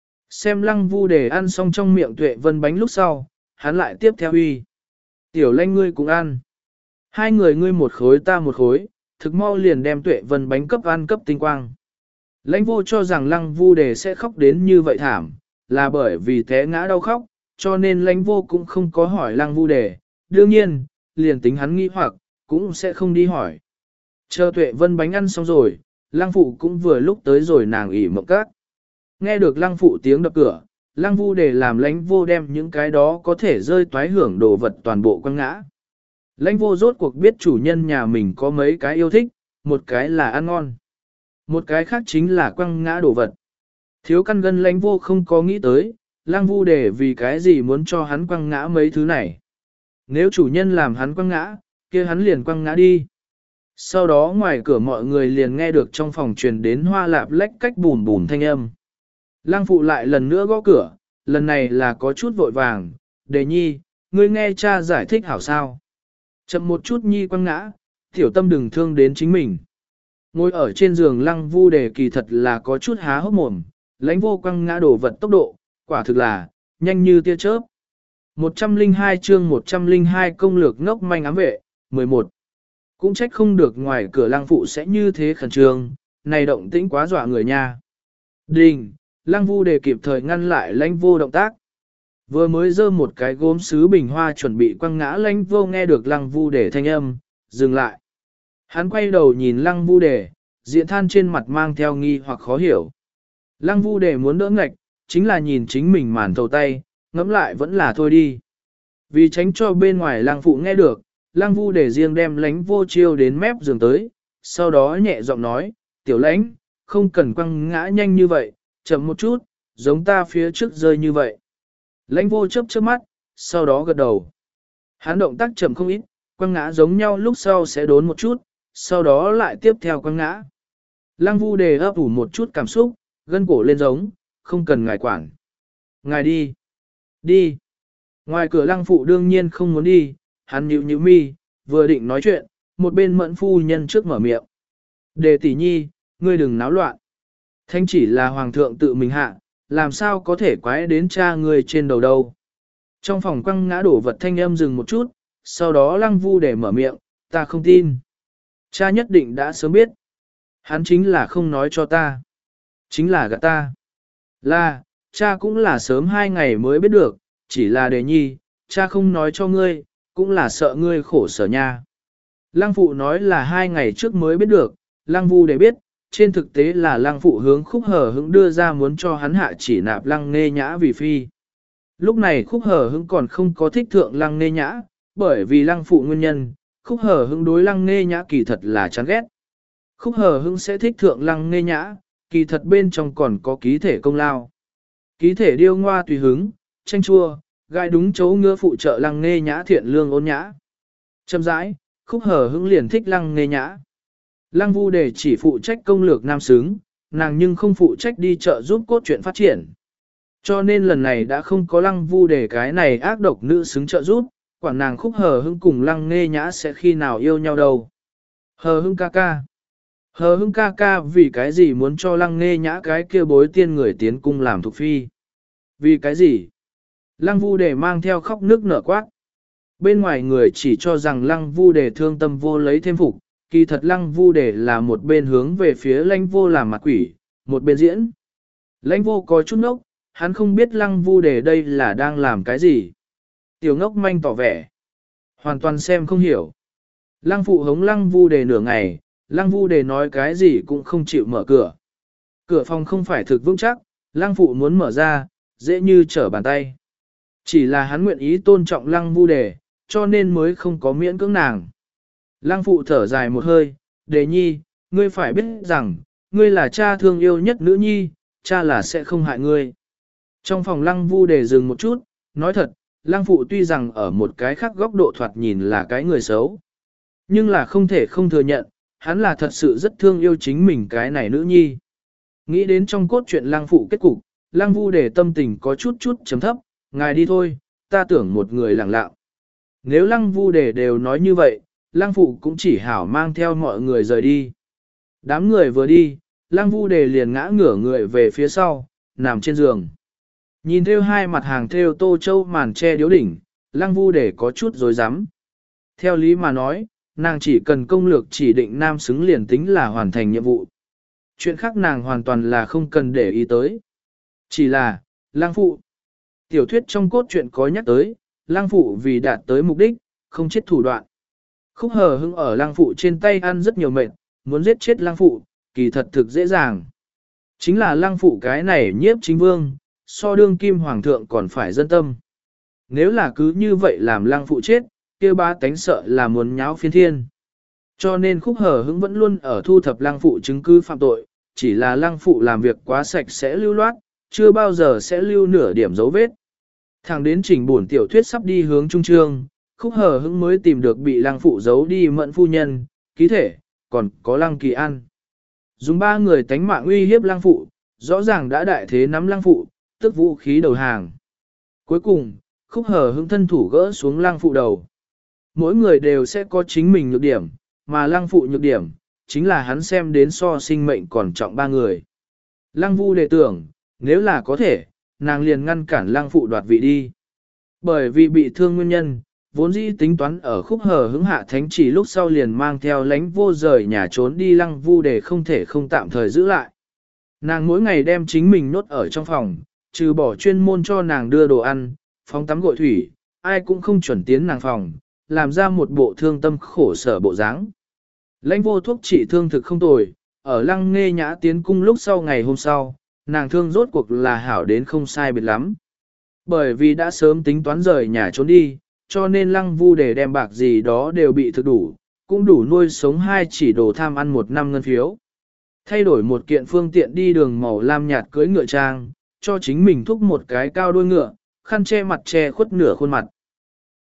Xem lăng vu đề ăn xong trong miệng tuệ vân bánh lúc sau, hắn lại tiếp theo uy. Tiểu lãnh ngươi cũng ăn. Hai người ngươi một khối ta một khối, thực mau liền đem tuệ vân bánh cấp ăn cấp tinh quang. Lãnh vô cho rằng lăng vu đề sẽ khóc đến như vậy thảm, là bởi vì té ngã đau khóc, cho nên lãnh vô cũng không có hỏi lăng vu đề. Đương nhiên, liền tính hắn nghi hoặc, cũng sẽ không đi hỏi. Chờ tuệ vân bánh ăn xong rồi, lăng phụ cũng vừa lúc tới rồi nàng ỉ mộng các. Nghe được lăng phụ tiếng đập cửa, lăng vu đề làm lãnh vô đem những cái đó có thể rơi toái hưởng đồ vật toàn bộ quăng ngã. Lãnh vô rốt cuộc biết chủ nhân nhà mình có mấy cái yêu thích, một cái là ăn ngon. Một cái khác chính là quăng ngã đồ vật. Thiếu căn gân lãnh vô không có nghĩ tới, lăng vu đề vì cái gì muốn cho hắn quăng ngã mấy thứ này. Nếu chủ nhân làm hắn quăng ngã, kia hắn liền quăng ngã đi. Sau đó ngoài cửa mọi người liền nghe được trong phòng truyền đến hoa lạp lách cách bùn bùn thanh âm. Lăng phụ lại lần nữa gõ cửa, lần này là có chút vội vàng, đề nhi, ngươi nghe cha giải thích hảo sao. Chậm một chút nhi quăng ngã, tiểu tâm đừng thương đến chính mình. Ngồi ở trên giường lăng vu đề kỳ thật là có chút há hốc mồm, lãnh vô quăng ngã đổ vật tốc độ, quả thực là, nhanh như tia chớp. một trăm lẻ hai chương một trăm lẻ hai công lược ngốc manh ám vệ, mười một. Cũng trách không được ngoài cửa lăng phụ sẽ như thế khẩn trương, này động tĩnh quá dọa người nha. Đình, lăng vu đề kịp thời ngăn lại lãnh vô động tác. Vừa mới dơ một cái gốm sứ bình hoa chuẩn bị quăng ngã lãnh vô nghe được lăng vu đề thanh âm, dừng lại. Hắn quay đầu nhìn lăng vu đề, diện than trên mặt mang theo nghi hoặc khó hiểu. Lăng vu đề muốn đỡ ngạch, chính là nhìn chính mình màn thầu tay, ngẫm lại vẫn là thôi đi. Vì tránh cho bên ngoài lăng phụ nghe được, lăng vu đề riêng đem lãnh vô chiêu đến mép giường tới, sau đó nhẹ giọng nói, tiểu lãnh, không cần quăng ngã nhanh như vậy, chậm một chút, giống ta phía trước rơi như vậy. Lãnh vô chớp chớp mắt, sau đó gật đầu. Hắn động tác chậm không ít, quăng ngã giống nhau lúc sau sẽ đốn một chút, sau đó lại tiếp theo quăng ngã. Lăng vu đề ấp ủ một chút cảm xúc, gân cổ lên giống, không cần ngài quản. Ngài đi. Đi. Ngoài cửa lăng phụ đương nhiên không muốn đi, hắn nhíu nhíu mi, vừa định nói chuyện, một bên mẫn phu nhân trước mở miệng. Đề tỷ nhi, ngươi đừng náo loạn. Thanh chỉ là hoàng thượng tự mình hạ, làm sao có thể quái đến cha ngươi trên đầu đâu. Trong phòng quăng ngã đổ vật thanh âm dừng một chút, sau đó lăng vu để mở miệng, ta không tin. Cha nhất định đã sớm biết. Hắn chính là không nói cho ta. Chính là gạt ta. Là, cha cũng là sớm hai ngày mới biết được, chỉ là đề nhi, cha không nói cho ngươi, cũng là sợ ngươi khổ sở nha. Lăng phụ nói là hai ngày trước mới biết được, lăng vu để biết, trên thực tế là lăng phụ hướng khúc hở hững đưa ra muốn cho hắn hạ chỉ nạp lăng nê nhã vì phi. Lúc này khúc hở hững còn không có thích thượng lăng nê nhã, bởi vì lăng phụ nguyên nhân, khúc hở hững đối lăng nê nhã kỳ thật là chán ghét. Khúc hở hững sẽ thích thượng lăng nê nhã, kỳ thật bên trong còn có ký thể công lao. Ký thể điêu ngoa tùy hứng, tranh chua, gai đúng chỗ ngứa phụ trợ lăng nê nhã thiện lương ôn nhã. Châm rãi, khúc hở hững liền thích lăng nê nhã. Lăng vu để chỉ phụ trách công lược nam xứng, nàng nhưng không phụ trách đi chợ giúp cốt truyện phát triển. Cho nên lần này đã không có lăng vu để cái này ác độc nữ xứng trợ giúp, quản nàng khúc hờ hững cùng lăng nê nhã sẽ khi nào yêu nhau đâu. Hờ hững ca ca. Hờ hững ca ca vì cái gì muốn cho lăng nê nhã cái kia bối tiên người tiến cung làm thuộc phi? Vì cái gì? Lăng Vu Đề mang theo khóc nước nở quát. Bên ngoài người chỉ cho rằng Lăng Vu Đề thương tâm vô lấy thêm phục, kỳ thật Lăng Vu Đề là một bên hướng về phía Lãnh Vô làm mặt quỷ, một bên diễn. Lãnh Vô có chút ngốc, hắn không biết Lăng Vu Đề đây là đang làm cái gì. Tiểu ngốc manh tỏ vẻ, hoàn toàn xem không hiểu. Lăng Phụ hống Lăng Vu Đề nửa ngày, Lăng Vu Đề nói cái gì cũng không chịu mở cửa. Cửa phòng không phải thực vững chắc, Lăng Phụ muốn mở ra, dễ như trở bàn tay. Chỉ là hắn nguyện ý tôn trọng Lăng Vu Đề, cho nên mới không có miễn cưỡng nàng. Lăng Phụ thở dài một hơi, Đề nhi, ngươi phải biết rằng, ngươi là cha thương yêu nhất nữ nhi, cha là sẽ không hại ngươi. Trong phòng Lăng Vu Đề dừng một chút, nói thật, Lăng Phụ tuy rằng ở một cái khác góc độ thoạt nhìn là cái người xấu, nhưng là không thể không thừa nhận, hắn là thật sự rất thương yêu chính mình cái này nữ nhi. Nghĩ đến trong cốt truyện Lăng Phụ kết cục, Lăng Vu Đề tâm tình có chút chút chấm thấp, ngài đi thôi, ta tưởng một người lặng lặng. Nếu Lăng Vu Đề đều nói như vậy, Lăng Phụ cũng chỉ hảo mang theo mọi người rời đi. Đám người vừa đi, Lăng Vu Đề liền ngã ngửa người về phía sau, nằm trên giường. Nhìn theo hai mặt hàng theo tô châu màn che điếu đỉnh, Lăng Vu Đề có chút rối rắm. Theo lý mà nói, nàng chỉ cần công lược chỉ định nam xứng liền tính là hoàn thành nhiệm vụ. Chuyện khác nàng hoàn toàn là không cần để ý tới. Chỉ là, Lăng Phụ. Tiểu thuyết trong cốt truyện có nhắc tới, Lăng Phụ vì đạt tới mục đích, không chết thủ đoạn. Khúc Hờ Hững ở Lăng Phụ trên tay ăn rất nhiều mệt, muốn giết chết Lăng Phụ, kỳ thật thực dễ dàng. Chính là Lăng Phụ cái này nhiếp chính vương, so đương kim hoàng thượng còn phải dân tâm. Nếu là cứ như vậy làm Lăng Phụ chết, kia ba tánh sợ là muốn nháo phiên thiên. Cho nên Khúc Hờ Hững vẫn luôn ở thu thập Lăng Phụ chứng cứ phạm tội, chỉ là Lăng Phụ làm việc quá sạch sẽ lưu loát, chưa bao giờ sẽ lưu nửa điểm dấu vết. Thẳng đến trình buồn tiểu thuyết sắp đi hướng trung trương, Khúc Hờ Hững mới tìm được bị Lăng Phụ giấu đi Mẫn phu nhân, ký thể, còn có Lăng Kỳ An. Dùng ba người tánh mạng uy hiếp Lăng Phụ, rõ ràng đã đại thế nắm Lăng Phụ, tức vũ khí đầu hàng. Cuối cùng, Khúc Hờ Hững thân thủ gỡ xuống Lăng Phụ đầu. Mỗi người đều sẽ có chính mình nhược điểm, mà Lăng Phụ nhược điểm, chính là hắn xem đến so sinh mệnh còn trọng ba người. Lăng Vu Đề tưởng, nếu là có thể, nàng liền ngăn cản Lăng Phụ đoạt vị đi. Bởi vì bị thương nguyên nhân, vốn dĩ tính toán ở Khúc Hờ Hững hạ thánh chỉ lúc sau liền mang theo Lãnh Vô rời nhà trốn đi. Lăng Vu Đề không thể không tạm thời giữ lại. Nàng mỗi ngày đem chính mình nốt ở trong phòng, trừ bỏ chuyên môn cho nàng đưa đồ ăn, phóng tắm gội thủy, ai cũng không chuẩn tiến nàng phòng, làm ra một bộ thương tâm khổ sở bộ dáng. Lãnh Vô thuốc trị thương thực không tồi, ở Lăng Nghê Nhã tiến cung lúc sau ngày hôm sau, nàng thương rốt cuộc là hảo đến không sai biệt lắm. Bởi vì đã sớm tính toán rời nhà trốn đi, cho nên Lăng Vu Đề đem bạc gì đó đều bị thực đủ, cũng đủ nuôi sống hai chỉ đồ tham ăn một năm ngân phiếu. Thay đổi một kiện phương tiện đi đường màu lam nhạt cưới ngựa trang, cho chính mình thúc một cái cao đuôi ngựa, khăn che mặt che khuất nửa khuôn mặt.